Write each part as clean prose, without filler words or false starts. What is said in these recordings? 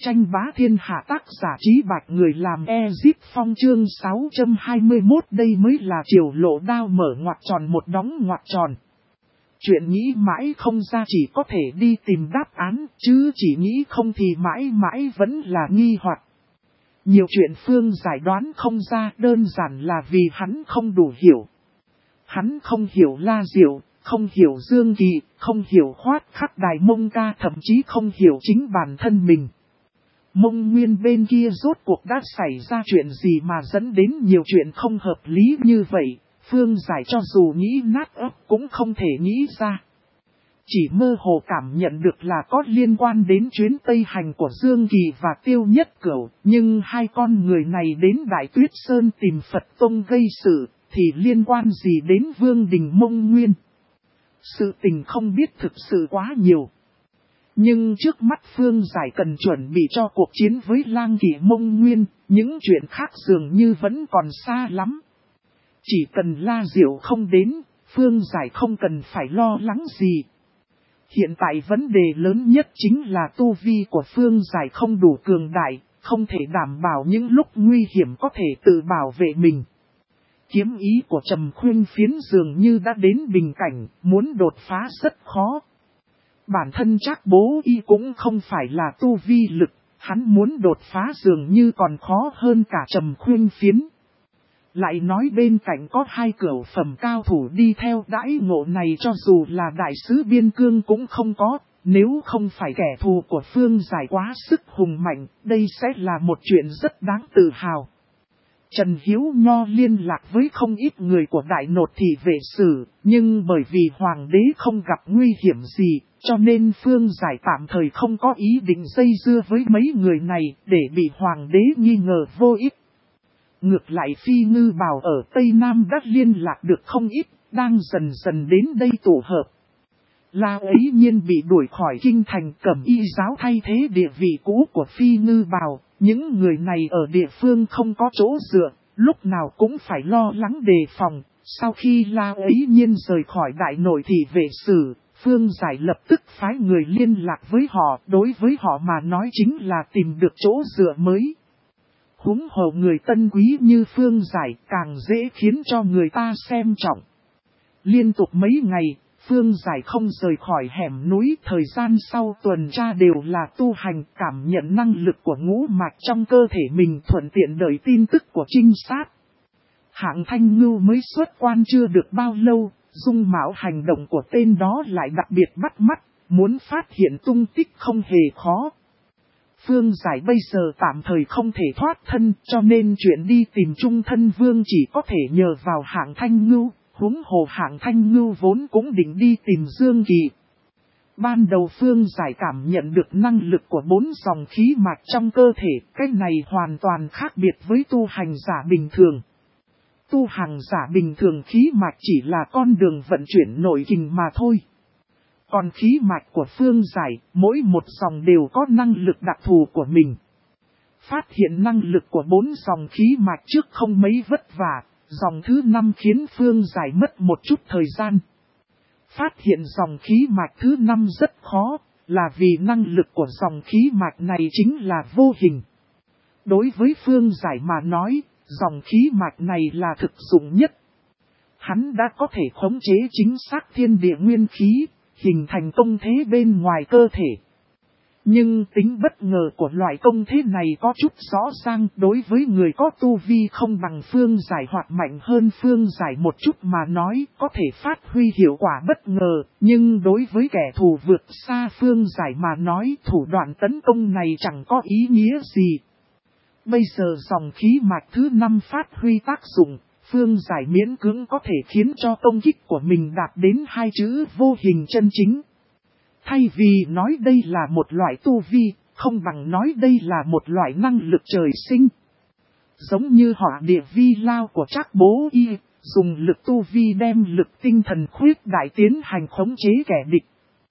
Tranh bá thiên hạ tác giả Trí Bạch người làm Ezip Phong chương 621 đây mới là triều lộ đao mở ngoặc tròn một đóng ngoặc tròn. Chuyện nghĩ mãi không ra chỉ có thể đi tìm đáp án, chứ chỉ nghĩ không thì mãi mãi vẫn là nghi hoặc. Nhiều chuyện Phương giải đoán không ra đơn giản là vì hắn không đủ hiểu. Hắn không hiểu La Diệu, không hiểu Dương Kỳ, không hiểu Khoát Khắc Đài Mông Ca, thậm chí không hiểu chính bản thân mình. Mông Nguyên bên kia rốt cuộc đã xảy ra chuyện gì mà dẫn đến nhiều chuyện không hợp lý như vậy, Phương giải cho dù nghĩ nát óc cũng không thể nghĩ ra. Chỉ mơ hồ cảm nhận được là có liên quan đến chuyến Tây Hành của Dương Kỳ và Tiêu Nhất Cửu, nhưng hai con người này đến Đại Tuyết Sơn tìm Phật Tông gây sự, thì liên quan gì đến Vương Đình Mông Nguyên? Sự tình không biết thực sự quá nhiều. Nhưng trước mắt Phương giải cần chuẩn bị cho cuộc chiến với Lang Kỵ Mông Nguyên, những chuyện khác dường như vẫn còn xa lắm. Chỉ cần La Diệu không đến, Phương giải không cần phải lo lắng gì. Hiện tại vấn đề lớn nhất chính là tu vi của Phương giải không đủ cường đại, không thể đảm bảo những lúc nguy hiểm có thể tự bảo vệ mình. Kiếm ý của Trầm Khuyên Phiến dường như đã đến bình cảnh, muốn đột phá rất khó. Bản thân Trác Bố Y cũng không phải là tu vi lực, hắn muốn đột phá dường như còn khó hơn cả Trầm Khuyên Phiến. Lại nói bên cạnh có hai cửu phẩm cao thủ đi theo đãi ngộ này cho dù là đại sứ Biên Cương cũng không có, nếu không phải kẻ thù của Phương giải quá sức hùng mạnh, đây sẽ là một chuyện rất đáng tự hào. Trần Hiếu Nho liên lạc với không ít người của Đại Nột Thị Vệ Sử, nhưng bởi vì Hoàng đế không gặp nguy hiểm gì, cho nên Phương giải tạm thời không có ý định dây dưa với mấy người này để bị Hoàng đế nghi ngờ vô ích. Ngược lại Phi Ngư Bảo ở Tây Nam đã liên lạc được không ít, đang dần dần đến đây tụ hợp. La ấy nhiên bị đuổi khỏi kinh thành Cẩm Y giáo thay thế địa vị cũ của Phi Ngư Bảo, những người này ở địa phương không có chỗ dựa, lúc nào cũng phải lo lắng đề phòng. Sau khi La ấy nhiên rời khỏi Đại Nội Thị Vệ Sử, Phương giải lập tức phái người liên lạc với họ, đối với họ mà nói chính là tìm được chỗ dựa mới. Húng hồ người tân quý như Phương giải càng dễ khiến cho người ta xem trọng. Liên tục mấy ngày, Phương giải không rời khỏi hẻm núi, thời gian sau tuần tra đều là tu hành, cảm nhận năng lực của ngũ mạch trong cơ thể mình, thuận tiện đợi tin tức của trinh sát. Hạng Thanh Ngưu mới xuất quan chưa được bao lâu, dung mạo hành động của tên đó lại đặc biệt bắt mắt, muốn phát hiện tung tích không hề khó. Phương giải bây giờ tạm thời không thể thoát thân, cho nên chuyện đi tìm Trung Thân Vương chỉ có thể nhờ vào Hạng Thanh Ngưu. Huống hồ Hạng Thanh Ngưu vốn cũng định đi tìm Dương Kỳ. Ban đầu Phương giải cảm nhận được năng lực của 4 dòng khí mạch trong cơ thể, cái này hoàn toàn khác biệt với tu hành giả bình thường. Tu hành giả bình thường khí mạch chỉ là con đường vận chuyển nội kình mà thôi. Còn khí mạch của Phương giải, mỗi một dòng đều có năng lực đặc thù của mình. Phát hiện năng lực của 4 dòng khí mạch trước không mấy vất vả. Dòng thứ 5 khiến Phương giải mất một chút thời gian. Phát hiện dòng khí mạch thứ 5 rất khó, là vì năng lực của dòng khí mạch này chính là vô hình. Đối với Phương giải mà nói, dòng khí mạch này là thực dụng nhất. Hắn đã có thể khống chế chính xác thiên địa nguyên khí, hình thành công thế bên ngoài cơ thể. Nhưng tính bất ngờ của loại công thế này có chút rõ ràng, đối với người có tu vi không bằng Phương giải hoặc mạnh hơn Phương giải một chút mà nói có thể phát huy hiệu quả bất ngờ, nhưng đối với kẻ thù vượt xa Phương giải mà nói thủ đoạn tấn công này chẳng có ý nghĩa gì. Bây giờ dòng khí mạch thứ 5 phát huy tác dụng, Phương giải miễn cưỡng có thể khiến cho công kích của mình đạt đến 2 chữ vô hình chân chính. Thay vì nói đây là một loại tu vi, không bằng nói đây là một loại năng lực trời sinh. Giống như hỏa địa vi lao của Trác Bố Y, dùng lực tu vi đem lực tinh thần khuyết đại tiến hành khống chế kẻ địch.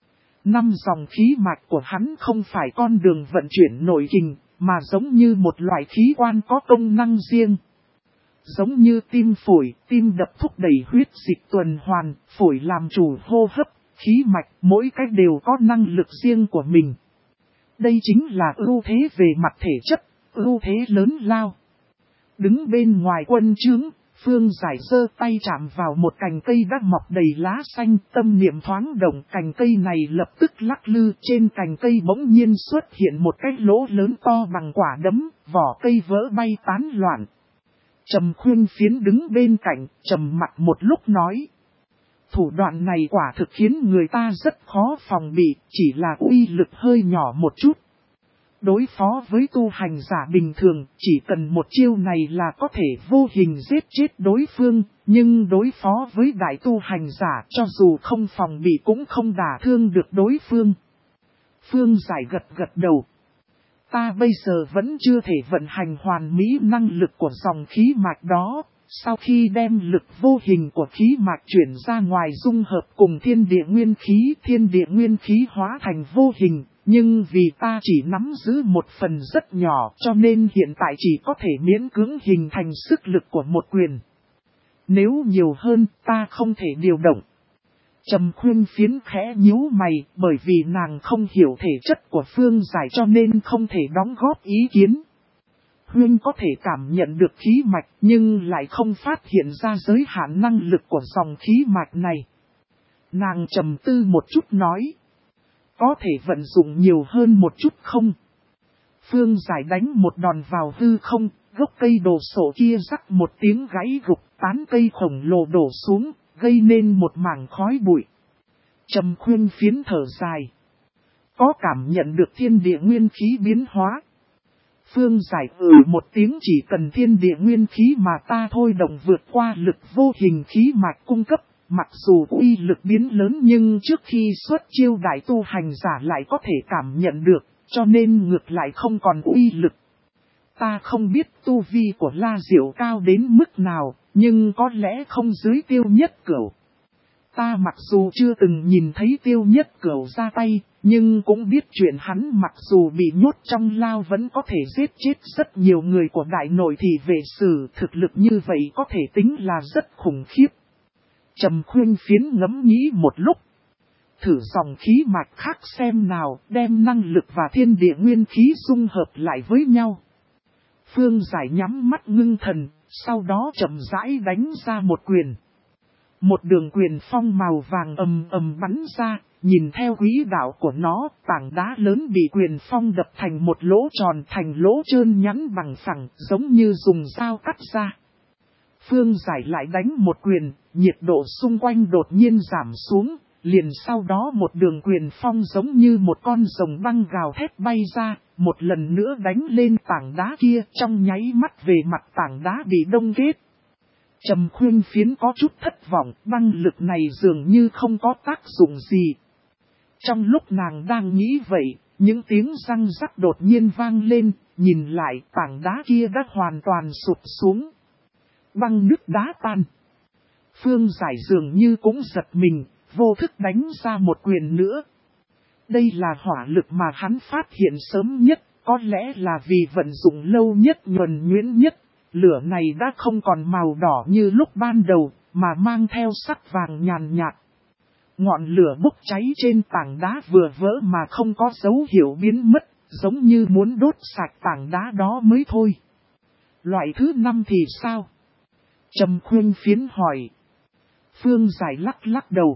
5 dòng khí mạch của hắn không phải con đường vận chuyển nội kình, mà giống như một loại khí quan có công năng riêng. Giống như tim phổi, tim đập thúc đẩy huyết dịch tuần hoàn, phổi làm chủ hô hấp. Khí mạch mỗi cách đều có năng lực riêng của mình. Đây chính là ưu thế về mặt thể chất, ưu thế lớn lao. Đứng bên ngoài quân trướng, Phương Giải giơ tay chạm vào một cành cây đã mọc đầy lá xanh, tâm niệm thoáng động, cành cây này lập tức lắc lư, trên cành cây bỗng nhiên xuất hiện một cái lỗ lớn to bằng quả đấm, vỏ cây vỡ bay tán loạn. Trầm Khuyên Phiến đứng bên cạnh, trầm mặt một lúc nói. Thủ đoạn này quả thực khiến người ta rất khó phòng bị, chỉ là uy lực hơi nhỏ một chút. Đối phó với tu hành giả bình thường, chỉ cần một chiêu này là có thể vô hình giết chết đối phương, nhưng đối phó với đại tu hành giả cho dù không phòng bị cũng không đả thương được đối phương. Phương Giải gật đầu. Ta bây giờ vẫn chưa thể vận hành hoàn mỹ năng lực của dòng khí mạch đó. Sau khi đem lực vô hình của khí mạch chuyển ra ngoài dung hợp cùng thiên địa nguyên khí hóa thành vô hình, nhưng vì ta chỉ nắm giữ một phần rất nhỏ cho nên hiện tại chỉ có thể miễn cưỡng hình thành sức lực của một quyền. Nếu nhiều hơn ta không thể điều động. Trầm Khuyên Phiến khẽ nhíu mày, bởi vì nàng không hiểu thể chất của Phương Giải cho nên không thể đóng góp ý kiến. Huynh có thể cảm nhận được khí mạch nhưng lại không phát hiện ra giới hạn năng lực của dòng khí mạch này. Nàng trầm tư một chút nói. Có thể vận dụng nhiều hơn một chút không? Phương Giải đánh một đòn vào hư không, gốc cây đồ sổ kia rắc một tiếng gãy gục, tán cây khổng lồ đổ xuống, gây nên một mảng khói bụi. Trầm Khuyên Phiến thở dài. Có cảm nhận được thiên địa nguyên khí biến hóa. Phương Giải một tiếng, chỉ cần thiên địa nguyên khí mà ta thôi động vượt qua lực vô hình khí mạch cung cấp, mặc dù uy lực biến lớn nhưng trước khi xuất chiêu đại tu hành giả lại có thể cảm nhận được, cho nên ngược lại không còn uy lực. Ta không biết tu vi của La Diệu cao đến mức nào, nhưng có lẽ không dưới Tiêu Nhất Cửu. Ta mặc dù chưa từng nhìn thấy Tiêu Nhất Cửu ra tay, nhưng cũng biết chuyện hắn mặc dù bị nhốt trong lao vẫn có thể giết chết rất nhiều người của đại nội thì về sử thực lực như vậy có thể tính là rất khủng khiếp. Trầm Khuyên Phiến ngẫm nghĩ một lúc. Thử dòng khí mạch khác xem nào, đem năng lực và thiên địa nguyên khí dung hợp lại với nhau. Phương Giải nhắm mắt ngưng thần, sau đó chậm rãi đánh ra một quyền. Một đường quyền phong màu vàng ầm bắn ra, nhìn theo quỹ đạo của nó, tảng đá lớn bị quyền phong đập thành một lỗ tròn, thành lỗ trơn nhẵn bằng phẳng, giống như dùng dao cắt ra. Phương Giải lại đánh một quyền, nhiệt độ xung quanh đột nhiên giảm xuống, liền sau đó một đường quyền phong giống như một con rồng băng gào thét bay ra, một lần nữa đánh lên tảng đá kia, trong nháy mắt về mặt tảng đá bị đông kết. Trầm Khuyên Phiến có chút thất vọng, băng lực này dường như không có tác dụng gì. Trong lúc nàng đang nghĩ vậy, những tiếng răng rắc đột nhiên vang lên, nhìn lại tảng đá kia đã hoàn toàn sụp xuống. Băng nứt đá tan. Phương Giải dường như cũng giật mình, vô thức đánh ra một quyền nữa. Đây là hỏa lực mà hắn phát hiện sớm nhất, có lẽ là vì vận dụng lâu nhất, nhuần nhuyễn nhất. Lửa này đã không còn màu đỏ như lúc ban đầu, mà mang theo sắc vàng nhàn nhạt. Ngọn lửa bốc cháy trên tảng đá vừa vỡ mà không có dấu hiệu biến mất, giống như muốn đốt sạch tảng đá đó mới thôi. Loại thứ 5 thì sao? Trầm Khuyên Phiến hỏi. Phương Giải lắc đầu.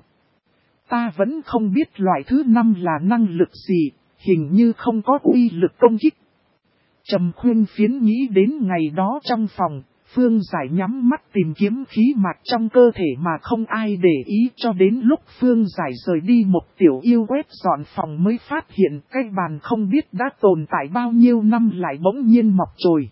Ta vẫn không biết loại thứ 5 là năng lực gì, hình như không có uy lực công kích. Trầm Khuyên Phiến nghĩ đến ngày đó trong phòng, Phương Giải nhắm mắt tìm kiếm khí mạch trong cơ thể mà không ai để ý, cho đến lúc Phương Giải rời đi một tiểu yêu quét dọn phòng mới phát hiện cái bàn không biết đã tồn tại bao nhiêu năm lại bỗng nhiên mọc trồi.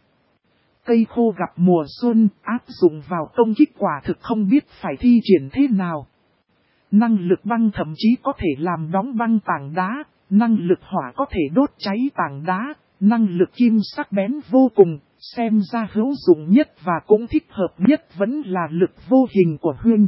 Cây khô gặp mùa xuân, áp dụng vào công kích quả thực không biết phải thi triển thế nào. Năng lực băng thậm chí có thể làm đóng băng tảng đá, năng lực hỏa có thể đốt cháy tảng đá, năng lực kim sắc bén vô cùng, xem ra hữu dụng nhất và cũng thích hợp nhất vẫn là lực vô hình của Huynh.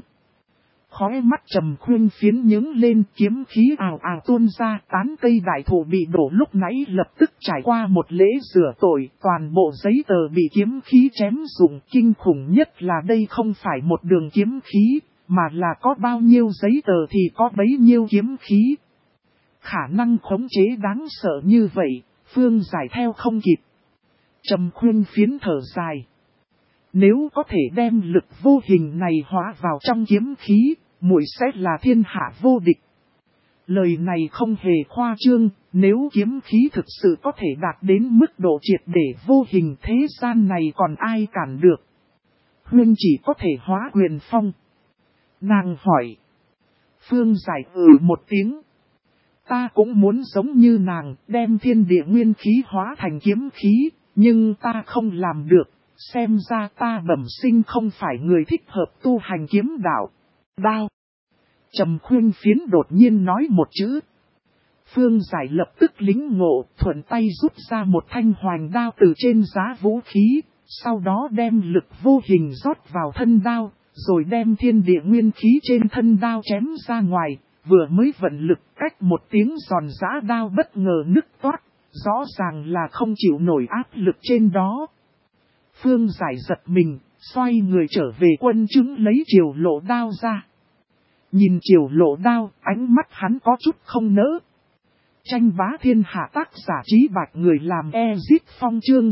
Khóe mắt Trầm Khuyên Phiến nhướng lên, kiếm khí ào ào tuôn ra, tán cây đại thụ bị đổ lúc nãy lập tức trải qua một lễ rửa tội, toàn bộ giấy tờ bị kiếm khí chém rụng. Kinh khủng nhất là đây không phải một đường kiếm khí, mà là có bao nhiêu giấy tờ thì có bấy nhiêu kiếm khí. khả năng khống chế đáng sợ như vậy, Phương Giải theo không kịp. Trầm Khuyên Phiến thở dài. Nếu có thể đem lực vô hình này hóa vào trong kiếm khí, muội sẽ là thiên hạ vô địch. Lời này không hề khoa trương, nếu kiếm khí thực sự có thể đạt đến mức độ triệt để vô hình, thế gian này còn ai cản được. Huyên chỉ có thể hóa huyền phong. Nàng hỏi. Phương Giải một tiếng. Ta cũng muốn giống như nàng, đem thiên địa nguyên khí hóa thành kiếm khí, nhưng ta không làm được, xem ra ta bẩm sinh không phải người thích hợp tu hành kiếm đạo. Đao. Trầm Khuyên Phiến đột nhiên nói một chữ. Phương Giải lập tức lính ngộ, thuận tay rút ra một thanh hoành đao từ trên giá vũ khí, sau đó đem lực vô hình rót vào thân đao, rồi đem thiên địa nguyên khí trên thân đao chém ra ngoài, vừa mới vận lực cách một tiếng giòn giã đao bất ngờ nứt toát, rõ ràng là không chịu nổi áp lực trên đó. Phương Giải giật mình, xoay người trở về quân chứng lấy Triều Lộ đao ra. Nhìn Triều Lộ đao, ánh mắt hắn có chút không nỡ. Tranh bá thiên hạ, tác giả Trí Bạch, người làm Ezip Phong, chương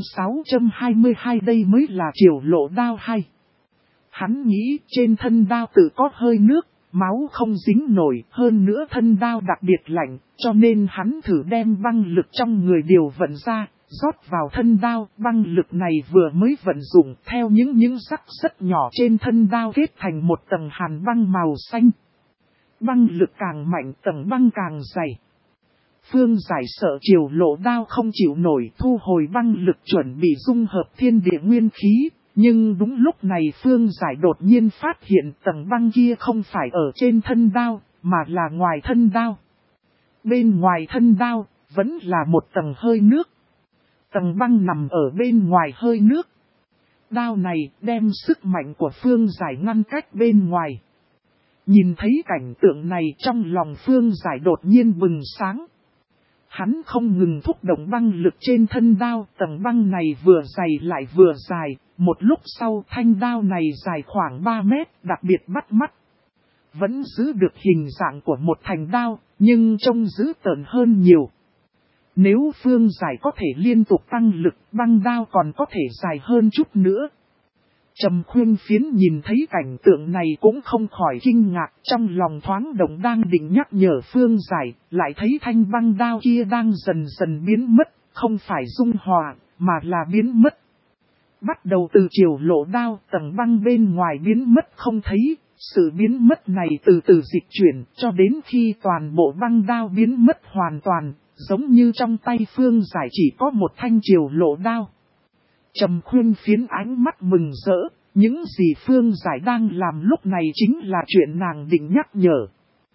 622, đây mới là Triều Lộ đao hay. Hắn nghĩ trên thân đao tự có hơi nước, máu không dính nổi, hơn nữa thân đao đặc biệt lạnh, cho nên hắn thử đem băng lực trong người điều vận ra, rót vào thân đao. Băng lực này vừa mới vận dụng, theo những rắc rất nhỏ trên thân đao kết thành một tầng hàn băng màu xanh. Băng lực càng mạnh, tầng băng càng dày. Phương Giải sợ Triều Lộ đao không chịu nổi, thu hồi băng lực chuẩn bị dung hợp thiên địa nguyên khí. Nhưng đúng lúc này Phương Giải đột nhiên phát hiện tầng băng kia không phải ở trên thân đao, mà là ngoài thân đao. Bên ngoài thân đao, vẫn là một tầng hơi nước. Tầng băng nằm ở bên ngoài hơi nước. Đao này đem sức mạnh của Phương Giải ngăn cách bên ngoài. Nhìn thấy cảnh tượng này trong lòng Phương Giải đột nhiên bừng sáng. Hắn không ngừng thúc động băng lực trên thân đao, tầng băng này vừa dày lại vừa dài, một lúc sau thanh đao này dài khoảng 3 mét, đặc biệt bắt mắt. Vẫn giữ được hình dạng của một thanh đao, nhưng trông dữ tợn hơn nhiều. Nếu Phương Giải có thể liên tục tăng lực, băng đao còn có thể dài hơn chút nữa. Trầm Khuyên Phiến nhìn thấy cảnh tượng này cũng không khỏi kinh ngạc, trong lòng thoáng động đang định nhắc nhở Phương Giải, lại thấy thanh băng đao kia đang dần dần biến mất, không phải dung hòa, mà là biến mất. Bắt đầu từ Triều Lộ đao, tầng băng bên ngoài biến mất không thấy, sự biến mất này từ từ dịch chuyển, cho đến khi toàn bộ băng đao biến mất hoàn toàn, giống như trong tay Phương Giải chỉ có một thanh Triều Lộ đao. Trầm Khuyên Phiến ánh mắt mừng rỡ, những gì Phương Giải đang làm lúc này chính là chuyện nàng định nhắc nhở.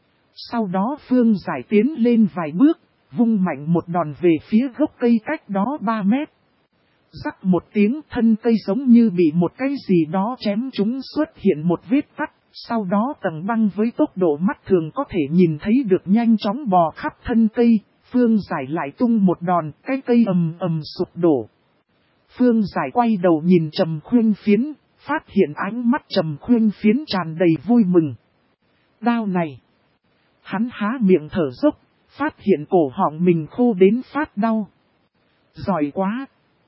Sau đó Phương Giải tiến lên vài bước, vung mạnh một đòn về phía gốc cây cách đó 3 mét. Rắc một tiếng, thân cây giống như bị một cái gì đó chém trúng, xuất hiện một vết cắt, sau đó tầng băng với tốc độ mắt thường có thể nhìn thấy được nhanh chóng bò khắp thân cây. Phương Giải lại tung một đòn, cái cây ầm ầm sụp đổ. Phương Giải quay đầu nhìn Trầm Khuyên Phiến, phát hiện ánh mắt Trầm Khuyên Phiến tràn đầy vui mừng. Đao này. Hắn há miệng thở dốc, phát hiện cổ họng mình khô đến phát đau. Giỏi quá.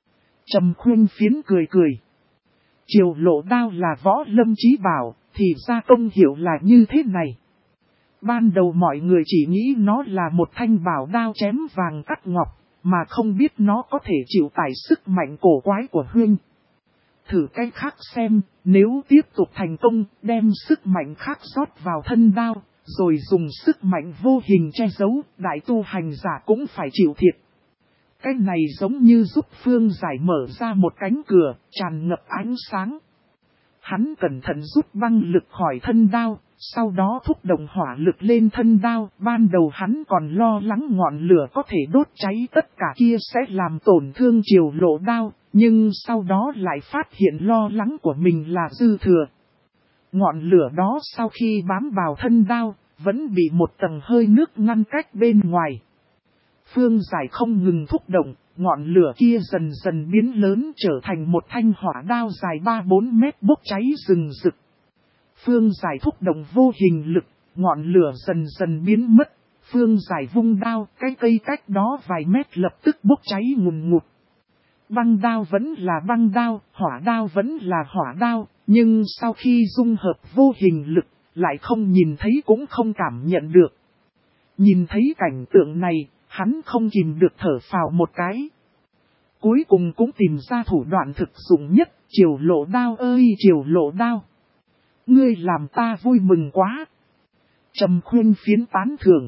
Trầm Khuyên Phiến cười cười. Triều Lộ đao là võ lâm chí bảo, thì ra công hiệu là như thế này. Ban đầu mọi người chỉ nghĩ nó là một thanh bảo đao chém vàng cắt ngọc, mà không biết nó có thể chịu tải sức mạnh cổ quái của Huynh. Thử cách khác xem, nếu tiếp tục thành công, đem sức mạnh khác rót vào thân đao, rồi dùng sức mạnh vô hình che giấu, đại tu hành giả cũng phải chịu thiệt. Cái này giống như giúp Phương Giải mở ra một cánh cửa, tràn ngập ánh sáng. Hắn cẩn thận rút băng lực khỏi thân đao, sau đó thúc động hỏa lực lên thân đao. Ban đầu hắn còn lo lắng ngọn lửa có thể đốt cháy tất cả kia sẽ làm tổn thương Triều Lộ đao, nhưng sau đó lại phát hiện lo lắng của mình là dư thừa. Ngọn lửa đó sau khi bám vào thân đao, vẫn bị một tầng hơi nước ngăn cách bên ngoài. Phương Giải không ngừng thúc động, ngọn lửa kia dần dần biến lớn trở thành một thanh hỏa đao dài 3-4 mét bốc cháy rừng rực. Phương Giải thúc động vô hình lực, ngọn lửa dần dần biến mất, Phương Giải vung đao, cái cây cách đó vài mét lập tức bốc cháy ngùn ngụt. Băng đao vẫn là băng đao, hỏa đao vẫn là hỏa đao, nhưng sau khi dung hợp vô hình lực, lại không nhìn thấy cũng không cảm nhận được. Nhìn thấy cảnh tượng này, hắn không kìm được thở phào một cái. Cuối cùng cũng tìm ra thủ đoạn thực dụng nhất, Triều Lộ Đao ơi Triều Lộ Đao. Ngươi làm ta vui mừng quá. Trầm Khuyên Phiến tán thưởng.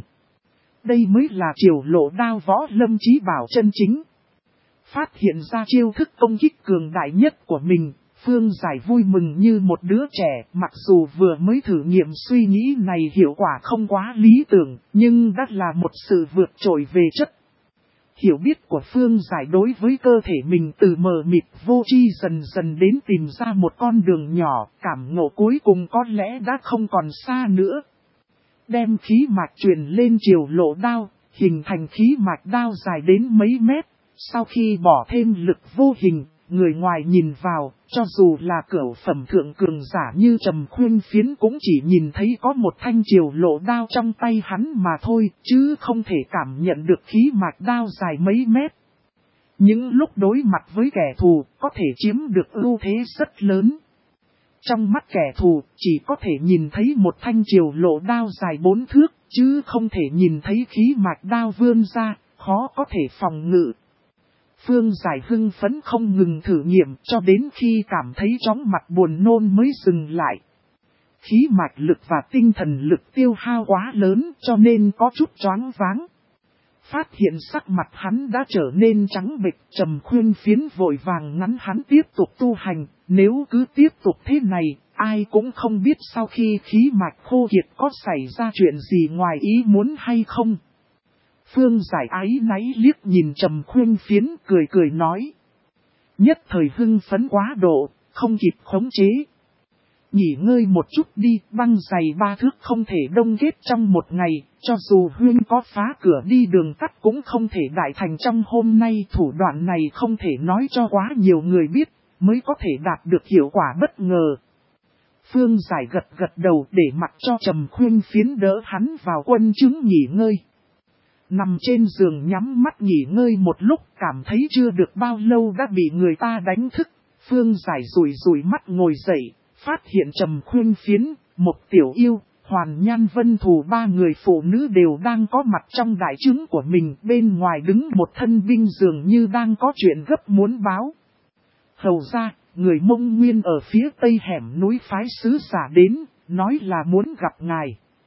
Đây mới là Triều Lộ Đao võ lâm chí bảo chân chính. Phát hiện ra chiêu thức công kích cường đại nhất của mình, Phương Giải vui mừng như một đứa trẻ, mặc dù vừa mới thử nghiệm suy nghĩ này hiệu quả không quá lý tưởng, nhưng đã là một sự vượt trội về chất. Hiểu biết của Phương Giải đối với cơ thể mình từ mờ mịt vô tri dần dần đến tìm ra một con đường nhỏ, cảm ngộ cuối cùng có lẽ đã không còn xa nữa. Đem khí mạch truyền lên Triều Lộ Đao, hình thành khí mạch đao dài đến mấy mét. Sau khi bỏ thêm lực vô hình, người ngoài nhìn vào, cho dù là cửu phẩm thượng cường giả như Trầm Khuyên Phiến cũng chỉ nhìn thấy có một thanh Triều Lộ Đao trong tay hắn mà thôi, chứ không thể cảm nhận được khí mạch đao dài mấy mét. Những lúc đối mặt với kẻ thù, có thể chiếm được ưu thế rất lớn. Trong mắt kẻ thù, chỉ có thể nhìn thấy một thanh Triều Lộ Đao dài 4 thước, chứ không thể nhìn thấy khí mạch đao vươn ra, khó có thể phòng ngự. Phương Giải hưng phấn không ngừng thử nghiệm cho đến khi cảm thấy chóng mặt buồn nôn mới dừng lại. Khí mạch lực và tinh thần lực tiêu hao quá lớn cho nên có chút choáng váng. Phát hiện sắc mặt hắn đã trở nên trắng bệch, Trầm Khuyên Phiến vội vàng ngăn hắn tiếp tục tu hành, nếu cứ tiếp tục thế này, ai cũng không biết sau khi khí mạch khô kiệt có xảy ra chuyện gì ngoài ý muốn hay không. Phương Giải áy náy liếc nhìn Trầm Khuyên Phiến cười cười nói. Nhất thời hưng phấn quá độ, không kịp khống chế. Nghỉ ngơi một chút đi, băng dày 3 thước không thể đông kết trong một ngày, cho dù Huyên có phá cửa đi đường tắt cũng không thể đại thành trong hôm nay. Thủ đoạn này không thể nói cho quá nhiều người biết, mới có thể đạt được hiệu quả bất ngờ. Phương Giải gật gật đầu để mặc cho Trầm Khuyên Phiến đỡ hắn vào quân chứng nghỉ ngơi. Nằm trên giường nhắm mắt nghỉ ngơi một lúc, cảm thấy chưa được bao lâu đã bị người ta đánh thức. Phương Giải rủi mắt ngồi dậy, phát hiện Trầm Khuyên Phiến, Mộc Tiểu Yêu, Hoàn Nhan Vân Thù 3 người phụ nữ đều đang có mặt trong đại trướng của mình. Bên ngoài đứng một thân binh dường như đang có chuyện gấp muốn báo. Hầu ra, người Mông Nguyên ở phía tây hẻm núi phái sứ giả đến, nói là muốn gặp ngài.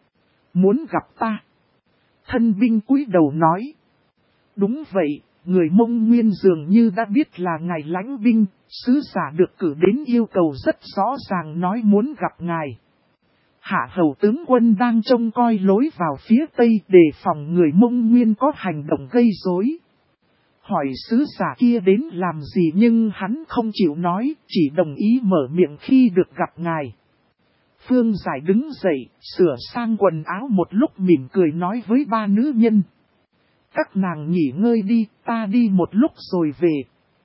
Muốn gặp ta. Thân binh cúi đầu nói. Đúng vậy, người Mông Nguyên dường như đã biết là ngài lãnh binh, sứ giả được cử đến yêu cầu rất rõ ràng nói muốn gặp ngài. Hạ hầu tướng quân đang trông coi lối vào phía tây để phòng người Mông Nguyên có hành động gây rối. Hỏi sứ giả kia đến làm gì nhưng hắn không chịu nói, chỉ đồng ý mở miệng khi được gặp ngài. Phương Giải đứng dậy, sửa sang quần áo một lúc mỉm cười nói với 3 nữ nhân. Các nàng nghỉ ngơi đi, ta đi một lúc rồi về.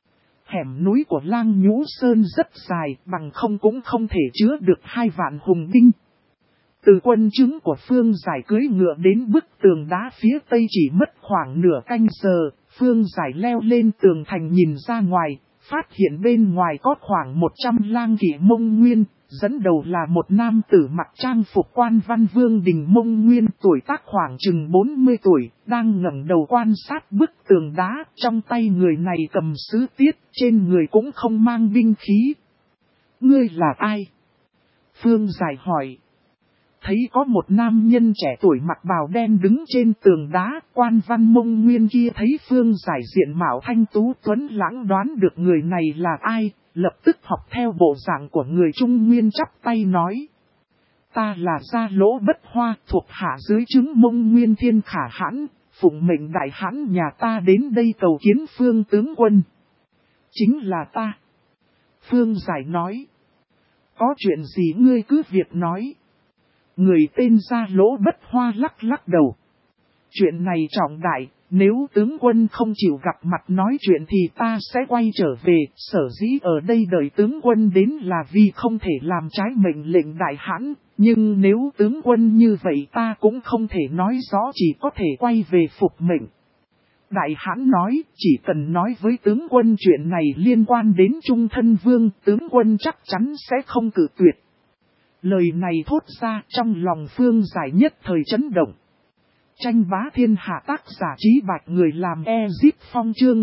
Hẻm núi của Lang Nhũ Sơn rất dài, bằng không cũng không thể chứa được 2 vạn hùng binh. Từ quân chứng của Phương Giải cưỡi ngựa đến bức tường đá phía tây chỉ mất khoảng nửa canh giờ. Phương Giải leo lên tường thành nhìn ra ngoài, phát hiện bên ngoài có khoảng 100 lang kỵ Mông Nguyên. Dẫn đầu là một nam tử mặc trang phục quan văn Vương Đình Mông Nguyên, tuổi tác khoảng chừng 40 tuổi, đang ngẩng đầu quan sát bức tường đá, trong tay người này cầm sứ tiết, trên người cũng không mang binh khí. Ngươi là ai? Phương Giải hỏi. Thấy có một nam nhân trẻ tuổi mặc bào đen đứng trên tường đá, quan văn Mông Nguyên kia thấy Phương Giải diện mạo thanh tú tuấn lãng đoán được người này là ai. Lập tức học theo bộ dạng của người Trung Nguyên chắp tay nói. Ta là Gia Lỗ Bất Hoa thuộc hạ dưới trướng Mông Nguyên Thiên Khả Hãn, phụng mệnh đại hãn nhà ta đến đây cầu kiến Phương tướng quân. Chính là ta. Phương Giải nói. Có chuyện gì ngươi cứ việc nói. Người tên Gia Lỗ Bất Hoa lắc lắc đầu. Chuyện này trọng đại, Nếu tướng quân không chịu gặp mặt nói chuyện thì ta sẽ quay trở về, sở dĩ ở đây đợi tướng quân đến là vì không thể làm trái mệnh lệnh đại hãn, nhưng nếu tướng quân như vậy ta cũng không thể nói rõ, chỉ có thể quay về phục mệnh. Đại hãn nói, chỉ cần nói với tướng quân chuyện này liên quan đến Trung Thân Vương, tướng quân chắc chắn sẽ không cự tuyệt. Lời này thốt ra trong lòng Phương Giải nhất thời chấn động. Tranh bá thiên hạ tác giả Trí Bạch người làm Ezip Phong chương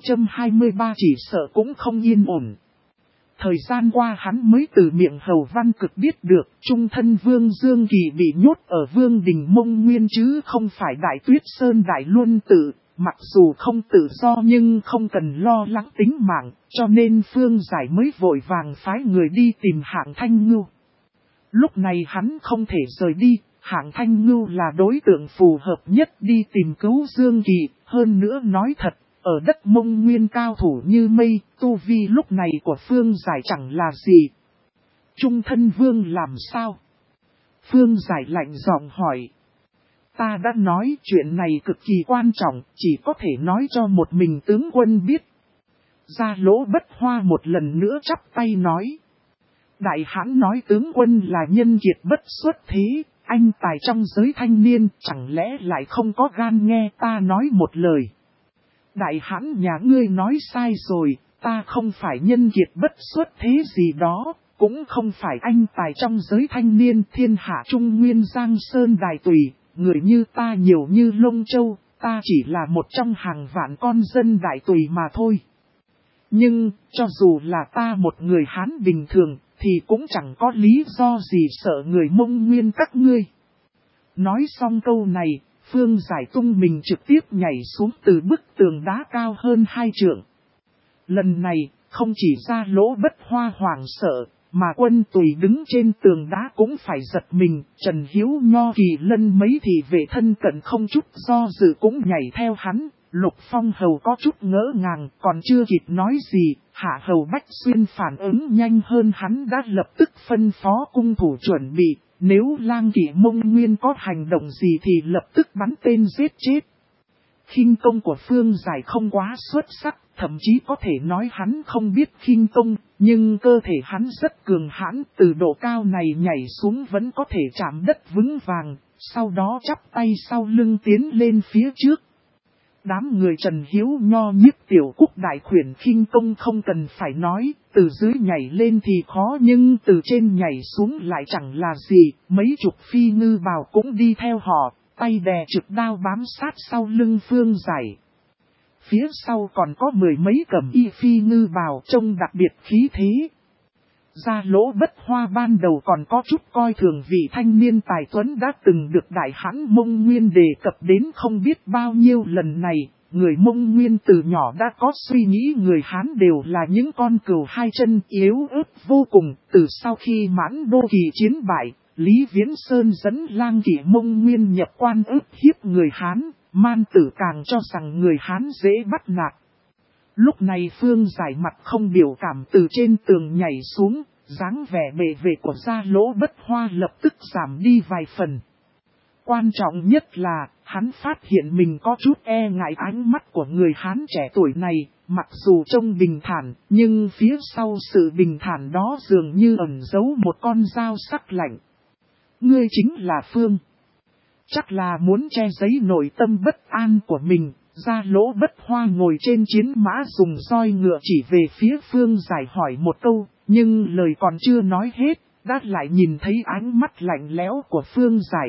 623 chỉ sợ cũng không yên ổn. Thời gian qua hắn mới từ miệng Hầu Văn Cực biết được Trung Thân Vương Dương Kỳ bị nhốt ở Vương Đình Mông Nguyên chứ không phải Đại Tuyết Sơn Đại Luân Tự. Mặc dù không tự do nhưng không cần lo lắng tính mạng, cho nên Phương Giải mới vội vàng phái người đi tìm Hạng Thanh Ngưu. Lúc này hắn không thể rời đi, Hạng Thanh Ngưu là đối tượng phù hợp nhất đi tìm cứu Dương Kỳ, hơn nữa nói thật, ở đất Mông Nguyên cao thủ như mây, tu vi lúc này của Phương Giải chẳng là gì. Trung Thân Vương làm sao? Phương Giải lạnh giọng hỏi. Ta đã nói chuyện này cực kỳ quan trọng, chỉ có thể nói cho một mình tướng quân biết. Gia Lỗ Bất Hoa một lần nữa chắp tay nói. Đại hãn nói tướng quân là nhân kiệt bất xuất thế, anh tài trong giới thanh niên, chẳng lẽ lại không có gan nghe ta nói một lời. Đại hãn nhà ngươi nói sai rồi, ta không phải nhân kiệt bất xuất thế gì đó, cũng không phải anh tài trong giới thanh niên thiên hạ trung nguyên giang sơn đài tùy, người như ta nhiều như lông châu, ta chỉ là một trong hàng vạn con dân đại tùy mà thôi. Nhưng, cho dù là ta một người Hán bình thường, thì cũng chẳng có lý do gì sợ người Mông Nguyên các ngươi. Nói xong câu này, Phương Giải tung mình trực tiếp nhảy xuống từ bức tường đá cao hơn 2 trượng. Lần này, không chỉ Gia Lỗ Bất Hoa hoảng sợ, mà quân tùy đứng trên tường đá cũng phải giật mình. Trần Hiếu Nho Kỳ Lân mấy thị vệ thân cận không chút do dự cũng nhảy theo hắn. Lục Phong Hầu có chút ngỡ ngàng, còn chưa kịp nói gì, Hạ Hầu Bách Xuyên phản ứng nhanh hơn hắn đã lập tức phân phó cung thủ chuẩn bị, nếu Lang Kỵ Mông Nguyên có hành động gì thì lập tức bắn tên giết chết. Khinh công của Phương Giải không quá xuất sắc, thậm chí có thể nói hắn không biết khinh công, nhưng cơ thể hắn rất cường hãn, từ độ cao này nhảy xuống vẫn có thể chạm đất vững vàng, sau đó chắp tay sau lưng tiến lên phía trước. Đám người Trần Hiếu Nho Nhiếp Tiểu Cúc đại khuyển khinh công không cần phải nói, từ dưới nhảy lên thì khó nhưng từ trên nhảy xuống lại chẳng là gì, mấy chục phi ngư bào cũng đi theo họ, tay đè trực đao bám sát sau lưng Phương Giải. Phía sau còn có 10 mấy cẩm y phi ngư bào trông đặc biệt khí thế. Gia Lỗ Bất Hoa ban đầu còn có chút coi thường vị thanh niên tài tuấn đã từng được đại hãn Mông Nguyên đề cập đến không biết bao nhiêu lần này. Người Mông Nguyên từ nhỏ đã có suy nghĩ người Hán đều là những con cừu hai chân yếu ớt vô cùng. Từ sau khi Mãn Đô Kỳ chiến bại, Lý Viễn Sơn dẫn Lang Kỵ Mông Nguyên nhập quan ức hiếp người Hán, Man Tử càng cho rằng người Hán dễ bắt nạt. Lúc này Phương Giải mặt không biểu cảm từ trên tường nhảy xuống, dáng vẻ bề vệ của Gia Lỗ Bất Hoa lập tức giảm đi vài phần. Quan trọng nhất là, hắn phát hiện mình có chút e ngại ánh mắt của người Hán trẻ tuổi này, mặc dù trông bình thản, nhưng phía sau sự bình thản đó dường như ẩn giấu một con dao sắc lạnh. Ngươi chính là Phương. Chắc là muốn che giấu nội tâm bất an của mình. Gia Lỗ Bất Hoa ngồi trên chiến mã dùng roi ngựa chỉ về phía Phương Giải hỏi một câu, nhưng lời còn chưa nói hết, đã lại nhìn thấy ánh mắt lạnh lẽo của Phương Giải.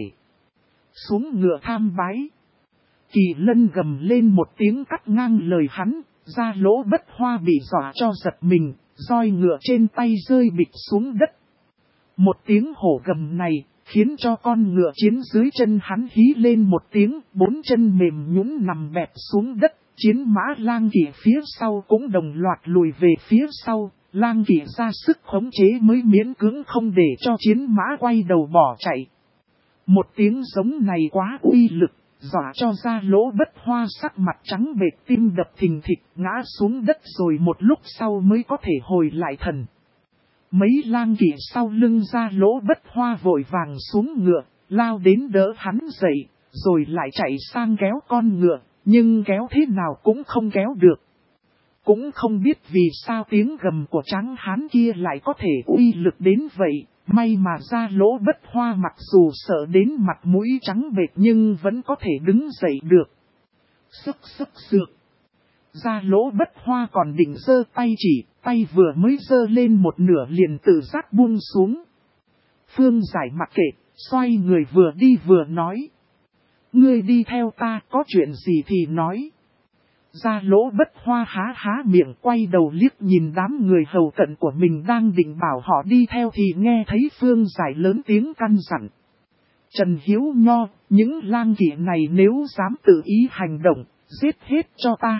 Xuống ngựa tham bái. Kỳ Lân gầm lên một tiếng cắt ngang lời hắn, Gia Lỗ Bất Hoa bị dọa cho giật mình, roi ngựa trên tay rơi bịch xuống đất. Một tiếng hổ gầm này, khiến cho con ngựa chiến dưới chân hắn hí lên một tiếng, 4 chân mềm nhũn nằm bẹp xuống đất, chiến mã Lang Kỵ phía sau cũng đồng loạt lùi về phía sau, Lang Kỵ ra sức khống chế mới miễn cưỡng không để cho chiến mã quay đầu bỏ chạy. Một tiếng giống này quá uy lực, dọa cho Gia Lỗ Bất Hoa sắc mặt trắng bệch tim đập thình thịch ngã xuống đất rồi một lúc sau mới có thể hồi lại thần. Mấy Lang Kỵ sau lưng Gia Lỗ Bất Hoa vội vàng xuống ngựa, lao đến đỡ hắn dậy, rồi lại chạy sang kéo con ngựa, nhưng kéo thế nào cũng không kéo được. Cũng không biết vì sao tiếng gầm của tráng hán kia lại có thể uy lực đến vậy, may mà Gia Lỗ Bất Hoa mặc dù sợ đến mặt mũi trắng bệch nhưng vẫn có thể đứng dậy được. Sức sược. Gia Lỗ Bất Hoa còn định giơ tay chỉ, tay vừa mới giơ lên một nửa liền tự giác buông xuống. Phương Giải mặc kệ, xoay người vừa đi vừa nói. Ngươi đi theo ta, có chuyện gì thì nói. Gia Lỗ Bất Hoa há miệng, quay đầu liếc nhìn đám người hầu cận của mình đang định bảo họ đi theo thì nghe thấy Phương Giải lớn tiếng căn dặn. Trần Hiếu Nho, những lang kỵ này nếu dám tự ý hành động, giết hết cho ta.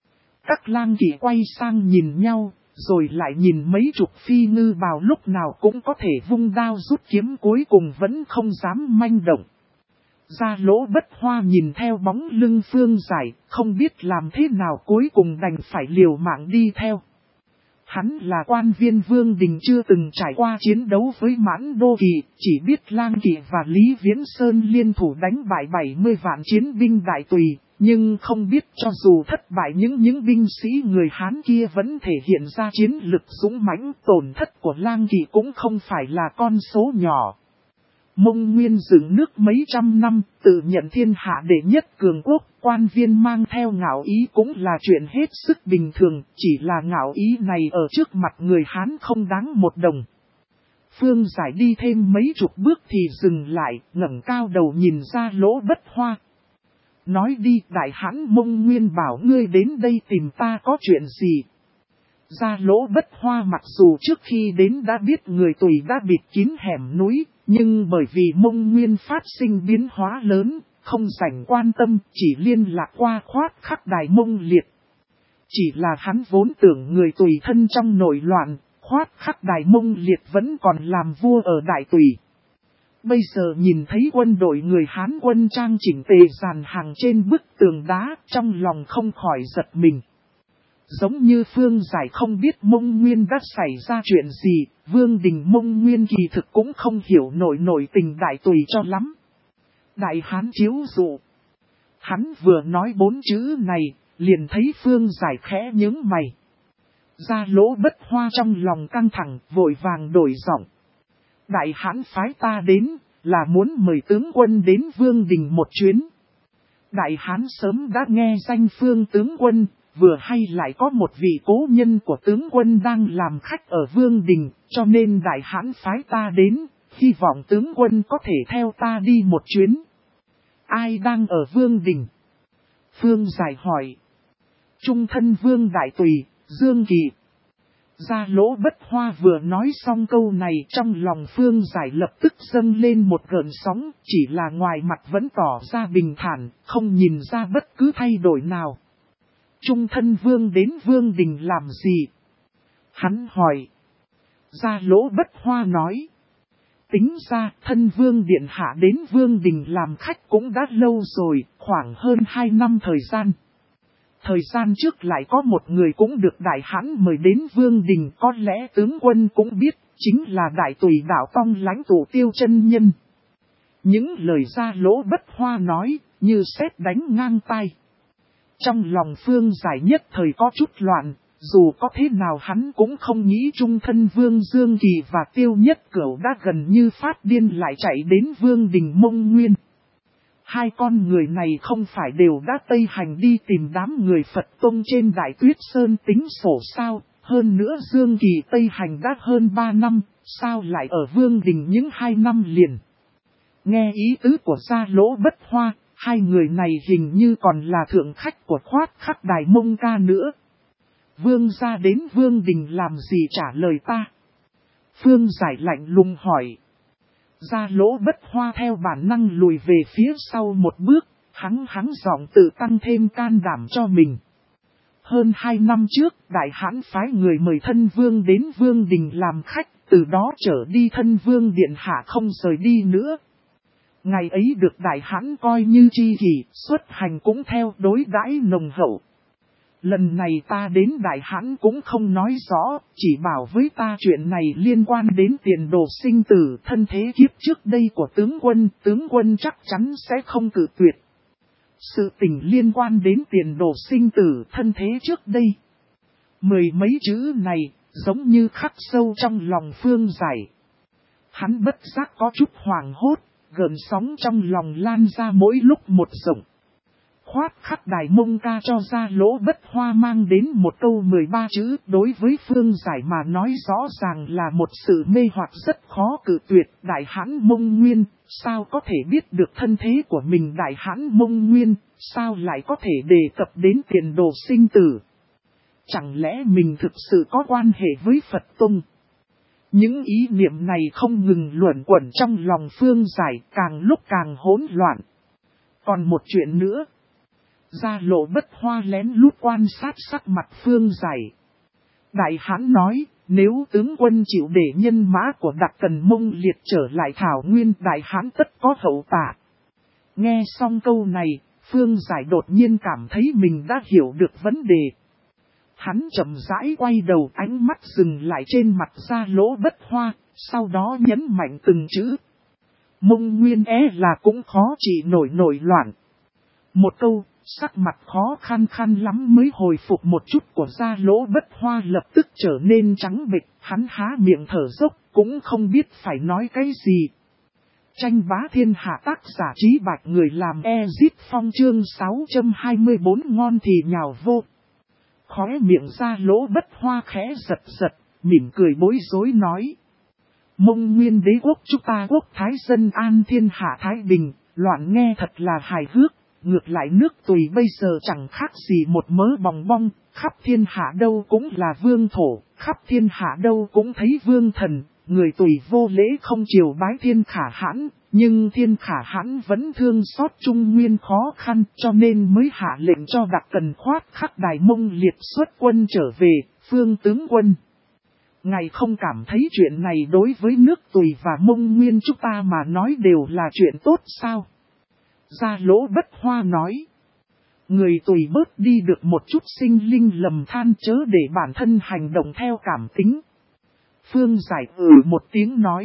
Các lang kỵ quay sang nhìn nhau, rồi lại nhìn mấy chục phi ngư bào lúc nào cũng có thể vung đao rút kiếm cuối cùng vẫn không dám manh động. Gia Lỗ Bất Hoa nhìn theo bóng lưng Phương Giải, không biết làm thế nào cuối cùng đành phải liều mạng đi theo. Hắn là quan viên Vương Đình chưa từng trải qua chiến đấu với Mãn Đô Kỳ, chỉ biết Lang Kỵ và Lý Viễn Sơn liên thủ đánh bại 70 vạn chiến binh Đại Tùy, nhưng không biết cho dù thất bại những binh sĩ người Hán kia vẫn thể hiện ra chiến lực dũng mãnh, tổn thất của Lang Kỵ cũng không phải là con số nhỏ. Mông Nguyên dựng nước mấy trăm năm, tự nhận thiên hạ đệ nhất cường quốc, quan viên mang theo ngạo ý cũng là chuyện hết sức bình thường, chỉ là ngạo ý này ở trước mặt người Hán không đáng một đồng. Phương Giải đi thêm mấy chục bước thì dừng lại, ngẩng cao đầu nhìn Gia Lỗ Bất Hoa. Nói đi, đại hãn Mông Nguyên bảo ngươi đến đây tìm ta có chuyện gì? Gia Lỗ Bất Hoa mặc dù trước khi đến đã biết người Tùy đã bịt kín hẻm núi, nhưng bởi vì Mông Nguyên phát sinh biến hóa lớn, không rảnh quan tâm, chỉ liên lạc qua Khoát Khắc Đài Mông Liệt. Chỉ là hắn vốn tưởng người Tùy thân trong nội loạn, Khoát Khắc Đài Mông Liệt vẫn còn làm vua ở Đại Tùy. Bây giờ nhìn thấy quân đội người Hán quân trang chỉnh tề dàn hàng trên bức tường đá, trong lòng không khỏi giật mình. Giống như Phương Giải không biết Mông Nguyên đã xảy ra chuyện gì, Vương Đình Mông Nguyên kỳ thực cũng không hiểu nổi tình Đại Tùy cho lắm. Đại Hán chiếu dụ. Hắn vừa nói 4 chữ này, liền thấy Phương Giải khẽ nhướng mày. Gia Lỗ Bất Hoa trong lòng căng thẳng, vội vàng đổi giọng. Đại Hán phái ta đến, là muốn mời tướng quân đến Vương Đình một chuyến. Đại Hán sớm đã nghe danh Phương tướng quân, vừa hay lại có một vị cố nhân của tướng quân đang làm khách ở Vương Đình, cho nên Đại Hán phái ta đến, hy vọng tướng quân có thể theo ta đi một chuyến. Ai đang ở Vương Đình? Phương Giải hỏi. Trung thân Vương Đại Tùy, Dương Kỳ. Gia Lỗ Bất Hoa vừa nói xong câu này trong lòng Phương Giải lập tức dâng lên một gợn sóng, chỉ là ngoài mặt vẫn tỏ ra bình thản, không nhìn ra bất cứ thay đổi nào. Trung thân Vương đến Vương Đình làm gì? Hắn hỏi. Gia Lỗ Bất Hoa nói. Tính ra thân Vương Điện Hạ đến Vương Đình làm khách cũng đã lâu rồi, khoảng hơn 2 năm thời gian. Thời gian trước lại có một người cũng được Đại Hãn mời đến Vương Đình, có lẽ tướng quân cũng biết, chính là Đại Tùy Đạo Tông lãnh tụ Tiêu Chân Nhân. Những lời Gia Lỗ Bất Hoa nói, như sét đánh ngang tai. Trong lòng Phương Giải nhất thời có chút loạn, dù có thế nào hắn cũng không nghĩ trung thân Vương Dương Kỳ và Tiêu Nhất Cửu đã gần như phát điên lại chạy đến Vương Đình Mông Nguyên. Hai con người này không phải đều đã Tây Hành đi tìm đám người Phật Tông trên Đại Tuyết Sơn tính sổ sao, hơn nữa Dương Kỳ Tây Hành đã hơn 3 năm, sao lại ở Vương Đình những 2 năm liền. Nghe ý tứ của Gia Lỗ Bất Hoa, hai người này hình như còn là thượng khách của Khoát Khắc Đài Mông Ca nữa. Vương gia đến Vương Đình làm gì trả lời ta? Phương Giải lạnh lùng hỏi. Gia Lỗ Bất Hoa theo bản năng lùi về phía sau một bước, hắn giọng tự tăng thêm can đảm cho mình. Hơn 2 năm trước, Đại Hãn phái người mời thân Vương đến Vương Đình làm khách, từ đó trở đi thân Vương Điện Hạ không rời đi nữa. Ngày ấy được Đại Hãn coi như tri kỷ, xuất hành cũng theo đối đãi nồng hậu. Lần này ta đến Đại Hãn cũng không nói rõ, chỉ bảo với ta chuyện này liên quan đến tiền đồ sinh tử thân thế kiếp trước đây của tướng quân chắc chắn sẽ không cự tuyệt. Sự tình liên quan đến tiền đồ sinh tử thân thế trước đây. Mười mấy chữ này, giống như khắc sâu trong lòng Phương Giải. Hắn bất giác có chút hoảng hốt, gợn sóng trong lòng lan ra mỗi lúc một rộng. Khoát khắc Đài Mông Ca cho ra Lỗ Bất Hoa mang đến một câu 13 chữ, đối với Phương Giải mà nói rõ ràng là một sự mê hoặc rất khó cự tuyệt. Đại Hãn Mông Nguyên, sao có thể biết được thân thế của mình? Đại Hãn Mông Nguyên, sao lại có thể đề cập đến tiền đồ sinh tử? Chẳng lẽ mình thực sự có quan hệ với Phật Tông? Những ý niệm này không ngừng luẩn quẩn trong lòng Phương Giải, càng lúc càng hỗn loạn. Còn một chuyện nữa. Gia Lộ Bất Hoa lén lút quan sát sắc mặt Phương Giải. Đại Hãn nói, nếu tướng quân chịu để nhân mã của Đặc Cần Mông Liệt trở lại Thảo Nguyên, Đại Hãn tất có hậu tạ. Nghe xong câu này, Phương Giải đột nhiên cảm thấy mình đã hiểu được vấn đề. Hắn chậm rãi quay đầu, ánh mắt dừng lại trên mặt Gia Lỗ Bất Hoa, sau đó nhấn mạnh từng chữ. Mông Nguyên là cũng khó trị nổi loạn. Một câu, sắc mặt khó khăn lắm mới hồi phục một chút của Gia Lỗ Bất Hoa lập tức trở nên trắng bệch, hắn há miệng thở dốc, cũng không biết phải nói cái gì. Tranh bá thiên hạ, tác giả Trí Bạch, người làm Ezip Phong, chương 624, ngon thì nhào vô. Khóe miệng Gia Lỗ Bất Hoa khẽ giật, mỉm cười bối rối nói. Mông Nguyên đế quốc chúng ta quốc thái dân an thiên hạ thái bình, loạn nghe thật là hài hước. Ngược lại nước Tùy bây giờ chẳng khác gì một mớ bòng bong, khắp thiên hạ đâu cũng là vương thổ, khắp thiên hạ đâu cũng thấy vương thần, người Tùy vô lễ không chiều bái Thiên Khả Hãn, nhưng Thiên Khả Hãn vẫn thương xót Trung Nguyên khó khăn, cho nên mới hạ lệnh cho Đặc Cần khoát khắc Đài Mông Liệt xuất quân trở về. Phương tướng quân, ngài không cảm thấy chuyện này đối với nước Tùy và Mông Nguyên chúng ta mà nói đều là chuyện tốt sao? Gia Lỗ Bất Hoa nói. Người Tùy bớt đi được một chút sinh linh lầm than, chớ để bản thân hành động theo cảm tính. Phương Giải một tiếng nói.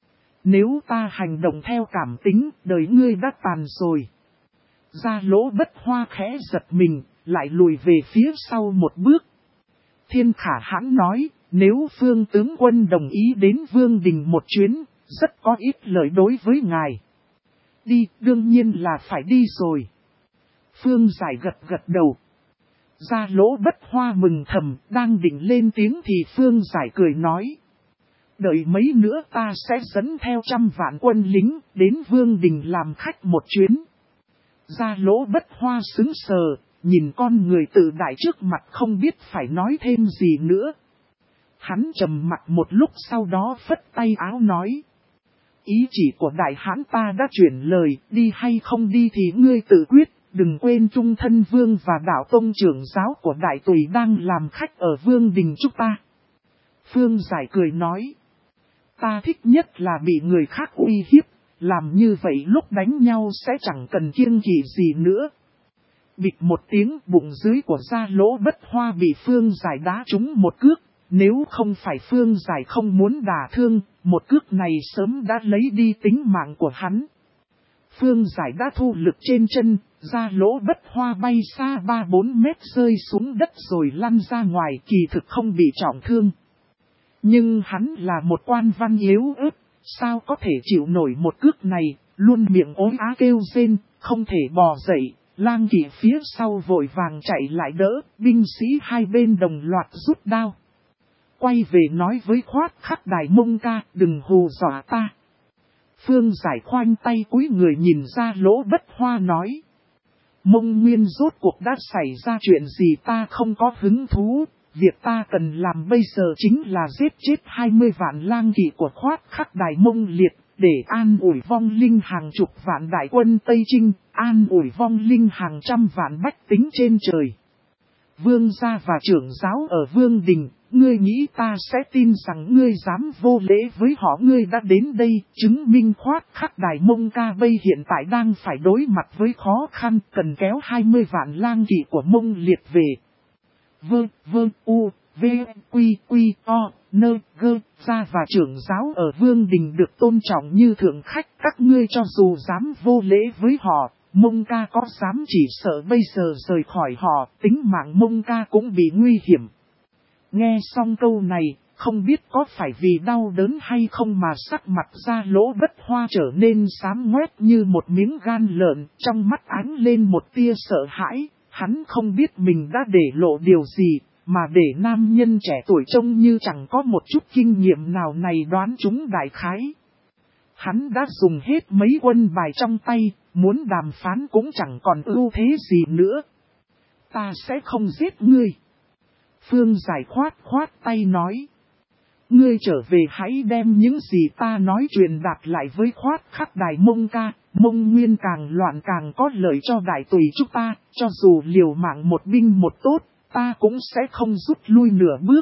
Nếu ta hành động theo cảm tính, đời ngươi đã tàn rồi. Gia Lỗ Bất Hoa khẽ giật mình, lại lùi về phía sau một bước. Thiên Khả Hãn nói, nếu Phương tướng quân đồng ý đến Vương Đình một chuyến, rất có ít lợi đối với ngài. Đi, đương nhiên là phải đi rồi. Phương Giải gật đầu. Gia Lỗ Bất Hoa mừng thầm, đang định lên tiếng thì Phương Giải cười nói. Đợi mấy nữa ta sẽ dẫn theo 100 vạn quân lính, đến Vương Đình làm khách một chuyến. Gia Lỗ Bất Hoa sững sờ, nhìn con người tự đại trước mặt không biết phải nói thêm gì nữa. Hắn trầm mặt một lúc, sau đó phất tay áo nói. Ý chỉ của Đại Hãn ta đã chuyển lời, đi hay không đi thì ngươi tự quyết, đừng quên Trung Thân Vương và đạo tông trưởng giáo của Đại Tùy đang làm khách ở Vương Đình chúng ta. Phương Giải cười nói, ta thích nhất là bị người khác uy hiếp, làm như vậy lúc đánh nhau sẽ chẳng cần kiêng kỵ gì nữa. Bịch một tiếng, bụng dưới của Gia Lỗ Bất Hoa bị Phương Giải đá trúng một cước. Nếu không phải Phương Giải không muốn đả thương, một cước này sớm đã lấy đi tính mạng của hắn. Phương Giải đã thu lực trên chân, Gia Lỗ Bất Hoa bay xa 3-4 mét rơi xuống đất rồi lăn ra ngoài, kỳ thực không bị trọng thương. Nhưng hắn là một quan văn yếu ớt, sao có thể chịu nổi một cước này, luôn miệng ối á kêu rên, không thể bò dậy. Lang Kỵ phía sau vội vàng chạy lại đỡ, binh sĩ hai bên đồng loạt rút đao. Quay về nói với khoát khắc Đài Mông Ca, đừng hù dọa ta. Phương Giải khoanh tay cúi người nhìn Gia Lỗ Bất Hoa nói. Mông Nguyên rốt cuộc đã xảy ra chuyện gì ta không có hứng thú, việc ta cần làm bây giờ chính là giết chết 20 vạn lang kỵ của khoát khắc Đài Mông Liệt, để an ủi vong linh hàng chục vạn đại quân Tây Trinh, an ủi vong linh hàng trăm vạn bách tính trên trời. Vương gia và trưởng giáo ở Vương Đình, ngươi nghĩ ta sẽ tin rằng ngươi dám vô lễ với họ? Ngươi đã đến đây, chứng minh khoát khắc Đài Mông Ca bây hiện tại đang phải đối mặt với khó khăn, cần kéo 20 vạn lang kỵ của Mông Liệt về. Gia và trưởng giáo ở Vương Đình được tôn trọng như thượng khách, các ngươi cho dù dám vô lễ với họ, Mông ca có dám chỉ sợ bây giờ rời khỏi họ, tính mạng Mông ca cũng bị nguy hiểm. Nghe xong câu này, không biết có phải vì đau đớn hay không mà sắc mặt Gia Lỗ Bất Hoa trở nên xám ngoét như một miếng gan lợn, trong mắt ánh lên một tia sợ hãi, hắn không biết mình đã để lộ điều gì, mà để nam nhân trẻ tuổi trông như chẳng có một chút kinh nghiệm nào này đoán chúng đại khái. Hắn đã dùng hết mấy quân bài trong tay, muốn đàm phán cũng chẳng còn ưu thế gì nữa. Ta sẽ không giết ngươi. Phương Giải khoát tay nói. Ngươi trở về hãy đem những gì ta nói truyền đạt lại với Khoát Khắc Đài Mông ca. Mông Nguyên càng loạn càng có lợi cho đại tùy chúng ta, cho dù liều mạng một binh một tốt, ta cũng sẽ không rút lui nửa bước.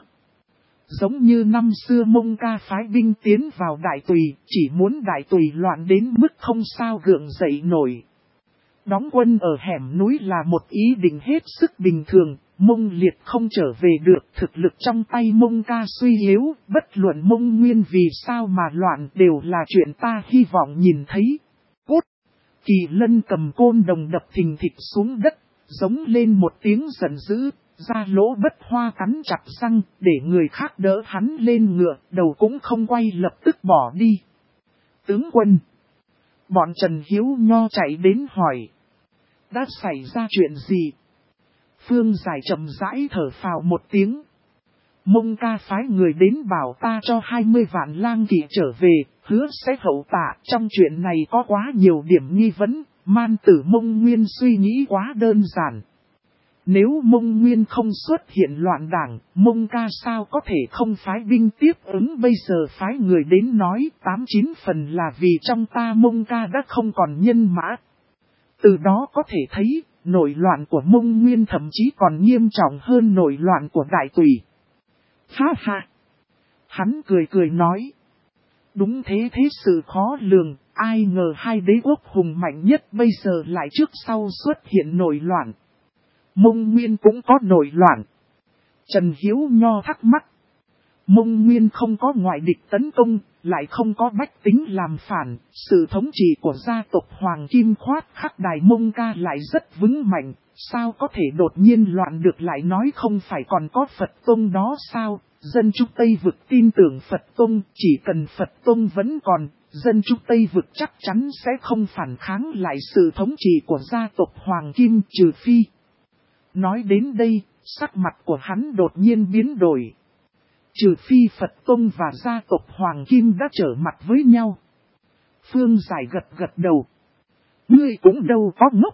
Giống như năm xưa Mông ca phái binh tiến vào đại tùy, chỉ muốn đại tùy loạn đến mức không sao gượng dậy nổi. Đóng quân ở hẻm núi là một ý định hết sức bình thường, Mông Liệt không trở về được, thực lực trong tay Mông ca suy yếu, bất luận Mông Nguyên vì sao mà loạn đều là chuyện ta hy vọng nhìn thấy. Cút! Kỳ Lân cầm côn đồng đập thình thịch xuống đất, giống lên một tiếng giận dữ, Gia Lỗ Bất Hoa cắn chặt răng, để người khác đỡ hắn lên ngựa, đầu cũng không quay lập tức bỏ đi. Tướng quân! Bọn Trần Hiếu Nho chạy đến hỏi. Đã xảy ra chuyện gì? Phương Giải chậm rãi thở phào một tiếng. Mông ca phái người đến bảo ta cho 20 vạn lang kỵ trở về, hứa sẽ hậu tạ. Trong chuyện này có quá nhiều điểm nghi vấn, man tử Mông Nguyên suy nghĩ quá đơn giản. Nếu Mông Nguyên không xuất hiện loạn đảng, Mông ca sao có thể không phái binh tiếp ứng, bây giờ phái người đến nói 89 phần là vì trong ta Mông ca đã không còn nhân mã. Từ đó có thể thấy, nội loạn của Mông Nguyên thậm chí còn nghiêm trọng hơn nội loạn của đại tùy. Ha ha! Hắn cười nói. Đúng thế, thế sự khó lường, ai ngờ hai đế quốc hùng mạnh nhất bây giờ lại trước sau xuất hiện nội loạn. Mông Nguyên cũng có nội loạn. Trần Hiếu Nho thắc mắc. Mông Nguyên không có ngoại địch tấn công, lại không có bách tính làm phản, sự thống trị của gia tộc Hoàng Kim Khoát Khắc Đài Mông ca lại rất vững mạnh, sao có thể đột nhiên loạn được, lại nói không phải còn có Phật Tông đó sao? Dân chúng Tây Vực tin tưởng Phật Tông, chỉ cần Phật Tông vẫn còn, dân chúng Tây Vực chắc chắn sẽ không phản kháng lại sự thống trị của gia tộc Hoàng Kim, trừ phi. Nói đến đây, sắc mặt của hắn đột nhiên biến đổi. Trừ phi Phật Tông và gia tộc Hoàng Kim đã trở mặt với nhau. Phương Giải gật đầu. Ngươi cũng đâu có ngốc.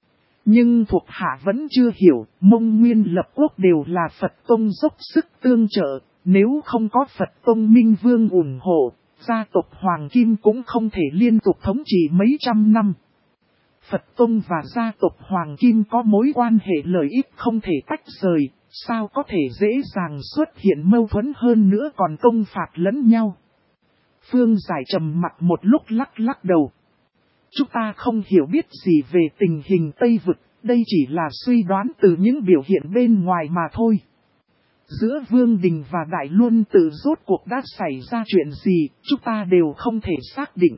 Nhưng thuộc hạ vẫn chưa hiểu, Mông Nguyên lập quốc đều là Phật Tông dốc sức tương trợ, nếu không có Phật Tông Minh Vương ủng hộ, gia tộc Hoàng Kim cũng không thể liên tục thống trị mấy trăm năm. Phật Tông và gia tộc Hoàng Kim có mối quan hệ lợi ích không thể tách rời, sao có thể dễ dàng xuất hiện mâu thuẫn, hơn nữa còn công phạt lẫn nhau. Phương Giải trầm mặt một lúc lắc đầu. Chúng ta không hiểu biết gì về tình hình Tây Vực, đây chỉ là suy đoán từ những biểu hiện bên ngoài mà thôi. Giữa Vương Đình và Đại Luân Tự rốt cuộc đã xảy ra chuyện gì, chúng ta đều không thể xác định.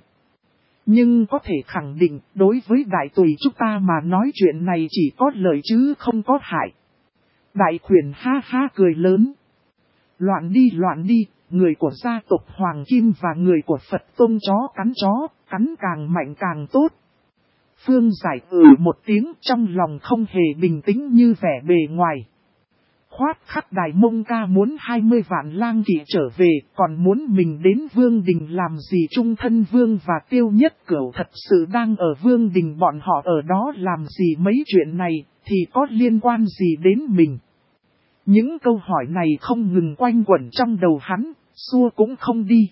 Nhưng có thể khẳng định, đối với đại tùy chúng ta mà nói chuyện này chỉ có lợi chứ không có hại. Đại Khuyển ha ha cười lớn. Loạn đi, người của gia tộc Hoàng Kim và người của Phật Tông chó, cắn càng mạnh càng tốt. Phương Giải một tiếng, trong lòng không hề bình tĩnh như vẻ bề ngoài. Khoát Khắc Đài Mông ca muốn 20 vạn lang kỵ trở về, còn muốn mình đến Vương Đình làm gì? Trung Thân Vương và Tiêu Nhất Cửu thật sự đang ở Vương Đình, bọn họ ở đó làm gì? Mấy chuyện này thì có liên quan gì đến mình? Những câu hỏi này không ngừng quanh quẩn trong đầu hắn, xua cũng không đi.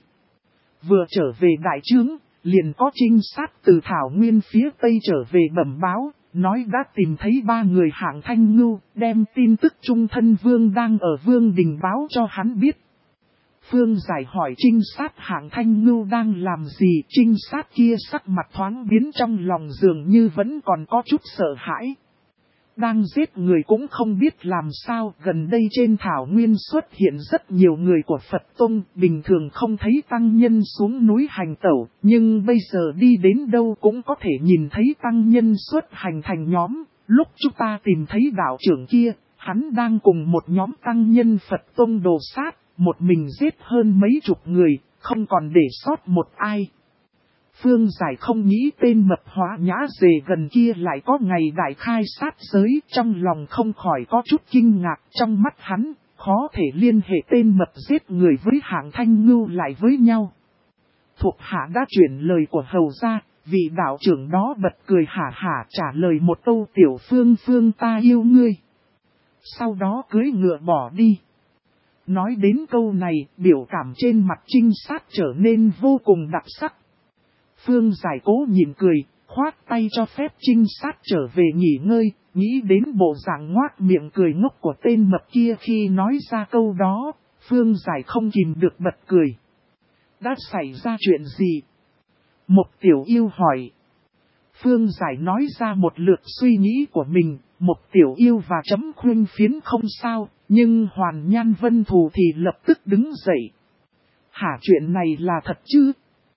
Vừa trở về đại trướng, liền có trinh sát từ Thảo Nguyên phía Tây trở về bẩm báo, nói đã tìm thấy 3 người hạng Thanh Ngưu, đem tin tức Trung Thân Vương đang ở Vương Đình báo cho hắn biết. Phương Giải hỏi trinh sát hạng Thanh Ngưu đang làm gì? Trinh sát kia sắc mặt thoáng biến, trong lòng dường như vẫn còn có chút sợ hãi. Đang giết người cũng không biết làm sao, gần đây trên thảo nguyên xuất hiện rất nhiều người của Phật Tông, bình thường không thấy tăng nhân xuống núi hành tẩu, nhưng bây giờ đi đến đâu cũng có thể nhìn thấy tăng nhân xuất hành thành nhóm. Lúc chúng ta tìm thấy đạo trưởng kia, hắn đang cùng một nhóm tăng nhân Phật Tông đồ sát, một mình giết hơn mấy chục người, không còn để sót một ai. Phương Giải không nghĩ tên mập hóa nhã dề gần kia lại có ngày đại khai sát giới, trong lòng không khỏi có chút kinh ngạc. Trong mắt hắn, khó thể liên hệ tên mập giết người với hạng thanh ngưu lại với nhau. Thuộc hạ đã chuyển lời của hầu ra, vị đạo trưởng đó bật cười hả hả trả lời một câu tiểu Phương Phương ta yêu ngươi. Sau đó cưỡi ngựa bỏ đi. Nói đến câu này, biểu cảm trên mặt trinh sát trở nên vô cùng đặc sắc. Phương Giải cố nhịn cười, khoát tay cho phép trinh sát trở về nghỉ ngơi, nghĩ đến bộ dạng ngoác miệng cười ngốc của tên mập kia khi nói ra câu đó, Phương Giải không kìm được bật cười. Đã xảy ra chuyện gì? Một tiểu yêu hỏi. Phương Giải nói ra một lượt suy nghĩ của mình, một tiểu yêu và chấm khuyên phiến không sao, nhưng Hoàn Nhan Vân Thù thì lập tức đứng dậy. Hả, chuyện này là thật chứ?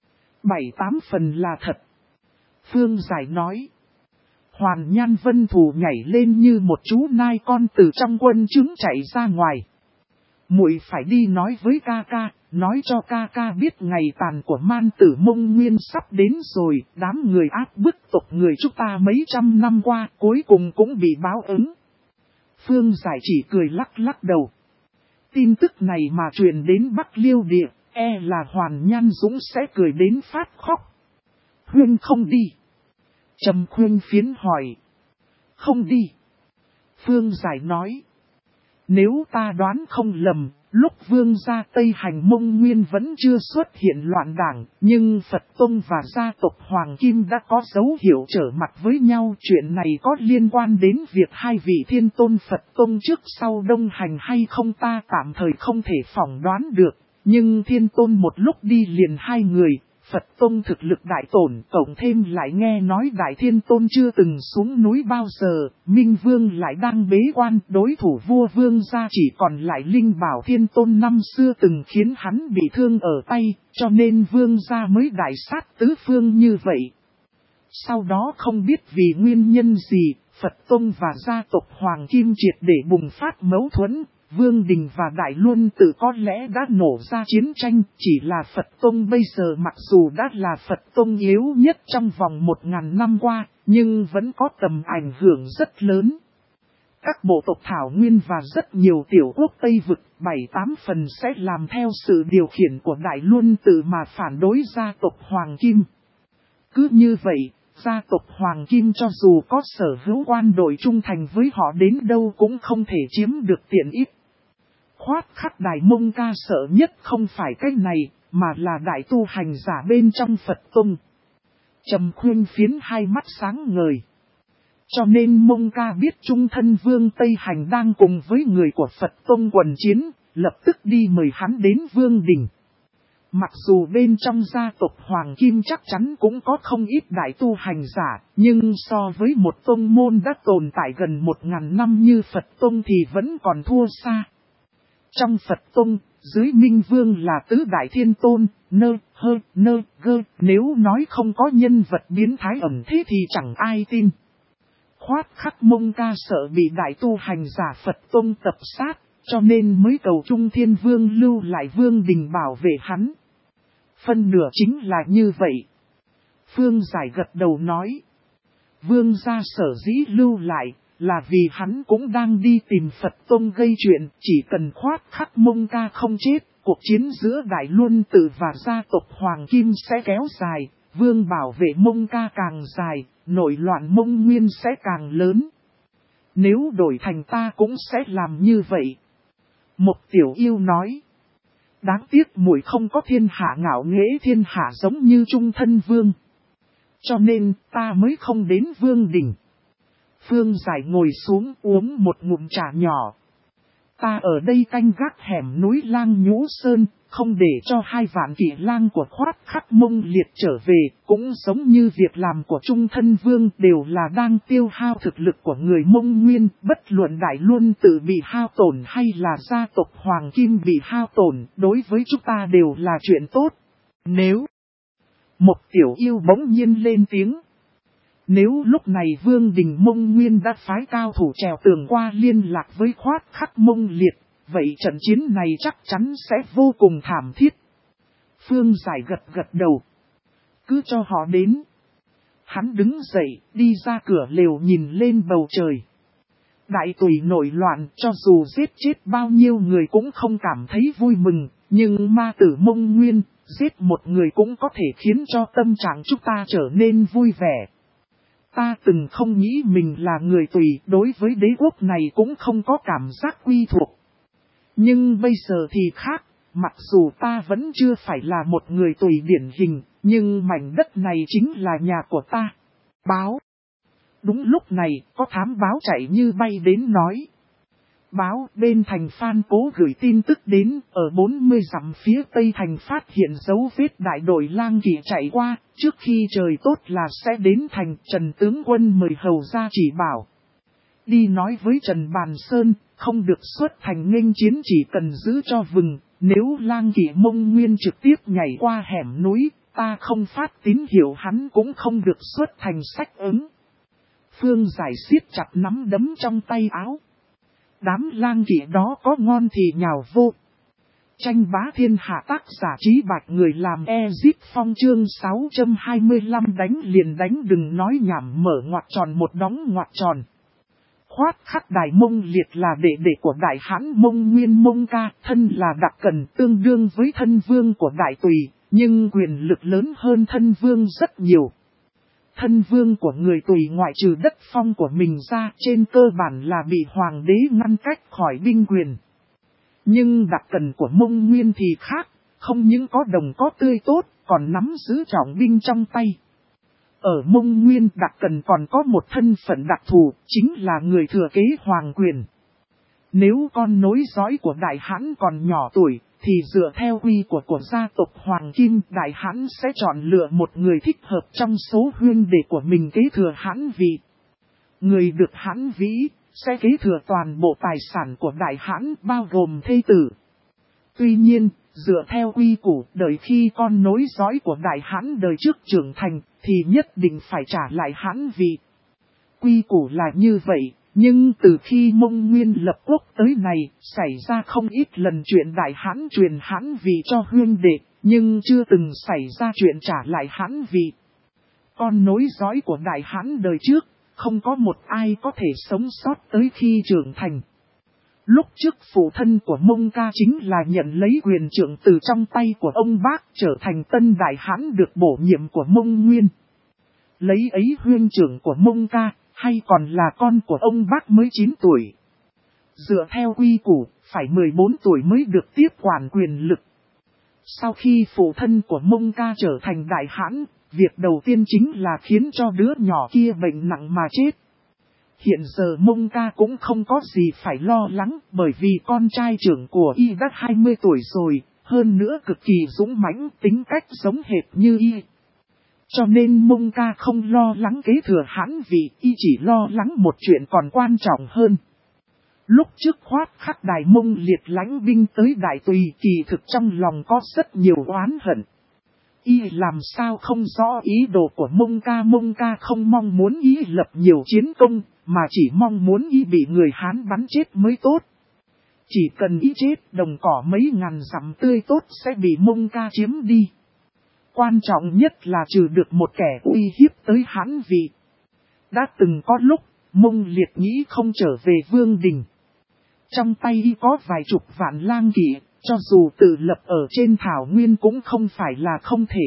7-8 phần là thật. Phương Giải nói. Hoàn Nhan Vân Thù nhảy lên như một chú nai con từ trong quân trứng chạy ra ngoài. Muội phải đi nói với ca ca, nói cho ca ca biết ngày tàn của man tử Mông Nguyên sắp đến rồi, đám người áp bức tộc người chúng ta mấy trăm năm qua cuối cùng cũng bị báo ứng. Phương Giải chỉ cười lắc lắc đầu. Tin tức này mà truyền đến Bắc Liêu Địa, e là Hoàn Nhan Dũng sẽ cười đến phát khóc. Huyên không đi. Trầm Khuyên phiến hỏi. Không đi. Phương Giải nói. Nếu ta đoán không lầm, lúc vương gia Tây Hành Mông Nguyên vẫn chưa xuất hiện loạn đảng, nhưng Phật Tông và gia tộc Hoàng Kim đã có dấu hiệu trở mặt với nhau. Chuyện này có liên quan đến việc hai vị thiên tôn Phật Tông trước sau đông hành hay không ta tạm thời không thể phỏng đoán được. Nhưng thiên tôn một lúc đi liền hai người, Phật Tông thực lực đại tổn, cộng thêm lại nghe nói đại thiên tôn chưa từng xuống núi bao giờ, Minh Vương lại đang bế quan, đối thủ vua vương gia chỉ còn lại Linh Bảo thiên tôn năm xưa từng khiến hắn bị thương ở tay, cho nên vương gia mới đại sát tứ phương như vậy. Sau đó không biết vì nguyên nhân gì, Phật Tông và gia tộc Hoàng Kim triệt để bùng phát mâu thuẫn. Vương Đình và Đại Luân Tự có lẽ đã nổ ra chiến tranh, chỉ là Phật Tông bây giờ mặc dù đã là Phật Tông yếu nhất trong vòng 1000 năm qua, nhưng vẫn có tầm ảnh hưởng rất lớn. Các bộ tộc Thảo Nguyên và rất nhiều tiểu quốc Tây Vực, 7-8 phần sẽ làm theo sự điều khiển của Đại Luân Tự mà phản đối gia tộc Hoàng Kim. Cứ như vậy, gia tộc Hoàng Kim cho dù có sở hữu quan đội trung thành với họ đến đâu cũng không thể chiếm được tiện ích. Khoát khắc Đại Mông Ca sợ nhất không phải cái này, mà là đại tu hành giả bên trong Phật Tông. Trầm Khuyên phiến hai mắt sáng ngời. Cho nên Mông Ca biết Trung Thân Vương Tây Hành đang cùng với người của Phật Tông quần chiến, lập tức đi mời hắn đến Vương Đình. Mặc dù bên trong gia tộc Hoàng Kim chắc chắn cũng có không ít đại tu hành giả, nhưng so với một tông môn đã tồn tại gần 1000 năm như Phật Tông thì vẫn còn thua xa. Trong Phật Tông, dưới Minh Vương là tứ đại thiên tôn, nơ gơ, nếu nói không có nhân vật biến thái ẩn thế thì chẳng ai tin. Khoát khắc Mông Ca sợ bị đại tu hành giả Phật Tông tập sát, cho nên mới cầu Trung Thiên Vương lưu lại Vương Đình bảo vệ hắn. Phân nửa chính là như vậy. Phương Giải gật đầu nói. Vương gia sở dĩ lưu lại, là vì hắn cũng đang đi tìm Phật Tông gây chuyện, chỉ cần khoát khắc Mông Ca không chết, cuộc chiến giữa Đại Luân Tự và gia tộc Hoàng Kim sẽ kéo dài, Vương bảo vệ Mông Ca càng dài, nội loạn Mông Nguyên sẽ càng lớn. Nếu đổi thành ta cũng sẽ làm như vậy. Một tiểu yêu nói. Đáng tiếc muội không có thiên hạ ngạo nghễ thiên hạ giống như Trung Thân Vương. Cho nên ta mới không đến Vương Đình. Phương Giải ngồi xuống uống một ngụm trà nhỏ. Ta ở đây canh gác hẻm núi Lang Nhũ Sơn, không để cho 2 vạn kỵ lang của Khoát Khắc Mông Liệt trở về, cũng giống như việc làm của Trung Thân Vương đều là đang tiêu hao thực lực của người Mông Nguyên, bất luận Đại Luân Tự bị hao tổn hay là gia tộc Hoàng Kim bị hao tổn, đối với chúng ta đều là chuyện tốt. Nếu một tiểu yêu bỗng nhiên lên tiếng. Nếu lúc này Vương Đình Mông Nguyên đã phái cao thủ trèo tường qua liên lạc với Khoát Khắc Mông Liệt, vậy trận chiến này chắc chắn sẽ vô cùng thảm thiết. Phương Giải gật đầu. Cứ cho họ đến. Hắn đứng dậy, đi ra cửa lều nhìn lên bầu trời. Đại Tùy nổi loạn, cho dù giết chết bao nhiêu người cũng không cảm thấy vui mừng, nhưng ma tử Mông Nguyên, giết một người cũng có thể khiến cho tâm trạng chúng ta trở nên vui vẻ. Ta từng không nghĩ mình là người Tùy, đối với đế quốc này cũng không có cảm giác quy thuộc. Nhưng bây giờ thì khác, mặc dù ta vẫn chưa phải là một người Tùy điển hình, nhưng mảnh đất này chính là nhà của ta. Báo. Đúng lúc này, có thám báo chạy như bay đến nói. Báo bên thành Phan Cố gửi tin tức đến, ở 40 dặm phía tây thành phát hiện dấu vết đại đội lang kỵ chạy qua, trước khi trời tốt là sẽ đến thành. Trần tướng quân mời hầu ra chỉ bảo. Đi nói với Trần Bàn Sơn, không được xuất thành nghênh chiến, chỉ cần giữ cho vừng, nếu lang kỵ Mông Nguyên trực tiếp nhảy qua hẻm núi, ta không phát tín hiệu hắn cũng không được xuất thành sách ứng. Phương Giải siết chặt nắm đấm trong tay áo. Đám lang kỵ đó có ngon thì nhào vô. Tranh bá thiên hạ tác giả Trí Bạch người làm Ezip Phong chương 625 đánh liền đánh đừng nói nhảm mở ngoặc tròn một đóng ngoặc tròn. Khoát Khắc Đại Mông Liệt là đệ đệ của Đại Hãn Mông Nguyên Mông Ca, thân là Đặc Cần tương đương với thân vương của Đại Tùy, nhưng quyền lực lớn hơn thân vương rất nhiều. Thân vương của người Tùy ngoại trừ đất phong của mình ra trên cơ bản là bị hoàng đế ngăn cách khỏi binh quyền. Nhưng Đặc Cần của Mông Nguyên thì khác, không những có đồng có tươi tốt, còn nắm giữ trọng binh trong tay. Ở Mông Nguyên Đặc Cần còn có một thân phận đặc thù, chính là người thừa kế hoàng quyền. Nếu con nối dõi của Đại Hãn còn nhỏ tuổi, thì dựa theo quy của gia tộc Hoàng Kim, Đại Hãn sẽ chọn lựa một người thích hợp trong số huynh đệ của mình kế thừa Hãn vị. Người được Hãn vĩ, sẽ kế thừa toàn bộ tài sản của Đại Hãn bao gồm thê tử. Tuy nhiên, dựa theo quy củ, đợi khi con nối dõi của Đại Hãn đời trước trưởng thành, thì nhất định phải trả lại Hãn vị. Quy củ là như vậy. Nhưng từ khi Mông Nguyên lập quốc tới này, xảy ra không ít lần chuyện Đại Hãn truyền Hãn vị cho huynh đệ, nhưng chưa từng xảy ra chuyện trả lại Hãn vị. Con nối dõi của Đại Hãn đời trước, không có một ai có thể sống sót tới khi trưởng thành. Lúc trước phụ thân của Mông Ca chính là nhận lấy quyền trưởng từ trong tay của ông bác, trở thành tân Đại Hãn được bổ nhiệm của Mông Nguyên. Lấy ấy huynh trưởng của Mông Ca, hay còn là con của ông bác mới 9 tuổi. Dựa theo quy củ, phải 14 tuổi mới được tiếp quản quyền lực. Sau khi phụ thân của Mông Ca trở thành Đại Hãn, việc đầu tiên chính là khiến cho đứa nhỏ kia bệnh nặng mà chết. Hiện giờ Mông Ca cũng không có gì phải lo lắng, bởi vì con trai trưởng của y đã 20 tuổi rồi, hơn nữa cực kỳ dũng mãnh, tính cách giống hệt như y. Cho nên Mông Ca không lo lắng kế thừa Hãn vị, y chỉ lo lắng một chuyện còn quan trọng hơn. Lúc trước Khoát Khắc Đại Mông Liệt lãnh binh tới Đại Tùy, kỳ thực trong lòng có rất nhiều oán hận. Y làm sao không rõ ý đồ của Mông Ca không mong muốn y lập nhiều chiến công, mà chỉ mong muốn y bị người Hán bắn chết mới tốt. Chỉ cần y chết, đồng cỏ mấy ngàn dặm tươi tốt sẽ bị Mông Ca chiếm đi. Quan trọng nhất là trừ được một kẻ uy hiếp tới Hãn vị. Đã từng có lúc, Mông Liệt nghĩ không trở về Vương Đình. Trong tay y có vài chục vạn lang kỵ, cho dù tự lập ở trên thảo nguyên cũng không phải là không thể.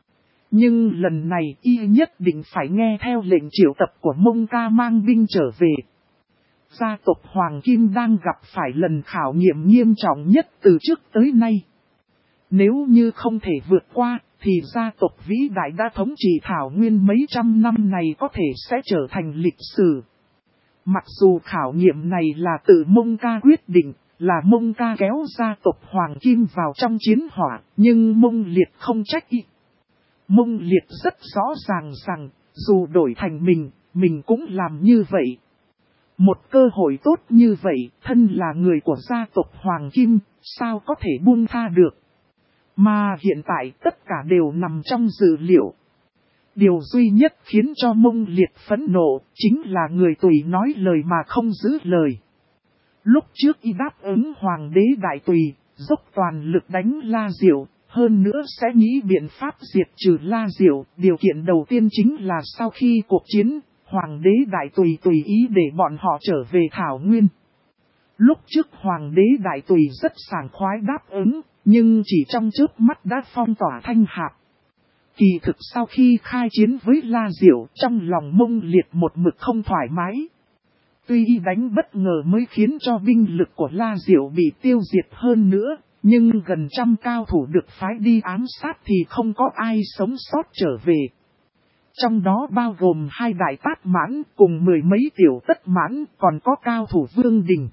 Nhưng lần này y nhất định phải nghe theo lệnh triệu tập của Mông Ca mang binh trở về. Gia tộc Hoàng Kim đang gặp phải lần khảo nghiệm nghiêm trọng nhất từ trước tới nay. Nếu như không thể vượt qua, thì gia tộc vĩ đại đã thống trị thảo nguyên mấy trăm năm này có thể sẽ trở thành lịch sử. Mặc dù khảo nghiệm này là tự Mông Ca quyết định, là Mông Ca kéo gia tộc Hoàng Kim vào trong chiến hỏa, nhưng Mông Liệt không trách y. Mông Liệt rất rõ ràng rằng, dù đổi thành mình cũng làm như vậy. Một cơ hội tốt như vậy, thân là người của gia tộc Hoàng Kim, sao có thể buông tha được. Mà hiện tại tất cả đều nằm trong dự liệu. Điều duy nhất khiến cho Mông Liệt phẫn nộ, chính là người tùy nói lời mà không giữ lời. Lúc trước y đáp ứng Hoàng đế Đại Tùy, dốc toàn lực đánh La Diệu, hơn nữa sẽ nghĩ biện pháp diệt trừ La Diệu. Điều kiện đầu tiên chính là sau khi cuộc chiến, Hoàng đế Đại Tùy tùy ý để bọn họ trở về Thảo Nguyên. Lúc trước Hoàng đế Đại Tùy rất sảng khoái đáp ứng, nhưng chỉ trong chớp mắt đã phong tỏa Thanh Hạp. Kỳ thực sau khi khai chiến với La Diệu, trong lòng Mông Liệt một mực không thoải mái. Tuy y đánh bất ngờ mới khiến cho binh lực của La Diệu bị tiêu diệt hơn nữa, nhưng gần trăm cao thủ được phái đi ám sát thì không có ai sống sót trở về. Trong đó bao gồm 2 đại tát mãn cùng 10 mấy tiểu tất mãn, còn có cao thủ Vương Đình.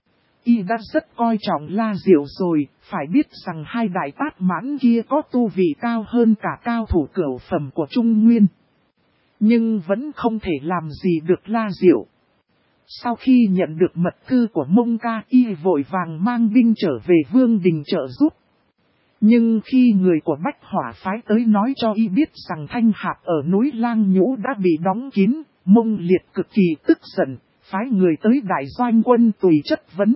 Y đã rất coi trọng La Diệu rồi, phải biết rằng 2 đại tát mãn kia có tu vị cao hơn cả cao thủ cửu phẩm của Trung Nguyên. Nhưng vẫn không thể làm gì được La Diệu. Sau khi nhận được mật thư của Mông Ca, y vội vàng mang binh trở về Vương Đình trợ giúp. Nhưng khi người của Bách Hỏa phái tới nói cho y biết rằng Thanh Hạp ở núi Lang Nhũ đã bị đóng kín, Mông Liệt cực kỳ tức giận, phái người tới đại doanh quân Tùy chất vấn.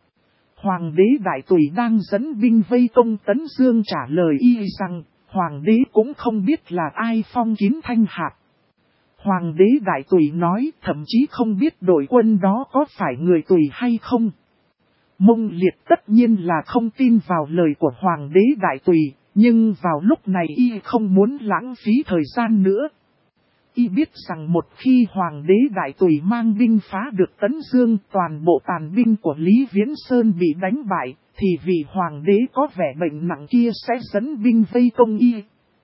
Hoàng đế Đại Tùy đang dẫn binh vây công Tấn Dương trả lời y rằng, Hoàng đế cũng không biết là ai phong kín Thanh Hạp. Hoàng đế Đại Tùy nói, thậm chí không biết đội quân đó có phải người Tùy hay không. Mông Liệt tất nhiên là không tin vào lời của Hoàng đế Đại Tùy, nhưng vào lúc này y không muốn lãng phí thời gian nữa. Y biết rằng một khi Hoàng đế Đại Tùy mang binh phá được Tấn Dương, toàn bộ tàn binh của Lý Viễn Sơn bị đánh bại, thì vị Hoàng đế có vẻ bệnh nặng kia sẽ dẫn binh vây công y.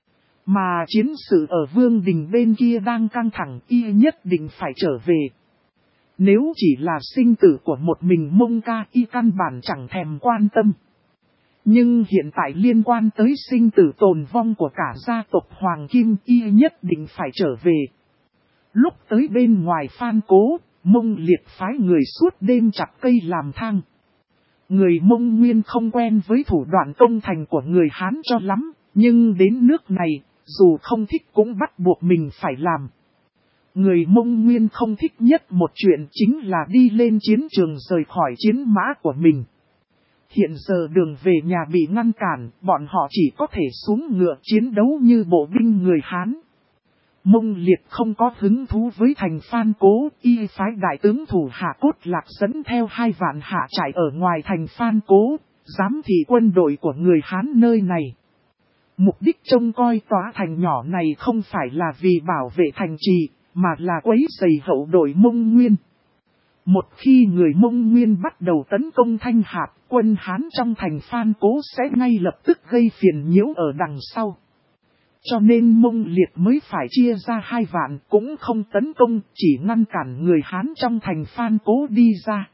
Mà chiến sự ở Vương Đình bên kia đang căng thẳng, y nhất định phải trở về. Nếu chỉ là sinh tử của một mình Mông Ca, y căn bản chẳng thèm quan tâm. Nhưng hiện tại liên quan tới sinh tử tồn vong của cả gia tộc Hoàng Kim, y nhất định phải trở về. Lúc tới bên ngoài Phan Cố, Mông Liệt phái người suốt đêm chặt cây làm thang. Người Mông Nguyên không quen với thủ đoạn công thành của người Hán cho lắm, nhưng đến nước này, dù không thích cũng bắt buộc mình phải làm. Người Mông Nguyên không thích nhất một chuyện chính là đi lên chiến trường rời khỏi chiến mã của mình. Hiện giờ đường về nhà bị ngăn cản, bọn họ chỉ có thể xuống ngựa chiến đấu như bộ binh người Hán. Mông Liệt không có hứng thú với thành Phan Cố, y phái đại tướng thủ hạ Cốt Lạc dẫn theo 2 vạn hạ trại ở ngoài thành Phan Cố, giám thị quân đội của người Hán nơi này. Mục đích trông coi tòa thành nhỏ này không phải là vì bảo vệ thành trì, mà là quấy rầy hậu đội Mông Nguyên. Một khi người Mông Nguyên bắt đầu tấn công Thanh Hạp, quân Hán trong thành Phan Cố sẽ ngay lập tức gây phiền nhiễu ở đằng sau. Cho nên Mông Liệt mới phải chia ra 2 vạn, cũng không tấn công, chỉ ngăn cản người Hán trong thành Phan Cố đi ra.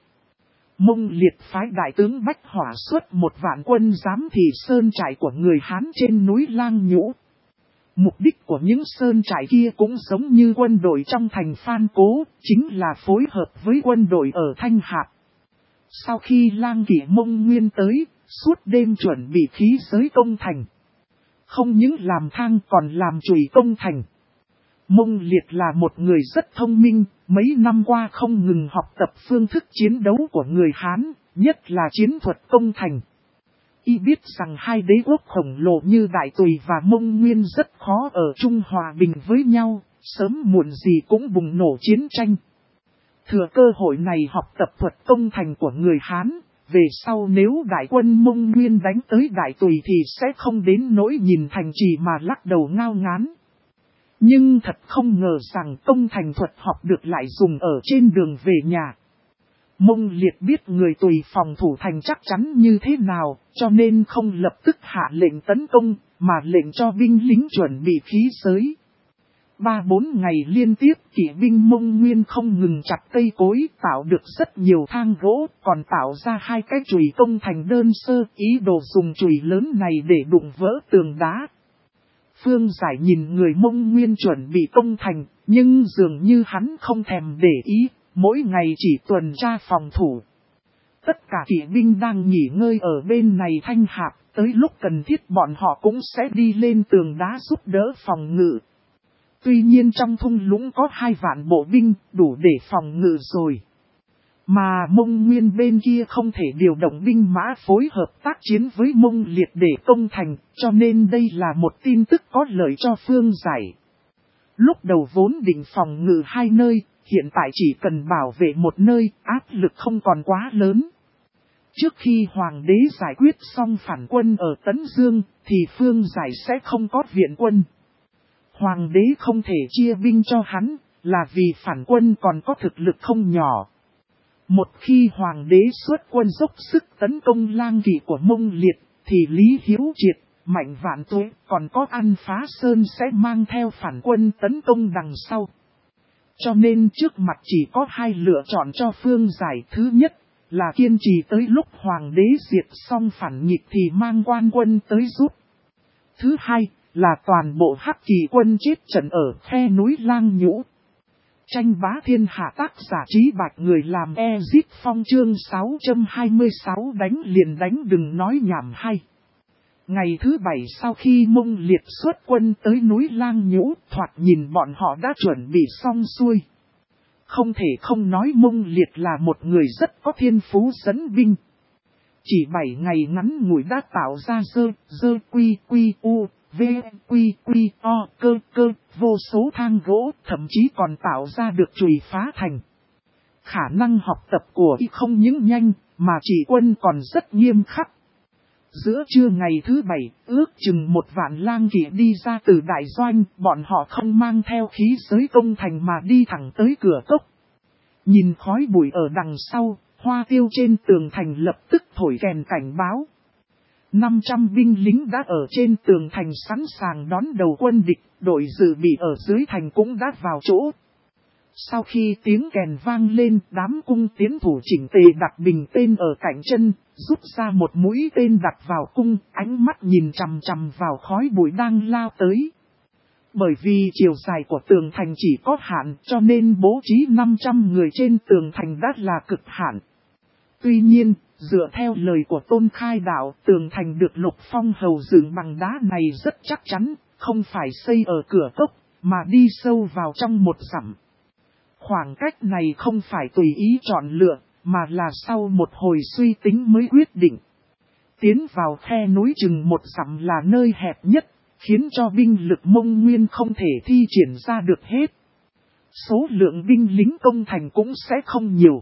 Mông Liệt phái đại tướng Bách Hỏa xuất 1 vạn quân giám thị sơn trại của người Hán trên núi Lang Nhũ. Mục đích của những sơn trại kia cũng giống như quân đội trong thành Phan Cố, chính là phối hợp với quân đội ở Thanh Hạp. Sau khi Lang Kỷ Mông Nguyên tới, suốt đêm chuẩn bị khí giới công thành. Không những làm thang còn làm chùy công thành. Mông Liệt là một người rất thông minh, mấy năm qua không ngừng học tập phương thức chiến đấu của người Hán, nhất là chiến thuật công thành. Y biết rằng 2 đế quốc khổng lồ như Đại Tùy và Mông Nguyên rất khó ở chung hòa bình với nhau, sớm muộn gì cũng bùng nổ chiến tranh. Thừa cơ hội này học tập thuật công thành của người Hán, về sau nếu đại quân Mông Nguyên đánh tới Đại Tùy thì sẽ không đến nỗi nhìn thành trì mà lắc đầu ngao ngán. Nhưng thật không ngờ rằng công thành thuật học được lại dùng ở trên đường về nhà. Mông Liệt biết người Tùy phòng thủ thành chắc chắn như thế nào, cho nên không lập tức hạ lệnh tấn công, mà lệnh cho binh lính chuẩn bị khí giới. 3-4 ngày liên tiếp kỵ binh Mông Nguyên không ngừng chặt cây cối, tạo được rất nhiều thang gỗ, còn tạo ra 2 cái chùy công thành đơn sơ, ý đồ dùng chùy lớn này để đụng vỡ tường đá. Phương Giải nhìn người Mông Nguyên chuẩn bị công thành, nhưng dường như hắn không thèm để ý, mỗi ngày chỉ tuần tra phòng thủ. Tất cả kỵ binh đang nghỉ ngơi ở bên này thanh hạp, tới lúc cần thiết bọn họ cũng sẽ đi lên tường đá giúp đỡ phòng ngự. Tuy nhiên trong thung lũng có 2 vạn bộ binh, đủ để phòng ngự rồi. Mà Mông Nguyên bên kia không thể điều động binh mã phối hợp tác chiến với Mông Liệt để công thành, cho nên đây là một tin tức có lợi cho Phương Giải. Lúc đầu vốn định phòng ngự 2 nơi, hiện tại chỉ cần bảo vệ một nơi, áp lực không còn quá lớn. Trước khi Hoàng đế giải quyết xong phản quân ở Tấn Dương, thì Phương Giải sẽ không có viện quân. Hoàng đế không thể chia binh cho hắn, là vì phản quân còn có thực lực không nhỏ. Một khi Hoàng đế xuất quân dốc sức tấn công lang kỵ của Mông Liệt, thì Lý Hiếu Triệt, Mạnh Vạn Tuế còn có Ăn Phá Sơn sẽ mang theo phản quân tấn công đằng sau. Cho nên trước mặt chỉ có 2 lựa chọn cho Phương Giải. Thứ nhất là kiên trì tới lúc Hoàng đế diệt xong phản nghịch thì mang quan quân tới giúp. Thứ hai là toàn bộ Hắc Kỳ quân chết trận ở khe núi Lang Nhũ. Tranh bá thiên hạ, tác giả Trí Bạch, người làm Ezip Phong, chương 626 đánh liền đánh đừng nói nhảm hay. Ngày thứ 7 sau khi Mông Liệt xuất quân tới núi Lang Nhũ, thoạt nhìn bọn họ đã chuẩn bị xong xuôi. Không thể không nói Mông Liệt là một người rất có thiên phú dẫn binh. Chỉ 7 ngày ngắn ngủi đã tạo ra dơ quy u, v quy o, cơ, vô số thang gỗ, thậm chí còn tạo ra được chùy phá thành. Khả năng học tập của y không những nhanh, mà chỉ quân còn rất nghiêm khắc. Giữa trưa ngày thứ 7, ước chừng 1 vạn lang kỵ đi ra từ đại doanh, bọn họ không mang theo khí giới công thành mà đi thẳng tới cửa cốc. Nhìn khói bụi ở đằng sau, hoa tiêu trên tường thành lập tức thổi kèn cảnh báo. 500 binh lính đã ở trên tường thành sẵn sàng đón đầu quân địch, đội dự bị ở dưới thành cũng đã vào chỗ. Sau khi tiếng kèn vang lên, đám cung tiến thủ chỉnh tề đặt bình tên ở cạnh chân, rút ra một mũi tên đặt vào cung, ánh mắt nhìn chằm chằm vào khói bụi đang lao tới. Bởi vì chiều dài của tường thành chỉ có hạn, cho nên bố trí 500 người trên tường thành đã là cực hạn. Tuy nhiên, dựa theo lời của Tôn Khai Đạo, tường thành được Lục Phong hầu dựng bằng đá này rất chắc chắn, không phải xây ở cửa cốc, mà đi sâu vào trong 1 dặm. Khoảng cách này không phải tùy ý chọn lựa, mà là sau một hồi suy tính mới quyết định. Tiến vào khe núi chừng 1 dặm là nơi hẹp nhất, khiến cho binh lực Mông Nguyên không thể thi triển ra được hết. Số lượng binh lính công thành cũng sẽ không nhiều.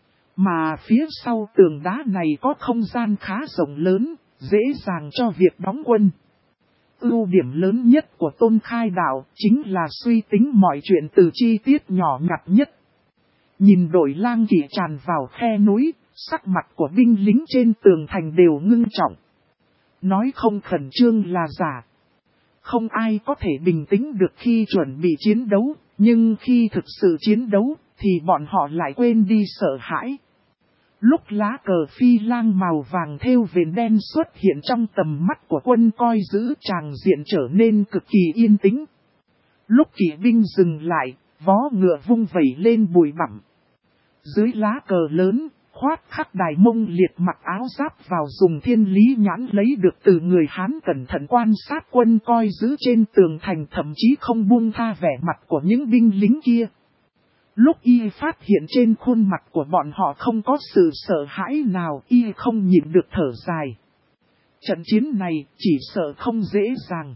Mà phía sau tường đá này có không gian khá rộng lớn, dễ dàng cho việc đóng quân. Ưu điểm lớn nhất của Tôn Khai Đạo chính là suy tính mọi chuyện từ chi tiết nhỏ nhặt nhất. Nhìn đội lang kỵ tràn vào khe núi, sắc mặt của binh lính trên tường thành đều ngưng trọng. Nói không khẩn trương là giả. Không ai có thể bình tĩnh được khi chuẩn bị chiến đấu, nhưng khi thực sự chiến đấu thì bọn họ lại quên đi sợ hãi. Lúc lá cờ phi lang màu vàng thêu viền đen xuất hiện trong tầm mắt của quân coi giữ, tràng diện trở nên cực kỳ yên tĩnh. Lúc kỵ binh dừng lại, vó ngựa vung vẩy lên bụi bặm. Dưới lá cờ lớn, khoát khắc đài Mông Liệt mặc áo giáp vào dùng thiên lý nhãn lấy được từ người Hán cẩn thận quan sát quân coi giữ trên tường thành, thậm chí không buông tha vẻ mặt của những binh lính kia. Lúc y phát hiện trên khuôn mặt của bọn họ không có sự sợ hãi nào, y không nhịn được thở dài. Trận chiến này chỉ sợ không dễ dàng.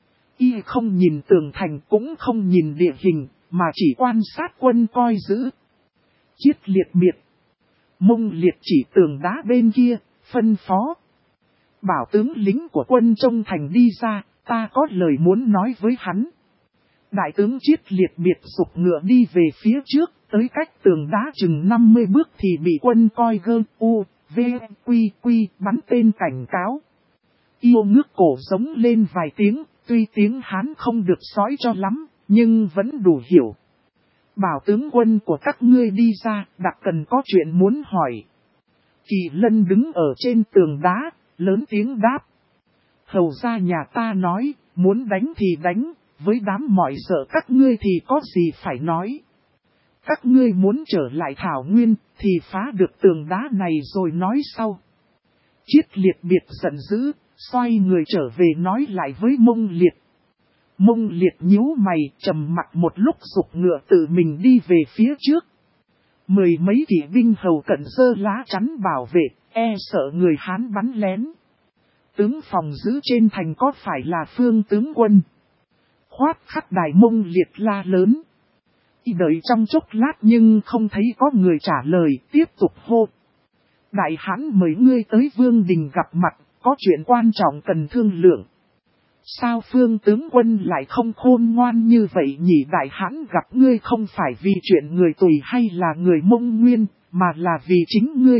Y không nhìn tường thành cũng không nhìn địa hình, mà chỉ quan sát quân coi giữ. Chiết liệt miệt. Mông Liệt chỉ tường đá bên kia, phân phó. Bảo tướng lính của quân trong thành đi ra, ta có lời muốn nói với hắn. Đại tướng Chiết liệt biệt sụp ngựa đi về phía trước, tới cách tường đá chừng 50 bước thì bị quân coi gơ, v, quy bắn tên cảnh cáo. Yêu ngước cổ giống lên vài tiếng, tuy tiếng Hán không được sói cho lắm, nhưng vẫn đủ hiểu. Bảo tướng quân của các ngươi đi ra, đặc cần có chuyện muốn hỏi. Kỳ Lân đứng ở trên tường đá, lớn tiếng đáp. Hầu ra nhà ta nói, muốn đánh thì đánh, với đám mọi sợ các ngươi thì có gì phải nói. Các ngươi muốn trở lại Thảo Nguyên, thì phá được tường đá này rồi nói sau. Chiết Liệt biệt giận dữ, xoay người trở về nói lại với Mông Liệt. Mông Liệt nhíu mày, trầm mặc một lúc giục ngựa tự mình đi về phía trước. Mười mấy kỵ binh hầu cận giơ lá chắn bảo vệ, e sợ người Hán bắn lén. Tướng phòng giữ trên thành có phải là Phương tướng quân? Khoát khắc đài Mông Liệt la lớn. Đợi trong chốc lát nhưng không thấy có người trả lời, tiếp tục hô. Đại Hán mời ngươi tới Vương Đình gặp mặt, có chuyện quan trọng cần thương lượng. Sao Phương tướng quân lại không khôn ngoan như vậy nhỉ? Đại Hán gặp ngươi không phải vì chuyện người Tùy hay là người Mông Nguyên, mà là vì chính ngươi.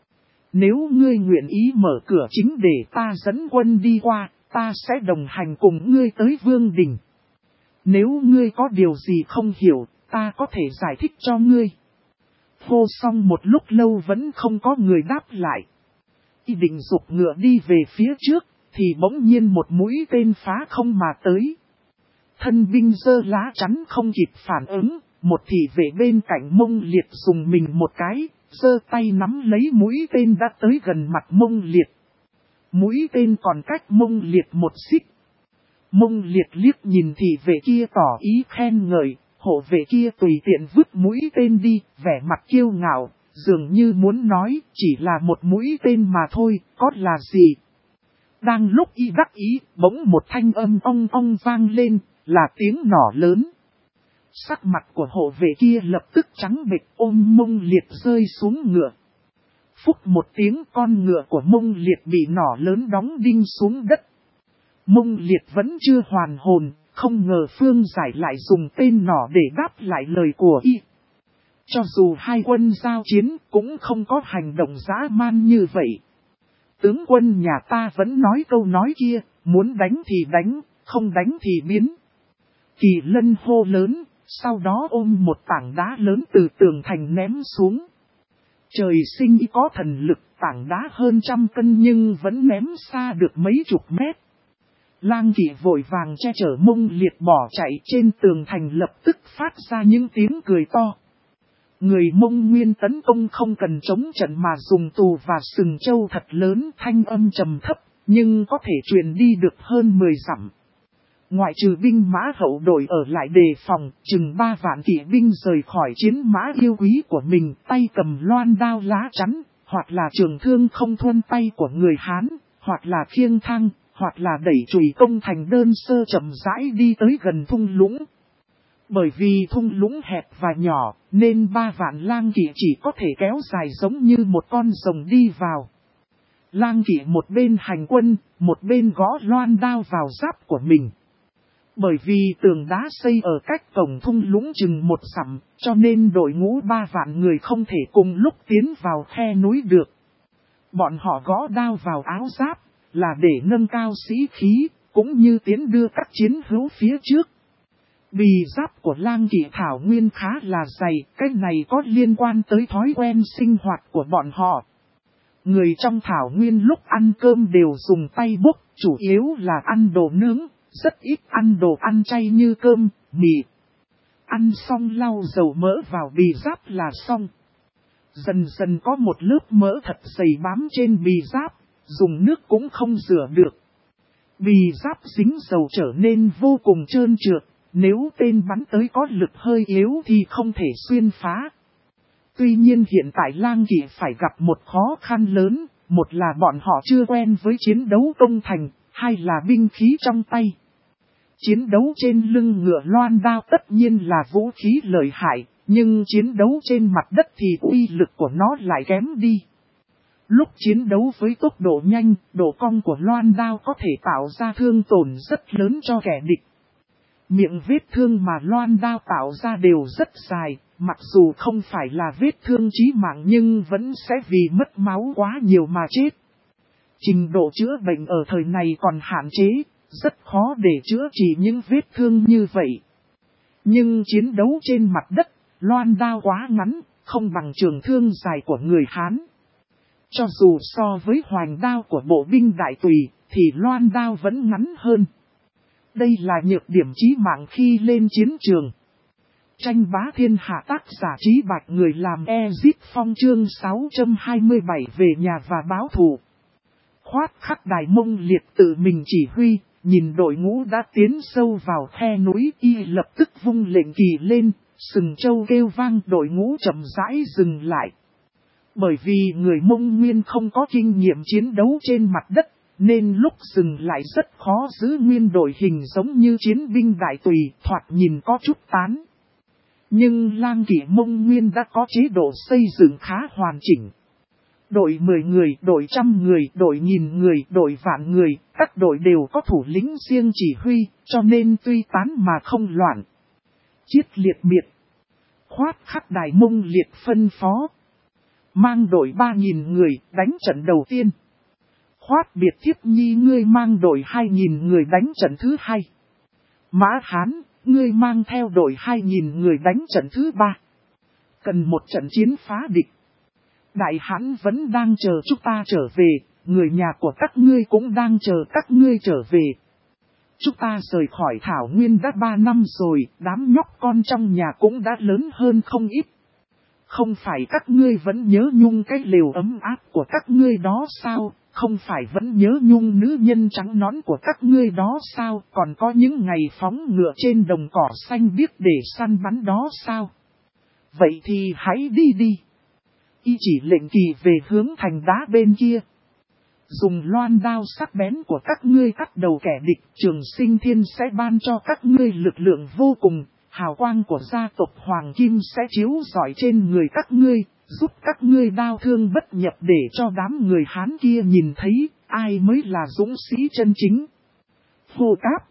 Nếu ngươi nguyện ý mở cửa chính để ta dẫn quân đi qua, ta sẽ đồng hành cùng ngươi tới Vương Đình. Nếu ngươi có điều gì không hiểu, ta có thể giải thích cho ngươi. Hô xong một lúc lâu vẫn không có người đáp lại. Y định giục ngựa đi về phía trước, thì bỗng nhiên một mũi tên phá không mà tới. Thân binh giơ lá chắn không kịp phản ứng, một thị vệ bên cạnh Mông Liệt dùng mình một cái, giơ tay nắm lấy mũi tên đã tới gần mặt Mông Liệt. Mũi tên còn cách Mông Liệt một xích. Mông Liệt liếc nhìn thị vệ kia tỏ ý khen ngợi, hộ vệ kia tùy tiện vứt mũi tên đi, vẻ mặt kiêu ngạo, dường như muốn nói chỉ là một mũi tên mà thôi, có là gì. Đang lúc y đắc ý, bỗng một thanh âm ong ong vang lên, là tiếng nỏ lớn. Sắc mặt của hộ vệ kia lập tức trắng bệch, ôm Mông Liệt rơi xuống ngựa. Phúc một tiếng, con ngựa của Mông Liệt bị nỏ lớn đóng đinh xuống đất. Mông Liệt vẫn chưa hoàn hồn, không ngờ Phương Giải lại dùng tên nỏ để đáp lại lời của y. Cho dù hai quân giao chiến cũng không có hành động dã man như vậy. Tướng quân nhà ta vẫn nói câu nói kia, muốn đánh thì đánh, không đánh thì biến. Kỳ Lân hô lớn, sau đó ôm một tảng đá lớn từ tường thành ném xuống. Trời sinh y có thần lực, tảng đá hơn 100 cân nhưng vẫn ném xa được mấy chục mét. Lang Kỵ vội vàng che chở Mông Liệt bỏ chạy, trên tường thành lập tức phát ra những tiếng cười to. Người Mông Nguyên tấn công không cần chống trận mà dùng tù và sừng trâu thật lớn, thanh âm trầm thấp, nhưng có thể truyền đi được hơn 10 dặm. Ngoại trừ binh mã hậu đội ở lại đề phòng, chừng 3 vạn kỵ binh rời khỏi chiến mã yêu quý của mình, tay cầm loan đao lá chắn, hoặc là trường thương không thuân tay của người Hán, hoặc là khiêng thang, hoặc là đẩy chùy công thành đơn sơ chậm rãi đi tới gần thung lũng. Bởi vì thung lũng hẹp và nhỏ, nên 3 vạn lang kỵ chỉ có thể kéo dài giống như một con rồng đi vào. Lang kỵ một bên hành quân, một bên gõ loan đao vào giáp của mình. Bởi vì tường đá xây ở cách cổng thung lũng chừng 1 dặm, cho nên đội ngũ 3 vạn người không thể cùng lúc tiến vào khe núi được. Bọn họ gõ đao vào áo giáp, là để nâng cao sĩ khí, cũng như tiến đưa các chiến hữu phía trước. Bì giáp của lang kỵ Thảo Nguyên khá là dày, cái này có liên quan tới thói quen sinh hoạt của bọn họ. Người trong Thảo Nguyên lúc ăn cơm đều dùng tay bốc, chủ yếu là ăn đồ nướng, rất ít ăn đồ ăn chay như cơm, mì. Ăn xong lau dầu mỡ vào bì giáp là xong. Dần dần có một lớp mỡ thật dày bám trên bì giáp, dùng nước cũng không rửa được. Bì giáp dính dầu trở nên vô cùng trơn trượt, nếu tên bắn tới có lực hơi yếu thì không thể xuyên phá. Tuy nhiên hiện tại lang kỵ phải gặp một khó khăn lớn, một là bọn họ chưa quen với chiến đấu công thành, hai là binh khí trong tay. Chiến đấu trên lưng ngựa loan đao tất nhiên là vũ khí lợi hại, nhưng chiến đấu trên mặt đất thì uy lực của nó lại kém đi. Lúc chiến đấu với tốc độ nhanh, độ cong của loan đao có thể tạo ra thương tổn rất lớn cho kẻ địch. Miệng vết thương mà loan đao tạo ra đều rất dài, mặc dù không phải là vết thương chí mạng nhưng vẫn sẽ vì mất máu quá nhiều mà chết. Trình độ chữa bệnh ở thời này còn hạn chế, rất khó để chữa trị những vết thương như vậy. Nhưng chiến đấu trên mặt đất, loan đao quá ngắn, không bằng trường thương dài của người Hán. Cho dù so với hoành đao của bộ binh đại tùy, thì loan đao vẫn ngắn hơn. Đây là nhược điểm chí mạng khi lên chiến trường. Tranh bá thiên hạ tác giả Trí Bạch người làm Ezip Phong chương 627 về nhà và báo thù. Khoát khắc Đài Mông Liệt tự mình chỉ huy, nhìn đội ngũ đã tiến sâu vào khe núi, y lập tức vung lệnh kỳ lên, sừng trâu kêu vang, đội ngũ chậm rãi dừng lại. Bởi vì người Mông Nguyên không có kinh nghiệm chiến đấu trên mặt đất, nên lúc dừng lại rất khó giữ nguyên đội hình giống như chiến binh đại tùy, thoạt nhìn có chút tán. Nhưng Lang Kỵ Mông Nguyên đã có chế độ xây dựng khá hoàn chỉnh. Đội 10 người, đội 100 người, đội 1000 người, đội vạn người, các đội đều có thủ lĩnh riêng chỉ huy, cho nên tuy tán mà không loạn. Chiết liệt miệt. Khoát khắc Đài Mông Liệt phân phó. Mang đội 3000 người, đánh trận đầu tiên. Khoát biệt Thiếp Nhi ngươi mang đội 2000 người đánh trận thứ hai. Mã Hán, ngươi mang theo đội 2000 người đánh trận thứ ba. Cần một trận chiến phá địch. Đại Hán vẫn đang chờ chúng ta trở về, người nhà của các ngươi cũng đang chờ các ngươi trở về. Chúng ta rời khỏi Thảo Nguyên đã 3 năm rồi, đám nhóc con trong nhà cũng đã lớn hơn không ít. Không phải các ngươi vẫn nhớ nhung cái lều ấm áp của các ngươi đó sao? Không phải vẫn nhớ nhung nữ nhân trắng nõn của các ngươi đó sao? Còn có những ngày phóng ngựa trên đồng cỏ xanh biếc để săn bắn đó sao? Vậy thì hãy đi đi. Y chỉ lệnh kỳ về hướng thành đá bên kia. Dùng loan đao sắc bén của các ngươi cắt đầu kẻ địch, Trường Sinh Thiên sẽ ban cho các ngươi lực lượng vô cùng. Hào quang của gia tộc Hoàng Kim sẽ chiếu rọi trên người các ngươi, giúp các ngươi đao thương bất nhập để cho đám người Hán kia nhìn thấy ai mới là dũng sĩ chân chính. Hô Cáp.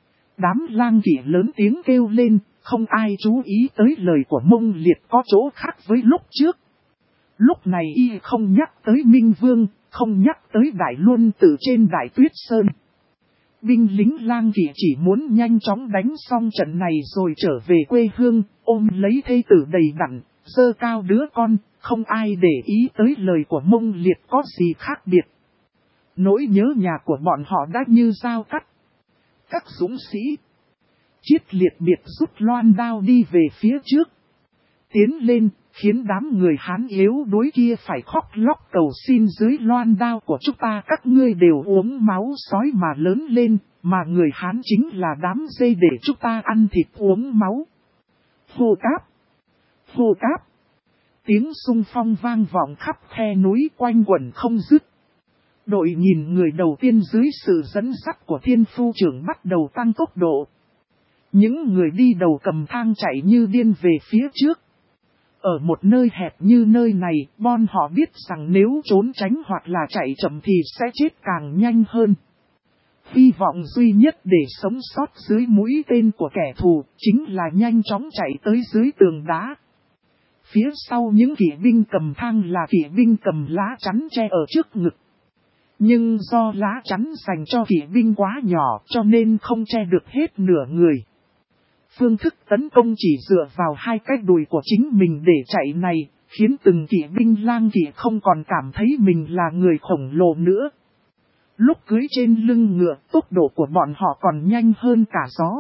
Đám Lang Kỵ lớn tiếng kêu lên, không ai chú ý tới lời của Mông Liệt có chỗ khác với lúc trước. Lúc này y không nhắc tới Minh Vương, không nhắc tới Đại Luân Tử trên Đại Tuyết Sơn. Binh lính Lang Kỵ chỉ muốn nhanh chóng đánh xong trận này rồi trở về quê hương, ôm lấy thê tử đầy đặn, giơ cao đứa con, không ai để ý tới lời của Mông Liệt có gì khác biệt. Nỗi nhớ nhà của bọn họ đã như dao cắt. Các dũng sĩ Chiết liệt biệt rút loan đao đi về phía trước. Tiến lên, khiến đám người Hán yếu đuối kia phải khóc lóc cầu xin dưới loan đao của chúng ta các ngươi đều uống máu sói mà lớn lên, mà người Hán chính là đám dê để chúng ta ăn thịt uống máu. Hô Cáp! Hô Cáp! Tiếng xung phong vang vọng khắp khe núi quanh quẩn không dứt. Đội 1000 người đầu tiên dưới sự dẫn dắt của Thiên Phu Trưởng bắt đầu tăng tốc độ. Những người đi đầu cầm thang chạy như điên về phía trước. Ở một nơi hẹp như nơi này, bọn họ biết rằng nếu trốn tránh hoặc là chạy chậm thì sẽ chết càng nhanh hơn. Hy vọng duy nhất để sống sót dưới mũi tên của kẻ thù chính là nhanh chóng chạy tới dưới tường đá. Phía sau những kỵ binh cầm thang là kỵ binh cầm lá chắn che ở trước ngực. Nhưng do lá chắn dành cho kỵ binh quá nhỏ cho nên không che được hết nửa người. Phương thức tấn công chỉ dựa vào hai cái đùi của chính mình để chạy này, khiến từng kỵ binh Lang Kỵ không còn cảm thấy mình là người khổng lồ nữa. Lúc cưỡi trên lưng ngựa, tốc độ của bọn họ còn nhanh hơn cả gió.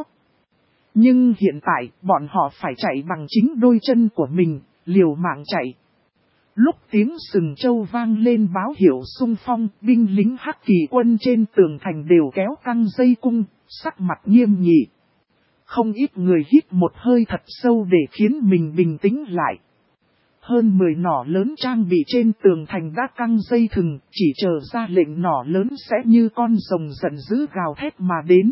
Nhưng hiện tại, bọn họ phải chạy bằng chính đôi chân của mình, liều mạng chạy. Lúc tiếng sừng trâu vang lên báo hiệu xung phong, binh lính Hắc Kỳ quân trên tường thành đều kéo căng dây cung, sắc mặt nghiêm nghị. Không ít người hít một hơi thật sâu để khiến mình bình tĩnh lại. Hơn 10 nỏ lớn trang bị trên tường thành đã căng dây thừng, chỉ chờ ra lệnh nỏ lớn sẽ như con rồng giận dữ gào thét mà đến.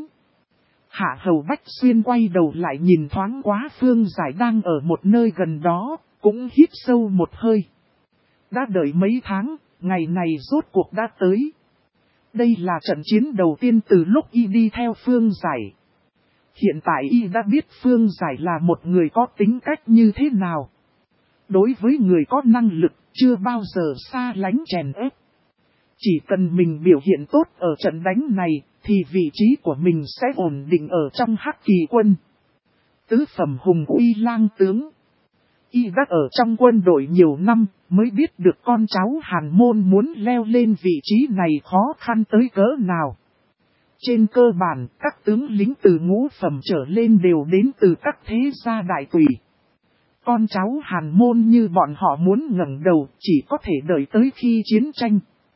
Hạ Hầu Bách Xuyên quay đầu lại nhìn thoáng quá Phương Giải đang ở một nơi gần đó, cũng hít sâu một hơi. Đã đợi mấy tháng, ngày này rốt cuộc đã tới. Đây là trận chiến đầu tiên từ lúc y đi theo Phương Giải. Hiện tại y đã biết Phương Giải là một người có tính cách như thế nào. Đối với người có năng lực, chưa bao giờ xa lánh chèn ép. Chỉ cần mình biểu hiện tốt ở trận đánh này, thì vị trí của mình sẽ ổn định ở trong Hắc Kỳ quân. tứ phẩm hùng uy lang tướng. Y đã ở trong quân đội nhiều năm, mới biết được con cháu Hàn Môn muốn leo lên vị trí này khó khăn tới cỡ nào. Trên cơ bản, các tướng lính từ ngũ phẩm trở lên đều đến từ các thế gia đại tùy. Con cháu Hàn Môn như bọn họ muốn ngẩng đầu chỉ có thể đợi tới khi chiến tranh.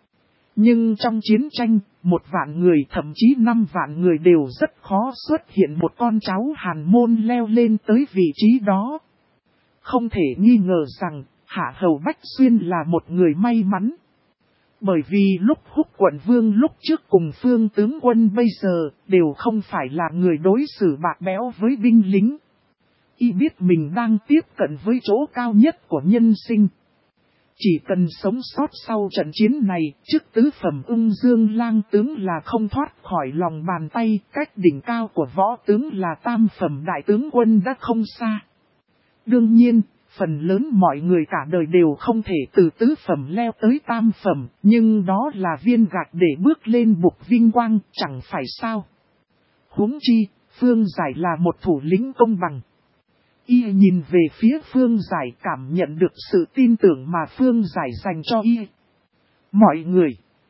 Nhưng trong chiến tranh, 1 vạn người thậm chí 5 vạn người đều rất khó xuất hiện một con cháu Hàn Môn leo lên tới vị trí đó. Không thể nghi ngờ rằng, Hạ Hầu Bách Xuyên là một người may mắn. Bởi vì lúc Húc quận vương lúc trước cùng Phương tướng quân bây giờ, đều không phải là người đối xử bạc bẽo với binh lính. Y biết mình đang tiếp cận với chỗ cao nhất của nhân sinh. Chỉ cần sống sót sau trận chiến này, trước tứ phẩm Ung Dương lang tướng là không thoát khỏi lòng bàn tay, cách đỉnh cao của võ tướng là tam phẩm đại tướng quân đã không xa. Đương nhiên, phần lớn mọi người cả đời đều không thể từ tứ phẩm leo tới tam phẩm, nhưng đó là viên gạch để bước lên bục vinh quang, chẳng phải sao. Huống chi, Phương Giải là một thủ lĩnh công bằng. Y nhìn về phía Phương Giải cảm nhận được sự tin tưởng mà Phương Giải dành cho Y. Mọi người.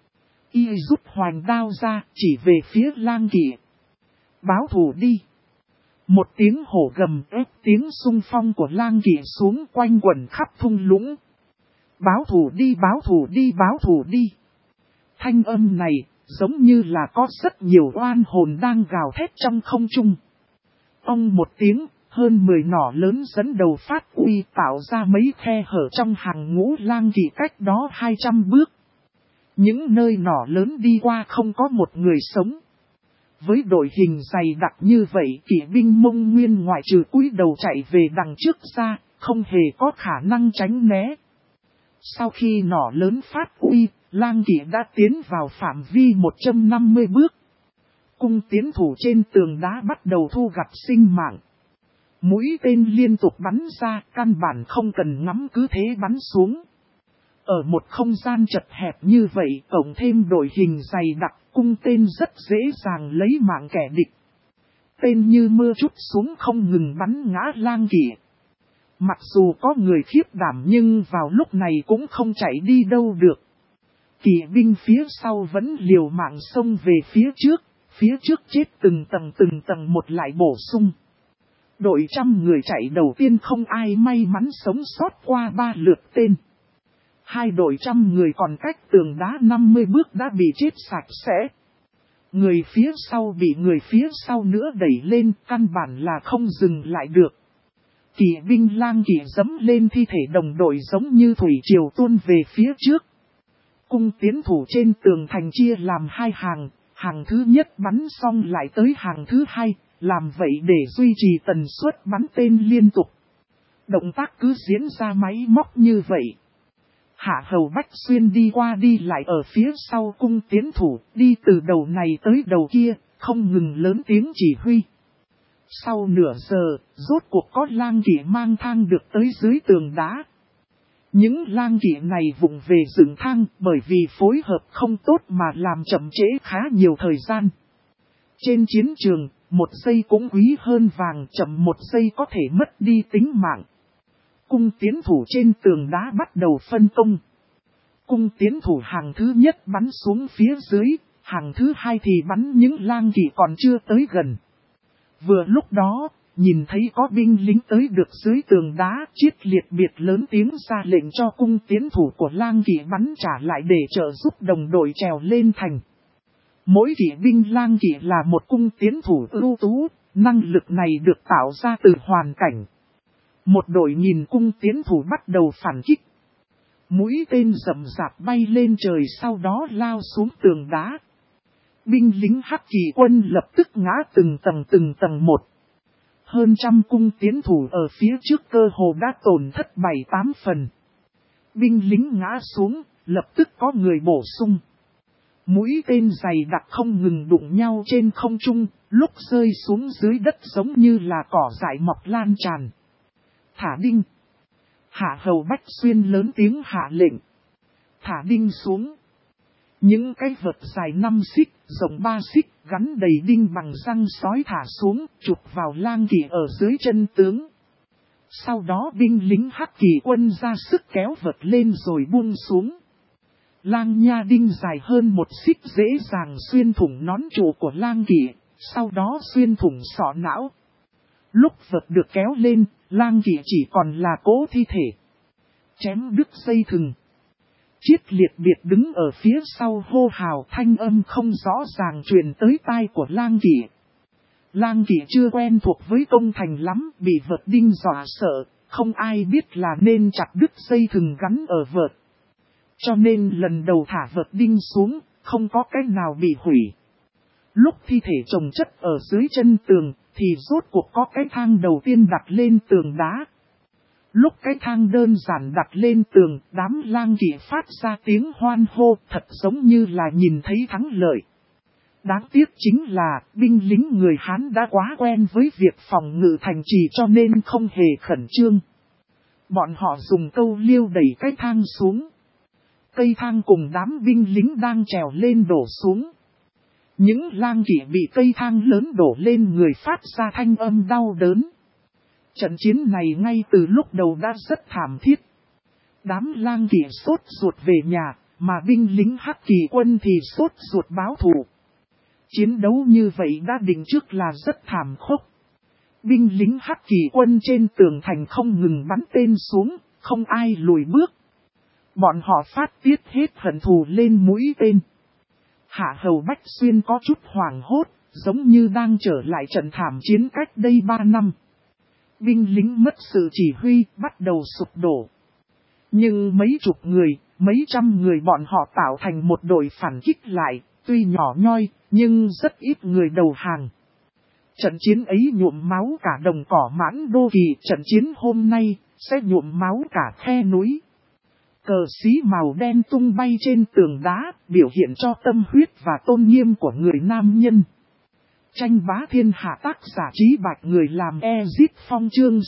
Y rút hoành đao ra, chỉ về phía Lang Kỵ. Báo thù đi. Một tiếng hổ gầm ép tiếng xung phong của Lang Kỵ xuống quanh quẩn khắp thung lũng. Báo thù đi, báo thù đi, báo thù đi. Thanh âm này giống như là có rất nhiều oan hồn đang gào thét trong không trung. Ông một tiếng, hơn 10 nỏ lớn dẫn đầu phát uy tạo ra mấy khe hở trong hàng ngũ Lang Kỵ cách đó 200 bước. Những nơi nỏ lớn đi qua không có một người sống. Với đội hình dày đặc như vậy, kỵ binh Mông Nguyên ngoại trừ cúi đầu chạy về đằng trước ra, không hề có khả năng tránh né. Sau khi nỏ lớn phát uy, Lang Kỵ đã tiến vào phạm vi 150 bước. Cung tiến thủ trên tường đá bắt đầu thu gặt sinh mạng. Mũi tên liên tục bắn ra, căn bản không cần ngắm cứ thế bắn xuống. Ở một không gian chật hẹp như vậy, cộng thêm đội hình dày đặc, cung tên rất dễ dàng lấy mạng kẻ địch. Tên như mưa trút xuống không ngừng bắn ngã Lang Kỵ. Mặc dù có người khiếp đảm nhưng vào lúc này cũng không chạy đi đâu được. Kỵ binh phía sau vẫn liều mạng xông về phía trước chết từng tầng một lại bổ sung. Đội 100 người chạy đầu tiên không ai may mắn sống sót qua 3 lượt tên. 2 đội 100 người còn cách tường đá 50 bước đã bị chết sạch sẽ. Người phía sau bị người phía sau nữa đẩy lên, căn bản là không dừng lại được. Kỵ binh Lang Kỵ dẫm lên thi thể đồng đội giống như thủy triều tuôn về phía trước. Cung tiến thủ trên tường thành chia làm 2 hàng, hàng thứ nhất bắn xong lại tới hàng thứ 2, làm vậy để duy trì tần suất bắn tên liên tục. Động tác cứ diễn ra máy móc như vậy. Hạ Hầu Bách Xuyên đi qua đi lại ở phía sau cung tiến thủ, đi từ đầu này tới đầu kia, không ngừng lớn tiếng chỉ huy. Sau nửa giờ, rốt cuộc có Lang Kỵ mang thang được tới dưới tường đá. Những Lang Kỵ này vụng về dựng thang bởi vì phối hợp không tốt mà làm chậm trễ khá nhiều thời gian. Trên chiến trường, 1 giây cũng quý hơn vàng, chậm 1 giây có thể mất đi tính mạng. Cung tiến thủ trên tường đá bắt đầu phân công. Cung tiến thủ hàng thứ nhất bắn xuống phía dưới, hàng thứ 2 thì bắn những Lang Kỵ còn chưa tới gần. Vừa lúc đó, nhìn thấy có binh lính tới được dưới tường đá, Chiết Liệt biệt lớn tiếng ra lệnh cho cung tiến thủ của Lang Kỵ bắn trả lại để trợ giúp đồng đội trèo lên thành. Mỗi kỵ binh Lang Kỵ là một cung tiến thủ ưu tú, năng lực này được tạo ra từ hoàn cảnh. Một đội nhìn cung tiến thủ bắt đầu phản kích. Mũi tên rậm rạp bay lên trời sau đó lao xuống tường đá. Binh lính Hắc Kỳ quân lập tức ngã từng tầng một. Hơn 100 cung tiến thủ ở phía trước cơ hồ đã tổn thất 7-8 phần. Binh lính ngã xuống, lập tức có người bổ sung. Mũi tên dày đặc không ngừng đụng nhau trên không trung, lúc rơi xuống dưới đất giống như là cỏ dại mọc lan tràn. Thả đinh. Hạ Hầu Bách Xuyên lớn tiếng hạ lệnh. Thả đinh xuống. Những cái vật dài 5 xích, rộng 3 xích, gắn đầy đinh bằng răng sói thả xuống, chụp vào Lang Kỵ ở dưới chân tướng. Sau đó binh lính Hắc Kỳ quân ra sức kéo vật lên rồi buông xuống. Lang nha đinh dài hơn 1 xích dễ dàng xuyên thủng nón trụ của Lang Kỵ, sau đó xuyên thủng sọ não. Lúc vật được kéo lên, Lang Kỵ chỉ còn là cỗ thi thể. Chém đứt dây thừng. Chiết Liệt Biệt đứng ở phía sau hô hào, thanh âm không rõ ràng truyền tới tai của Lang Kỵ. Lang Kỵ chưa quen thuộc với công thành lắm, bị vật đinh dọa sợ, không ai biết là nên chặt đứt dây thừng gắn ở vợt. Cho nên lần đầu thả vật đinh xuống, không có cách nào bị hủy. Lúc thi thể chồng chất ở dưới chân tường, thì rốt cuộc có cái thang đầu tiên đặt lên tường đá. Lúc cái thang đơn giản đặt lên tường, đám Lang Kỵ phát ra tiếng hoan hô, thật giống như là nhìn thấy thắng lợi. Đáng tiếc chính là, binh lính người Hán đã quá quen với việc phòng ngự thành trì cho nên không hề khẩn trương. Bọn họ dùng câu liêu đẩy cái thang xuống. Cây thang cùng đám binh lính đang trèo lên đổ xuống. Những Lang Kỵ bị cây thang lớn đổ lên người phát ra thanh âm đau đớn. Trận chiến này ngay từ lúc đầu đã rất thảm thiết. Đám Lang Kỵ sốt ruột về nhà, mà binh lính Hắc Kỳ quân thì sốt ruột báo thù. Chiến đấu như vậy đã định trước là rất thảm khốc. Binh lính Hắc Kỳ quân trên tường thành không ngừng bắn tên xuống, không ai lùi bước. Bọn họ phát tiết hết hận thù lên mũi tên. Hạ Hầu Bách Xuyên có chút hoảng hốt, giống như đang trở lại trận thảm chiến cách đây 3 năm. Binh lính mất sự chỉ huy, bắt đầu sụp đổ. Nhưng mấy chục người, mấy trăm người bọn họ tạo thành một đội phản kích lại, tuy nhỏ nhoi, nhưng rất ít người đầu hàng. Trận chiến ấy nhuộm máu cả đồng cỏ Mãn Đô Kỳ, trận chiến hôm nay sẽ nhuộm máu cả khe núi. Cờ xí màu đen tung bay trên tường đá, biểu hiện cho tâm huyết và tôn nghiêm của người nam nhân. Tranh bá thiên hạ, tác giả Trí Bạch, người làm Ezip Phong, chương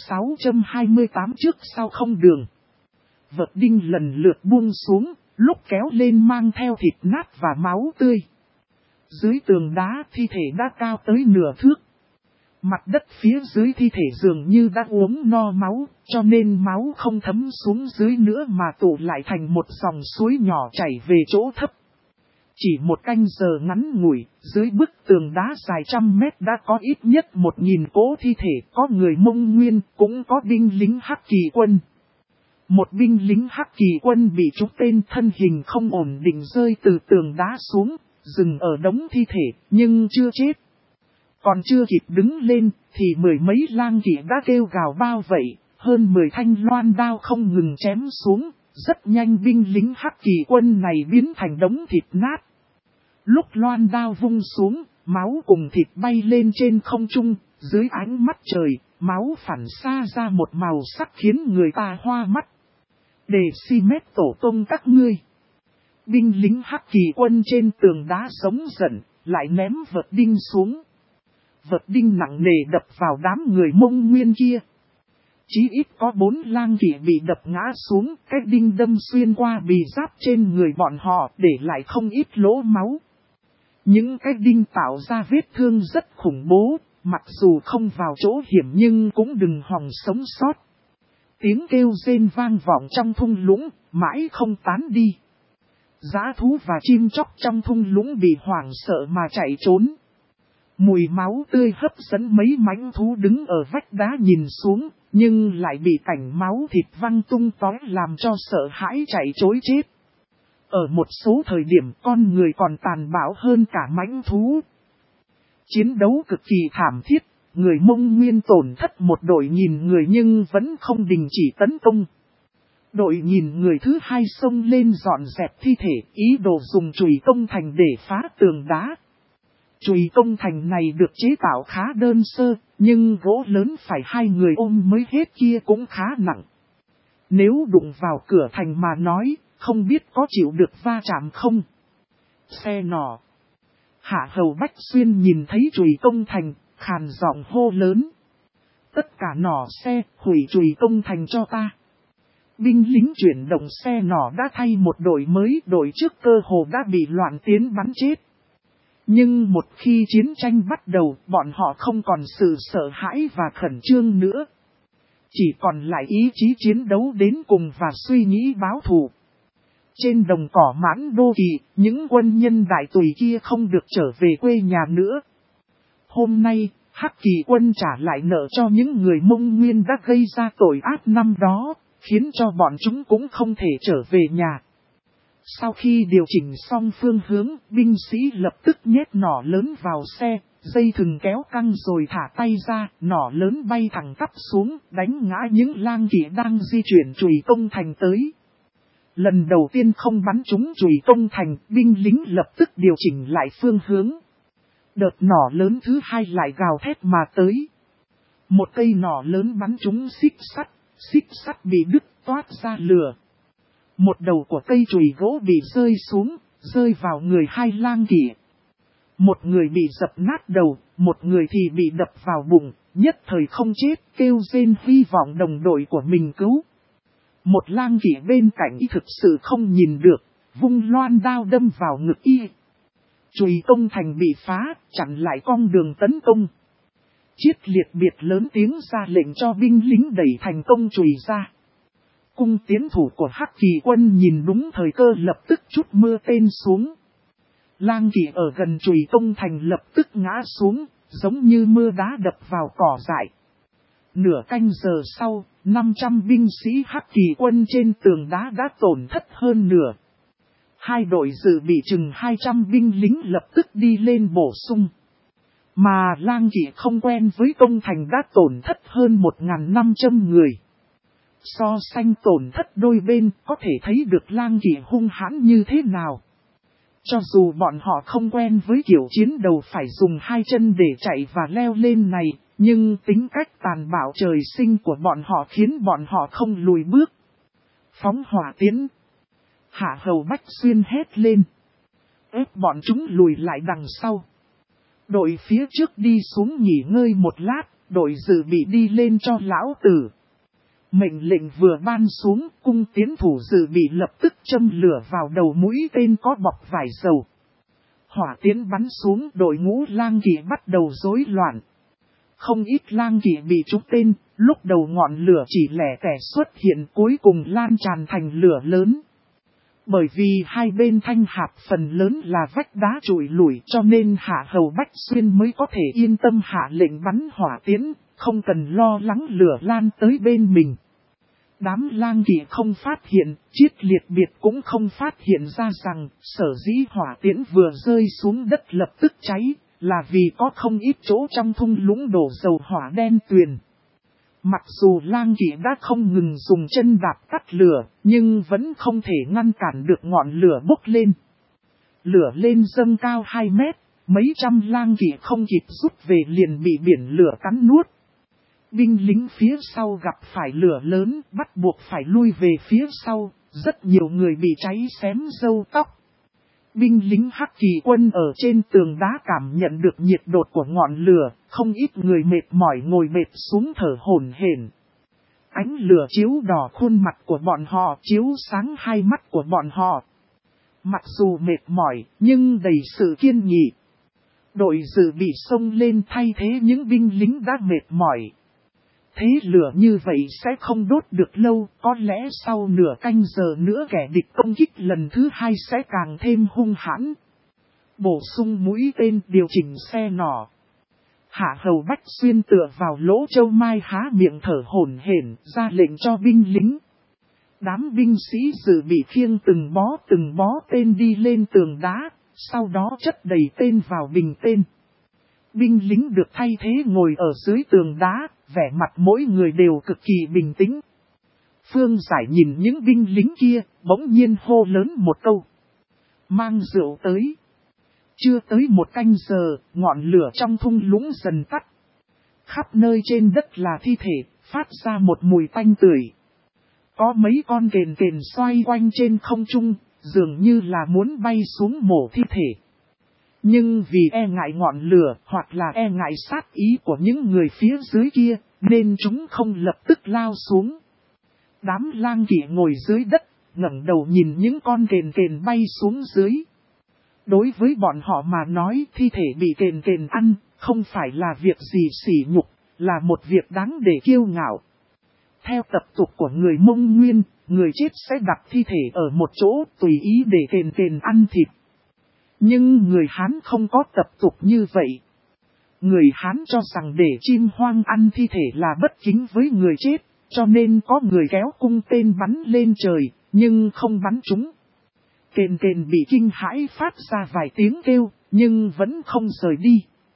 628 trước sau không đường. Vật đinh lần lượt buông xuống, lúc kéo lên mang theo thịt nát và máu tươi. Dưới tường đá thi thể đã cao tới nửa thước. Mặt đất phía dưới thi thể dường như đã uống no máu, cho nên máu không thấm xuống dưới nữa mà tụ lại thành một dòng suối nhỏ chảy về chỗ thấp. Chỉ một canh giờ ngắn ngủi, dưới bức tường đá dài 100 mét đã có ít nhất 1000 cỗ thi thể, có người Mông Nguyên, cũng có binh lính Hắc Kỳ quân. Một binh lính Hắc Kỳ quân bị trúng tên, thân hình không ổn định rơi từ tường đá xuống, dừng ở đống thi thể, nhưng chưa chết. Còn chưa kịp đứng lên, thì 10 mấy Lang Kỵ đã kêu gào bao vây, hơn 10 thanh loan đao không ngừng chém xuống, rất nhanh binh lính Hắc Kỳ quân này biến thành đống thịt nát. Lúc loan đao vung xuống, máu cùng thịt bay lên trên không trung, dưới ánh mắt trời, máu phản xa ra một màu sắc khiến người ta hoa mắt. Để si mét tổ tông các ngươi. Binh lính Hắc Kỳ quân trên tường đá sống giận, lại ném vật đinh xuống. Vật đinh nặng nề đập vào đám người Mông Nguyên kia. Chí ít có 4 Lang Kỵ bị đập ngã xuống, cái đinh đâm xuyên qua bì giáp trên người bọn họ, để lại không ít lỗ máu. Những cái đinh tạo ra vết thương rất khủng bố, mặc dù không vào chỗ hiểm nhưng cũng đừng hòng sống sót. Tiếng kêu rên vang vọng trong thung lũng, mãi không tán đi. Dã thú và chim chóc trong thung lũng bị hoảng sợ mà chạy trốn. Mùi máu tươi hấp dẫn mấy mãnh thú đứng ở vách đá nhìn xuống, nhưng lại bị cảnh máu thịt văng tung tóe làm cho sợ hãi chạy trối chết. Ở một số thời điểm con người còn tàn bạo hơn cả mãnh thú. Chiến đấu cực kỳ thảm thiết, người Mông Nguyên tổn thất một đội nghìn người nhưng vẫn không đình chỉ tấn công. Đội nghìn người thứ hai xông lên dọn dẹp thi thể, ý đồ dùng chùy công thành để phá tường đá. Chùy công thành này được chế tạo khá đơn sơ, nhưng gỗ lớn phải 2 người ôm mới hết kia cũng khá nặng. Nếu đụng vào cửa thành mà nói, không biết có chịu được va chạm không? Xe nỏ. Hạ Hầu Bách Xuyên nhìn thấy chùy công thành, khàn giọng hô lớn. Tất cả nỏ xe, hủy chùy công thành cho ta. Binh lính chuyển động xe nỏ đã thay một đội mới, đội trước cơ hồ đã bị loạn tiến bắn chết. Nhưng một khi chiến tranh bắt đầu, bọn họ không còn sự sợ hãi và khẩn trương nữa. Chỉ còn lại ý chí chiến đấu đến cùng và suy nghĩ báo thù. Trên đồng cỏ Mãn Đô Kỳ, những quân nhân đại tùy kia không được trở về quê nhà nữa. Hôm nay, Hắc Kỳ quân trả lại nợ cho những người Mông Nguyên đã gây ra tội ác năm đó, khiến cho bọn chúng cũng không thể trở về nhà. Sau khi điều chỉnh xong phương hướng, binh sĩ lập tức nhét nỏ lớn vào xe, dây thừng kéo căng rồi thả tay ra, nỏ lớn bay thẳng tắp xuống, đánh ngã những lang kỵ đang di chuyển chùy công thành tới. Lần đầu tiên không bắn trúng chùy công thành, binh lính lập tức điều chỉnh lại phương hướng. Đợt nỏ lớn thứ hai lại gào thét mà tới. Một cây nỏ lớn bắn trúng xích sắt bị đứt toát ra lửa. Một đầu của cây chùy gỗ bị rơi xuống, rơi vào người hai lang kỵ. Một người bị dập nát đầu, một người thì bị đập vào bụng, nhất thời không chết, kêu rên hy vọng đồng đội của mình cứu. Một lang kỵ bên cạnh y thực sự không nhìn được, vung loan đao đâm vào ngực y. Chùy công thành bị phá, chặn lại con đường tấn công. Chiết liệt biệt lớn tiếng ra lệnh cho binh lính đẩy thành công chùy ra. Cung tiến thủ của Hắc Kỳ quân nhìn đúng thời cơ lập tức trút mưa tên xuống. Lang kỵ ở gần chùy công thành lập tức ngã xuống, giống như mưa đá đập vào cỏ dại. Nửa canh giờ sau, 500 binh sĩ Hắc Kỳ quân trên tường đá đã tổn thất hơn nửa. Hai đội dự bị chừng 200 binh lính lập tức đi lên bổ sung. Mà lang kỵ không quen với công thành đã tổn thất hơn 1.500 người. So sánh tổn thất đôi bên có thể thấy được lang kỵ hung hãn như thế nào. Cho dù bọn họ không quen với kiểu chiến đấu phải dùng hai chân để chạy và leo lên này, nhưng tính cách tàn bạo trời sinh của bọn họ khiến bọn họ không lùi bước. Phóng hỏa tiến. Hạ Hầu Bách Xuyên hét lên. Ép bọn chúng lùi lại đằng sau. Đội phía trước đi xuống nghỉ ngơi một lát, đội dự bị đi lên cho lão tử. Mệnh lệnh vừa ban xuống, cung tiến thủ dự bị lập tức châm lửa vào đầu mũi tên có bọc vải dầu. Hỏa tiến bắn xuống, đội ngũ lang kỵ bắt đầu rối loạn. Không ít lang kỵ bị trúng tên, lúc đầu ngọn lửa chỉ lẻ tẻ xuất hiện cuối cùng lan tràn thành lửa lớn. Bởi vì hai bên thanh hạp phần lớn là vách đá trụi lủi cho nên Hạ Hầu Bách Xuyên mới có thể yên tâm hạ lệnh bắn hỏa tiến, không cần lo lắng lửa lan tới bên mình. Đám lang kỵ không phát hiện, Chiết liệt biệt cũng không phát hiện ra rằng sở dĩ hỏa tiễn vừa rơi xuống đất lập tức cháy, là vì có không ít chỗ trong thung lũng đổ dầu hỏa đen tuyền. Mặc dù lang kỵ đã không ngừng dùng chân đạp tắt lửa, nhưng vẫn không thể ngăn cản được ngọn lửa bốc lên. Lửa lên dâng cao 2 mét, mấy trăm lang kỵ không kịp rút về liền bị biển lửa cắn nuốt. Binh lính phía sau gặp phải lửa lớn, bắt buộc phải lui về phía sau, rất nhiều người bị cháy xém râu tóc. Binh lính Hắc Kỳ quân ở trên tường đá cảm nhận được nhiệt độ của ngọn lửa, không ít người mệt mỏi ngồi mệt xuống thở hổn hển. Ánh lửa chiếu đỏ khuôn mặt của bọn họ, chiếu sáng hai mắt của bọn họ. Mặc dù mệt mỏi, nhưng đầy sự kiên nghị. Đội dự bị xông lên thay thế những binh lính đã mệt mỏi. Thế lửa như vậy sẽ không đốt được lâu, có lẽ sau nửa canh giờ nữa kẻ địch công kích lần thứ hai sẽ càng thêm hung hãn. Bổ sung mũi tên điều chỉnh xe nỏ. Hạ Hầu Bách Xuyên tựa vào lỗ châu mai há miệng thở hổn hển, ra lệnh cho binh lính. Đám binh sĩ dự bị khiêng từng bó tên đi lên tường đá, sau đó chất đầy tên vào bình tên. Binh lính được thay thế ngồi ở dưới tường đá, vẻ mặt mỗi người đều cực kỳ bình tĩnh. Phương Giải nhìn những binh lính kia, bỗng nhiên hô lớn một câu. Mang rượu tới. Chưa tới một canh giờ, ngọn lửa trong thung lũng dần tắt. Khắp nơi trên đất là thi thể, phát ra một mùi tanh tưởi. Có mấy con kền xoay quanh trên không trung, dường như là muốn bay xuống mổ thi thể. Nhưng vì e ngại ngọn lửa hoặc là e ngại sát ý của những người phía dưới kia, nên chúng không lập tức lao xuống. Đám lang kỵ ngồi dưới đất, ngẩng đầu nhìn những con kền bay xuống dưới. Đối với bọn họ mà nói thi thể bị kền kền ăn, không phải là việc gì sỉ nhục, là một việc đáng để kiêu ngạo. Theo tập tục của người Mông Nguyên, người chết sẽ đặt thi thể ở một chỗ tùy ý để kền kền ăn thịt. Nhưng người Hán không có tập tục như vậy. Người Hán cho rằng để chim hoang ăn thi thể là bất kính với người chết, cho nên có người kéo cung tên bắn lên trời, nhưng không bắn trúng. Kền kền bị kinh hãi phát ra vài tiếng kêu, nhưng vẫn không rời đi.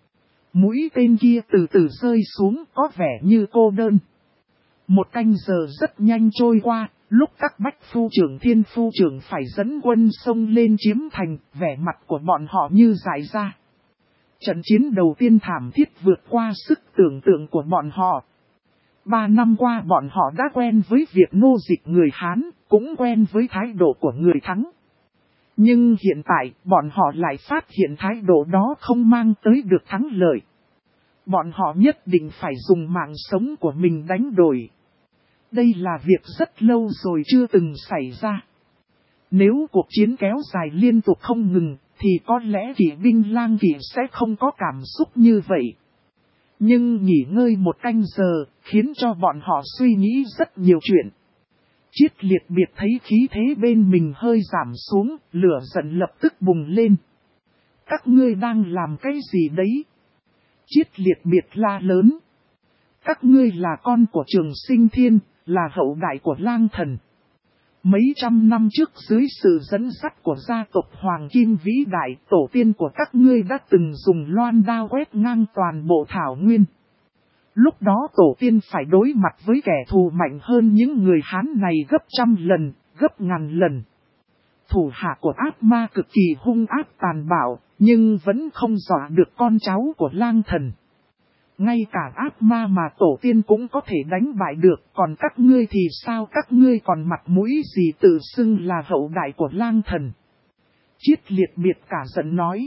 Mũi tên kia từ từ rơi xuống có vẻ như cô đơn. Một canh giờ rất nhanh trôi qua, lúc các bách phu trưởng thiên phu trưởng phải dẫn quân xông lên chiếm thành, vẻ mặt của bọn họ như dại ra. Trận chiến đầu tiên thảm thiết vượt qua sức tưởng tượng của bọn họ. 3 năm qua bọn họ đã quen với việc nô dịch người Hán, cũng quen với thái độ của người thắng. Nhưng hiện tại, bọn họ lại phát hiện thái độ đó không mang tới được thắng lợi. Bọn họ nhất định phải dùng mạng sống của mình đánh đổi. Đây là việc rất lâu rồi chưa từng xảy ra. Nếu cuộc chiến kéo dài liên tục không ngừng, thì có lẽ kỵ binh lang kỵ sẽ không có cảm xúc như vậy. Nhưng nghỉ ngơi một canh giờ, khiến cho bọn họ suy nghĩ rất nhiều chuyện. Chiết Liệt Biệt thấy khí thế bên mình hơi giảm xuống, lửa giận lập tức bùng lên. Các ngươi đang làm cái gì đấy? Chiết Liệt Biệt la lớn. Các ngươi là con của Trường Sinh Thiên, là hậu đại của Lang Thần. Mấy trăm năm trước dưới sự dẫn dắt của gia tộc Hoàng Kim vĩ đại, tổ tiên của các ngươi đã từng dùng loan đao quét ngang toàn bộ thảo nguyên. Lúc đó tổ tiên phải đối mặt với kẻ thù mạnh hơn những người Hán này gấp trăm lần, gấp ngàn lần. Thủ hạ của ác ma cực kỳ hung ác tàn bạo, nhưng vẫn không dọa được con cháu của Lang Thần. Ngay cả ác ma mà tổ tiên cũng có thể đánh bại được, còn các ngươi thì sao, các ngươi còn mặt mũi gì tự xưng là hậu đại của Lang Thần? Chiết Liệt Biệt cả giận nói.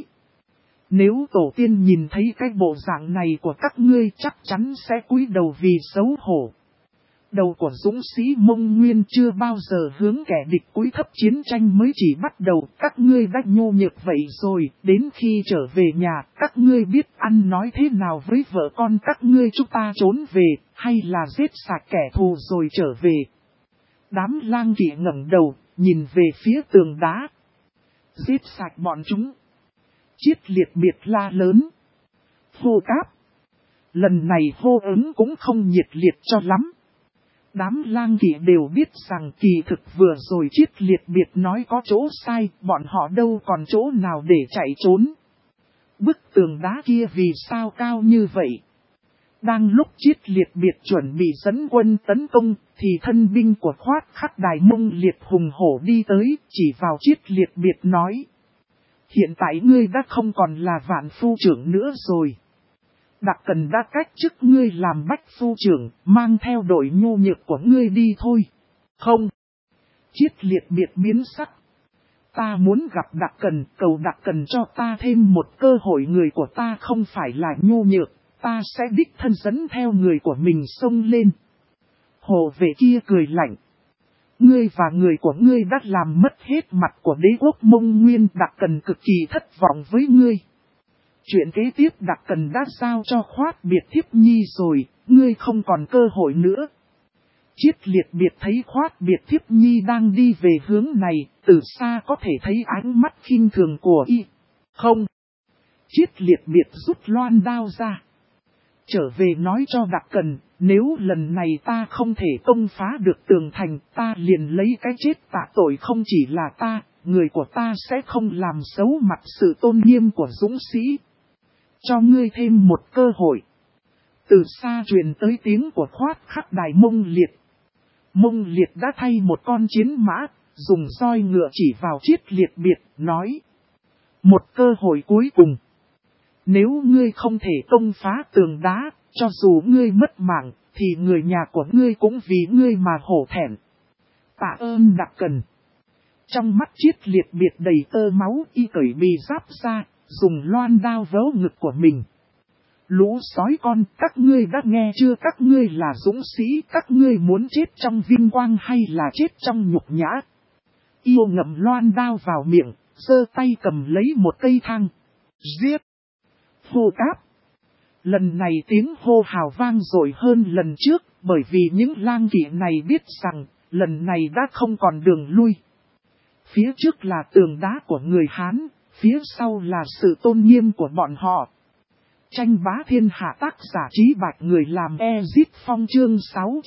Nếu tổ tiên nhìn thấy cái bộ dạng này của các ngươi chắc chắn sẽ cúi đầu vì xấu hổ. Đầu của dũng sĩ Mông Nguyên chưa bao giờ hướng kẻ địch cúi thấp, chiến tranh mới chỉ bắt đầu, các ngươi đã nhô nhược vậy rồi, đến khi trở về nhà, các ngươi biết ăn nói thế nào với vợ con các ngươi, chúng ta trốn về, hay là giết sạch kẻ thù rồi trở về. Đám lang kỵ ngẩng đầu, nhìn về phía tường đá. Giết sạch bọn chúng. Chiết Liệt Biệt la lớn. Hô Cáp. Lần này hô ứng cũng không nhiệt liệt cho lắm. Đám lang kỵ đều biết rằng kỳ thực vừa rồi Chiết Liệt Biệt nói có chỗ sai, bọn họ đâu còn chỗ nào để chạy trốn. Bức tường đá kia vì sao cao như vậy? Đang lúc Chiết Liệt Biệt chuẩn bị dẫn quân tấn công, thì thân binh của Khoát Khắc Đài Mông Liệt hùng hổ đi tới, chỉ vào Chiết Liệt Biệt nói. Hiện tại ngươi đã không còn là vạn phu trưởng nữa rồi. Đặc Cần đã cách chức ngươi làm bách phu trưởng, mang theo đội nhu nhược của ngươi đi thôi. Không. Chiết Liệt Biệt biến sắc. Ta muốn gặp Đặc Cần, cầu Đặc Cần cho ta thêm một cơ hội, người của ta không phải là nhu nhược, ta sẽ đích thân dẫn theo người của mình xông lên. Hồ vệ kia cười lạnh. Ngươi và người của ngươi đã làm mất hết mặt của đế quốc Mông Nguyên, Đặc Cần cực kỳ thất vọng với ngươi. Chuyện kế tiếp Đặc Cần đã giao cho Khoát Biệt Thiếp Nhi rồi, ngươi không còn cơ hội nữa. Chiết Liệt Biệt thấy Khoát Biệt Thiếp Nhi đang đi về hướng này, từ xa có thể thấy ánh mắt khinh thường của y. Không. Chiết Liệt Biệt rút loan đao ra. Trở về nói cho Đặc Cần, nếu lần này ta không thể công phá được tường thành, ta liền lấy cái chết tạ tội, không chỉ là ta, người của ta sẽ không làm xấu mặt sự tôn nghiêm của dũng sĩ. Cho ngươi thêm một cơ hội. Từ xa truyền tới tiếng của Khoát Khắc Đài Mông Liệt. Mông Liệt đã thay một con chiến mã, dùng roi ngựa chỉ vào Chiết Liệt Biệt, nói. Một cơ hội cuối cùng. Nếu ngươi không thể công phá tường đá, cho dù ngươi mất mạng, thì người nhà của ngươi cũng vì ngươi mà hổ thẹn. Tạ ơn Đặc Cần. Trong mắt Chiết Liệt Biệt đầy tơ máu, y cởi bì giáp ra, dùng loan đao vớ ngực của mình. Lũ sói con, các ngươi đã nghe chưa, các ngươi là dũng sĩ, các ngươi muốn chết trong vinh quang hay là chết trong nhục nhã? Yêu ngậm loan đao vào miệng, giơ tay cầm lấy một cây thang. Giết! Hô cáp! Lần này tiếng hô hào vang dội hơn lần trước, bởi vì những lang kỵ này biết rằng, lần này đã không còn đường lui. Phía trước là tường đá của người Hán, phía sau là sự tôn nghiêm của bọn họ. Tranh bá thiên hạ tác giả Trí Bạch người làm Ezip Phong chương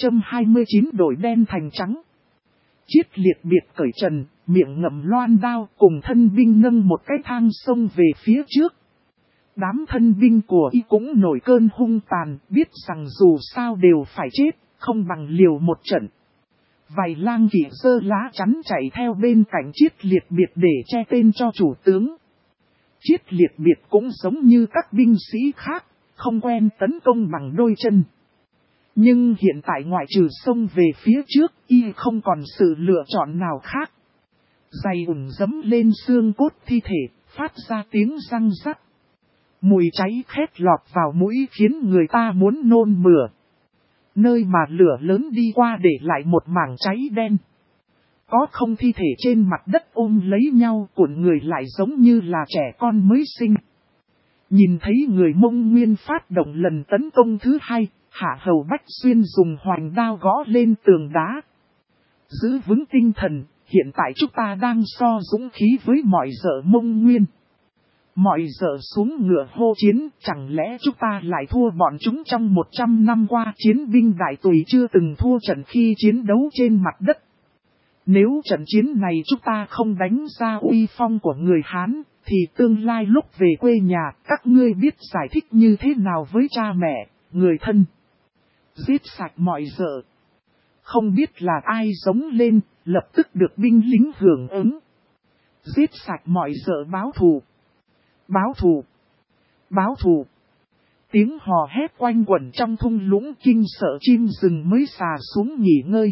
629 đổi đen thành trắng. Chiết liệt biệt cởi trần, miệng ngậm loan đao cùng thân binh nâng một cái thang sông về phía trước. Đám thân binh của y cũng nổi cơn hung tàn, biết rằng dù sao đều phải chết, không bằng liều một trận. Vài lang kỵ giơ lá chắn chạy theo bên cạnh chiết liệt biệt để che tên cho chủ tướng. Chiết liệt biệt cũng giống như các binh sĩ khác, không quen tấn công bằng đôi chân. Nhưng hiện tại ngoại trừ xông về phía trước, y không còn sự lựa chọn nào khác. Giày ủng dẫm lên xương cốt thi thể, phát ra tiếng răng rắc. Mùi cháy khét lọt vào mũi khiến người ta muốn nôn mửa. Nơi mà lửa lớn đi qua để lại một mảng cháy đen. Có không thi thể trên mặt đất ôm lấy nhau cuộn người lại giống như là trẻ con mới sinh. Nhìn thấy người Mông Nguyên phát động lần tấn công thứ hai, Hạ Hầu Bách Xuyên dùng hoành đao gõ lên tường đá. Giữ vững tinh thần, hiện tại chúng ta đang so dũng khí với mọi dợ Mông Nguyên. Mọi dợ xuống ngựa hô chiến, chẳng lẽ chúng ta lại thua bọn chúng trong 100 năm qua chiến binh đại tùy chưa từng thua trận khi chiến đấu trên mặt đất. Nếu trận chiến này chúng ta không đánh ra uy phong của người Hán, thì tương lai lúc về quê nhà các ngươi biết giải thích như thế nào với cha mẹ, người thân. Giết sạch mọi dợ. Không biết là ai giống lên, lập tức được binh lính hưởng ứng. Giết sạch mọi dợ báo thù. Báo thù! Báo thù! Tiếng hò hét quanh quẩn trong thung lũng kinh sợ chim rừng mới xà xuống nghỉ ngơi.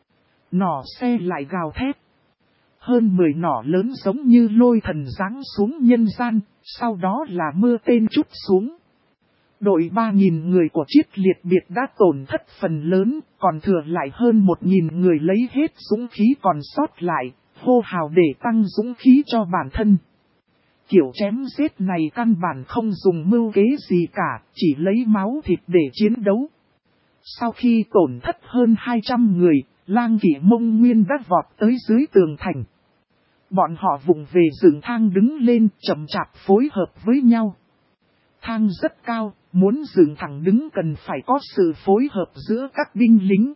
Nỏ xe lại gào thét. Hơn 10 nỏ lớn giống như lôi thần giáng xuống nhân gian, sau đó là mưa tên trút xuống. Đội 3.000 người của Chiết liệt biệt đã tổn thất phần lớn, còn thừa lại hơn 1.000 người lấy hết dũng khí còn sót lại, hô hào để tăng dũng khí cho bản thân. Kiểu chém giết này căn bản không dùng mưu kế gì cả, chỉ lấy máu thịt để chiến đấu. Sau khi tổn thất hơn 200 người, lang kỵ Mông Nguyên đã vọt tới dưới tường thành. Bọn họ vùng về dựng thang đứng lên chậm chạp phối hợp với nhau. Thang rất cao, muốn dựng thẳng đứng cần phải có sự phối hợp giữa các binh lính.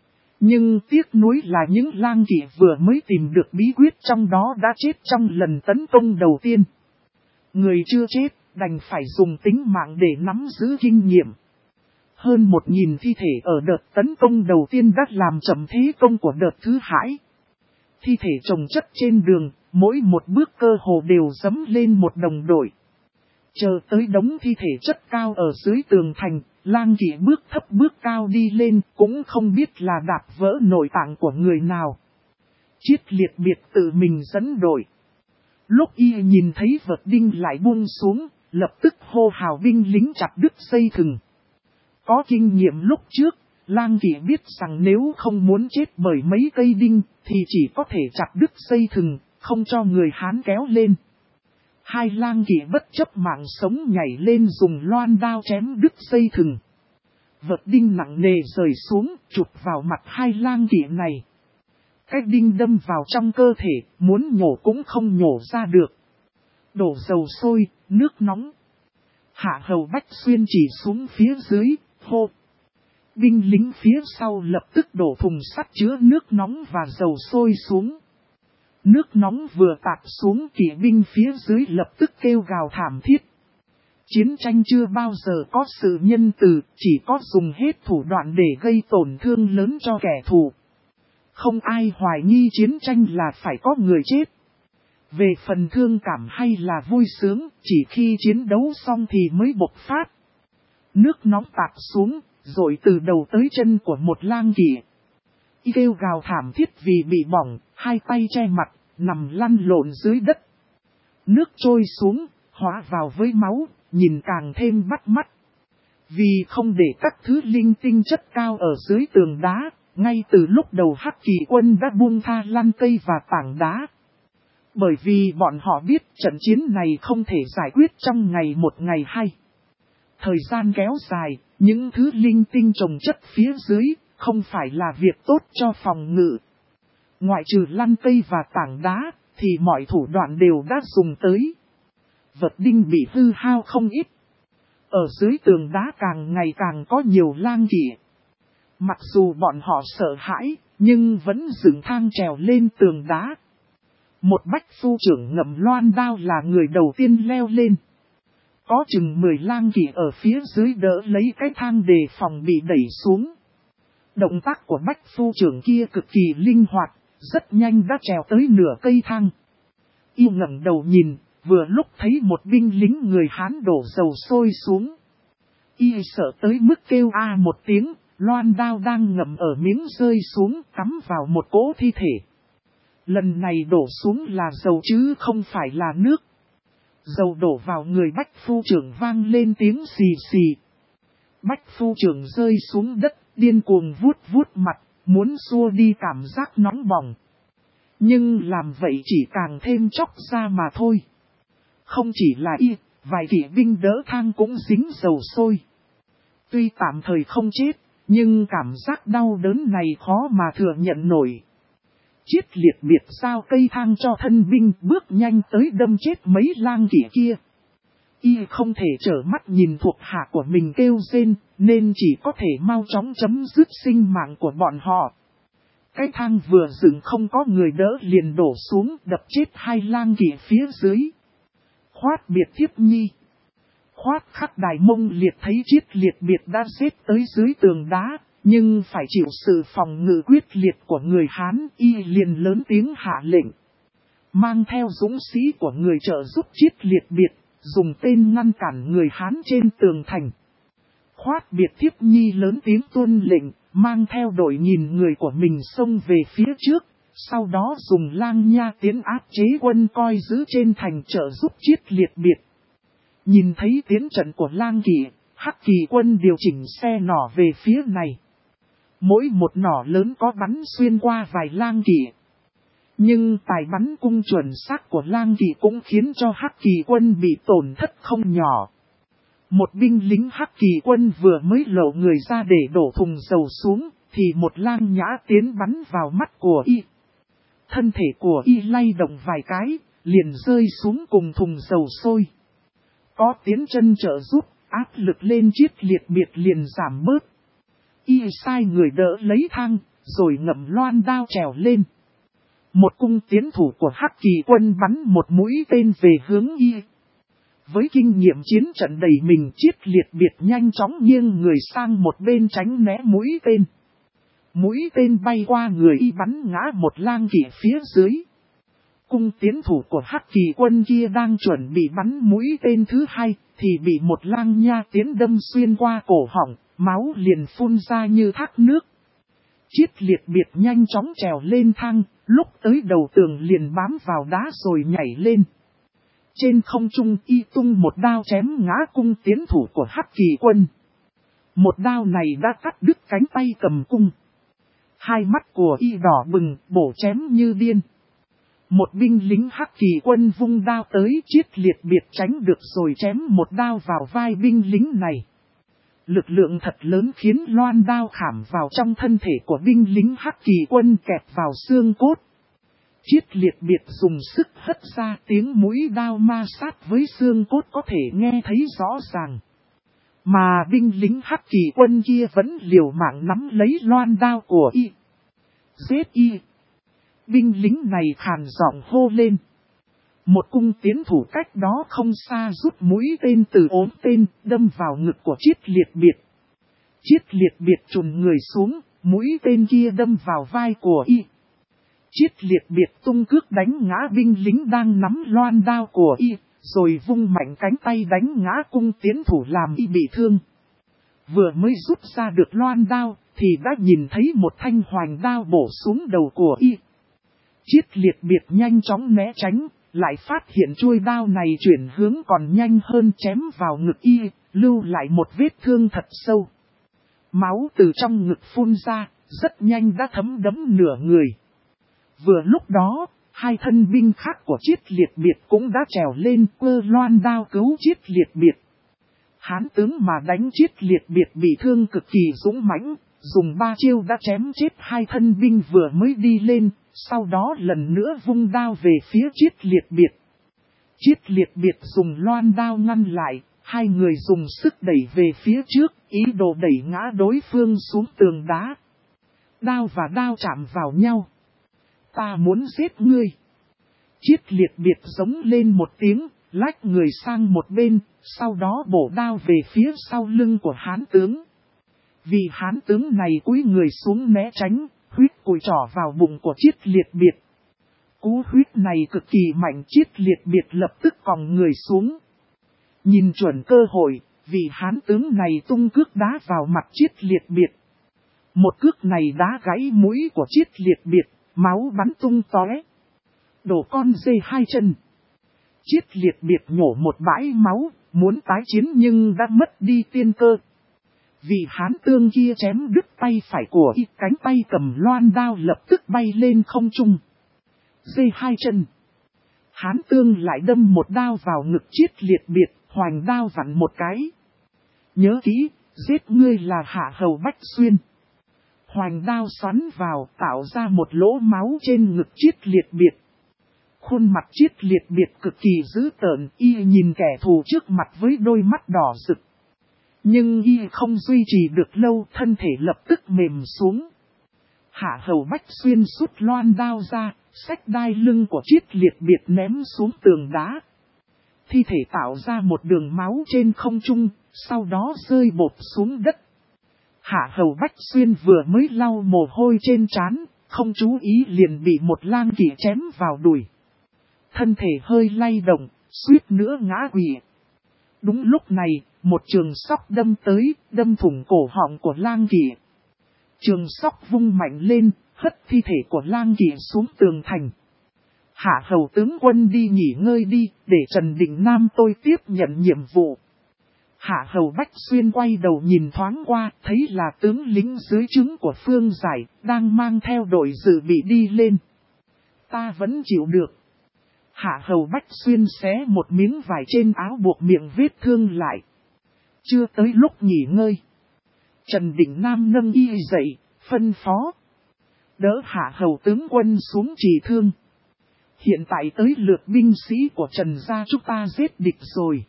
Nhưng tiếc nuối là những lang kỵ vừa mới tìm được bí quyết trong đó đã chết trong lần tấn công đầu tiên. Người chưa chết, đành phải dùng tính mạng để nắm giữ kinh nghiệm. Hơn 1.000 thi thể ở đợt tấn công đầu tiên đã làm chậm thế công của đợt thứ hai. Thi thể chồng chất trên đường, mỗi một bước cơ hồ đều dẫm lên một đồng đội. Chờ tới đống thi thể chất cao ở dưới tường thành, lang kỵ bước thấp bước cao đi lên, cũng không biết là đạp vỡ nội tạng của người nào. Chiết liệt biệt tự mình dẫn đội. Lúc y nhìn thấy vật đinh lại buông xuống, lập tức hô hào binh lính chặt đứt dây thừng. Có kinh nghiệm lúc trước, lang kỵ biết rằng nếu không muốn chết bởi mấy cây đinh, thì chỉ có thể chặt đứt dây thừng, không cho người Hán kéo lên. Hai lang kỵ bất chấp mạng sống nhảy lên dùng loan đao chém đứt dây thừng. Vật đinh nặng nề rời xuống, chụp vào mặt hai lang kỵ này. Cái đinh đâm vào trong cơ thể, muốn nhổ cũng không nhổ ra được. Đổ dầu sôi, nước nóng. Hạ Hầu Bách Xuyên chỉ xuống phía dưới, hô. Binh lính phía sau lập tức đổ thùng sắt chứa nước nóng và dầu sôi xuống. Nước nóng vừa tạt xuống kỵ binh phía dưới lập tức kêu gào thảm thiết. Chiến tranh chưa bao giờ có sự nhân từ, chỉ có dùng hết thủ đoạn để gây tổn thương lớn cho kẻ thù. Không ai hoài nghi chiến tranh là phải có người chết. Về phần thương cảm hay là vui sướng, chỉ khi chiến đấu xong thì mới bộc phát. Nước nóng tạt xuống, rồi từ đầu tới chân của một lang kỵ. Y kêu gào thảm thiết vì bị bỏng, hai tay che mặt, nằm lăn lộn dưới đất. Nước trôi xuống, hóa vào với máu, nhìn càng thêm bắt mắt. Vì không để các thứ linh tinh chất cao ở dưới tường đá, ngay từ lúc đầu Hắc Kỳ quân đã buông tha lăn cây và tảng đá. Bởi vì bọn họ biết trận chiến này không thể giải quyết trong ngày một ngày hai. Thời gian kéo dài, những thứ linh tinh trồng chất phía dưới, không phải là việc tốt cho phòng ngự. Ngoại trừ lăn cây và tảng đá, thì mọi thủ đoạn đều đã dùng tới. Vật đinh bị hư hao không ít. Ở dưới tường đá càng ngày càng có nhiều lang kỵ. Mặc dù bọn họ sợ hãi, nhưng vẫn dựng thang trèo lên tường đá. Một bách phu trưởng ngậm loan đao là người đầu tiên leo lên. Có chừng 10 lang kỵ ở phía dưới đỡ lấy cái thang đề phòng bị đẩy xuống. Động tác của bách phu trưởng kia cực kỳ linh hoạt, rất nhanh đã trèo tới nửa cây thang. Y ngẩng đầu nhìn, vừa lúc thấy một binh lính người Hán đổ dầu sôi xuống. Y sợ tới mức kêu a một tiếng, loan đao đang ngậm ở miếng rơi xuống cắm vào một cỗ thi thể. Lần này đổ xuống là dầu chứ không phải là nước. Dầu đổ vào người bách phu trưởng vang lên tiếng xì xì. Bách phu trưởng rơi xuống đất, điên cuồng vuốt vuốt mặt, muốn xua đi cảm giác nóng bỏng. Nhưng làm vậy chỉ càng thêm chóc ra mà thôi. Không chỉ là y, vài kỵ binh đỡ thang cũng dính dầu sôi. Tuy tạm thời không chết, nhưng cảm giác đau đớn này khó mà thừa nhận nổi. Chiết liệt biệt giao cây thang cho thân binh bước nhanh tới đâm chết mấy lang kỵ kia. Y không thể trở mắt nhìn thuộc hạ của mình kêu rên, nên chỉ có thể mau chóng chấm dứt sinh mạng của bọn họ. Cái thang vừa dựng không có người đỡ liền đổ xuống đập chết 2 lang kỵ phía dưới. Khoát biệt thiếp nhi. Khoát khắc đài mông liệt thấy chiết liệt biệt đã xếp tới dưới tường đá, nhưng phải chịu sự phòng ngự quyết liệt của người Hán, y liền lớn tiếng hạ lệnh. Mang theo dũng sĩ của người trợ giúp chiết liệt biệt, dùng tên ngăn cản người Hán trên tường thành. Khoát biệt thiếp nhi lớn tiếng tuân lệnh, mang theo đội nghìn người của mình xông về phía trước, sau đó dùng lang nha tiến áp chế quân coi giữ trên thành trợ giúp chiết liệt biệt. Nhìn thấy tiến trận của lang kỵ, Hắc Kỳ quân điều chỉnh xe nỏ về phía này. Mỗi một nỏ lớn có bắn xuyên qua vài lang kỵ. Nhưng tài bắn cung chuẩn xác của lang kỵ cũng khiến cho Hắc Kỳ quân bị tổn thất không nhỏ. Một binh lính Hắc Kỳ quân vừa mới lộ người ra để đổ thùng dầu xuống, thì một lang nhã tiến bắn vào mắt của y. Thân thể của y lay động vài cái, liền rơi xuống cùng thùng dầu sôi. Có tiến chân trợ giúp, áp lực lên chiết liệt biệt liền giảm bớt. Y sai người đỡ lấy thang, rồi ngậm loan đao trèo lên. Một cung tiến thủ của Hắc Kỳ quân bắn một mũi tên về hướng y. Với kinh nghiệm chiến trận đầy mình, chiết liệt biệt nhanh chóng nghiêng người sang một bên tránh né mũi tên. Mũi tên bay qua người y bắn ngã một lang kỵ phía dưới. Cung tiến thủ của Hắc Kỳ quân kia đang chuẩn bị bắn mũi tên thứ hai, thì bị một lang nha tiến đâm xuyên qua cổ họng, máu liền phun ra như thác nước. Chiết liệt biệt nhanh chóng trèo lên thang, lúc tới đầu tường liền bám vào đá rồi nhảy lên. Trên không trung y tung một đao chém ngã cung tiến thủ của Hắc Kỳ quân. Một đao này đã cắt đứt cánh tay cầm cung. Hai mắt của y đỏ bừng, bổ chém như điên. Một binh lính Hắc Kỳ quân vung đao tới, chiết liệt biệt tránh được rồi chém một đao vào vai binh lính này. Lực lượng thật lớn khiến loan đao khảm vào trong thân thể của binh lính Hắc Kỳ quân kẹp vào xương cốt. Chiết liệt biệt dùng sức hất ra, tiếng mũi đao ma sát với xương cốt có thể nghe thấy rõ ràng. Mà binh lính Hắc Kỳ quân kia vẫn liều mạng nắm lấy loan đao của y. Giết y! Binh lính này khàn giọng hô lên. Một cung tiến thủ cách đó không xa rút mũi tên từ ốm tên, đâm vào ngực của chiết liệt biệt. Chiết liệt biệt trùn người xuống, mũi tên kia đâm vào vai của y. Chiết liệt biệt tung cước đánh ngã binh lính đang nắm loan đao của y, rồi vung mạnh cánh tay đánh ngã cung tiến thủ làm y bị thương. Vừa mới rút ra được loan đao, thì đã nhìn thấy một thanh hoành đao bổ xuống đầu của y. Chiết liệt biệt nhanh chóng né tránh, lại phát hiện chuôi đao này chuyển hướng còn nhanh hơn chém vào ngực y, lưu lại một vết thương thật sâu. Máu từ trong ngực phun ra, rất nhanh đã thấm đẫm nửa người. Vừa lúc đó, Hai thân binh khác của Triết Liệt Biệt cũng đã trèo lên cơ loan đao cứu Triết Liệt Biệt. Hán tướng mà đánh Triết Liệt Biệt bị thương cực kỳ dũng mãnh, dùng 3 chiêu đã chém chết hai thân binh vừa mới đi lên, sau đó lần nữa vung đao về phía Triết Liệt Biệt. Triết Liệt Biệt dùng loan đao ngăn lại, hai người dùng sức đẩy về phía trước, ý đồ đẩy ngã đối phương xuống tường đá. Đao và đao chạm vào nhau. Ta muốn giết ngươi. Triết Liệt Biệt giống lên một tiếng, lách người sang một bên, sau đó bổ đao về phía sau lưng của Hán tướng. Vì Hán tướng này cúi người xuống né tránh, huyết cùi trỏ vào bụng của Triết Liệt Biệt. Cú huyết này cực kỳ mạnh, Triết Liệt Biệt lập tức còng người xuống. Nhìn chuẩn cơ hội, vì Hán tướng này tung cước đá vào mặt Triết Liệt Biệt. Một cước này đá gãy mũi của Triết Liệt Biệt, máu bắn tung tóe. Đổ con dê hai chân. Triết Liệt Biệt nhổ một bãi máu, muốn tái chiến nhưng đã mất đi tiên cơ. Vì Hán tướng kia chém đứt tay phải của y, cánh tay cầm loan đao lập tức bay lên không trung. Dê hai chân. Hán tướng lại đâm một đao vào ngực Triết Liệt Biệt, hoành đao vặn một cái. Nhớ kỹ, giết ngươi là Hạ Hầu Bách Xuyên. Hoành đao xoắn vào, tạo ra một lỗ máu trên ngực Triết Liệt Biệt. Khuôn mặt Triết Liệt Biệt cực kỳ dữ tợn, y nhìn kẻ thù trước mặt với đôi mắt đỏ rực. Nhưng y không duy trì được lâu, thân thể lập tức mềm xuống. Hạ Hầu Bách Xuyên rút loan đao ra, xách đai lưng của Triết Liệt Biệt ném xuống tường đá. Thi thể tạo ra một đường máu trên không trung, sau đó rơi bột xuống đất. Hạ Hầu Bách Xuyên vừa mới lau mồ hôi trên trán, không chú ý liền bị một lang kỵ chém vào đùi. Thân thể hơi lay động, suýt nữa ngã quỵ. Đúng lúc này, một trường sóc đâm tới, đâm thủng cổ họng của lang kỵ. Trường sóc vung mạnh lên, hất thi thể của lang kỵ xuống tường thành. Hạ Hầu tướng quân đi nghỉ ngơi đi, để Trần Định Nam tôi tiếp nhận nhiệm vụ. Hạ Hầu Bách Xuyên quay đầu nhìn thoáng qua, thấy là tướng lính dưới trướng của Phương Giải, đang mang theo đội dự bị đi lên. Ta vẫn chịu được. Hạ Hầu Bách Xuyên xé một miếng vải trên áo buộc miệng vết thương lại. Chưa tới lúc nghỉ ngơi. Trần Định Nam nâng y dậy, phân phó. Đỡ Hạ Hầu tướng quân xuống trị thương. Hiện tại tới lượt binh sĩ của Trần gia chúng ta giết địch rồi.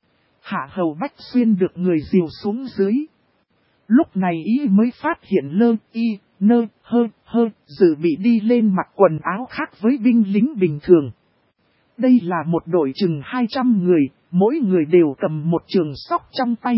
Hạ Hầu Bách Xuyên được người dìu xuống dưới. Lúc này y mới phát hiện lơ y, nơ, hơ, dự bị đi lên mặc quần áo khác với binh lính bình thường. Đây là một đội chừng 200 người, mỗi người đều cầm một trường sóc trong tay.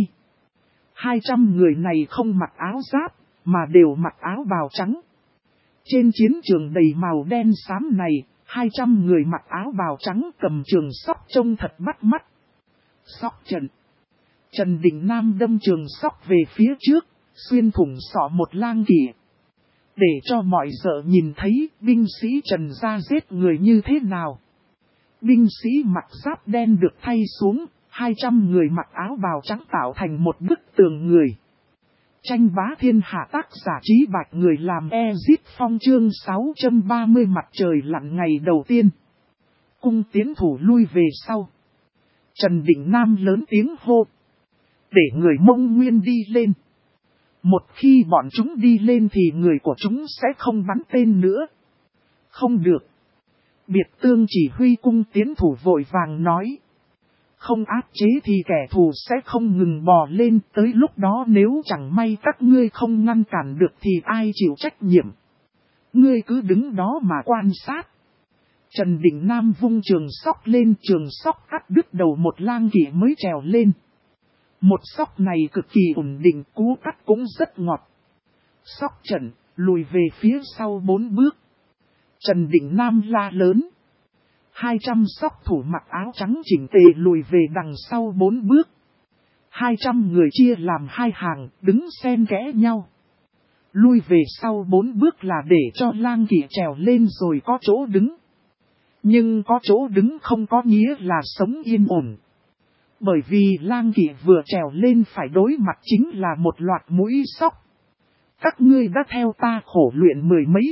200 người này không mặc áo giáp, mà đều mặc áo bào trắng. Trên chiến trường đầy màu đen xám này, 200 người mặc áo bào trắng cầm trường sóc trông thật bắt mắt. Sóc trận. Trần Định Nam đâm trường sóc về phía trước, xuyên thủng sọ một lang kỵ. Để cho mọi dợ nhìn thấy binh sĩ Trần gia giết người như thế nào. Binh sĩ mặc giáp đen được thay xuống, 200 người mặc áo bào trắng tạo thành một bức tường người. Tranh bá thiên hạ tác giả Trí Bạch người làm Ezit Phong chương 630 mặt trời lặn ngày đầu tiên. Cung tiến thủ lui về sau. Trần Định Nam lớn tiếng hô. Để người Mông Nguyên đi lên. Một khi bọn chúng đi lên thì người của chúng sẽ không bắn tên nữa. Không được. Biệt Tương chỉ huy cung tiến thủ vội vàng nói. Không áp chế thì kẻ thù sẽ không ngừng bò lên, tới lúc đó nếu chẳng may các ngươi không ngăn cản được thì ai chịu trách nhiệm. Ngươi cứ đứng đó mà quan sát. Trần Định Nam vung trường sóc lên, trường sóc cắt đứt đầu một lang kỵ mới trèo lên. Một sóc này cực kỳ ổn định, cú cắt cũng rất ngọt. Sóc trận, lùi về phía sau 4 bước. Trần Định Nam la lớn. 200 sóc thủ mặc áo trắng chỉnh tề lùi về đằng sau 4 bước. 200 người chia làm 2 hàng, đứng xen kẽ nhau. Lui về sau 4 bước là để cho lang kỵ trèo lên rồi có chỗ đứng. Nhưng có chỗ đứng không có nghĩa là sống yên ổn. Bởi vì lang kỵ vừa trèo lên phải đối mặt chính là một loạt mũi sóc. Các ngươi đã theo ta khổ luyện 10 mấy năm,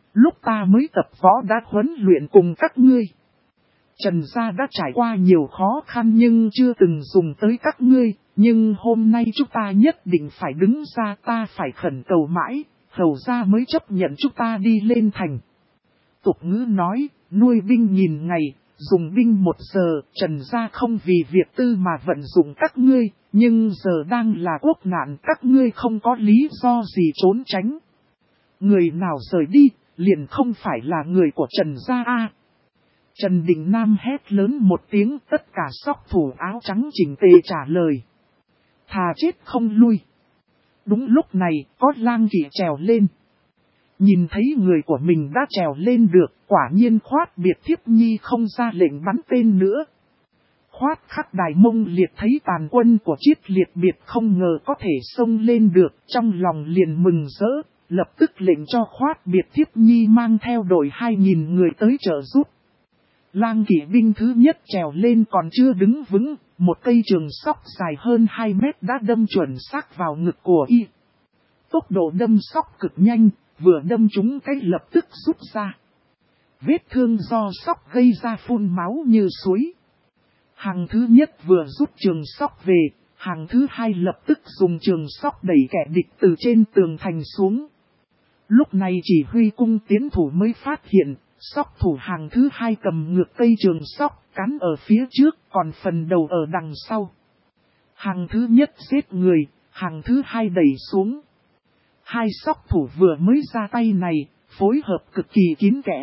Lúc ta mới tập võ đã huấn luyện cùng các ngươi. Trần gia đã trải qua nhiều khó khăn nhưng chưa từng dùng tới các ngươi, nhưng hôm nay chúng ta nhất định phải đứng ra, ta phải khẩn cầu mãi, hầu gia mới chấp nhận chúng ta đi lên thành. Tục ngữ nói, nuôi binh nghìn ngày, dùng binh 1 giờ, Trần gia không vì việc tư mà vận dụng các ngươi, nhưng giờ đang là quốc nạn, các ngươi không có lý do gì trốn tránh. Người nào rời đi, liền không phải là người của Trần gia a. Trần Đình Nam hét lớn một tiếng, tất cả sóc thủ áo trắng chỉnh tề trả lời. Thà chết không lui. Đúng lúc này, có Lang Kỵ trèo lên. Nhìn thấy người của mình đã trèo lên được, quả nhiên Khoát Biệt Thiếp Nhi không ra lệnh bắn tên nữa. Khoát Khắc Đài Mông Liệt thấy tàn quân của Chiết Liệt Biệt không ngờ có thể xông lên được, trong lòng liền mừng rỡ, lập tức lệnh cho Khoát Biệt Thiếp Nhi mang theo đội 2.000 người tới trợ giúp. Lang Kỵ binh thứ nhất trèo lên còn chưa đứng vững, một cây trường sóc dài hơn 2 mét đã đâm chuẩn xác vào ngực của y. Tốc độ đâm sóc cực nhanh, vừa đâm trúng cái lập tức rút ra. Vết thương do sóc gây ra phun máu như suối. Hàng thứ nhất vừa rút trường sóc về, hàng thứ hai lập tức dùng trường sóc đẩy kẻ địch từ trên tường thành xuống. Lúc này chỉ huy cung tiến thủ mới phát hiện, sóc thủ hàng thứ hai cầm ngược cây trường sóc, cắn ở phía trước, còn phần đầu ở đằng sau. Hàng thứ nhất giết người, hàng thứ hai đẩy xuống. Hai sóc thủ vừa mới ra tay này, phối hợp cực kỳ kín kẽ.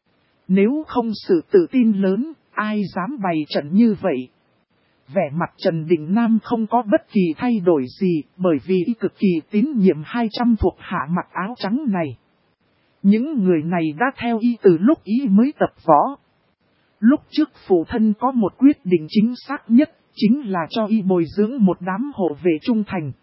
Nếu không sự tự tin lớn, ai dám bày trận như vậy? Vẻ mặt Trần Đình Nam không có bất kỳ thay đổi gì, bởi vì y cực kỳ tín nhiệm 200 thuộc hạ mặc áo trắng này. Những người này đã theo y từ lúc y mới tập võ. Lúc trước phụ thân có một quyết định chính xác nhất, chính là cho y bồi dưỡng một đám hộ vệ trung thành.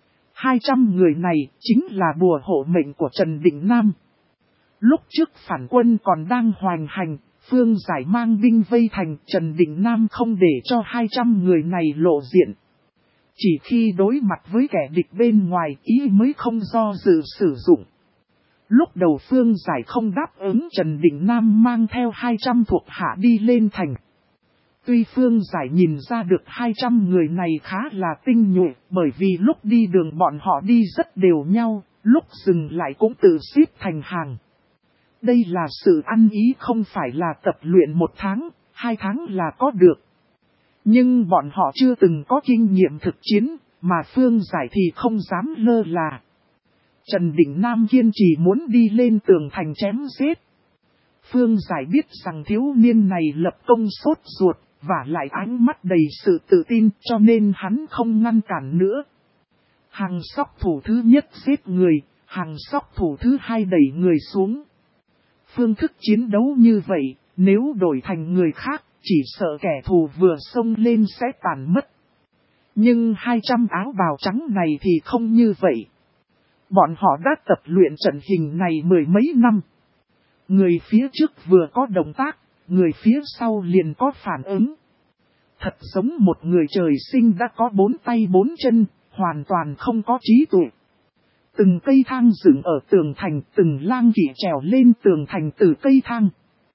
200 người này chính là bùa hộ mệnh của Trần Đình Nam. Lúc trước phản quân còn đang hoành hành, Phương Giải mang binh vây thành, Trần Đình Nam không để cho 200 người này lộ diện. Chỉ khi đối mặt với kẻ địch bên ngoài ý mới không do dự sử dụng. Lúc đầu Phương Giải không đáp ứng, Trần Đình Nam mang theo 200 thuộc hạ đi lên thành. Tuy Phương Giải nhìn ra được 200 người này khá là tinh nhuệ, bởi vì lúc đi đường bọn họ đi rất đều nhau, lúc dừng lại cũng tự xếp thành hàng. Đây là sự ăn ý, không phải là tập luyện 1 tháng, 2 tháng là có được. Nhưng bọn họ chưa từng có kinh nghiệm thực chiến, mà Phương Giải thì không dám lơ là. Trần Đình Nam kiên trì muốn đi lên tường thành chém giết. Phương Giải biết rằng thiếu niên này lập công sốt ruột, và lại ánh mắt đầy sự tự tin, cho nên hắn không ngăn cản nữa. Hàng sóc thủ thứ nhất giết người, hàng sóc thủ thứ hai đẩy người xuống. Phương thức chiến đấu như vậy, nếu đổi thành người khác, chỉ sợ kẻ thù vừa xông lên sẽ tàn mất. Nhưng 200 áo bào trắng này thì không như vậy. Bọn họ đã tập luyện trận hình này 10 mấy năm. Người phía trước vừa có động tác, người phía sau liền có phản ứng. Thật giống một người trời sinh đã có 4 tay 4 chân, hoàn toàn không có trí tuệ. Từng cây thang dựng ở tường thành, từng Lang Kỵ trèo lên tường thành từ cây thang.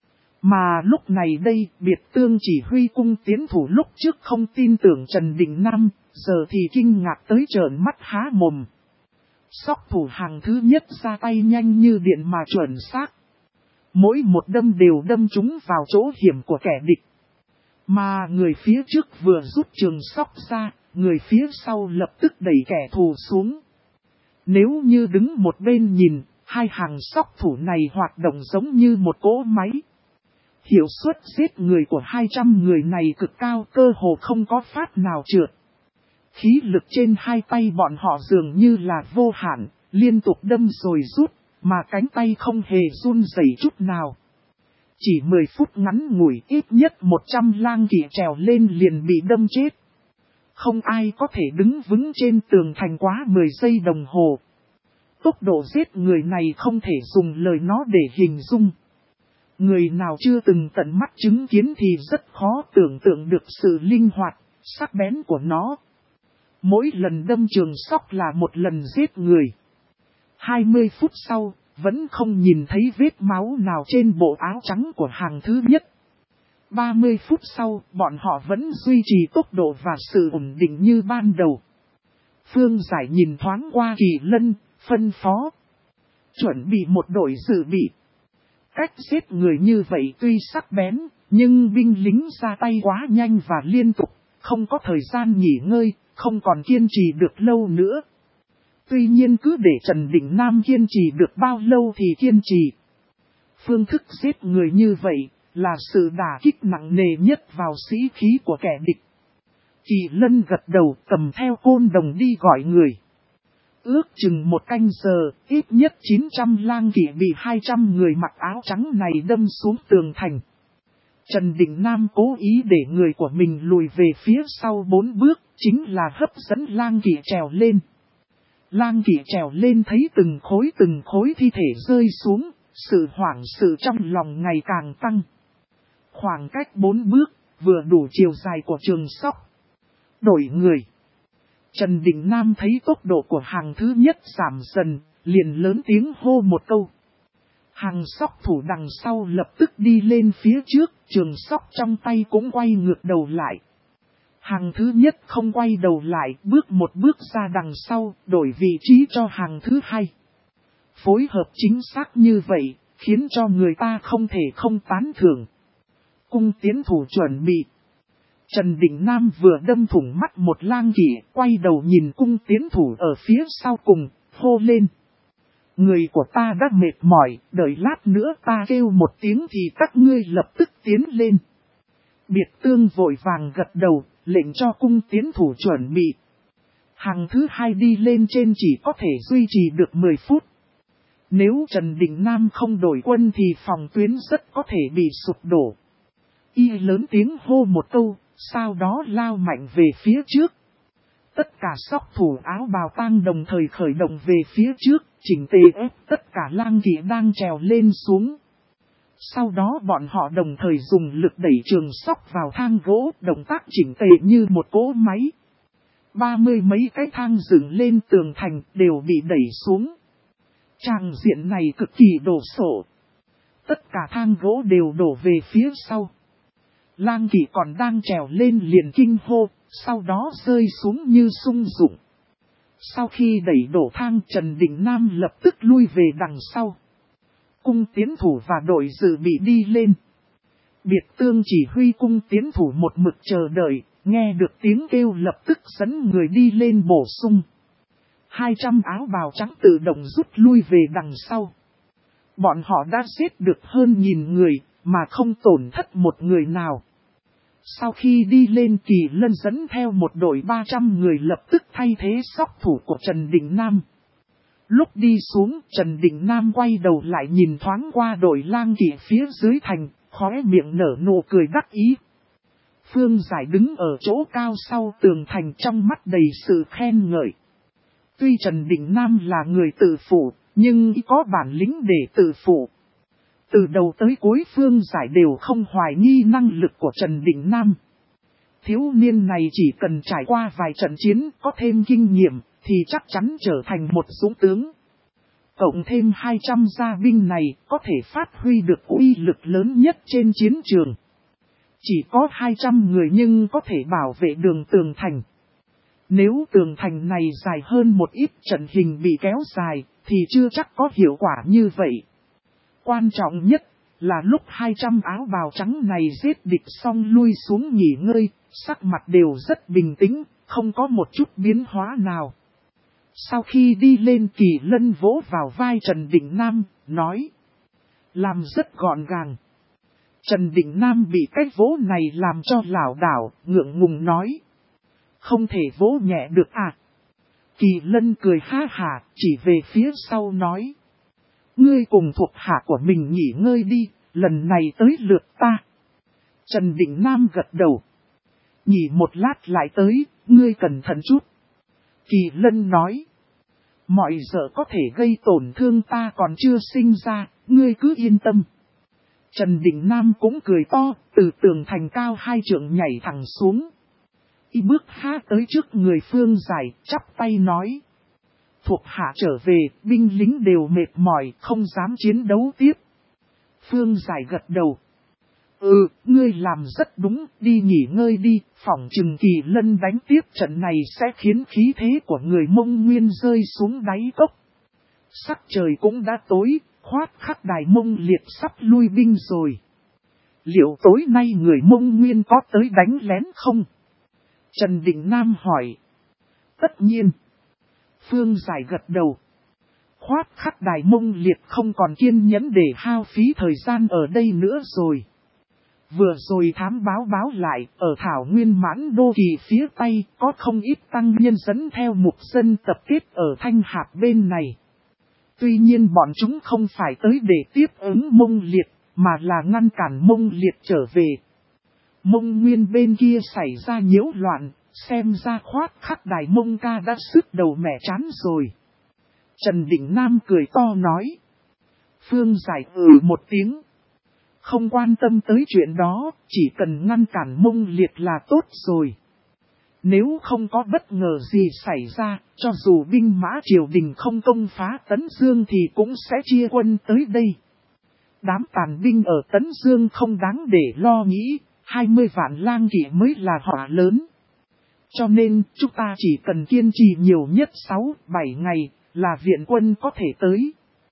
Mà lúc này đây, Biệt Tương chỉ huy cung tiến thủ lúc trước không tin tưởng Trần Đình Nam, giờ thì kinh ngạc tới trợn mắt há mồm. Sóc thủ hàng thứ nhất ra tay nhanh như điện mà chuẩn xác. Mỗi một đâm đều đâm trúng vào chỗ hiểm của kẻ địch. Mà người phía trước vừa rút trường sóc ra, người phía sau lập tức đẩy kẻ thù xuống. Nếu như đứng một bên nhìn, hai hàng sóc thủ này hoạt động giống như một cỗ máy. Hiệu suất giết người của 200 người này cực cao, cơ hồ không có phát nào trượt. Khí lực trên hai tay bọn họ dường như là vô hạn, liên tục đâm rồi rút, mà cánh tay không hề run rẩy chút nào. Chỉ 10 phút ngắn ngủi, ít nhất 100 Lang Kỵ trèo lên liền bị đâm chết. Không ai có thể đứng vững trên tường thành quá 10 giây đồng hồ. Tốc độ giết người này không thể dùng lời nó để hình dung. Người nào chưa từng tận mắt chứng kiến thì rất khó tưởng tượng được sự linh hoạt, sắc bén của nó. Mỗi lần đâm trường sóc là một lần giết người. 20 phút sau, vẫn không nhìn thấy vết máu nào trên bộ áo trắng của hàng thứ nhất. 30 phút sau, bọn họ vẫn duy trì tốc độ và sự ổn định như ban đầu. Phương Giải nhìn thoáng qua Kỳ Lân, phân phó. Chuẩn bị một đội dự bị. Cách giết người như vậy tuy sắc bén, nhưng binh lính ra tay quá nhanh và liên tục, không có thời gian nghỉ ngơi, không còn kiên trì được lâu nữa. Tuy nhiên cứ để Trần Đình Nam kiên trì được bao lâu thì kiên trì. Phương thức giết người như vậy là sự đả kích nặng nề nhất vào sĩ khí của kẻ địch. Kỳ Lân gật đầu cầm theo côn đồng đi gọi người. Ước chừng một canh giờ, ít nhất 900 lang kỵ bị 200 người mặc áo trắng này đâm xuống tường thành. Trần Đình Nam cố ý để người của mình lùi về phía sau 4 bước, chính là hấp dẫn lang kỵ trèo lên. Lang kỵ trèo lên thấy từng khối thi thể rơi xuống, sự hoảng sợ trong lòng ngày càng tăng. Khoảng cách 4 bước, vừa đủ chiều dài của trường sóc. Đổi người. Trần Đình Nam thấy tốc độ của hàng thứ nhất giảm dần, liền lớn tiếng hô một câu. Hàng sóc thủ đằng sau lập tức đi lên phía trước, trường sóc trong tay cũng quay ngược đầu lại. Hàng thứ nhất không quay đầu lại, bước một bước ra đằng sau, đổi vị trí cho hàng thứ hai. Phối hợp chính xác như vậy, khiến cho người ta không thể không tán thưởng. Cung tiến thủ chuẩn bị. Trần Đình Nam vừa đâm thủng mắt một lang kỵ, quay đầu nhìn cung tiến thủ ở phía sau cùng, hô lên. Người của ta đã mệt mỏi, đợi lát nữa ta kêu một tiếng thì các ngươi lập tức tiến lên. Biệt Tương vội vàng gật đầu, lệnh cho cung tiến thủ chuẩn bị. Hàng thứ hai đi lên trên chỉ có thể duy trì được 10 phút. Nếu Trần Đình Nam không đổi quân thì phòng tuyến rất có thể bị sụp đổ. Y lớn tiếng hô một câu, sau đó lao mạnh về phía trước. Tất cả sóc thủ áo bào tang đồng thời khởi động về phía trước, chỉnh tề ép tất cả lang kỵ đang trèo lên xuống. Sau đó bọn họ đồng thời dùng lực đẩy trường sóc vào thang gỗ, động tác chỉnh tề như một cỗ máy. 30 mấy cái thang dựng lên tường thành đều bị đẩy xuống. Tràng diện này cực kỳ đổ sộ. Tất cả thang gỗ đều đổ về phía sau. Lang kỵ còn đang trèo lên liền kinh hô, sau đó rơi xuống như sung dụng. Sau khi đẩy đổ thang, Trần Đình Nam lập tức lui về đằng sau. Cung tiến thủ và đội dự bị đi lên. Biệt Tương chỉ huy cung tiến thủ một mực chờ đợi, nghe được tiếng kêu lập tức dẫn người đi lên bổ sung. 200 áo bào trắng tự động rút lui về đằng sau. Bọn họ đã giết được hơn 1000 người, mà không tổn thất một người nào. Sau khi đi lên, Kỳ Lân dẫn theo một đội 300 người lập tức thay thế sóc thủ của Trần Đình Nam. Lúc đi xuống, Trần Đình Nam quay đầu lại nhìn thoáng qua đội lang kỵ phía dưới thành, khóe miệng nở nụ cười đắc ý. Phương Giải đứng ở chỗ cao sau tường thành, trong mắt đầy sự khen ngợi. Tuy Trần Đình Nam là người tự phụ, nhưng y có bản lĩnh để tự phụ. Từ đầu tới cuối Phương Giải đều không hoài nghi năng lực của Trần Đình Nam. Thiếu niên này chỉ cần trải qua vài trận chiến, có thêm kinh nghiệm, thì chắc chắn trở thành một dũng tướng. Cộng thêm 200 gia binh này, có thể phát huy được uy lực lớn nhất trên chiến trường. Chỉ có 200 người nhưng có thể bảo vệ đường tường thành. Nếu tường thành này dài hơn một ít, trận hình bị kéo dài, thì chưa chắc có hiệu quả như vậy. Quan trọng nhất là lúc 200 áo bào trắng này giết địch xong lui xuống nghỉ ngơi, sắc mặt đều rất bình tĩnh, không có một chút biến hóa nào. Sau khi đi lên, Kỳ Lân vỗ vào vai Trần Đình Nam, nói. Làm rất gọn gàng. Trần Đình Nam bị cái vỗ này làm cho lảo đảo, ngượng ngùng nói. Không thể vỗ nhẹ được à? Kỳ Lân cười ha hả, chỉ về phía sau nói. Ngươi cùng thuộc hạ của mình nghỉ ngơi đi, lần này tới lượt ta. Trần Đình Nam gật đầu. Nghỉ một lát lại tới, ngươi cẩn thận chút. Kỳ Lân nói. Mọi giờ có thể gây tổn thương ta còn chưa sinh ra, ngươi cứ yên tâm. Trần Đình Nam cũng cười to, từ tường thành cao 2 trượng nhảy thẳng xuống. Y bước phá tới trước người Phương Giải, chắp tay nói. Thuộc hạ trở về, binh lính đều mệt mỏi, không dám chiến đấu tiếp. Phương Giải gật đầu. Ngươi làm rất đúng, đi nghỉ ngơi đi, phỏng chừng Kỳ Lân đánh tiếp trận này sẽ khiến khí thế của người Mông Nguyên rơi xuống đáy cốc. Sắc trời cũng đã tối, Khoát Khắc Đài Mông Liệt sắp lui binh rồi. Liệu tối nay người Mông Nguyên có tới đánh lén không? Trần Định Nam hỏi. Tất nhiên. Phương Giải gật đầu. Khoát Khắc Đài Mông Liệt không còn kiên nhẫn để hao phí thời gian ở đây nữa rồi. Vừa rồi thám báo lại, ở Thảo Nguyên Mãn Đô Kỳ phía Tây có không ít tăng nhân dẫn theo mục dân tập kết ở Thanh Hạp bên này. Tuy nhiên bọn chúng không phải tới để tiếp ứng Mông Liệt, mà là ngăn cản Mông Liệt trở về. Mông Nguyên bên kia xảy ra nhiễu loạn, xem ra Khoát Khắc Đài Mông ca đã sứt đầu mẻ chán rồi. Trần Định Nam cười to nói. Phương Giải một tiếng. Không quan tâm tới chuyện đó, chỉ cần ngăn cản Mông Liệt là tốt rồi. Nếu không có bất ngờ gì xảy ra, cho dù binh mã triều đình không công phá Tấn Dương thì cũng sẽ chia quân tới đây. Đám tàn binh ở Tấn Dương không đáng để lo nghĩ, 20 vạn lang kỵ mới là họa lớn. Cho nên, chúng ta chỉ cần kiên trì nhiều nhất 6-7 ngày, là viện quân có thể tới.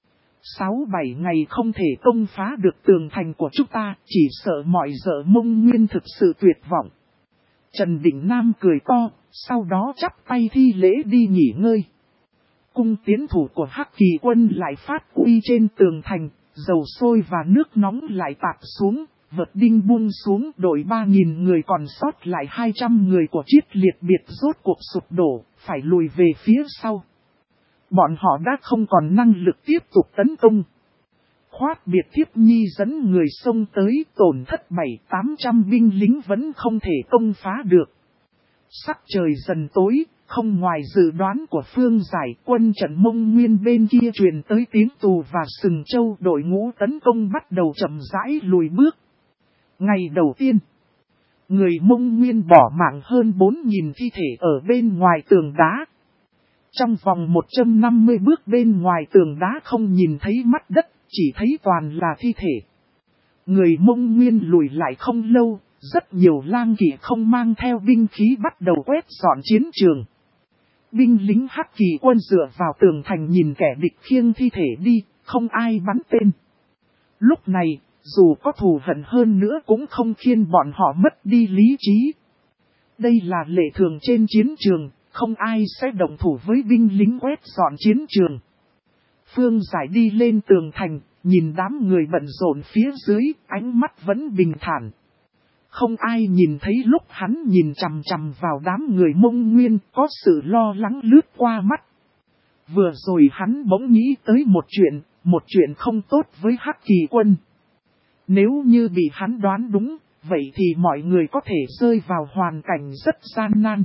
6-7 ngày không thể công phá được tường thành của chúng ta, chỉ sợ mọi dợ Mông Nguyên thực sự tuyệt vọng. Trần Định Nam cười to, sau đó chắp tay thi lễ đi nghỉ ngơi. Cung tiến thủ của Hắc Kỳ quân lại phát uy trên tường thành, dầu sôi và nước nóng lại tạt xuống, vật đinh buông xuống, đội 3.000 người còn sót lại 200 người của Triết Liệt Biệt rốt cuộc sụp đổ, phải lùi về phía sau. Bọn họ đã không còn năng lực tiếp tục tấn công. Khoát Biệt Thiếp Nhi dẫn người xông tới, tổn thất 700-800 binh lính vẫn không thể công phá được. Sắc trời dần tối, không ngoài dự đoán của Phương Giải, quân trận Mông Nguyên bên kia truyền tới tiếng tù và Sừng Châu, đội ngũ tấn công bắt đầu chậm rãi lùi bước. Ngày đầu tiên, người Mông Nguyên bỏ mạng hơn 4.000 thi thể ở bên ngoài tường đá. Trong vòng 150 bước bên ngoài tường đá không nhìn thấy mắt đất, chỉ thấy toàn là thi thể. Người Mông Nguyên lùi lại không lâu, rất nhiều lang kỵ không mang theo binh khí bắt đầu quét dọn chiến trường. Binh lính Hắc Kỳ quân dựa vào tường thành nhìn kẻ địch khiêng thi thể đi, không ai bắn tên. Lúc này, dù có thù hận hơn nữa cũng không khiến bọn họ mất đi lý trí. Đây là lệ thường trên chiến trường, không ai sẽ đồng thủ với binh lính quét dọn chiến trường. Phương Giải đi lên tường thành, nhìn đám người bận rộn phía dưới, ánh mắt vẫn bình thản. Không ai nhìn thấy lúc hắn nhìn chằm chằm vào đám người Mông Nguyên, có sự lo lắng lướt qua mắt. Vừa rồi hắn bỗng nghĩ tới một chuyện không tốt với Hắc Kỳ quân. Nếu như bị hắn đoán đúng, vậy thì mọi người có thể rơi vào hoàn cảnh rất gian nan.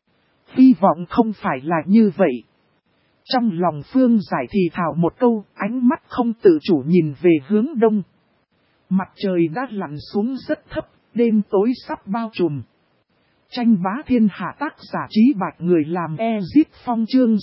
Hy vọng không phải là như vậy. Trong lòng Phương Giải thì thào một câu, ánh mắt không tự chủ nhìn về hướng đông. Mặt trời đã lặn xuống rất thấp, đêm tối sắp bao trùm. Tranh bá thiên hạ tác giả Trí Bạch người làm Ezip Phong chương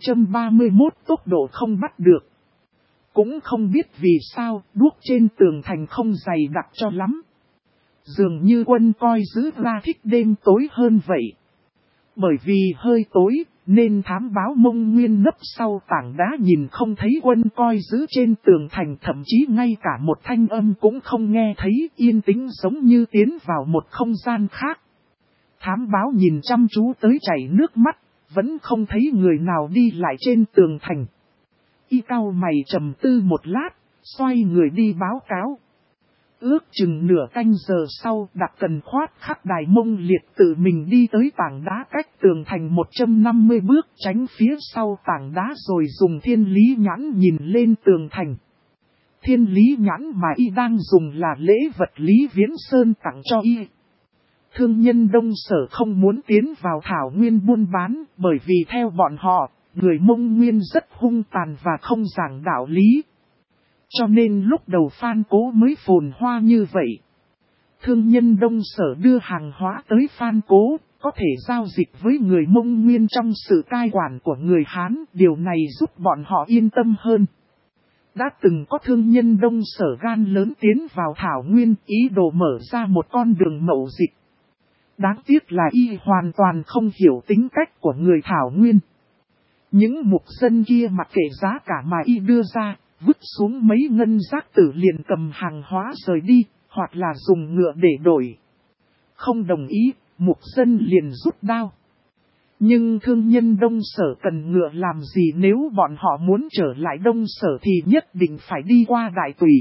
631 tốc độ không bắt được. Cũng không biết vì sao đuốc trên tường thành không dày đặc cho lắm. Dường như quân coi giữ ra thích đêm tối hơn vậy. Bởi vì hơi tối, nên thám báo Mông Nguyên nấp sau tảng đá nhìn không thấy quân coi giữ trên tường thành, thậm chí ngay cả một thanh âm cũng không nghe thấy, yên tĩnh giống như tiến vào một không gian khác. Thám báo nhìn chăm chú tới chảy nước mắt, vẫn không thấy người nào đi lại trên tường thành. Y cau mày trầm tư một lát, xoay người đi báo cáo. Ước chừng nửa canh giờ sau, Đặc Cần Khoát Khắc Đài Mông Liệt tự mình đi tới tảng đá cách tường thành 150 bước, tránh phía sau tảng đá rồi dùng thiên lý nhãn nhìn lên tường thành. Thiên lý nhãn mà y đang dùng là lễ vật Lý Viễn Sơn tặng cho y. Thương nhân Đông Sở không muốn tiến vào Thảo Nguyên buôn bán, bởi vì theo bọn họ, người Mông Nguyên rất hung tàn và không giảng đạo lý. Cho nên lúc đầu Phan Cố mới phồn hoa như vậy. Thương nhân Đông Sở đưa hàng hóa tới Phan Cố, có thể giao dịch với người Mông Nguyên trong sự cai quản của người Hán, điều này giúp bọn họ yên tâm hơn. Đã từng có thương nhân Đông Sở gan lớn tiến vào Thảo Nguyên, ý đồ mở ra một con đường mậu dịch. Đáng tiếc là y hoàn toàn không hiểu tính cách của người Thảo Nguyên. Những mục dân kia mặc kệ giá cả mà y đưa ra, vứt xuống mấy ngân giác tử liền cầm hàng hóa rời đi, hoặc là dùng ngựa để đổi. Không đồng ý, mục dân liền rút đao. Nhưng thương nhân Đông Sở cần ngựa làm gì, nếu bọn họ muốn trở lại Đông Sở thì nhất định phải đi qua Đại Tùy.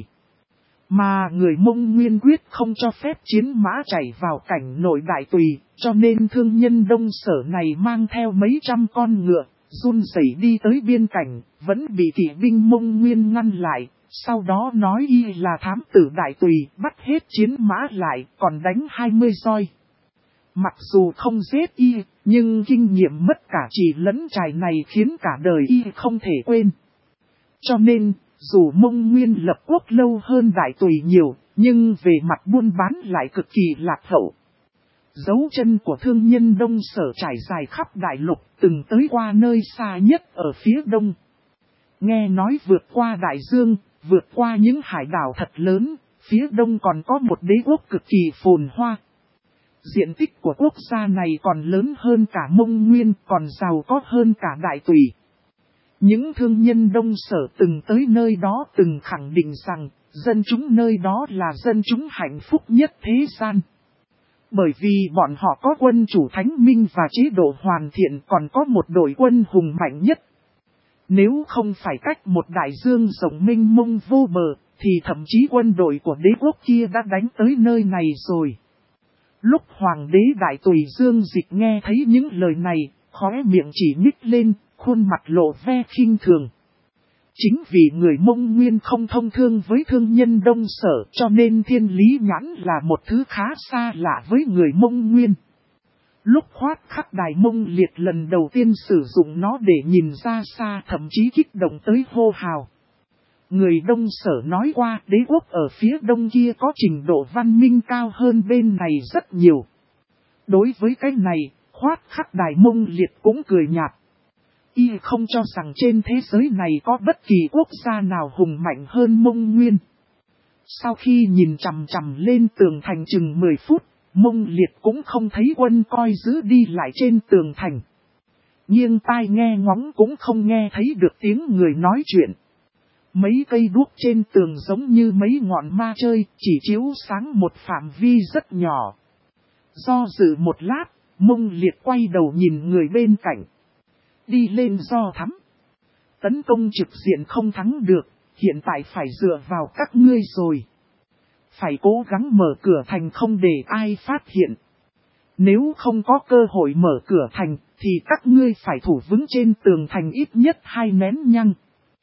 Mà người Mông Nguyên quyết không cho phép chiến mã chảy vào cảnh nội Đại Tùy, cho nên thương nhân Đông Sở này mang theo mấy trăm con ngựa, run rẩy đi tới biên cảnh, vẫn bị kỵ binh Mông Nguyên ngăn lại, sau đó nói y là thám tử Đại Tùy, bắt hết chiến mã lại, còn đánh 20 roi. Mặc dù không giết y, nhưng kinh nghiệm mất cả chỉ lẫn trài này khiến cả đời y không thể quên. Cho nên, dù Mông Nguyên lập quốc lâu hơn Đại Tùy nhiều, nhưng về mặt buôn bán lại cực kỳ lạc hậu. Dấu chân của thương nhân Đông Sở trải dài khắp đại lục, từng tới qua nơi xa nhất ở phía đông. Nghe nói vượt qua đại dương, vượt qua những hải đảo thật lớn, phía đông còn có một đế quốc cực kỳ phồn hoa. Diện tích của quốc gia này còn lớn hơn cả Mông Nguyên, còn giàu có hơn cả Đại Tùy. Những thương nhân Đông Sở từng tới nơi đó từng khẳng định rằng, dân chúng nơi đó là dân chúng hạnh phúc nhất thế gian. Bởi vì bọn họ có quân chủ thánh minh và chế độ hoàn thiện, còn có một đội quân hùng mạnh nhất. Nếu không phải cách một đại dương rộng mênh mông vô bờ, thì thậm chí quân đội của đế quốc kia đã đánh tới nơi này rồi. Lúc Hoàng đế Đại Tùy Dương Dịch nghe thấy những lời này, khóe miệng chỉ nhích lên, khuôn mặt lộ vẻ khinh thường. Chính vì người Mông Nguyên không thông thương với thương nhân Đông Sở, cho nên thiên lý nhãn là một thứ khá xa lạ với người Mông Nguyên. Lúc Khoát Khắc Đài Mông Liệt lần đầu tiên sử dụng nó để nhìn ra xa, thậm chí kích động tới hô hào. Người Đông Sở nói qua đế quốc ở phía đông kia có trình độ văn minh cao hơn bên này rất nhiều. Đối với cái này, Khoát Khắc Đài Mông Liệt cũng cười nhạt. Y không cho rằng trên thế giới này có bất kỳ quốc gia nào hùng mạnh hơn Mông Nguyên. Sau khi nhìn chằm chằm lên tường thành chừng 10 phút, Mông Liệt cũng không thấy quân coi giữ đi lại trên tường thành. Nghiêng tai nghe ngóng cũng không nghe thấy được tiếng người nói chuyện. Mấy cây đuốc trên tường giống như mấy ngọn ma chơi, chỉ chiếu sáng một phạm vi rất nhỏ. Do dự một lát, Mông Liệt quay đầu nhìn người bên cạnh. Đi lên do thắng. Tấn công trực diện không thắng được, hiện tại phải dựa vào các ngươi rồi. Phải cố gắng mở cửa thành không để ai phát hiện. Nếu không có cơ hội mở cửa thành, thì các ngươi phải thủ vững trên tường thành ít nhất 2 nén nhăng.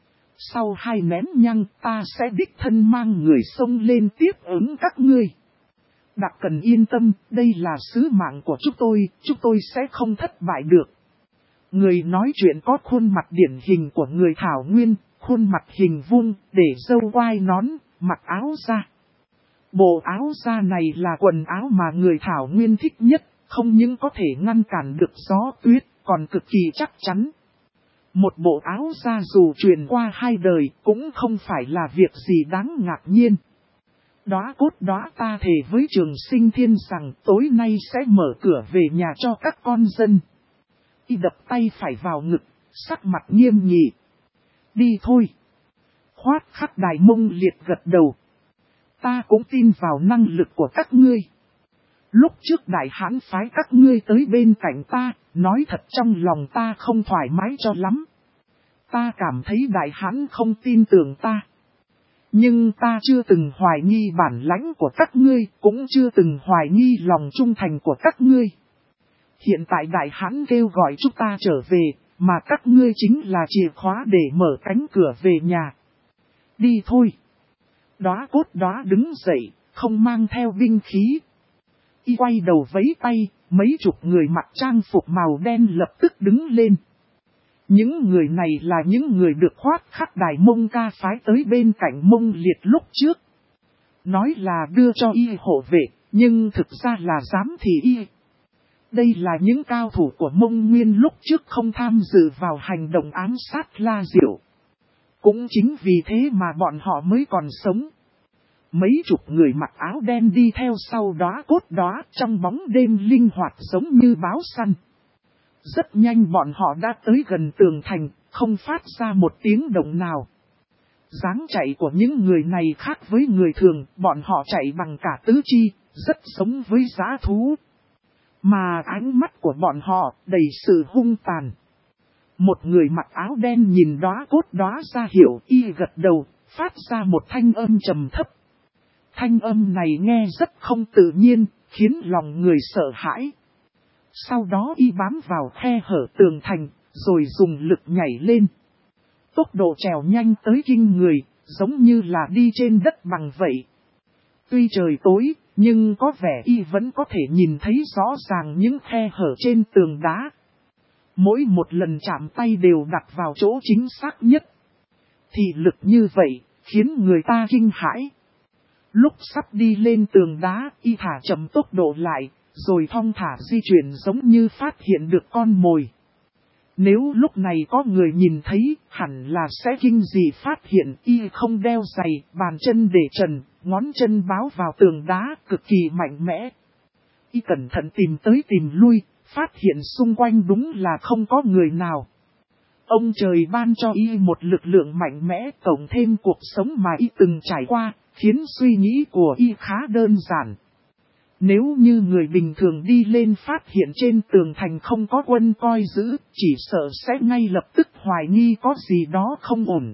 Sau 2 nén nhăng ta sẽ đích thân mang người xông lên tiếp ứng các ngươi. Đặc Cần yên tâm, đây là sứ mạng của chúng tôi sẽ không thất bại được. Người nói chuyện có khuôn mặt điển hình của người Thảo Nguyên, khuôn mặt hình vuông, để râu quai nón, mặc áo da. Bộ áo da này là quần áo mà người Thảo Nguyên thích nhất, không những có thể ngăn cản được gió tuyết, còn cực kỳ chắc chắn. Một bộ áo da dù truyền qua 2 đời cũng không phải là việc gì đáng ngạc nhiên. Đóa cốt đóa ta thề với Trường Sinh Thiên rằng tối nay sẽ mở cửa về nhà cho các con dân. Y đập tay phải vào ngực, sắc mặt nghiêm nghị. Đi thôi. Khoát Khắc Đài Mông Liệt gật đầu. Ta cũng tin vào năng lực của các ngươi. Lúc trước Đại Hán phái các ngươi tới bên cạnh ta, nói thật trong lòng ta không thoải mái cho lắm. Ta cảm thấy Đại Hán không tin tưởng ta. Nhưng ta chưa từng hoài nghi bản lãnh của các ngươi, cũng chưa từng hoài nghi lòng trung thành của các ngươi. Hiện tại Đại Hán kêu gọi chúng ta trở về, mà các ngươi chính là chìa khóa để mở cánh cửa về nhà. Đi thôi. Đóa cốt đóa đứng dậy, không mang theo binh khí. Y quay đầu vẫy tay, mấy chục người mặc trang phục màu đen lập tức đứng lên. Những người này là những người được Khoát Khắc Đài Mông ca phái tới bên cạnh Mông Liệt lúc trước. Nói là đưa cho y hộ vệ, nhưng thực ra là giám thị y. Đây là những cao thủ của Mông Nguyên lúc trước không tham dự vào hành động ám sát La Diệu. Cũng chính vì thế mà bọn họ mới còn sống. Mấy chục người mặc áo đen đi theo sau đóa cốt đóa trong bóng đêm linh hoạt giống như báo săn. Rất nhanh bọn họ đã tới gần tường thành, không phát ra một tiếng động nào. Dáng chạy của những người này khác với người thường, bọn họ chạy bằng cả tứ chi, rất giống với dã thú. Mà ánh mắt của bọn họ đầy sự hung tàn. Một người mặc áo đen nhìn đóa cốt đóa ra hiệu y gật đầu, phát ra một thanh âm trầm thấp. Thanh âm này nghe rất không tự nhiên, khiến lòng người sợ hãi. Sau đó y bám vào khe hở tường thành, rồi dùng lực nhảy lên. Tốc độ trèo nhanh tới kinh người, giống như là đi trên đất bằng vậy. Tuy trời tối, nhưng có vẻ y vẫn có thể nhìn thấy rõ ràng những khe hở trên tường đá. Mỗi một lần chạm tay đều đặt vào chỗ chính xác nhất. Thì lực như vậy, khiến người ta kinh hãi. Lúc sắp đi lên tường đá, y thả chậm tốc độ lại, rồi thong thả di chuyển giống như phát hiện được con mồi. Nếu lúc này có người nhìn thấy, hẳn là sẽ kinh dị phát hiện y không đeo giày, bàn chân để trần, ngón chân báo vào tường đá cực kỳ mạnh mẽ. Y cẩn thận tìm tới tìm lui, phát hiện xung quanh đúng là không có người nào. Ông trời ban cho y một lực lượng mạnh mẽ cộng thêm cuộc sống mà y từng trải qua, khiến suy nghĩ của y khá đơn giản. Nếu như người bình thường đi lên phát hiện trên tường thành không có quân coi giữ, chỉ sợ sẽ ngay lập tức hoài nghi có gì đó không ổn.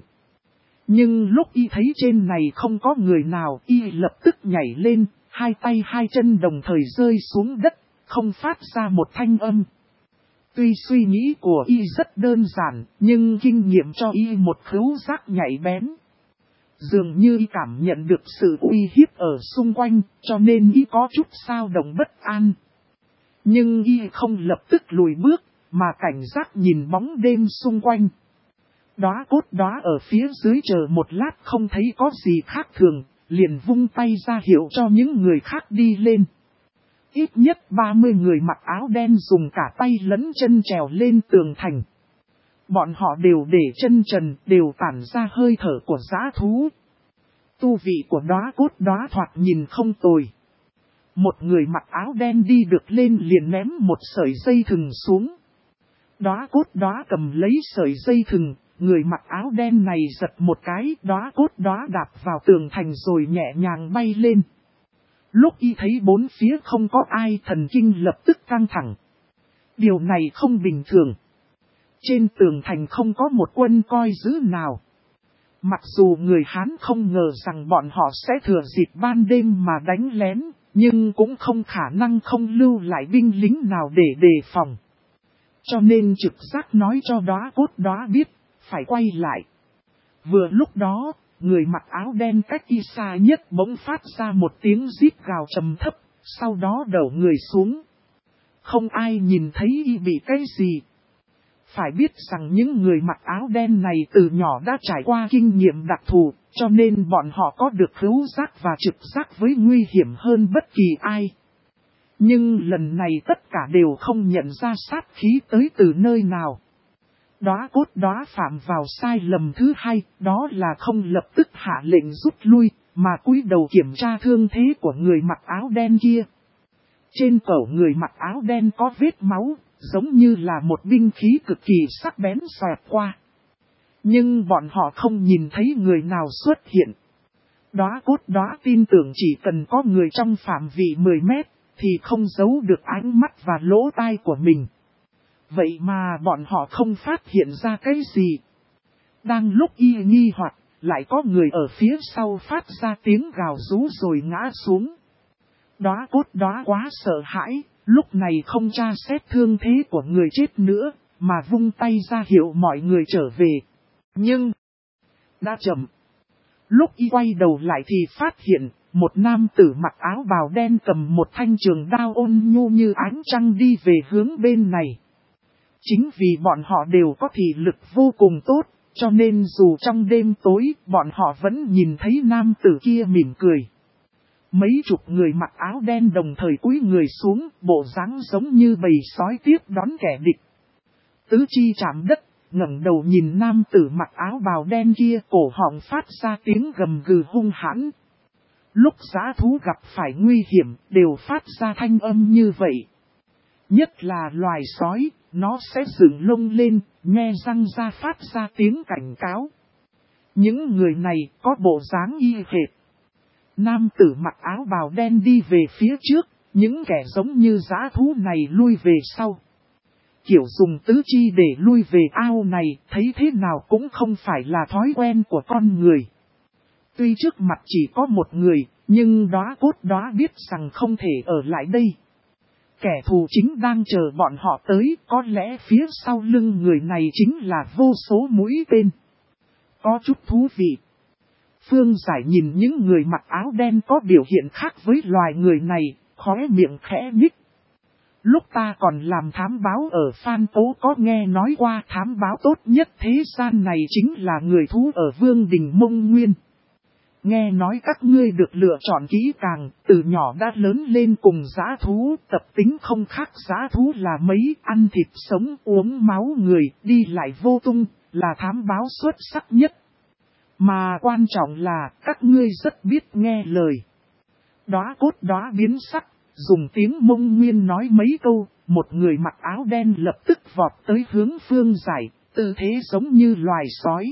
Nhưng lúc y thấy trên này không có người nào, y lập tức nhảy lên, hai tay hai chân đồng thời rơi xuống đất, không phát ra một thanh âm. Tuy suy nghĩ của y rất đơn giản, nhưng kinh nghiệm cho y một khứu giác nhạy bén. Dường như y cảm nhận được sự uy hiếp ở xung quanh, cho nên y có chút xao động bất an. Nhưng y không lập tức lùi bước, mà cảnh giác nhìn bóng đêm xung quanh. Đóa cốt đóa ở phía dưới chờ một lát không thấy có gì khác thường, liền vung tay ra hiệu cho những người khác đi lên. Ít nhất 30 người mặc áo đen dùng cả tay lẫn chân trèo lên tường thành. Bọn họ đều để chân trần, đều tản ra hơi thở của dã thú. Tu vị của đóa cốt đóa thoạt nhìn không tồi. Một người mặc áo đen đi được lên liền ném một sợi dây thừng xuống. Đóa cốt đóa cầm lấy sợi dây thừng, người mặc áo đen này giật một cái, đóa cốt đóa đạp vào tường thành rồi nhẹ nhàng bay lên. Lúc y thấy bốn phía không có ai, thần kinh lập tức căng thẳng. Điều này không bình thường. Trên tường thành không có một quân coi giữ nào. Mặc dù người Hán không ngờ rằng bọn họ sẽ thừa dịp ban đêm mà đánh lén, nhưng cũng không khả năng không lưu lại binh lính nào để đề phòng. Cho nên trực giác nói cho đóa cốt đóa biết, phải quay lại. Vừa lúc đó, người mặc áo đen cách y xa nhất bỗng phát ra một tiếng rít gào trầm thấp, sau đó đổ người xuống. Không ai nhìn thấy y bị cái gì. Phải biết rằng những người mặc áo đen này từ nhỏ đã trải qua kinh nghiệm đặc thù, cho nên bọn họ có được khứu giác và trực giác với nguy hiểm hơn bất kỳ ai. Nhưng lần này tất cả đều không nhận ra sát khí tới từ nơi nào. Đóa cốt đóa phạm vào sai lầm thứ hai, đó là không lập tức hạ lệnh rút lui, mà cúi đầu kiểm tra thương thế của người mặc áo đen kia. Trên cổ người mặc áo đen có vết máu, giống như là một binh khí cực kỳ sắc bén xoẹt qua. Nhưng bọn họ không nhìn thấy người nào xuất hiện. Đóa cốt đóa tin tưởng chỉ cần có người trong phạm vị 10 mét, thì không giấu được ánh mắt và lỗ tai của mình. Vậy mà bọn họ không phát hiện ra cái gì. Đang lúc y nghi hoặc, lại có người ở phía sau phát ra tiếng gào rú rồi ngã xuống. Đóa cốt đóa quá sợ hãi, lúc này không tra xét thương thế của người chết nữa, mà vung tay ra hiệu mọi người trở về. Nhưng, đã chậm. Lúc y quay đầu lại thì phát hiện, một nam tử mặc áo bào đen cầm một thanh trường đao ôn nhu như ánh trăng đi về hướng bên này. Chính vì bọn họ đều có thị lực vô cùng tốt, cho nên dù trong đêm tối, bọn họ vẫn nhìn thấy nam tử kia mỉm cười. Mấy chục người mặc áo đen đồng thời cúi người xuống, bộ dáng giống như bầy sói tiếp đón kẻ địch. Tứ chi chạm đất, ngẩng đầu nhìn nam tử mặc áo bào đen kia, cổ họng phát ra tiếng gầm gừ hung hãn. Lúc dã thú gặp phải nguy hiểm, đều phát ra thanh âm như vậy. Nhất là loài sói, nó sẽ dựng lông lên, nhe răng ra phát ra tiếng cảnh cáo. Những người này có bộ dáng y hệt. Nam tử mặc áo bào đen đi về phía trước, những kẻ giống như dã thú này lui về sau. Kiểu dùng tứ chi để lui về ao này, thấy thế nào cũng không phải là thói quen của con người. Tuy trước mặt chỉ có một người, nhưng đóa cốt đóa biết rằng không thể ở lại đây. Kẻ thù chính đang chờ bọn họ tới, có lẽ phía sau lưng người này chính là vô số mũi tên. Có chút thú vị. Phương Giải nhìn những người mặc áo đen có biểu hiện khác với loài người này, khóe miệng khẽ nhích. Lúc ta còn làm thám báo ở Phan Tố có nghe nói qua thám báo tốt nhất thế gian này chính là người thú ở Vương Đình Mông Nguyên. Nghe nói các ngươi được lựa chọn kỹ càng, từ nhỏ đã lớn lên cùng dã thú, tập tính không khác dã thú là mấy, ăn thịt sống uống máu người, đi lại vô tung, là thám báo xuất sắc nhất. Mà quan trọng là các ngươi rất biết nghe lời. Đóa cốt đóa biến sắc, dùng tiếng Mông Nguyên nói mấy câu, một người mặc áo đen lập tức vọt tới hướng Phương Giải, tư thế giống như loài sói.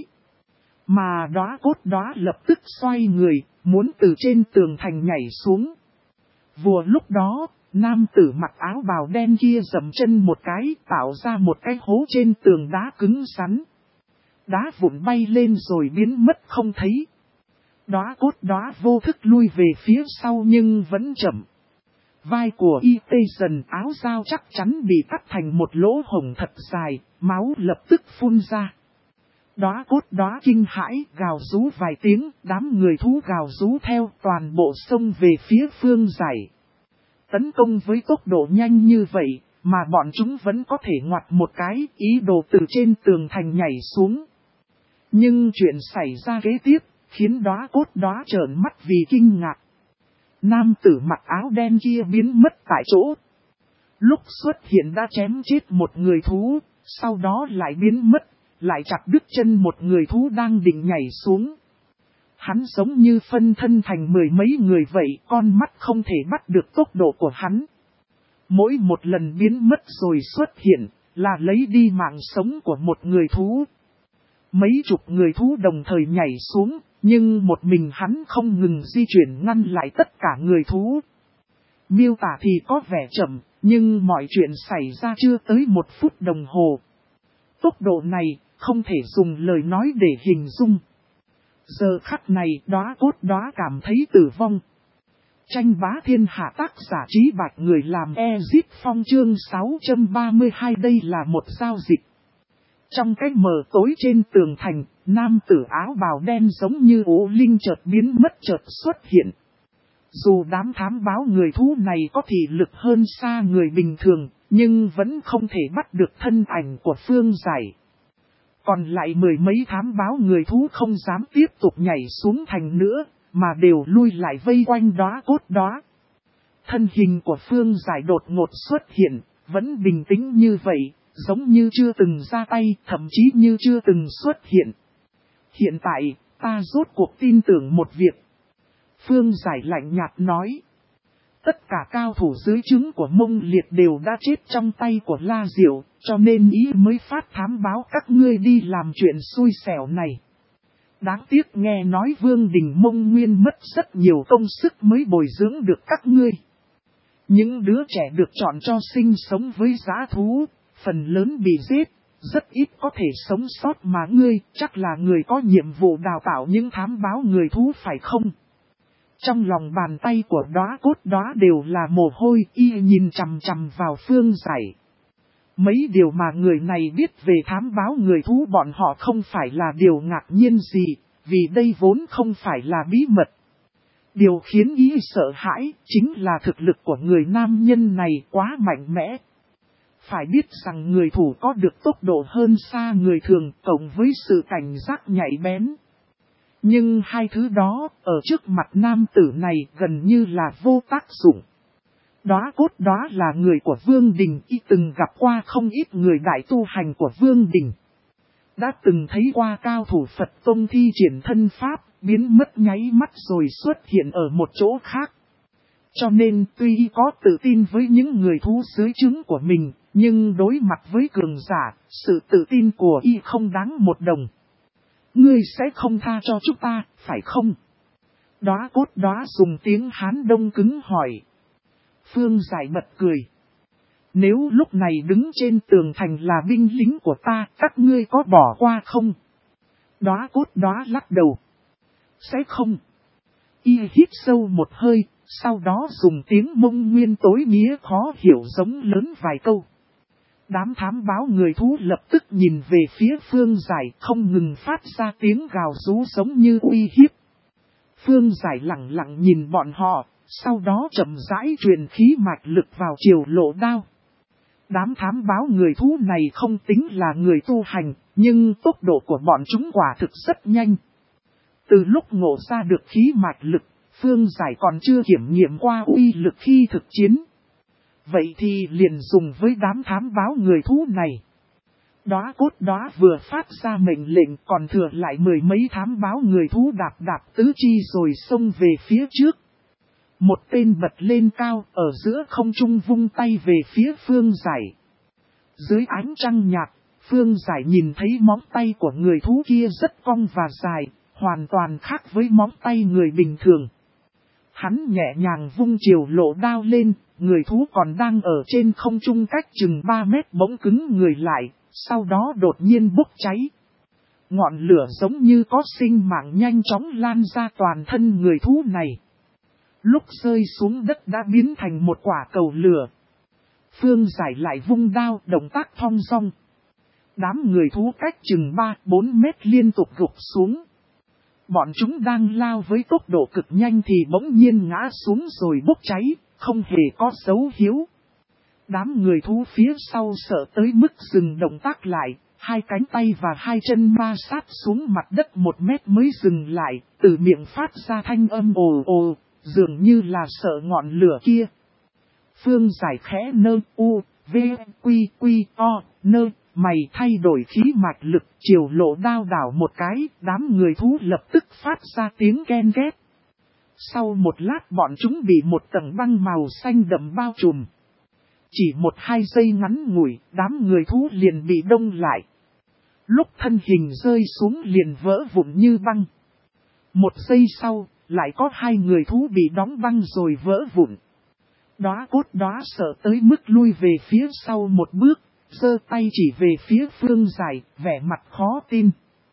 Mà đóa cốt đóa lập tức xoay người, muốn từ trên tường thành nhảy xuống. Vừa lúc đó, nam tử mặc áo bào đen kia dậm chân một cái, tạo ra một cái hố trên tường đá cứng rắn. Đá vụn bay lên rồi biến mất không thấy. Đóa cốt đóa vô thức lui về phía sau nhưng vẫn chậm. Vai của y tê dần áo dao chắc chắn bị cắt thành một lỗ hổng thật dài, máu lập tức phun ra. Đóa cốt đóa kinh hãi, gào rú vài tiếng, đám người thú gào rú theo, toàn bộ xông về phía Phương Giải. Tấn công với tốc độ nhanh như vậy, mà bọn chúng vẫn có thể ngoặt một cái, ý đồ từ trên tường thành nhảy xuống. Nhưng chuyện xảy ra kế tiếp, khiến đóa cốt đóa trợn mắt vì kinh ngạc. Nam tử mặc áo đen kia biến mất tại chỗ. Lúc xuất hiện đã chém chết một người thú, sau đó lại biến mất, lại chặt đứt chân một người thú đang định nhảy xuống. Hắn giống như phân thân thành mười mấy người vậy, con mắt không thể bắt được tốc độ của hắn. Mỗi một lần biến mất rồi xuất hiện, là lấy đi mạng sống của một người thú. Mấy chục người thú đồng thời nhảy xuống, nhưng một mình hắn không ngừng di chuyển ngăn lại tất cả người thú. Miêu tả thì có vẻ chậm, nhưng mọi chuyện xảy ra chưa tới 1 phút đồng hồ. Tốc độ này không thể dùng lời nói để hình dung. Giờ khắc này đóa cốt đóa cảm thấy tử vong. Tranh bá thiên hạ tác giả Trí Bạch người làm Ezip Phong chương 632 đây là một giao dịch. Trong cái mờ tối trên tường thành, nam tử áo bào đen giống như ố linh chợt biến mất chợt xuất hiện. Dù đám thám báo người thú này có thị lực hơn xa người bình thường, nhưng vẫn không thể bắt được thân ảnh của Phương Giải. Còn lại mười mấy thám báo người thú không dám tiếp tục nhảy xuống thành nữa, mà đều lui lại vây quanh đóa cốt đóa. Thân hình của Phương Giải đột ngột xuất hiện, vẫn bình tĩnh như vậy, giống như chưa từng ra tay, thậm chí như chưa từng xuất hiện. Hiện tại, ta rốt cuộc tin tưởng một việc. Phương Giải lạnh nhạt nói. Tất cả cao thủ dưới trướng của Mông Liệt đều đã chết trong tay của La Diệu, cho nên ý mới phát thám báo các ngươi đi làm chuyện xui xẻo này. Đáng tiếc nghe nói Vương Đình Mông Nguyên mất rất nhiều công sức mới bồi dưỡng được các ngươi. Những đứa trẻ được chọn cho sinh sống với dã thú, phần lớn bị giết, rất ít có thể sống sót mà ngươi chắc là người có nhiệm vụ đào tạo những thám báo người thú phải không? Trong lòng bàn tay của đóa cốt đóa đều là mồ hôi, y nhìn chằm chằm vào Phương Giải. Mấy điều mà người này biết về thám báo người thú bọn họ không phải là điều ngạc nhiên gì, vì đây vốn không phải là bí mật. Điều khiến y sợ hãi chính là thực lực của người nam nhân này quá mạnh mẽ. Phải biết rằng người thủ có được tốc độ hơn xa người thường cộng với sự cảnh giác nhạy bén. Nhưng hai thứ đó, ở trước mặt nam tử này gần như là vô tác dụng. Đóa cốt đó là người của Vương Đình, y từng gặp qua không ít người đại tu hành của Vương Đình. Đã từng thấy qua cao thủ Phật Tông thi triển thân pháp, biến mất nháy mắt rồi xuất hiện ở một chỗ khác. Cho nên tuy y có tự tin với những người thú dưới trướng của mình, nhưng đối mặt với cường giả, sự tự tin của y không đáng một đồng. Ngươi sẽ không tha cho chúng ta, phải không? Đóa cốt đó dùng tiếng Hán Đông cứng hỏi. Phương Giải bật cười. Nếu lúc này đứng trên tường thành là binh lính của ta, các ngươi có bỏ qua không? Đóa cốt đó lắc đầu. Sẽ không. Y hít sâu một hơi, sau đó dùng tiếng Mông Nguyên tối nghĩa khó hiểu giống lớn vài câu. Đám thám báo người thú lập tức nhìn về phía Phương Giải, không ngừng phát ra tiếng gào rú giống như uy hiếp. Phương Giải lặng lặng nhìn bọn họ, sau đó chậm rãi truyền khí mạch lực vào chiều lộ đao. Đám thám báo người thú này không tính là người tu hành, nhưng tốc độ của bọn chúng quả thực rất nhanh. Từ lúc ngộ ra được khí mạch lực, Phương Giải còn chưa kiểm nghiệm qua uy lực khi thực chiến. Vậy thì liền dùng với đám thám báo người thú này. Đóa cốt đó vừa phát ra mệnh lệnh, còn thừa lại mười mấy thám báo người thú đạp đạp tứ chi rồi xông về phía trước. Một tên bật lên cao, ở giữa không trung vung tay về phía Phương Giải. Dưới ánh trăng nhạt, Phương Giải nhìn thấy móng tay của người thú kia rất cong và dài, hoàn toàn khác với móng tay người bình thường. Hắn nhẹ nhàng vung chiều lộ đao lên, người thú còn đang ở trên không trung cách chừng 3 mét bỗng cứng người lại, sau đó đột nhiên bốc cháy. Ngọn lửa giống như có sinh mạng nhanh chóng lan ra toàn thân người thú này. Lúc rơi xuống đất đã biến thành một quả cầu lửa. Phương Giải lại vung đao, động tác thong dong. Đám người thú cách chừng 3-4 mét liên tục gục xuống. Bọn chúng đang lao với tốc độ cực nhanh thì bỗng nhiên ngã xuống rồi bốc cháy, không hề có dấu hiếu. Đám người thú phía sau sợ tới mức dừng động tác lại, hai cánh tay và hai chân ma sát xuống mặt đất 1 mét mới dừng lại, từ miệng phát ra thanh âm ồ ồ, dường như là sợ ngọn lửa kia. Phương Giải khẽ nơ u, v, quy quy o, nơ, mày thay đổi khí mạch lực, chiều lộ đao đảo một cái, đám người thú lập tức phát ra tiếng ken ghét. Sau một lát bọn chúng bị một tầng băng màu xanh đậm bao trùm. Chỉ 1-2 giây ngắn ngủi, đám người thú liền bị đông lại. Lúc thân hình rơi xuống liền vỡ vụn như băng. 1 giây sau, lại có 2 người thú bị đóng băng rồi vỡ vụn. Đóa cốt đó sợ tới mức lui về phía sau một bước, giơ tay chỉ về phía Phương Giải, vẻ mặt khó tin.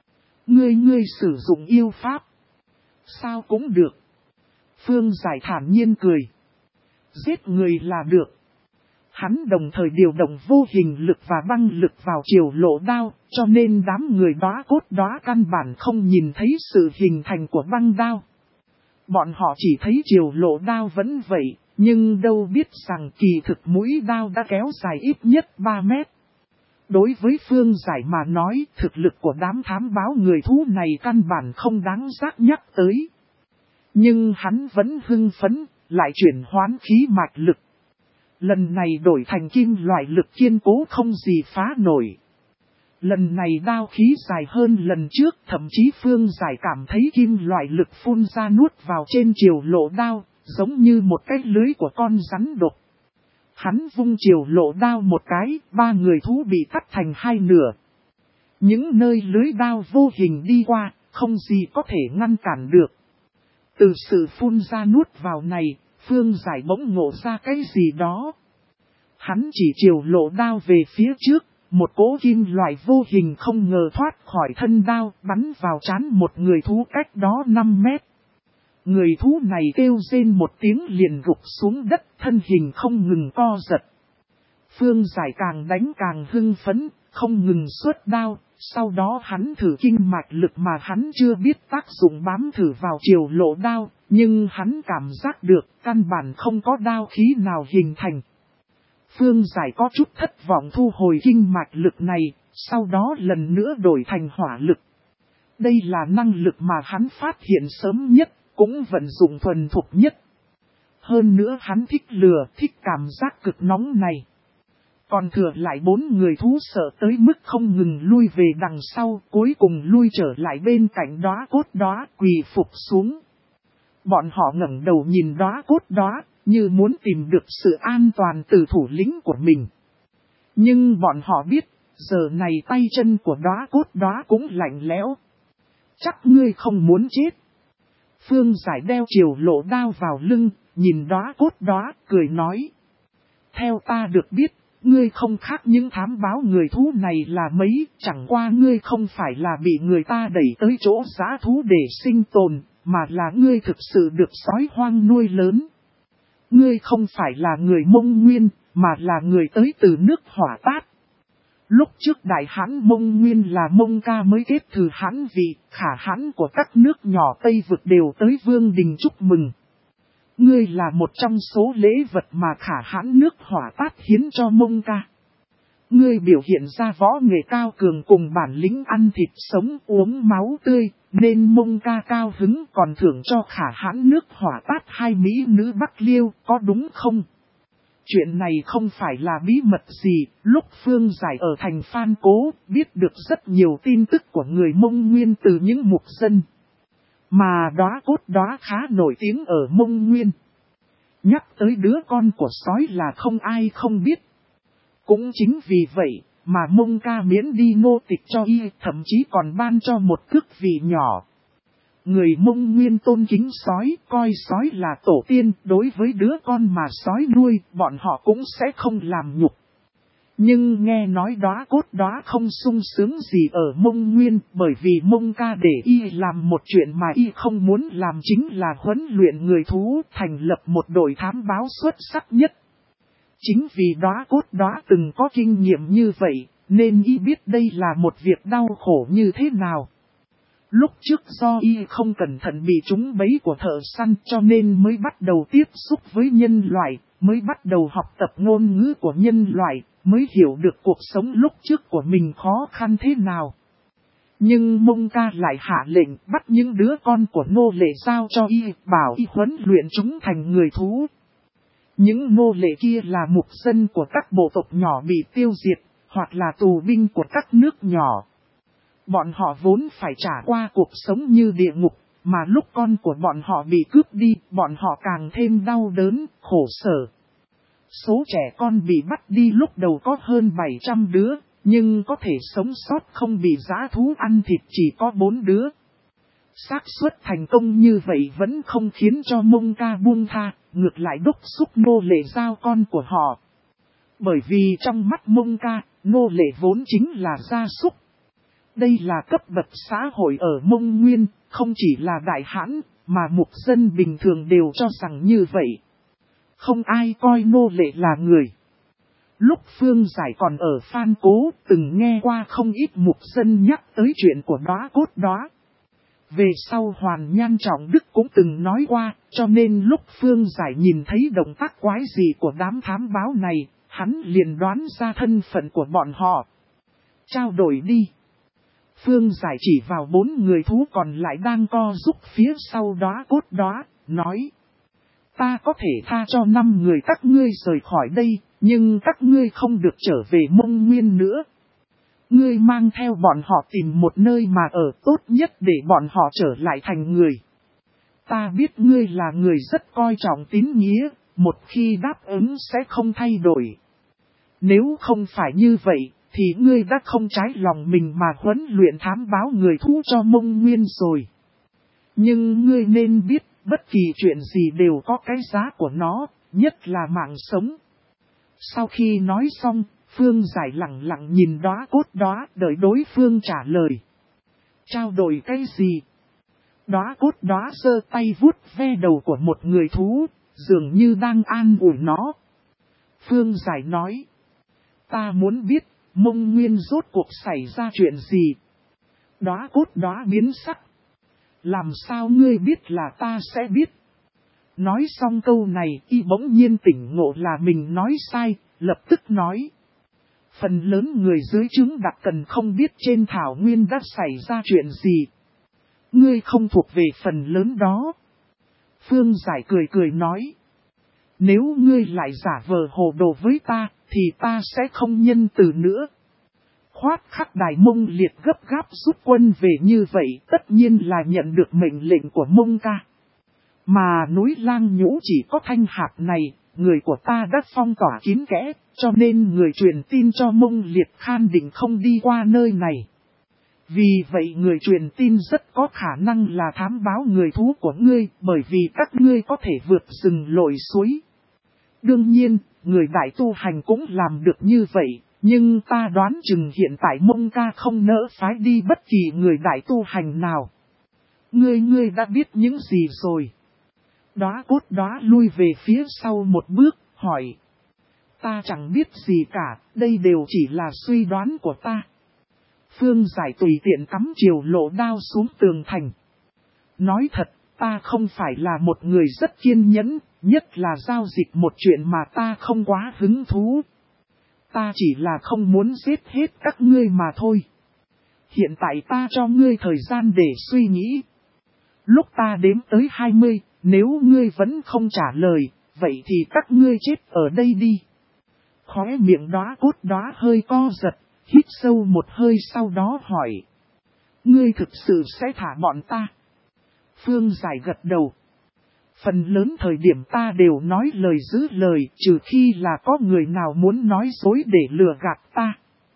Ngươi sử dụng yêu pháp. Sao cũng được. Phương Giải thản nhiên cười. Giết người là được. Hắn đồng thời điều động vô hình lực và băng lực vào chiều lộ đao, cho nên đám người đóa cốt đó căn bản không nhìn thấy sự hình thành của băng đao. Bọn họ chỉ thấy chiều lộ đao vẫn vậy, nhưng đâu biết rằng kỳ thực mũi đao đã kéo dài ít nhất 3 mét. Đối với Phương Giải mà nói, thực lực của đám thám báo người thú này căn bản không đáng giác nhắc tới. Nhưng hắn vẫn hưng phấn, lại chuyển hoán khí mạch lực. Lần này đổi thành kim loại lực kiên cố không gì phá nổi. Lần này đao khí dài hơn lần trước, thậm chí Phương Giải cảm thấy kim loại lực phun ra nuốt vào trên chiều lộ đao, giống như một cái lưới của con rắn độc. Hắn vung chiều lộ đao một cái, 3 người thú bị cắt thành 2 nửa. Những nơi lưới đao vô hình đi qua, không gì có thể ngăn cản được. Từ sự phun ra nuốt vào này, Phương Giải bỗng ngộ ra cái gì đó. Hắn chỉ chiều lộ đao về phía trước, một cỗ kim loại vô hình không ngờ thoát khỏi thân đao, bắn vào trán một người thú cách đó 5 mét. Người thú này kêu rên một tiếng liền gục xuống đất, thân hình không ngừng co giật. Phương Giải càng đánh càng hưng phấn, không ngừng xuất đao, sau đó hắn thử kinh mạch lực mà hắn chưa biết tác dụng bám thử vào chiều lộ đao, nhưng hắn cảm giác được căn bản không có đao khí nào hình thành. Phương Giải có chút thất vọng thu hồi kinh mạch lực này, sau đó lần nữa đổi thành hỏa lực. Đây là năng lực mà hắn phát hiện sớm nhất, cũng vận dụng thuần thục nhất. Hơn nữa hắn thích lừa, thích cảm giác cực nóng này. Còn thừa lại 4 người thú sợ tới mức không ngừng lui về đằng sau, cuối cùng lui trở lại bên cạnh đóa cốt đóa, quỳ phục xuống. Bọn họ ngẩng đầu nhìn đóa cốt đóa, như muốn tìm được sự an toàn từ thủ lĩnh của mình. Nhưng bọn họ biết, giờ này tay chân của đóa cốt đóa cũng lạnh lẽo. Chắc ngươi không muốn chết. Phương Giải đeo Triều Lộ đao vào lưng, nhìn đóa cốt đóa, cười nói. Theo ta được biết, ngươi không khác những thám báo người thú này là mấy, chẳng qua ngươi không phải là bị người ta đẩy tới chỗ giã thú để sinh tồn, mà là ngươi thực sự được sói hoang nuôi lớn. Ngươi không phải là người Mông Nguyên, mà là người tới từ nước Hỏa Tát. Lúc trước Đại Hãn Mông Nguyên là Mông Ca mới kết thử hãn vị, khả hãn của các nước nhỏ Tây vực đều tới Vương Đình chúc mừng. Ngươi là một trong số lễ vật mà khả hãn nước Hỏa Tát hiến cho Mông Ca. Ngươi biểu hiện ra võ nghệ cao cường cùng bản lĩnh ăn thịt sống uống máu tươi, nên Mông Ca cao hứng còn thưởng cho khả hãn nước Hỏa Tát 2 mỹ nữ Bắc Liêu, có đúng không? Chuyện này không phải là bí mật gì, lúc Phương Giải ở thành Phan Cố, biết được rất nhiều tin tức của người Mông Nguyên từ những mục dân. Mà đóa cốt đóa khá nổi tiếng ở Mông Nguyên. Nhắc tới đứa con của sói là không ai không biết. Cũng chính vì vậy, mà Mông Ca miễn đi nô tịch cho y, thậm chí còn ban cho một tước vị nhỏ. Người Mông Nguyên tôn kính sói, coi sói là tổ tiên, đối với đứa con mà sói nuôi, bọn họ cũng sẽ không làm nhục. Nhưng nghe nói đóa cốt đóa không sung sướng gì ở Mông Nguyên, bởi vì Mông Ca để y làm một chuyện mà y không muốn làm, chính là huấn luyện người thú, thành lập một đội thám báo xuất sắc nhất. Chính vì đóa cốt đóa từng có kinh nghiệm như vậy, nên y biết đây là một việc đau khổ như thế nào. Lúc trước do y không cẩn thận bị trúng bẫy của thợ săn cho nên mới bắt đầu tiếp xúc với nhân loại, mới bắt đầu học tập ngôn ngữ của nhân loại, mới hiểu được cuộc sống lúc trước của mình khó khăn thế nào. Nhưng Mông Ca lại hạ lệnh bắt những đứa con của nô lệ giao cho y, bảo y huấn luyện chúng thành người thú. Những nô lệ kia là mục dân của các bộ tộc nhỏ bị tiêu diệt, hoặc là tù binh của các nước nhỏ. Bọn họ vốn phải trả qua cuộc sống như địa ngục, mà lúc con của bọn họ bị cướp đi, bọn họ càng thêm đau đớn, khổ sở. Số trẻ con bị bắt đi lúc đầu có hơn 700 đứa, nhưng có thể sống sót không bị dã thú ăn thịt chỉ có 4 đứa. Xác suất thành công như vậy vẫn không khiến cho Mông Ca buông tha, ngược lại đốc xúc nô lệ giao con của họ. Bởi vì trong mắt Mông Ca, nô lệ vốn chính là gia súc. Đây là cấp bậc xã hội ở Mông Nguyên, không chỉ là đại hãn, mà mục dân bình thường đều cho rằng như vậy. Không ai coi nô lệ là người. Lúc Phương Giải còn ở Phan Cố, từng nghe qua không ít mục dân nhắc tới chuyện của đóa cốt đóa. Về sau Hoàn Nhan Trọng Đức cũng từng nói qua, cho nên lúc Phương Giải nhìn thấy động tác quái gì của đám thám báo này, hắn liền đoán ra thân phận của bọn họ. Trao đổi đi. Phương Giải chỉ vào 4 người thú còn lại đang co giúp phía sau đóa cốt đóa, nói. Ta có thể tha cho 5 người các ngươi rời khỏi đây, nhưng các ngươi không được trở về Mông Nguyên nữa. Ngươi mang theo bọn họ tìm một nơi mà ở tốt nhất để bọn họ trở lại thành người. Ta biết ngươi là người rất coi trọng tín nghĩa, một khi đáp ứng sẽ không thay đổi. Nếu không phải như vậy, thì ngươi đã không trái lòng mình mà huấn luyện thám báo người thú cho Mông Nguyên rồi. Nhưng ngươi nên biết, bất kỳ chuyện gì đều có cái giá của nó, nhất là mạng sống. Sau khi nói xong, Phương Giải lặng lặng nhìn đóa cốt đóa, đợi đối phương trả lời. Trao đổi cái gì? Đóa cốt đóa giơ tay vuốt ve đầu của một người thú, dường như đang an ủi nó. Phương Giải nói. Ta muốn biết, Mông Nguyên rốt cuộc xảy ra chuyện gì? Đóa cốt đóa biến sắc. Làm sao ngươi biết là ta sẽ biết? Nói xong câu này, y bỗng nhiên tỉnh ngộ là mình nói sai, lập tức nói. Phần lớn người dưới trướng đặc cần không biết trên thảo nguyên đã xảy ra chuyện gì. Ngươi không thuộc về phần lớn đó. Phương Giải cười cười nói. Nếu ngươi lại giả vờ hồ đồ với ta, thì ta sẽ không nhân từ nữa. Khoát Khắc Đài Mông Liệt gấp gáp rút quân về như vậy, tất nhiên là nhận được mệnh lệnh của Mông Ca. Mà núi Lang Nhũ chỉ có Thanh Hạp này, người của ta đã phong tỏa kín kẽ, cho nên người truyền tin cho Mông Liệt Khan định không đi qua nơi này. Vì vậy người truyền tin rất có khả năng là thám báo người thú của ngươi, bởi vì các ngươi có thể vượt rừng lội suối. Đương nhiên, người đại tu hành cũng làm được như vậy, nhưng ta đoán chừng hiện tại Mông Ca không nỡ phái đi bất kỳ người đại tu hành nào. Ngươi đã biết những gì rồi? Đóa Cốt Đóa lui về phía sau một bước, hỏi. Ta chẳng biết gì cả, đây đều chỉ là suy đoán của ta. Phương Giải tùy tiện cắm chiều lộ đao xuống tường thành. Nói thật, ta không phải là một người rất kiên nhẫn, nhất là giao dịch một chuyện mà ta không quá hứng thú. Ta chỉ là không muốn giết hết các ngươi mà thôi. Hiện tại ta cho ngươi thời gian để suy nghĩ. Lúc ta đếm tới 20, nếu ngươi vẫn không trả lời, vậy thì các ngươi chết ở đây đi. Khóe miệng Đóa Cốt Đóa hơi co giật, hít sâu một hơi sau đó hỏi. Ngươi thực sự sẽ thả bọn ta? Phương Giải gật đầu. Phần lớn thời điểm ta đều nói lời giữ lời, trừ khi là có người nào muốn nói dối để lừa gạt ta.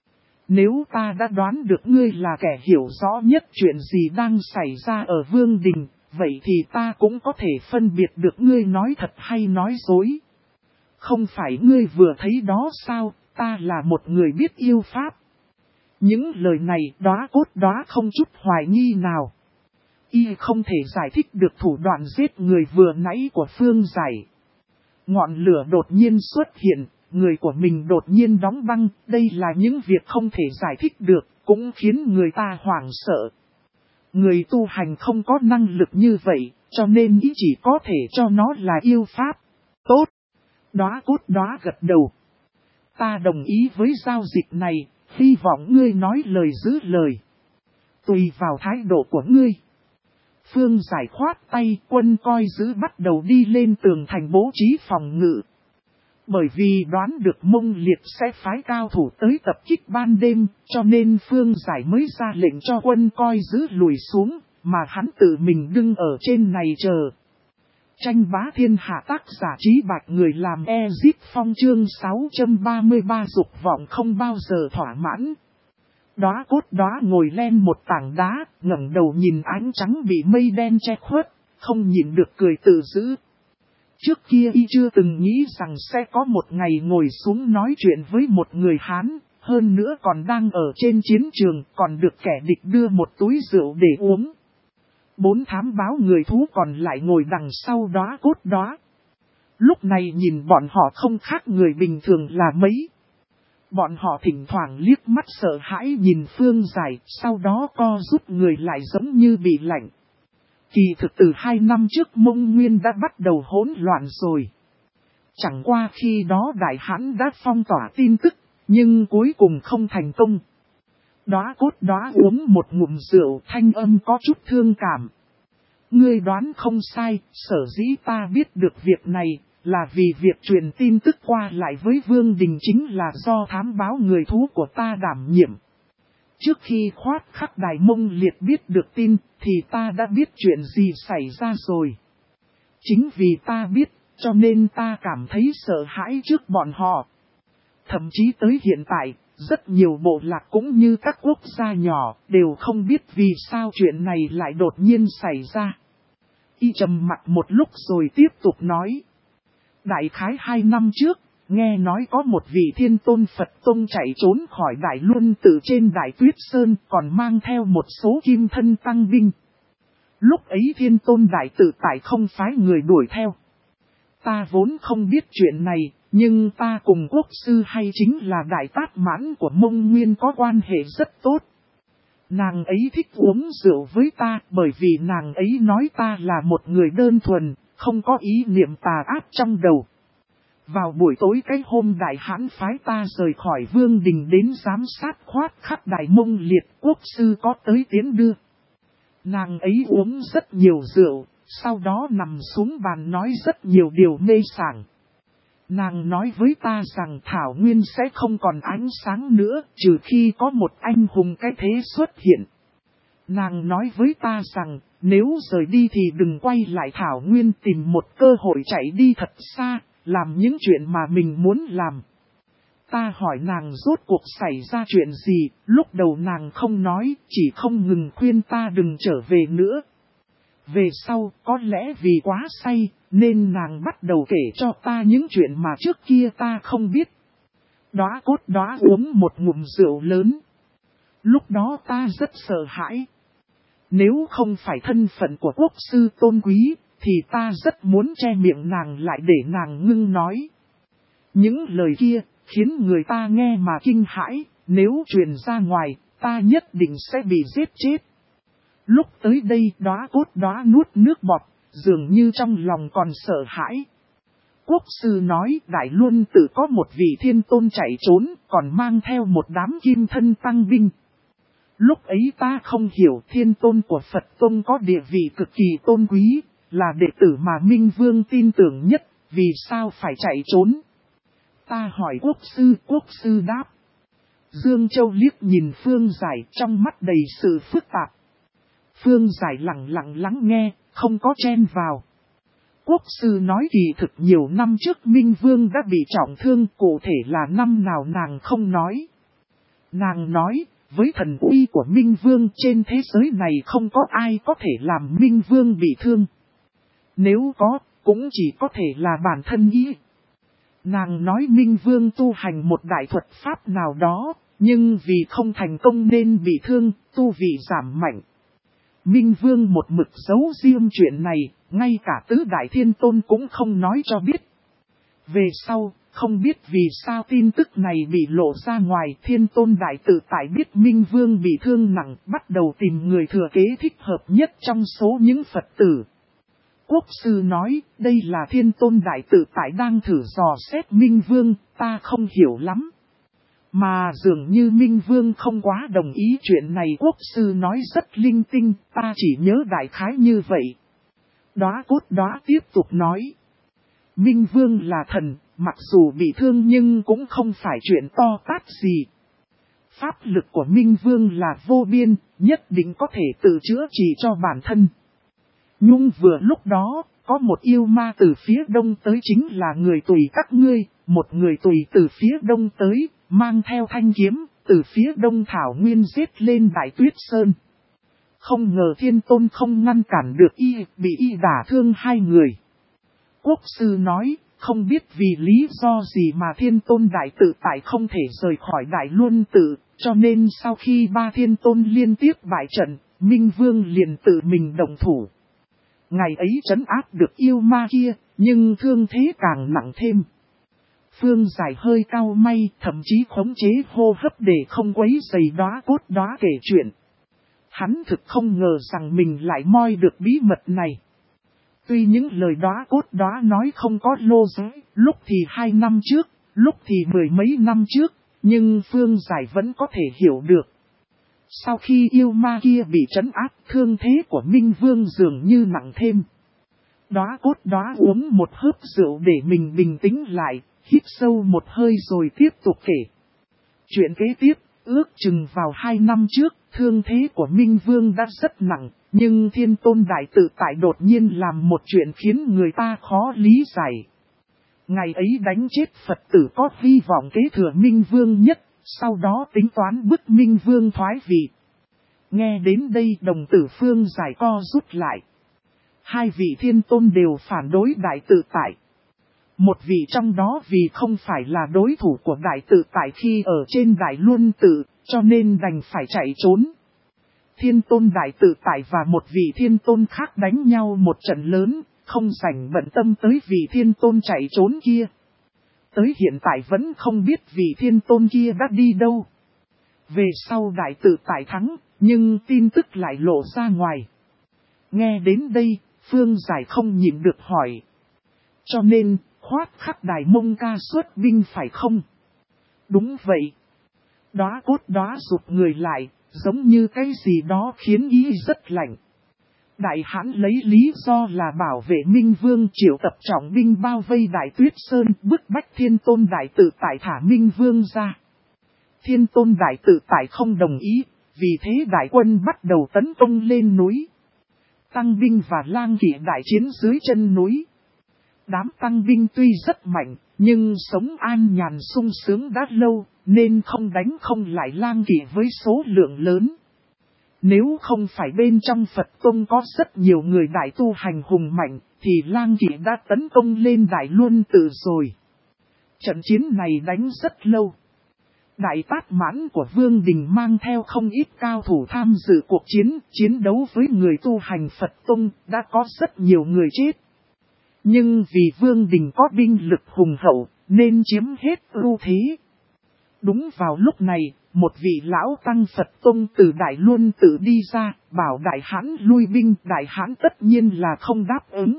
Nếu ta đã đoán được ngươi là kẻ hiểu rõ nhất chuyện gì đang xảy ra ở Vương Đình, vậy thì ta cũng có thể phân biệt được ngươi nói thật hay nói dối. Không phải ngươi vừa thấy đó sao, ta là một người biết yêu pháp. Những lời này Đóa Cốt Đóa không chút hoài nghi nào. Y không thể giải thích được thủ đoạn giết người vừa nãy của Phương Giải. Ngọn lửa đột nhiên xuất hiện, người của mình đột nhiên đóng băng, đây là những việc không thể giải thích được, cũng khiến người ta hoảng sợ. Người tu hành không có năng lực như vậy, cho nên ý chỉ có thể cho nó là yêu pháp. Tốt! Đóa Cốt Đóa gật đầu. Ta đồng ý với giao dịch này, hy vọng ngươi nói lời giữ lời. Tùy vào thái độ của ngươi. Phương Giải khoát tay, quân coi giữ bắt đầu đi lên tường thành bố trí phòng ngự. Bởi vì đoán được Mông Liệt sẽ phái cao thủ tới tập kích ban đêm, cho nên Phương Giải mới ra lệnh cho quân coi giữ lùi xuống, mà hắn tự mình đứng ở trên này chờ. Tranh bá thiên hạ tác giả Trí Bạch người làm Ezip Phong chương 633 dục vọng không bao giờ thỏa mãn. Đóa Cốt Đóa ngồi lên một tảng đá, ngẩng đầu nhìn ánh trắng bị mây đen che khuất, không nhịn được cười tự dữ. Trước kia y chưa từng nghĩ rằng sẽ có một ngày ngồi xuống nói chuyện với một người Hán, hơn nữa còn đang ở trên chiến trường, còn được kẻ địch đưa một túi rượu để uống. 4 thám báo người thú còn lại ngồi đằng sau Đóa Cốt Đóa. Lúc này nhìn bọn họ không khác người bình thường là mấy. Bọn họ thỉnh thoảng liếc mắt sợ hãi nhìn Phương Giải, sau đó co rút người lại giống như bị lạnh. Kỳ thực từ 2 năm trước Mông Nguyên đã bắt đầu hỗn loạn rồi. Chẳng qua khi đó Đại Hãn đã phong tỏa tin tức, nhưng cuối cùng không thành công. Đóa Cốt Đóa uống một ngụm rượu, thanh âm có chút thương cảm. Ngươi đoán không sai, sở dĩ ta biết được việc này, là vì việc truyền tin tức qua lại với Vương Đình chính là do thám báo người thú của ta đảm nhiệm. Trước khi Khoát Khắc Đài Mông Liệt biết được tin, thì ta đã biết chuyện gì xảy ra rồi. Chính vì ta biết, cho nên ta cảm thấy sợ hãi trước bọn họ. Thậm chí tới hiện tại, rất nhiều bộ lạc cũng như các quốc gia nhỏ, đều không biết vì sao chuyện này lại đột nhiên xảy ra. Y trầm mặt một lúc rồi tiếp tục nói. Đại khái 2 năm trước, nghe nói có một vị Thiên Tôn Phật Tông chạy trốn khỏi Đại Luân từ trên Đại Tuyết Sơn, còn mang theo một số kim thân tăng binh. Lúc ấy Thiên Tôn Đại Tự Tại không phái người đuổi theo. Ta vốn không biết chuyện này, nhưng ta cùng quốc sư hay chính là Đại Tát Mãn của Mông Nguyên có quan hệ rất tốt. Nàng ấy thích uống rượu với ta bởi vì nàng ấy nói ta là một người đơn thuần, không có ý niệm tà ác trong đầu. Vào buổi tối cái hôm Đại Hãn phái ta rời khỏi Vương Đình đến giám sát Khoát Khắc Đài Mông Liệt, quốc sư có tới tiến đưa. Nàng ấy uống rất nhiều rượu, sau đó nằm xuống bàn nói rất nhiều điều mê sảng. Nàng nói với ta rằng Thảo Nguyên sẽ không còn ánh sáng nữa, trừ khi có một anh hùng cái thế xuất hiện. Nàng nói với ta rằng, nếu rời đi thì đừng quay lại Thảo Nguyên, tìm một cơ hội chạy đi thật xa, làm những chuyện mà mình muốn làm. Ta hỏi nàng rốt cuộc xảy ra chuyện gì, lúc đầu nàng không nói, chỉ không ngừng khuyên ta đừng trở về nữa. Về sau, có lẽ vì quá say, nên nàng bắt đầu kể cho ta những chuyện mà trước kia ta không biết. Đóa cốt đóa uống một ngụm rượu lớn. Lúc đó ta rất sợ hãi. Nếu không phải thân phận của quốc sư tôn quý, thì ta rất muốn che miệng nàng lại để nàng ngưng nói. Những lời kia, khiến người ta nghe mà kinh hãi, nếu truyền ra ngoài, ta nhất định sẽ bị giết chết. Lúc tới đây đóa cốt đóa nuốt nước bọt, dường như trong lòng còn sợ hãi. Quốc sư nói Đại Luân tự có một vị thiên tôn chạy trốn, còn mang theo một đám kim thân tăng binh. Lúc ấy ta không hiểu thiên tôn của Phật Tông có địa vị cực kỳ tôn quý, là đệ tử mà Minh Vương tin tưởng nhất, vì sao phải chạy trốn. Ta hỏi quốc sư đáp. Dương Châu liếc nhìn Phương Giải trong mắt đầy sự phức tạp. Phương Giải lặng lặng lắng nghe, không có chen vào. Quốc sư nói kỳ thực nhiều năm trước Minh Vương đã bị trọng thương, cụ thể là năm nào nàng không nói. Nàng nói, với thần uy của Minh Vương trên thế giới này không có ai có thể làm Minh Vương bị thương. Nếu có, cũng chỉ có thể là bản thân ý. Nàng nói Minh Vương tu hành một đại thuật pháp nào đó, nhưng vì không thành công nên bị thương, tu vị giảm mạnh. Minh Vương một mực giấu riêng chuyện này, ngay cả tứ đại thiên tôn cũng không nói cho biết. Về sau, không biết vì sao tin tức này bị lộ ra ngoài, thiên tôn đại tự tại biết Minh Vương bị thương nặng, bắt đầu tìm người thừa kế thích hợp nhất trong số những Phật tử. Quốc sư nói, đây là thiên tôn đại tự tại đang thử dò xét Minh Vương, ta không hiểu lắm. Mà dường như Minh Vương không quá đồng ý chuyện này, quốc sư nói rất linh tinh, ta chỉ nhớ đại khái như vậy. Đóa cốt đóa tiếp tục nói. Minh Vương là thần, mặc dù bị thương nhưng cũng không phải chuyện to tát gì. Pháp lực của Minh Vương là vô biên, nhất định có thể tự chữa trị cho bản thân. Nhưng vừa lúc đó, có một yêu ma từ phía đông tới, chính là người tùy các ngươi, một người tùy từ phía đông tới, mang theo thanh kiếm, từ phía đông thảo nguyên giết lên Đại Tuyết Sơn. Không ngờ thiên tôn không ngăn cản được y, bị y đả thương hai người. Quốc sư nói, không biết vì lý do gì mà thiên tôn đại tự tại không thể rời khỏi Đại Luân tự, cho nên sau khi ba thiên tôn liên tiếp bại trận, Minh Vương liền tự mình động thủ. Ngày ấy trấn áp được yêu ma kia, nhưng thương thế càng nặng thêm. Phương Giải hơi cau may, thậm chí khống chế hô hấp để không quấy rầy đóa cốt đóa kể chuyện. Hắn thực không ngờ rằng mình lại moi được bí mật này. Tuy những lời đóa cốt đóa nói không có lô giới, lúc thì 2 năm trước, lúc thì 10 mấy năm trước, nhưng Phương Giải vẫn có thể hiểu được. Sau khi yêu ma kia bị trấn áp, thương thế của Minh Vương dường như nặng thêm. Đóa cốt đóa uống một hớp rượu để mình bình tĩnh lại, hít sâu một hơi rồi tiếp tục kể. Chuyện kế tiếp, ước chừng vào 2 năm trước, thương thế của Minh Vương đã rất nặng, nhưng thiên tôn đại tự tại đột nhiên làm một chuyện khiến người ta khó lý giải. Ngày ấy đánh chết Phật tử có hy vọng kế thừa Minh Vương nhất, sau đó tính toán bức Minh Vương thoái vị. Nghe đến đây đồng tử Phương Giải co rút lại. Hai vị thiên tôn đều phản đối đại tự tại. Một vị trong đó vì không phải là đối thủ của đại tự tại khi ở trên Đại Luân tự, cho nên đành phải chạy trốn. Thiên tôn đại tự tại và một vị thiên tôn khác đánh nhau một trận lớn, không rảnh bận tâm tới vị thiên tôn chạy trốn kia. Tới hiện tại vẫn không biết vị thiên tôn kia đã đi đâu. Về sau đại tự tại thắng, nhưng tin tức lại lộ ra ngoài. Nghe đến đây, Phương Giải không nhịn được hỏi. Cho nên, khoát khắc Đại Mông Ca xuất binh phải không? Đúng vậy. Đóa cốt đóa rụt người lại, giống như cái gì đó khiến ý rất lạnh. Đại Hãn lấy lý do là bảo vệ Minh Vương triệu tập trọng binh bao vây Đại Tuyết Sơn, bức bách Thiên Tôn Đại Tự Tại thả Minh Vương ra. Thiên Tôn Đại Tự Tại không đồng ý, vì thế đại quân bắt đầu tấn công lên núi. Tăng binh và lang kỵ đại chiến dưới chân núi. Đám tăng binh tuy rất mạnh, nhưng sống an nhàn sung sướng đã lâu, nên không đánh không lại lang kỵ với số lượng lớn. Nếu không phải bên trong Phật Tông có rất nhiều người đại tu hành hùng mạnh, thì lang kỵ đã tấn công lên Đại Luân Tự rồi. Trận chiến này đánh rất lâu. Đại Tát Mãn của Vương Đình mang theo không ít cao thủ tham dự cuộc chiến đấu với người tu hành Phật Tông, đã có rất nhiều người chết. Nhưng vì Vương Đình có binh lực hùng hậu, nên chiếm hết ưu thế. Đúng vào lúc này, một vị lão tăng Phật Tông từ Đại Luân Tự đi ra, bảo Đại Hãn lui binh. Đại Hãn tất nhiên là không đáp ứng.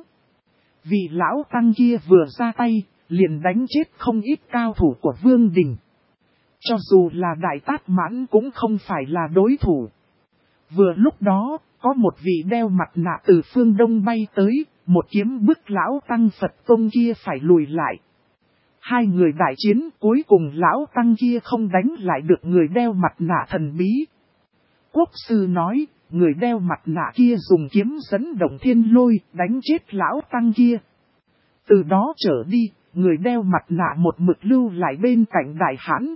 Vị lão tăng kia vừa ra tay, liền đánh chết không ít cao thủ của Vương Đình. Cho dù là Đại Tát Mãn cũng không phải là đối thủ. Vừa lúc đó, có một vị đeo mặt nạ từ phương Đông bay tới, một kiếm bức lão tăng Phật Tông kia phải lùi lại. Hai người đại chiến, cuối cùng lão tăng kia không đánh lại được người đeo mặt nạ thần bí. Quốc sư nói, người đeo mặt nạ kia dùng kiếm dẫn động thiên lôi, đánh chết lão tăng kia. Từ đó trở đi, người đeo mặt nạ một mực lưu lại bên cạnh Đại Hãn.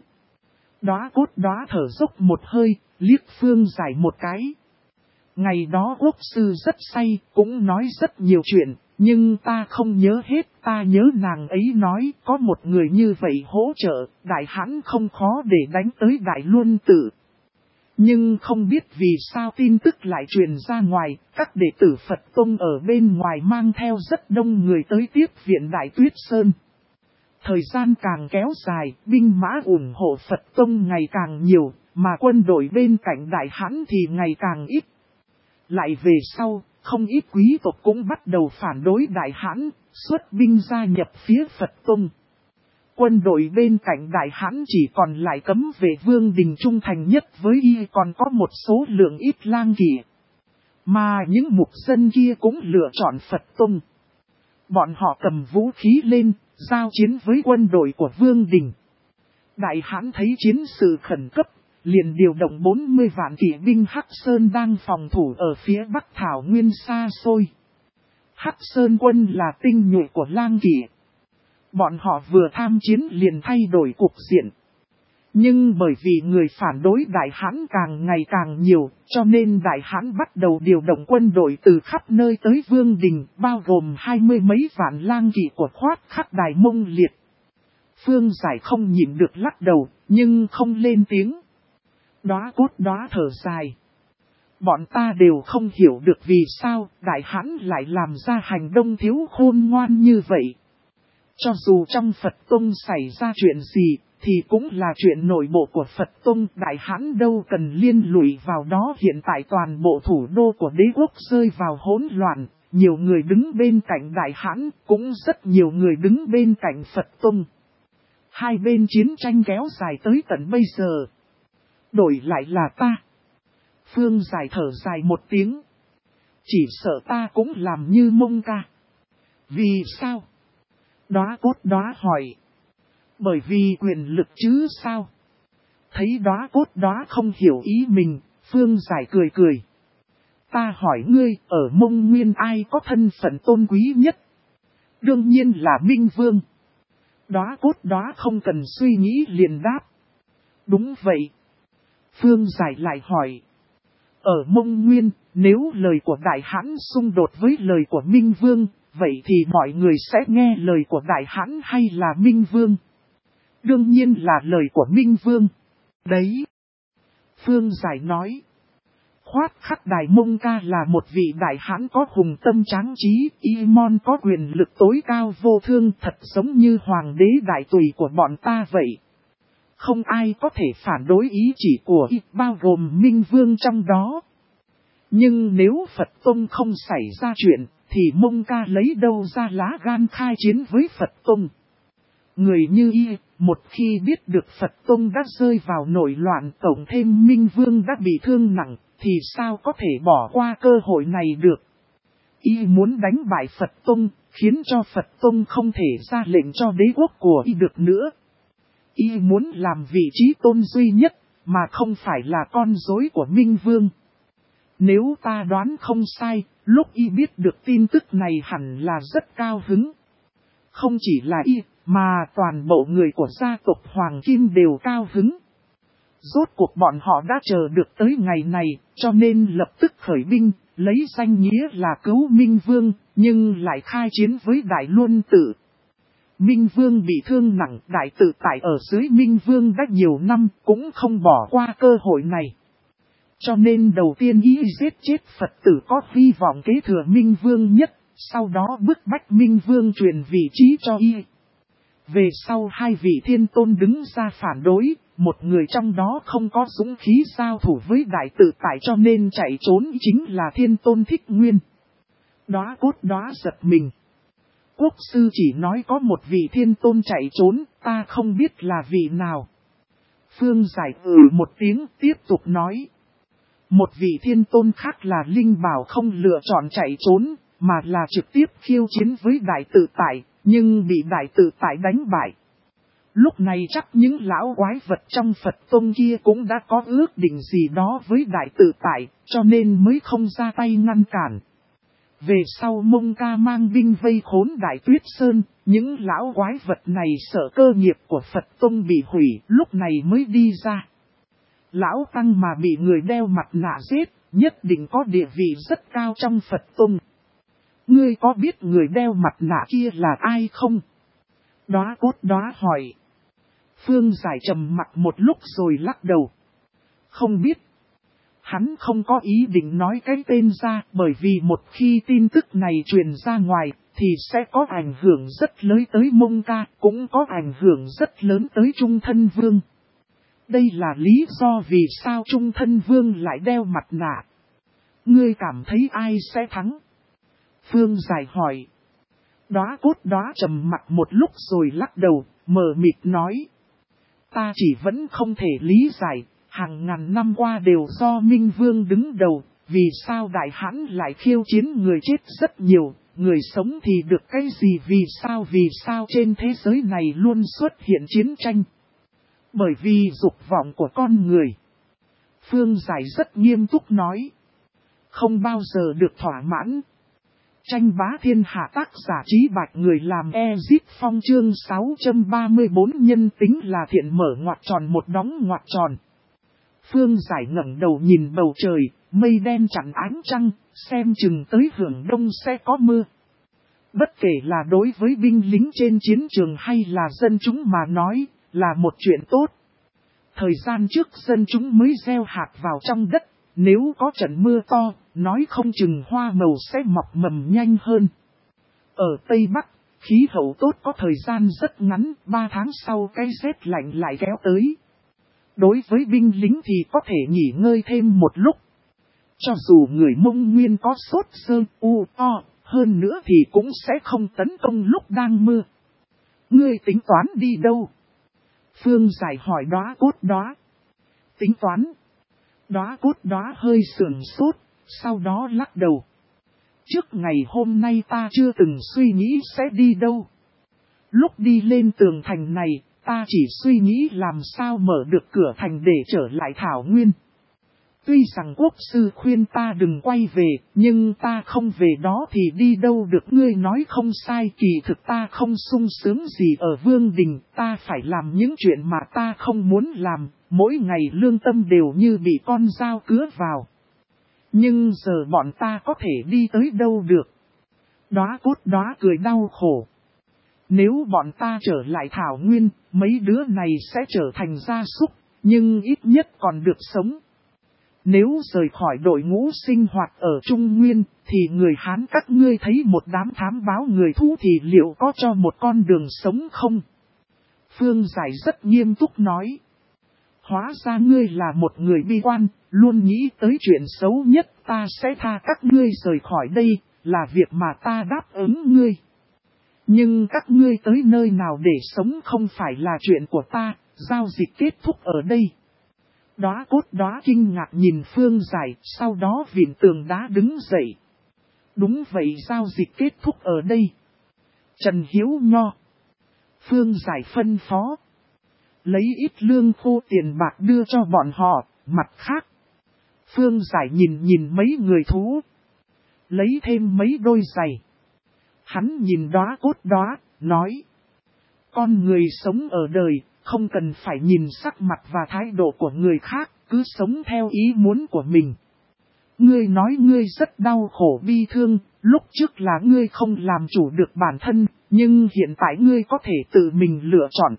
Đóa Cốt Đóa thở dốc một hơi, liếc Phương Giải một cái. Ngày đó quốc sư rất say, cũng nói rất nhiều chuyện, nhưng ta không nhớ hết. Ta nhớ nàng ấy nói có một người như vậy hỗ trợ, Đại Hãn không khó để đánh tới Đại Luân Tự. Nhưng không biết vì sao tin tức lại truyền ra ngoài, các đệ tử Phật Tông ở bên ngoài mang theo rất đông người tới tiếp viện Đại Tuyết Sơn. Thời gian càng kéo dài, binh mã ủng hộ Phật Tông ngày càng nhiều, mà quân đội bên cạnh Đại Hãn thì ngày càng ít. Lại về sau, không ít quý tộc cũng bắt đầu phản đối Đại Hãn, xuất binh gia nhập phía Phật Tông. Quân đội bên cạnh Đại Hãn chỉ còn lại cấm vệ Vương Đình trung thành nhất với y, còn có một số lượng ít lang kỵ. Mà những mục dân kia cũng lựa chọn Phật Tông. Bọn họ cầm vũ khí lên, giao chiến với quân đội của Vương Đình. Đại Hãn thấy chiến sự khẩn cấp, liền điều động 40 vạn kỵ binh Hắc Sơn đang phòng thủ ở phía Bắc Thảo Nguyên xa xôi. Hắc Sơn quân là tinh nhuệ của lang kỵ. Bọn họ vừa tham chiến liền thay đổi cục diện. Nhưng bởi vì người phản đối Đại Hãn càng ngày càng nhiều, cho nên Đại Hãn bắt đầu điều động quân đội từ khắp nơi tới Vương Đình, bao gồm 20 mấy vạn lang kỵ của Khoát Khắc Đài Mông Liệt. Phương Giải không nhịn được lắc đầu, nhưng không lên tiếng. Đóa Cốt Đóa thở dài. Bọn ta đều không hiểu được vì sao Đại Hãn lại làm ra hành động thiếu khôn ngoan như vậy. Cho dù trong Phật Tông xảy ra chuyện gì, thì cũng là chuyện nội bộ của Phật Tông. Đại Hãn đâu cần liên lụy vào đó. Hiện tại toàn bộ thủ đô của đế quốc rơi vào hỗn loạn. Nhiều người đứng bên cạnh Đại Hãn, cũng rất nhiều người đứng bên cạnh Phật Tông. Hai bên chiến tranh kéo dài tới tận bây giờ. Đổi lại là ta. Phương Giải thở dài một tiếng. Chỉ sợ ta cũng làm như Mông Ca. Vì sao? Đóa Cốt Đóa hỏi. Bởi vì quyền lực chứ sao? Thấy Đóa Cốt Đóa không hiểu ý mình, Phương Giải cười cười. Ta hỏi ngươi, ở Mông Nguyên ai có thân phận tôn quý nhất? Đương nhiên là Minh Vương. Đóa Cốt Đóa không cần suy nghĩ liền đáp. Đúng vậy. Phương Giải lại hỏi. Ở Mông Nguyên, nếu lời của Đại Hãn xung đột với lời của Minh Vương, vậy thì mọi người sẽ nghe lời của Đại Hãn hay là Minh Vương? Đương nhiên là lời của Minh Vương. Đấy. Phương Giải nói. Khoát Khắc Đài Mông Ca là một vị Đại Hãn có hùng tâm tráng trí, y mon có quyền lực tối cao vô thương, thật giống như hoàng đế đại tùy của bọn ta vậy. Không ai có thể phản đối ý chỉ của y, bao gồm Minh Vương trong đó. Nhưng nếu Phật Tông không xảy ra chuyện, thì Mông Ca lấy đâu ra lá gan khai chiến với Phật Tông? Người như y, một khi biết được Phật Tông đã rơi vào nổi loạn, tổng thêm Minh Vương đã bị thương nặng, thì sao có thể bỏ qua cơ hội này được? Y muốn đánh bại Phật Tông, khiến cho Phật Tông không thể ra lệnh cho đế quốc của Y được nữa. Y muốn làm vị trí tôn duy nhất, mà không phải là con rối của Minh Vương. Nếu ta đoán không sai, lúc Y biết được tin tức này hẳn là rất cao hứng. Không chỉ là Y, mà toàn bộ người của gia tộc Hoàng Kim đều cao hứng. Rốt cuộc bọn họ đã chờ được tới ngày này, cho nên lập tức khởi binh, lấy danh nghĩa là cứu Minh Vương, nhưng lại khai chiến với Đại Luân Tử. Minh Vương bị thương nặng, Đại Tự Tại ở dưới Minh Vương đã nhiều năm, cũng không bỏ qua cơ hội này. Cho nên đầu tiên Y giết chết Phật tử có hy vọng kế thừa Minh Vương nhất, sau đó bức bách Minh Vương truyền vị trí cho Y. Về sau hai vị thiên tôn đứng ra phản đối, một người trong đó không có dũng khí giao thủ với Đại Tự Tại cho nên chạy trốn chính là thiên tôn Thích Nguyên. Đóa cốt đóa giật mình. Quốc sư chỉ nói có một vị thiên tôn chạy trốn, ta không biết là vị nào. Phương Giải một tiếng tiếp tục nói. Một vị thiên tôn khác là Linh Bảo không lựa chọn chạy trốn, mà là trực tiếp khiêu chiến với Đại Tự Tại, nhưng bị Đại Tự Tại đánh bại. Lúc này chắc những lão quái vật trong Phật Tông kia cũng đã có ước định gì đó với Đại Tự Tại, cho nên mới không ra tay ngăn cản. Về sau Mông Ca mang binh vây khốn Đại Tuyết Sơn, những lão quái vật này sợ cơ nghiệp của Phật Tông bị hủy, lúc này mới đi ra. Lão Tăng mà bị người đeo mặt nạ giết, nhất định có địa vị rất cao trong Phật Tông. Ngươi có biết người đeo mặt nạ kia là ai không? Đóa cốt đóa hỏi. Phương Giải trầm mặt một lúc rồi lắc đầu. Không biết. Hắn không có ý định nói cái tên ra, bởi vì một khi tin tức này truyền ra ngoài, thì sẽ có ảnh hưởng rất lớn tới Mông Ca, cũng có ảnh hưởng rất lớn tới Trung Thân Vương. Đây là lý do vì sao Trung Thân Vương lại đeo mặt nạ. Ngươi cảm thấy ai sẽ thắng? Phương Giải hỏi. Đóa cốt đóa trầm mặt một lúc rồi lắc đầu, mờ mịt nói. Ta chỉ vẫn không thể lý giải, hàng ngàn năm qua đều do Minh Vương đứng đầu, vì sao Đại Hãn lại khiêu chiến người chết rất nhiều, người sống thì được cái gì, vì sao trên thế giới này luôn xuất hiện chiến tranh. Bởi vì dục vọng của con người. Phương Giải rất nghiêm túc nói. Không bao giờ được thỏa mãn. Tranh bá thiên hạ tác giả Trí Bạch người làm Ezip Phong chương 634 nhân tính là thiện mở ngoặc tròn một đóng ngoặc tròn. Phương Giải ngẩng đầu nhìn bầu trời, mây đen chặn ánh trăng, xem chừng tới hưởng đông sẽ có mưa. Bất kể là đối với binh lính trên chiến trường hay là dân chúng mà nói, là một chuyện tốt. Thời gian trước dân chúng mới gieo hạt vào trong đất, nếu có trận mưa to, nói không chừng hoa màu sẽ mọc mầm nhanh hơn. Ở Tây Bắc, khí hậu tốt có thời gian rất ngắn, 3 tháng sau cái rét lạnh lại kéo tới. Đối với binh lính thì có thể nghỉ ngơi thêm một lúc. Cho dù người Mông Nguyên có sốt sơ o, hơn nữa thì cũng sẽ không tấn công lúc đang mưa. Ngươi tính toán đi đâu? Phương Giải hỏi Đóa cốt đóa. Tính toán. Đóa cốt đóa hơi sườn sốt, sau đó lắc đầu. Trước ngày hôm nay ta chưa từng suy nghĩ sẽ đi đâu. Lúc đi lên tường thành này, ta chỉ suy nghĩ làm sao mở được cửa thành để trở lại Thảo Nguyên. Tuy rằng quốc sư khuyên ta đừng quay về, nhưng ta không về đó thì đi đâu được. Ngươi nói không sai, kỳ thực ta không sung sướng gì ở Vương Đình, ta phải làm những chuyện mà ta không muốn làm, mỗi ngày lương tâm đều như bị con dao cứa vào. Nhưng giờ bọn ta có thể đi tới đâu được? Đóa cốt đóa cười đau khổ. Nếu bọn ta trở lại Thảo Nguyên, mấy đứa này sẽ trở thành gia súc, nhưng ít nhất còn được sống. Nếu rời khỏi đội ngũ sinh hoạt ở Trung Nguyên, thì người Hán các ngươi thấy một đám thám báo người thú thì liệu có cho một con đường sống không? Phương Giải rất nghiêm túc nói. Hóa ra ngươi là một người bi quan, luôn nghĩ tới chuyện xấu nhất, ta sẽ tha các ngươi rời khỏi đây, là việc mà ta đáp ứng ngươi. Nhưng các ngươi tới nơi nào để sống không phải là chuyện của ta, giao dịch kết thúc ở đây. Đóa cốt đóa kinh ngạc nhìn Phương Giải, sau đó vịn tường đá đứng dậy. Đúng vậy, giao dịch kết thúc ở đây. Trần Hiếu Nho. Phương Giải phân phó. Lấy ít lương khô tiền bạc đưa cho bọn họ, mặt khác. Phương Giải nhìn mấy người thú. Lấy thêm mấy đôi giày. Hắn nhìn đóa cốt đóa, nói. Con người sống ở đời, không cần phải nhìn sắc mặt và thái độ của người khác, cứ sống theo ý muốn của mình. Ngươi nói ngươi rất đau khổ bi thương, lúc trước là ngươi không làm chủ được bản thân, nhưng hiện tại ngươi có thể tự mình lựa chọn.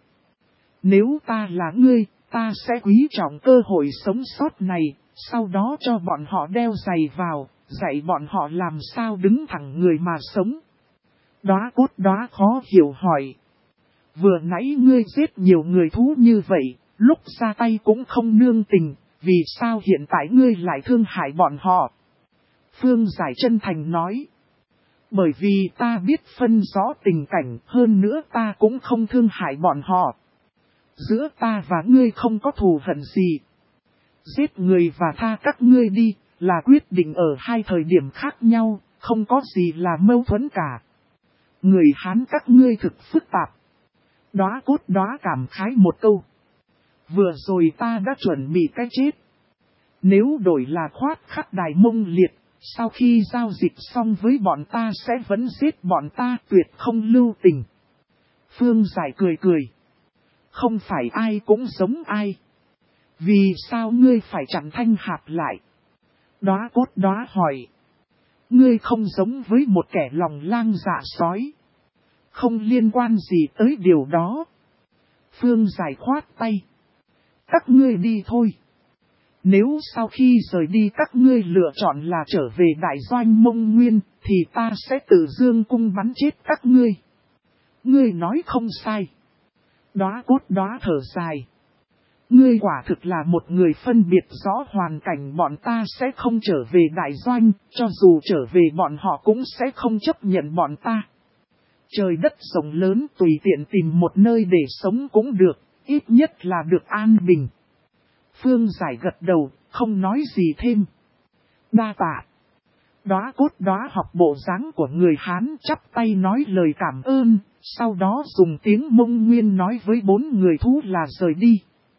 Nếu ta là ngươi, ta sẽ quý trọng cơ hội sống sót này, sau đó cho bọn họ đeo giày vào, dạy bọn họ làm sao đứng thẳng người mà sống. Đóa cốt đóa khó hiểu hỏi. Vừa nãy ngươi giết nhiều người thú như vậy, lúc ra tay cũng không nương tình, vì sao hiện tại ngươi lại thương hại bọn họ? Phương Giải chân thành nói. Bởi vì ta biết phân rõ tình cảnh, hơn nữa ta cũng không thương hại bọn họ. Giữa ta và ngươi không có thù hận gì. Giết người và tha các ngươi đi, là quyết định ở hai thời điểm khác nhau, không có gì là mâu thuẫn cả. Người Hán các ngươi thực phức tạp. Đóa cốt đóa cảm khái một câu. Vừa rồi ta đã chuẩn bị cái chết. Nếu đổi là khoát khắc đài mông liệt, sau khi giao dịch xong với bọn ta sẽ vẫn giết bọn ta, tuyệt không lưu tình. Phương Giải cười cười. Không phải ai cũng giống ai. Vì sao ngươi phải chặn Thanh Hạp lại? Đóa cốt đóa hỏi. Ngươi không giống với một kẻ lòng lang dạ sói. Không liên quan gì tới điều đó. Phương Giải khoát tay. Các ngươi đi thôi. Nếu sau khi rời đi các ngươi lựa chọn là trở về đại doanh Mông Nguyên, thì ta sẽ tự dương cung bắn chết các ngươi. Ngươi nói không sai. Đóa cốt đóa thở dài. Ngươi quả thực là một người phân biệt rõ hoàn cảnh, bọn ta sẽ không trở về đại doanh, cho dù trở về bọn họ cũng sẽ không chấp nhận bọn ta. Trời đất rộng lớn, tùy tiện tìm một nơi để sống cũng được, ít nhất là được an bình. Phương Giải gật đầu, không nói gì thêm. Đa tạ. Đóa cốt đóa học bộ dáng của người Hán, chắp tay nói lời cảm ơn, sau đó dùng tiếng Mông Nguyên nói với 4 người thú là rời đi.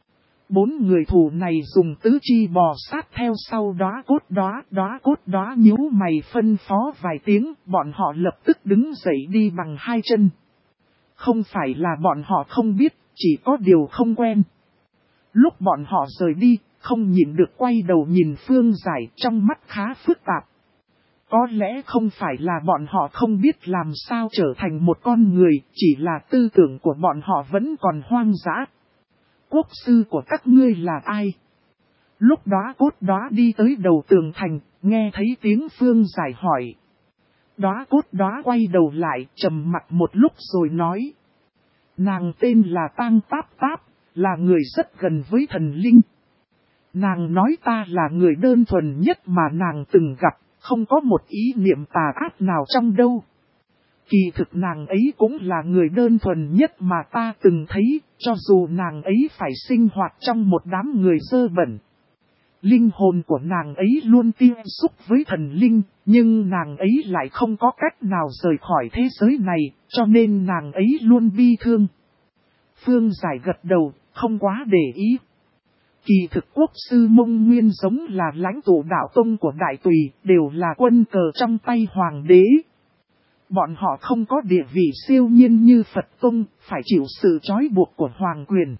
4 người thù này dùng tứ chi bò sát theo sau đóa cốt đóa nhíu mày phân phó vài tiếng, bọn họ lập tức đứng dậy đi bằng 2 chân. Không phải là bọn họ không biết, chỉ có điều không quen. Lúc bọn họ rời đi, không nhìn được quay đầu nhìn Phương Giải, trong mắt khá phức tạp. Có lẽ không phải là bọn họ không biết làm sao trở thành một con người, chỉ là tư tưởng của bọn họ vẫn còn hoang dã. Quốc sư của các ngươi là ai? Lúc đó cốt đóa đi tới đầu tường thành, nghe thấy tiếng Phương Giải hỏi. Đóa cốt đóa quay đầu lại, trầm mặt một lúc rồi nói. Nàng tên là Tang Táp Táp, là người rất gần với thần linh. Nàng nói ta là người đơn thuần nhất mà nàng từng gặp, không có một ý niệm tà ác nào trong đâu. Kỳ thực nàng ấy cũng là người đơn thuần nhất mà ta từng thấy, cho dù nàng ấy phải sinh hoạt trong một đám người dơ bẩn. Linh hồn của nàng ấy luôn tiếp xúc với thần linh, nhưng nàng ấy lại không có cách nào rời khỏi thế giới này, cho nên nàng ấy luôn bi thương. Phương Giải gật đầu, không quá để ý. Kỳ thực quốc sư Mông Nguyên giống là lãnh tụ đạo tông của Đại Tùy, đều là quân cờ trong tay hoàng đế. Bọn họ không có địa vị siêu nhiên như Phật tông, phải chịu sự trói buộc của hoàng quyền.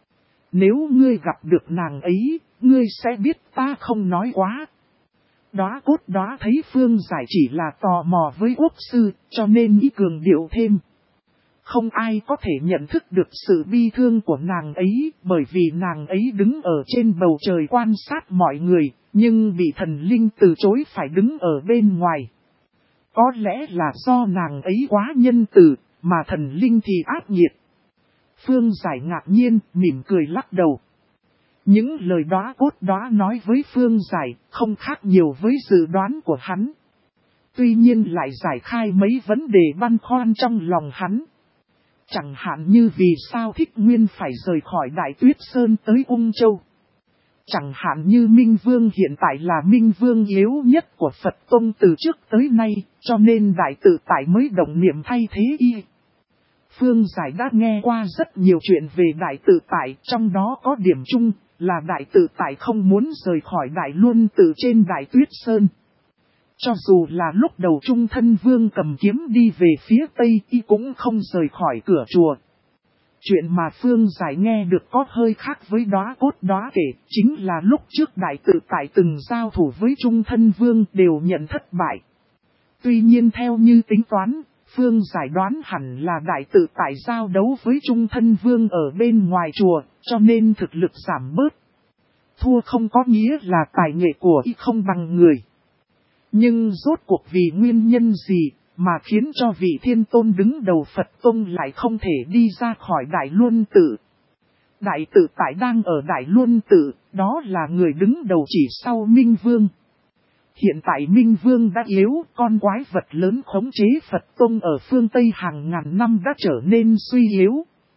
Nếu ngươi gặp được nàng ấy, ngươi sẽ biết ta không nói quá. Đóa cốt đóa thấy Phương Giải chỉ là tò mò với quốc sư, cho nên ý cường điệu thêm. Không ai có thể nhận thức được sự bi thương của nàng ấy, bởi vì nàng ấy đứng ở trên bầu trời quan sát mọi người, nhưng bị thần linh từ chối phải đứng ở bên ngoài. Có lẽ là do nàng ấy quá nhân từ, mà thần linh thì ác nghiệt. Phương Giải ngạc nhiên, mỉm cười lắc đầu. Những lời đóa cốt đóa nói với Phương Giải không khác nhiều với dự đoán của hắn. Tuy nhiên lại giải khai mấy vấn đề băn khoăn trong lòng hắn. Chẳng hạn như vì sao Thích Nguyên phải rời khỏi Đại Tuyết Sơn tới Ung Châu. Chẳng hạn như Minh Vương hiện tại là Minh Vương yếu nhất của Phật Tông từ trước tới nay, cho nên Đại Tự Tại mới động niệm thay thế y. Phương Giải đã nghe qua rất nhiều chuyện về Đại Tự Tại, trong đó có điểm chung là Đại Tự Tại không muốn rời khỏi Đại Luân Tự trên Đại Tuyết Sơn. Cho dù là lúc đầu Trung Thân Vương cầm kiếm đi về phía Tây, y cũng không rời khỏi cửa chùa. Chuyện mà Phương Giải nghe được có hơi khác với Đóa Cốt Đóa kể, chính là lúc trước Đại Tự Tại từng giao thủ với Trung Thân Vương đều nhận thất bại. Tuy nhiên theo như tính toán, Phương Giải đoán hẳn là Đại Tự Tại giao đấu với Trung Thân Vương ở bên ngoài chùa, cho nên thực lực giảm bớt. Thua không có nghĩa là tài nghệ của y không bằng người. Nhưng rốt cuộc vì nguyên nhân gì mà khiến cho vị Thiên Tôn đứng đầu Phật Tông lại không thể đi ra khỏi Đại Luân Tự? Đại Tự Tại đang ở Đại Luân Tự, đó là người đứng đầu chỉ sau Minh Vương. Hiện tại Minh Vương đã yếu, con quái vật lớn khống chế Phật Tông ở phương Tây hàng ngàn năm đã trở nên suy yếu.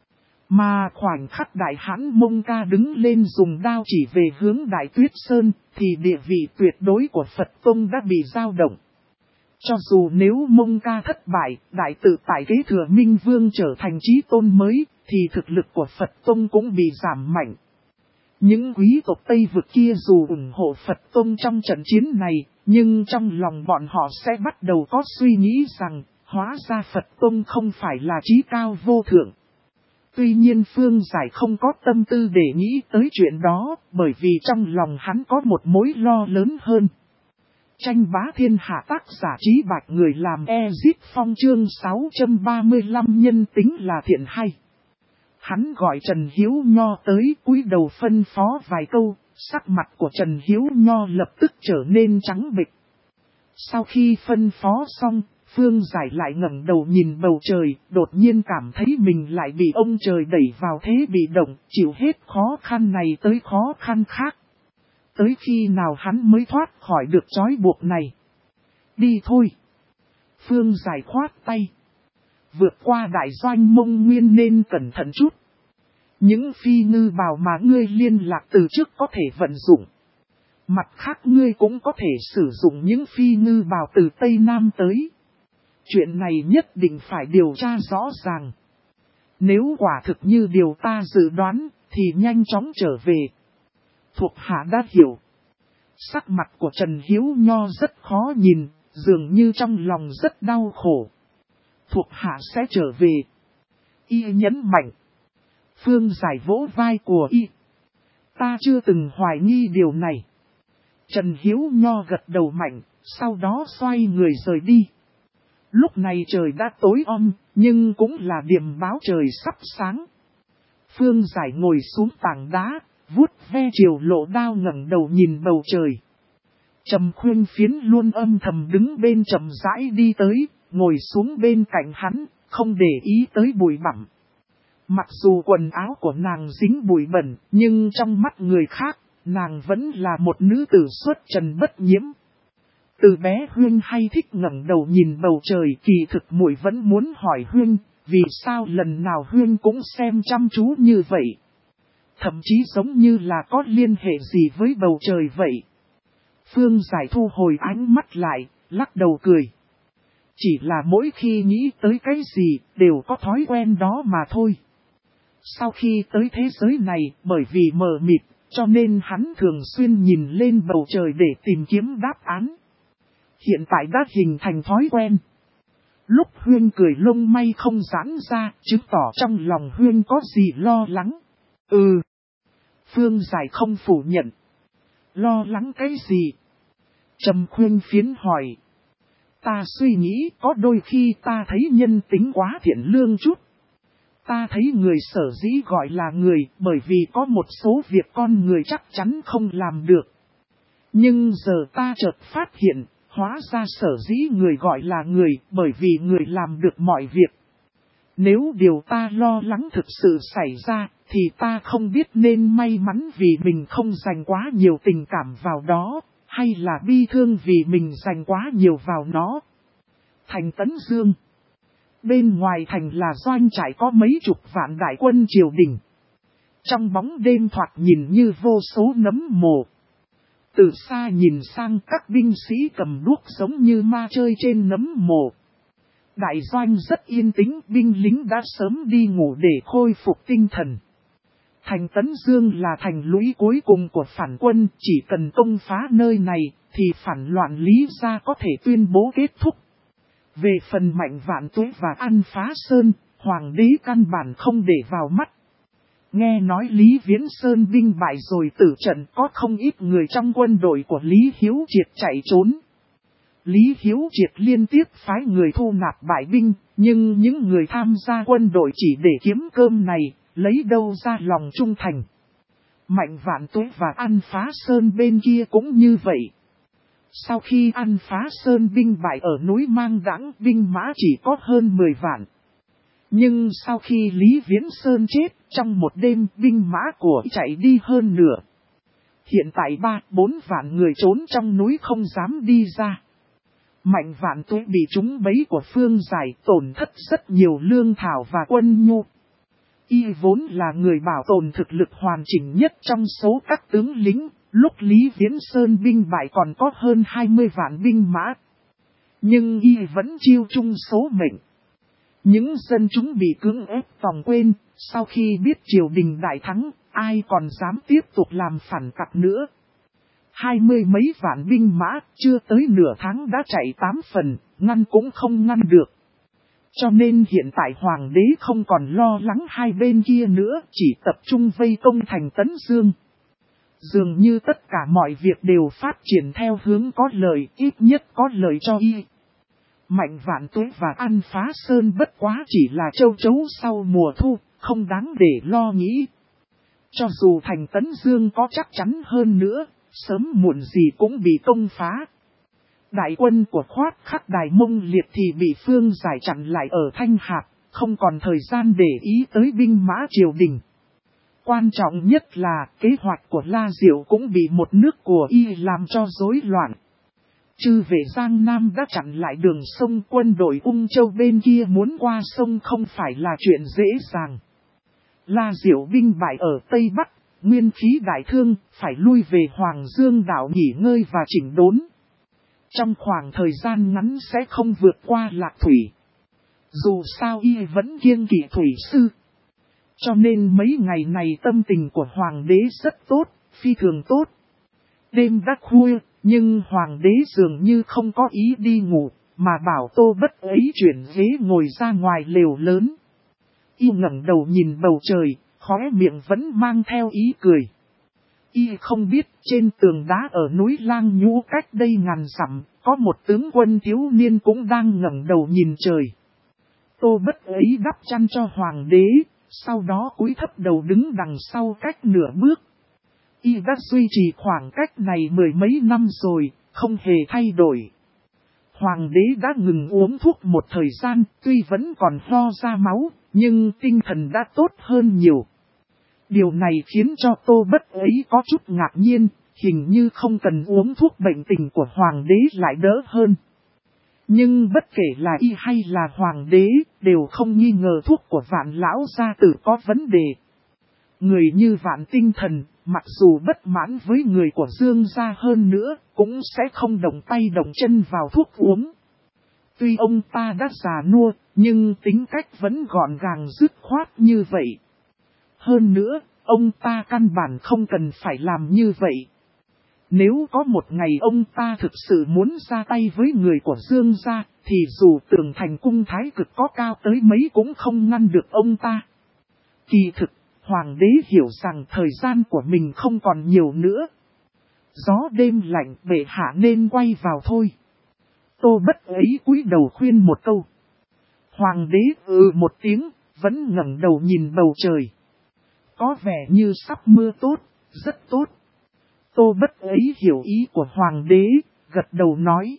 Mà khoảnh khắc Đại Hãn Mông Ca đứng lên dùng đao chỉ về hướng Đại Tuyết Sơn, thì địa vị tuyệt đối của Phật Tông đã bị dao động. Cho dù nếu Mông Ca thất bại, Đại Tự Tại kế thừa Minh Vương trở thành chí tôn mới, thì thực lực của Phật Tông cũng bị giảm mạnh. Những quý tộc Tây vực kia dù ủng hộ Phật Tông trong trận chiến này, nhưng trong lòng bọn họ sẽ bắt đầu có suy nghĩ rằng, hóa ra Phật Tông không phải là chí cao vô thượng. Tuy nhiên Phương Giải không có tâm tư để nghĩ tới chuyện đó, bởi vì trong lòng hắn có một mối lo lớn hơn. Tranh bá thiên hạ tác giả Trí Bạch người làm Ezip Phong chương 635 nhân tính là thiện hay. Hắn gọi Trần Hiếu Nho tới cúi đầu phân phó vài câu, sắc mặt của Trần Hiếu Nho lập tức trở nên trắng bệch. Sau khi phân phó xong, Phương Giải lại ngẩng đầu nhìn bầu trời, đột nhiên cảm thấy mình lại bị ông trời đẩy vào thế bị động, chịu hết khó khăn này tới khó khăn khác. Tới khi nào hắn mới thoát khỏi được trói buộc này? Đi thôi! Phương Giải khoát tay. Vượt qua đại doanh Mông Nguyên nên cẩn thận chút. Những phi ngư bào mà ngươi liên lạc từ trước có thể vận dụng. Mặt khác ngươi cũng có thể sử dụng những phi ngư bào từ Tây Nam tới. Chuyện này nhất định phải điều tra rõ ràng. Nếu quả thực như điều ta dự đoán, thì nhanh chóng trở về. Thuộc hạ đã hiểu. Sắc mặt của Trần Hiếu Nho rất khó nhìn, dường như trong lòng rất đau khổ. Thuộc hạ sẽ trở về. Y nhấn mạnh. Phương Giải vỗ vai của y. Ta chưa từng hoài nghi điều này. Trần Hiếu Nho gật đầu mạnh, sau đó xoay người rời đi. Lúc này trời đã tối om, nhưng cũng là điểm báo trời sắp sáng. Phương Giải ngồi xuống tảng đá, vuốt ve chiều lộ đao ngẩng đầu nhìn bầu trời. Trầm Khuyên Phiến luôn âm thầm đứng bên Trầm Rãi đi tới, ngồi xuống bên cạnh hắn, không để ý tới bụi bặm. Mặc dù quần áo của nàng dính bụi bẩn, nhưng trong mắt người khác, nàng vẫn là một nữ tử xuất trần bất nhiễm. Từ bé Huyên hay thích ngẩng đầu nhìn bầu trời, kỳ thực muội vẫn muốn hỏi Huyên, vì sao lần nào Huyên cũng xem chăm chú như vậy. Thậm chí giống như là có liên hệ gì với bầu trời vậy. Phương Giải thu hồi ánh mắt lại, lắc đầu cười. Chỉ là mỗi khi nghĩ tới cái gì, đều có thói quen đó mà thôi. Sau khi tới thế giới này, bởi vì mờ mịt, cho nên hắn thường xuyên nhìn lên bầu trời để tìm kiếm đáp án. Hiện tại đã hình thành thói quen. Lúc Huyên cười lông may không giãn ra, chứng tỏ trong lòng Huyên có gì lo lắng. Phương Giải không phủ nhận. Lo lắng cái gì? Trầm Khuyên Phiến hỏi. Ta suy nghĩ có đôi khi ta thấy nhân tính quá thiện lương chút. Ta thấy người sở dĩ gọi là người bởi vì có một số việc con người chắc chắn không làm được. Nhưng giờ ta chợt phát hiện, hóa ra sở dĩ người gọi là người bởi vì người làm được mọi việc. Nếu điều ta lo lắng thực sự xảy ra, thì ta không biết nên may mắn vì mình không dành quá nhiều tình cảm vào đó, hay là bi thương vì mình dành quá nhiều vào nó. Thành Tấn Dương. Bên ngoài thành là doanh trại có mấy chục vạn đại quân triều đình. Trong bóng đêm thoạt nhìn như vô số nấm mồ. Từ xa nhìn sang các binh sĩ cầm đuốc giống như ma chơi trên nấm mồ. Đại doanh rất yên tĩnh, binh lính đã sớm đi ngủ để khôi phục tinh thần. Thành Tấn Dương là thành lũy cuối cùng của phản quân, chỉ cần công phá nơi này thì phản loạn Lý Gia có thể tuyên bố kết thúc. Về phần Mạnh Vạn Tuế và An Phá Sơn, hoàng đế căn bản không để vào mắt. Nghe nói Lý Viễn Sơn binh bại rồi tử trận, có không ít người trong quân đội của Lý Hiếu Triệt chạy trốn. Lý Hiếu Triệt liên tiếp phái người thu nạp bại binh, nhưng những người tham gia quân đội chỉ để kiếm cơm này, lấy đâu ra lòng trung thành. Mạnh Vạn Tuế và An Phá Sơn bên kia cũng như vậy. Sau khi An Phá Sơn binh bại ở núi Mang Đãng, binh mã chỉ có hơn 10 vạn. Nhưng sau khi Lý Viễn Sơn chết, trong một đêm binh mã của chạy đi hơn nửa. Hiện tại 3-4 vạn người trốn trong núi không dám đi ra. Mạnh Vạn Tuế bị trúng bẫy của Phương Giải, tổn thất rất nhiều lương thảo và quân nhu. Y vốn là người bảo tồn thực lực hoàn chỉnh nhất trong số các tướng lính, lúc Lý Viễn Sơn binh bại còn có hơn 20 vạn binh mã. Nhưng Y vẫn chiêu chung số mệnh. Những dân chúng bị cưỡng ép vòng quên, sau khi biết triều đình đại thắng, ai còn dám tiếp tục làm phản cặc nữa. 20 mấy vạn binh mã, chưa tới nửa tháng đã chạy 8 phần, ngăn cũng không ngăn được. Cho nên hiện tại hoàng đế không còn lo lắng hai bên kia nữa, chỉ tập trung vây công thành Tấn Dương. Dường như tất cả mọi việc đều phát triển theo hướng có lợi, ít nhất có lợi cho Y. Mạnh Vạn Tuế và An Phá Sơn bất quá chỉ là châu chấu sau mùa thu, không đáng để lo nghĩ. Cho dù thành Tấn Dương có chắc chắn hơn nữa, sớm muộn gì cũng bị công phá. Đại quân của Khoát Khắc Đài Mông Liệt thì bị Phương Giải chặn lại ở Thanh Hạp, không còn thời gian để ý tới binh mã triều đình. Quan trọng nhất là kế hoạch của La Diệu cũng bị một nước của Y làm cho rối loạn. Chư vệ Giang Nam đã chặn lại đường sông, quân đội Ung Châu bên kia muốn qua sông không phải là chuyện dễ dàng. La Diệu binh bại ở Tây Bắc, nguyên khí đại thương, phải lui về Hoàng Dương đảo nghỉ ngơi và chỉnh đốn. Trong khoảng thời gian ngắn sẽ không vượt qua Lạc Thủy. Dù sao Y vẫn kiêng kỵ thủy sư. Cho nên mấy ngày này tâm tình của Hoàng đế rất tốt, phi thường tốt. Đêm đã khuya, nhưng Hoàng đế dường như không có ý đi ngủ, mà bảo Tô Bất ấy chuyển ghế ngồi ra ngoài lều lớn. Y ngẩng đầu nhìn bầu trời, khóe miệng vẫn mang theo ý cười. Y không biết trên tường đá ở núi Lang Nhũ cách đây ngàn dặm, có một tướng quân thiếu niên cũng đang ngẩng đầu nhìn trời. Tô Bất ấy đắp chăn cho Hoàng đế, sau đó cúi thấp đầu đứng đằng sau cách nửa bước. Y đã duy trì khoảng cách này mười mấy năm rồi, không hề thay đổi. Hoàng đế đã ngừng uống thuốc một thời gian, tuy vẫn còn ho ra máu, nhưng tinh thần đã tốt hơn nhiều. Điều này khiến cho Tô Bất ấy có chút ngạc nhiên, hình như không cần uống thuốc bệnh tình của Hoàng đế lại đỡ hơn. Nhưng bất kể là Y hay là Hoàng đế, đều không nghi ngờ thuốc của Vạn lão gia tử có vấn đề. Người như Vạn Tinh Thần, mặc dù bất mãn với người của Dương gia hơn nữa, cũng sẽ không động tay động chân vào thuốc uống. Tuy ông ta đã già nua, nhưng tính cách vẫn gọn gàng dứt khoát như vậy. Hơn nữa, ông ta căn bản không cần phải làm như vậy. Nếu có một ngày ông ta thực sự muốn ra tay với người của Dương gia, thì dù tường thành cung thái cực có cao tới mấy cũng không ngăn được ông ta. Kỳ thực, Hoàng đế hiểu rằng thời gian của mình không còn nhiều nữa. Gió đêm lạnh, bệ hạ nên quay vào thôi. Tô Bất ấy cúi đầu khuyên một câu. Hoàng đế một tiếng, vẫn ngẩng đầu nhìn bầu trời. Có vẻ như sắp mưa tốt, rất tốt. Tô Bất ấy hiểu ý của Hoàng đế, gật đầu nói.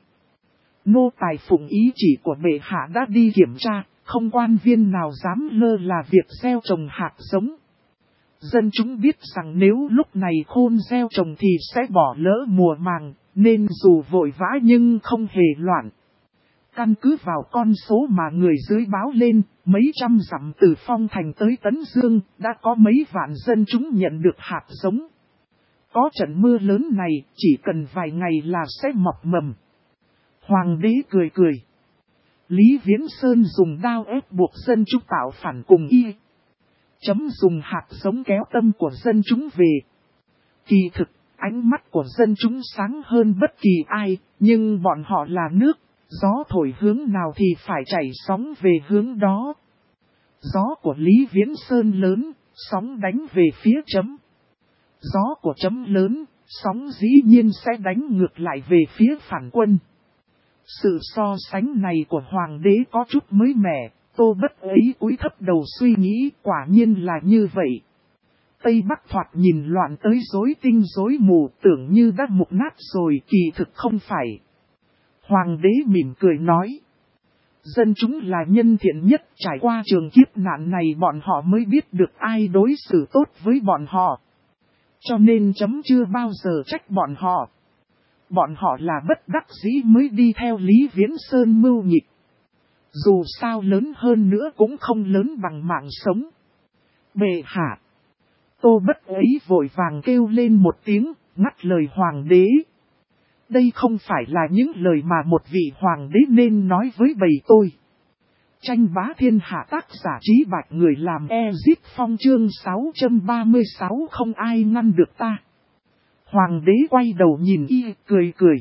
Nô tài phụng ý chỉ của bệ hạ đã đi kiểm tra, không quan viên nào dám lơ là việc gieo trồng hạt giống. Dân chúng biết rằng nếu lúc này khôn gieo trồng thì sẽ bỏ lỡ mùa màng, nên dù vội vã nhưng không hề loạn. căn cứ vào con số mà người dưới báo lên, mấy trăm dặm từ Phong Thành tới Tấn Dương, đã có mấy vạn dân chúng nhận được hạt giống. Có trận mưa lớn này, chỉ cần vài ngày là sẽ mọc mầm. Hoàng đế cười cười. Lý Viễn Sơn dùng đao ép buộc dân chúng tạo phản cùng y. Chấm dùng hạt giống kéo tâm của dân chúng về. Kỳ thực, ánh mắt của dân chúng sáng hơn bất kỳ ai, nhưng bọn họ là nước, gió thổi hướng nào thì phải chảy sóng về hướng đó. Gió của Lý Viễn Sơn lớn, sóng đánh về phía chấm. Gió của chấm lớn, sóng dĩ nhiên sẽ đánh ngược lại về phía phản quân. Sự so sánh này của hoàng đế có chút mới mẻ, Tô Bất ấy cúi thấp đầu suy nghĩ, quả nhiên là như vậy. Tây Bắc thoạt nhìn loạn tới rối tinh rối mù, tưởng như đã mục nát rồi, kỳ thực không phải. Hoàng đế mỉm cười nói. Dân chúng là nhân thiện nhất, trải qua trường kiếp nạn này bọn họ mới biết được ai đối xử tốt với bọn họ. Cho nên chấm chưa bao giờ trách bọn họ. Bọn họ là bất đắc dĩ mới đi theo Lý Viễn Sơn mưu nhịp. Dù sao lớn hơn nữa cũng không lớn bằng mạng sống. Bệ hạ. Tô Bất ấy vội vàng kêu lên một tiếng, ngắt lời hoàng đế. Đây không phải là những lời mà một vị hoàng đế nên nói với bầy tôi. Tranh bá thiên hạ tác giả Trí Bạch người làm Ezip Phong chương 636 không ai ngăn được ta. Hoàng đế quay đầu nhìn y, cười cười.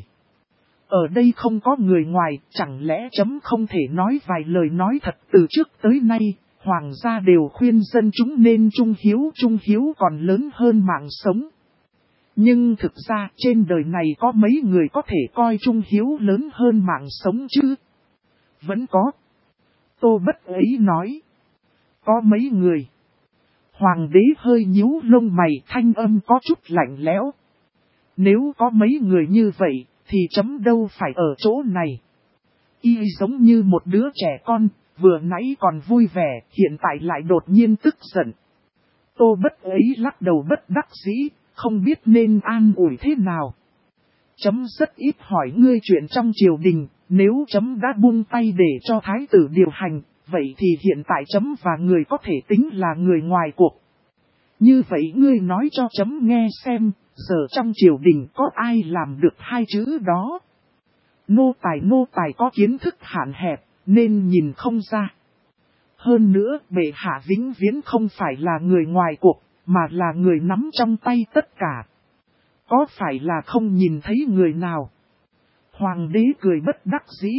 Ở đây không có người ngoài, chẳng lẽ chấm không thể nói vài lời nói thật. Từ trước tới nay, hoàng gia đều khuyên dân chúng nên trung hiếu còn lớn hơn mạng sống. Nhưng thực ra trên đời này có mấy người có thể coi trung hiếu lớn hơn mạng sống chứ? Vẫn có. Tô Bất ấy nói. Có mấy người. Hoàng đế hơi nhíu lông mày, thanh âm có chút lạnh lẽo. Nếu có mấy người như vậy, thì chấm đâu phải ở chỗ này. Y giống như một đứa trẻ con, vừa nãy còn vui vẻ, hiện tại lại đột nhiên tức giận. Tô Bất ấy lắc đầu bất đắc dĩ, không biết nên an ủi thế nào. Chấm rất ít hỏi ngươi chuyện trong triều đình, nếu chấm đã buông tay để cho thái tử điều hành, vậy thì hiện tại chấm và người có thể tính là người ngoài cuộc. Như vậy ngươi nói cho chấm nghe xem, giờ trong triều đình có ai làm được hai chữ đó? Nô tài có kiến thức hạn hẹp, nên nhìn không ra. Hơn nữa, bệ hạ vĩnh viễn không phải là người ngoài cuộc, mà là người nắm trong tay tất cả. Có phải là không nhìn thấy người nào? Hoàng đế cười bất đắc dĩ.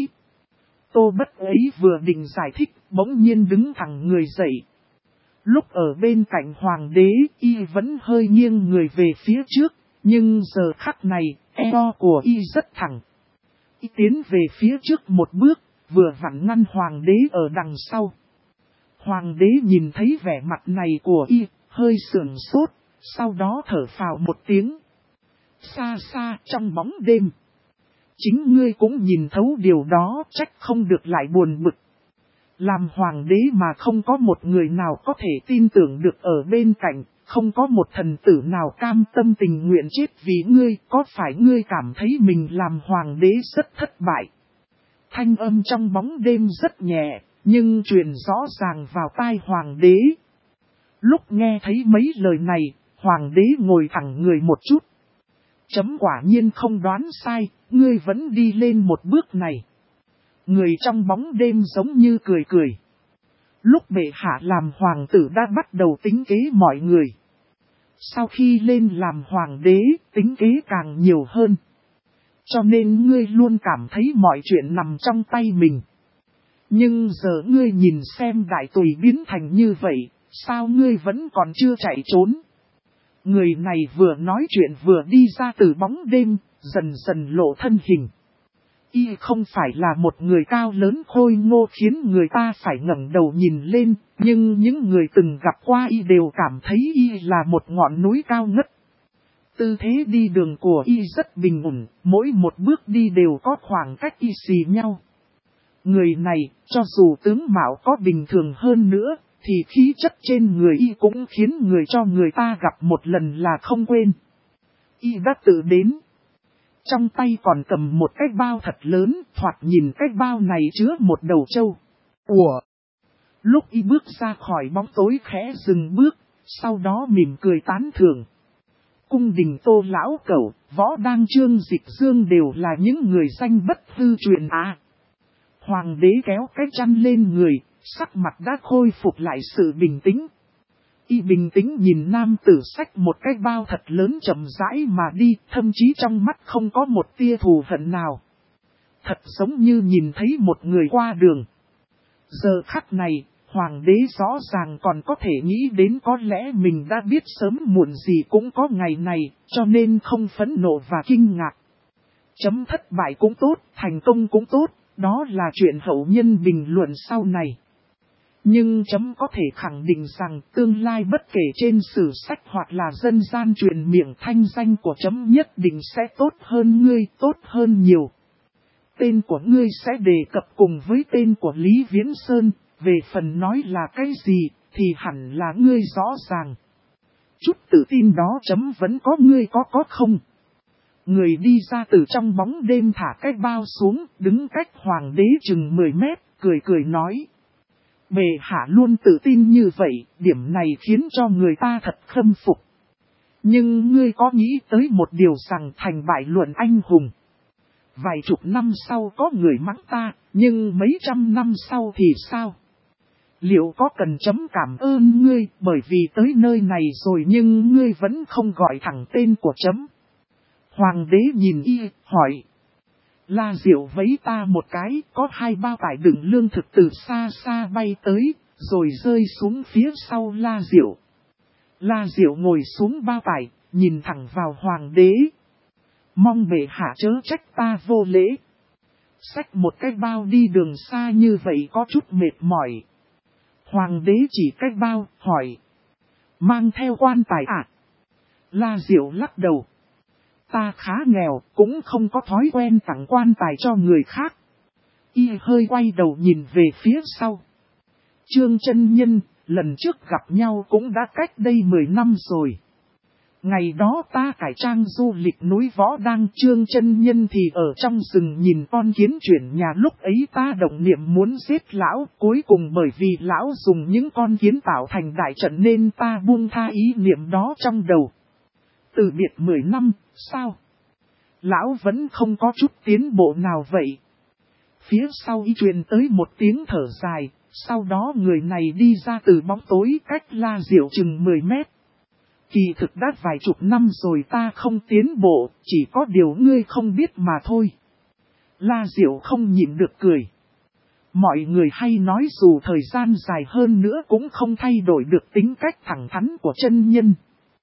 Tô Bất ấy vừa định giải thích, bỗng nhiên đứng thẳng người dậy. Lúc ở bên cạnh hoàng đế, y vẫn hơi nghiêng người về phía trước, nhưng giờ khắc này, eo của y rất thẳng. Y tiến về phía trước một bước, vừa vặn ngăn hoàng đế ở đằng sau. Hoàng đế nhìn thấy vẻ mặt này của y, hơi sườn sốt, sau đó thở phào một tiếng. Xa xa trong bóng đêm. Chính ngươi cũng nhìn thấu điều đó, trách không được lại buồn bực. Làm hoàng đế mà không có một người nào có thể tin tưởng được ở bên cạnh, không có một thần tử nào cam tâm tình nguyện chết vì ngươi, có phải ngươi cảm thấy mình làm hoàng đế rất thất bại? Thanh âm trong bóng đêm rất nhẹ, nhưng truyền rõ ràng vào tai hoàng đế. Lúc nghe thấy mấy lời này, hoàng đế ngồi thẳng người một chút. Chấm quả nhiên không đoán sai, ngươi vẫn đi lên một bước này. Người trong bóng đêm giống như cười cười. Lúc bệ hạ làm hoàng tử đã bắt đầu tính kế mọi người. Sau khi lên làm hoàng đế, tính kế càng nhiều hơn. Cho nên ngươi luôn cảm thấy mọi chuyện nằm trong tay mình. Nhưng giờ ngươi nhìn xem đại tùy biến thành như vậy, sao ngươi vẫn còn chưa chạy trốn? Người này vừa nói chuyện vừa đi ra từ bóng đêm, dần dần lộ thân hình. Y không phải là một người cao lớn khôi ngô khiến người ta phải ngẩng đầu nhìn lên, nhưng những người từng gặp qua Y đều cảm thấy Y là một ngọn núi cao ngất. Tư thế đi đường của Y rất bình ổn, mỗi một bước đi đều có khoảng cách y xì nhau. Người này, cho dù tướng mạo có bình thường hơn nữa, thì khí chất trên người Y cũng khiến người cho người ta gặp một lần là không quên. Y đã tự đến. trong tay còn cầm một cái bao thật lớn, thoạt nhìn cái bao này chứa một đầu trâu. Ủa? Lúc y bước ra khỏi bóng tối khẽ dừng bước, sau đó mỉm cười tán thưởng. Cung đình Tô lão cẩu, Võ Đang Trương Dịch Dương đều là những người danh bất hư truyền à. Hoàng đế kéo cái chăn lên người, sắc mặt đã khôi phục lại sự bình tĩnh. Y bình tĩnh nhìn nam tử xách một cái bao thật lớn chậm rãi mà đi, thậm chí trong mắt không có một tia thù hận nào. Thật giống như nhìn thấy một người qua đường. Giờ khắc này, hoàng đế rõ ràng còn có thể nghĩ đến có lẽ mình đã biết sớm muộn gì cũng có ngày này, cho nên không phẫn nộ và kinh ngạc. Chấm thất bại cũng tốt, thành công cũng tốt, đó là chuyện hậu nhân bình luận sau này. Nhưng chấm có thể khẳng định rằng tương lai bất kể trên sử sách hoặc là dân gian truyền miệng, thanh danh của chấm nhất định sẽ tốt hơn ngươi, tốt hơn nhiều. Tên của ngươi sẽ đề cập cùng với tên của Lý Viễn Sơn, về phần nói là cái gì thì hẳn là ngươi rõ ràng. Chút tự tin đó chấm vẫn có, ngươi có không? Người đi ra từ trong bóng đêm thả cái bao xuống, đứng cách hoàng đế chừng 10 mét, cười nói. Bệ hạ luôn tự tin như vậy, điểm này khiến cho người ta thật khâm phục. Nhưng ngươi có nghĩ tới một điều rằng thành bại luận anh hùng. Vài chục năm sau có người mắng ta, nhưng mấy trăm năm sau thì sao? Liệu có cần chấm cảm ơn ngươi bởi vì tới nơi này rồi nhưng ngươi vẫn không gọi thẳng tên của chấm? Hoàng đế nhìn y, hỏi. La Diệu vẫy ta một cái, có 2 bao tải đựng lương thực từ xa xa bay tới, rồi rơi xuống phía sau La Diệu. La Diệu ngồi xuống bao tải, nhìn thẳng vào hoàng đế. Mong bệ hạ chớ trách ta vô lễ. Xách một cái bao đi đường xa như vậy có chút mệt mỏi. Hoàng đế chỉ cái bao, hỏi. Mang theo quan tài à? La Diệu lắc đầu. Ta khá nghèo, cũng không có thói quen tặng quan tài cho người khác. Y hơi quay đầu nhìn về phía sau. Trương chân nhân, lần trước gặp nhau cũng đã cách đây 10 năm rồi. Ngày đó ta cải trang du lịch núi Võ Đang, Trương chân nhân thì ở trong rừng nhìn con kiến chuyển nhà, lúc ấy ta động niệm muốn giết lão, cuối cùng bởi vì lão dùng những con kiến tạo thành đại trận nên ta buông tha ý niệm đó trong đầu. Từ biệt 10 năm, sao? Lão vẫn không có chút tiến bộ nào vậy. Phía sau y truyền tới một tiếng thở dài, sau đó người này đi ra từ bóng tối cách La Diệu chừng 10 mét. Kỳ thực đã vài chục năm rồi ta không tiến bộ, chỉ có điều ngươi không biết mà thôi. La Diệu không nhịn được cười. Mọi người hay nói dù thời gian dài hơn nữa cũng không thay đổi được tính cách thẳng thắn của chân nhân.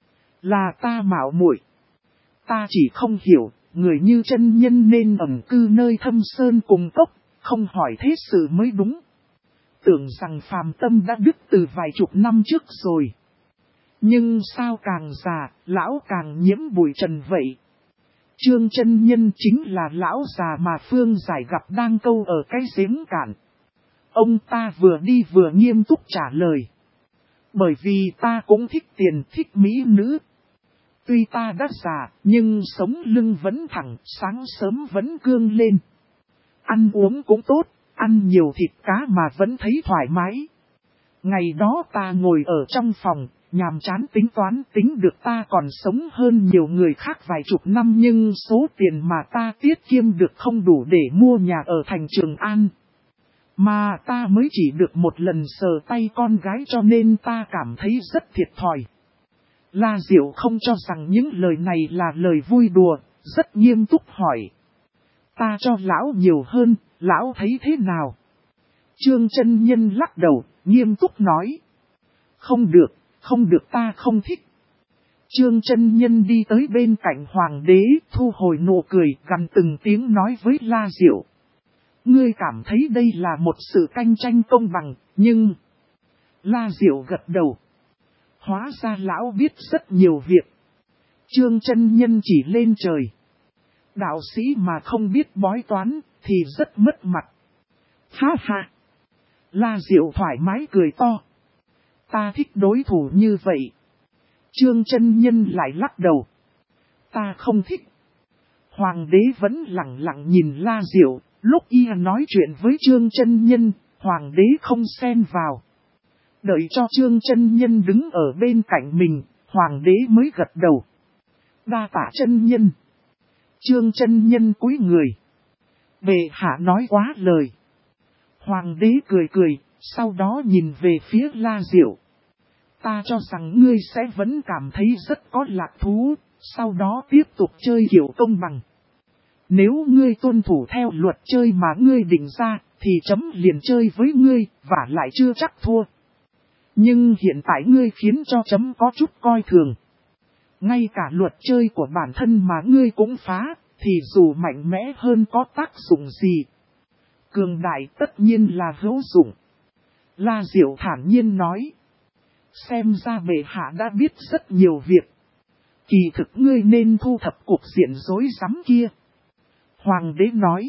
Là ta mạo muội. Ta chỉ không hiểu, người như chân nhân nên ẩn cư nơi thâm sơn cùng cốc, không hỏi thế sự mới đúng. Tưởng rằng phàm tâm đã đứt từ vài chục năm trước rồi. Nhưng sao càng già, lão càng nhiễm bụi trần vậy? Trương chân nhân chính là lão già mà Phương Giải gặp đang câu ở cái giếng cạn. Ông ta vừa đi vừa nghiêm túc trả lời. Bởi vì ta cũng thích tiền, thích mỹ nữ. Tuy ta đã già, nhưng sống lưng vẫn thẳng, sáng sớm vẫn cương lên. Ăn uống cũng tốt, ăn nhiều thịt cá mà vẫn thấy thoải mái. Ngày đó ta ngồi ở trong phòng, nhàm chán tính toán tính được ta còn sống hơn nhiều người khác vài chục năm, nhưng số tiền mà ta tiết kiệm được không đủ để mua nhà ở thành Trường An. Mà ta mới chỉ được một lần sờ tay con gái cho nên ta cảm thấy rất thiệt thòi. La Diệu không cho rằng những lời này là lời vui đùa, rất nghiêm túc hỏi. Ta cho lão nhiều hơn, lão thấy thế nào? Trương chân nhân lắc đầu, nghiêm túc nói. Không được ta không thích. Trương chân nhân đi tới bên cạnh hoàng đế, thu hồi nụ cười, gằn từng tiếng nói với La Diệu. Ngươi cảm thấy đây là một sự cạnh tranh công bằng, nhưng... La Diệu gật đầu. Hóa ra lão biết rất nhiều việc. Trương chân nhân chỉ lên trời. Đạo sĩ mà không biết bói toán, thì rất mất mặt. Ha ha! La Diệu thoải mái cười to. Ta thích đối thủ như vậy. Trương chân nhân lại lắc đầu. Ta không thích. Hoàng đế vẫn lặng lặng nhìn La Diệu, lúc y nói chuyện với Trương Chân Nhân, hoàng đế không xen vào. Đợi cho Trương Chân Nhân đứng ở bên cạnh mình, hoàng đế mới gật đầu. Đa tạ chân nhân. Trương Chân Nhân cúi người. Bệ hạ nói quá lời. Hoàng đế cười cười, sau đó nhìn về phía La Diệu. Ta cho rằng ngươi sẽ vẫn cảm thấy rất có lạc thú, sau đó tiếp tục chơi kiểu công bằng. Nếu ngươi tuân thủ theo luật chơi mà ngươi định ra, thì chấm liền chơi với ngươi, và lại chưa chắc thua. Nhưng hiện tại ngươi khiến cho chấm có chút coi thường. Ngay cả luật chơi của bản thân mà ngươi cũng phá, thì dù mạnh mẽ hơn có tác dụng gì. Cường đại tất nhiên là hữu dụng. La Diệu thản nhiên nói. Xem ra bệ hạ đã biết rất nhiều việc. Kỳ thực ngươi nên thu thập cuộc diện rối rắm kia. Hoàng đế nói.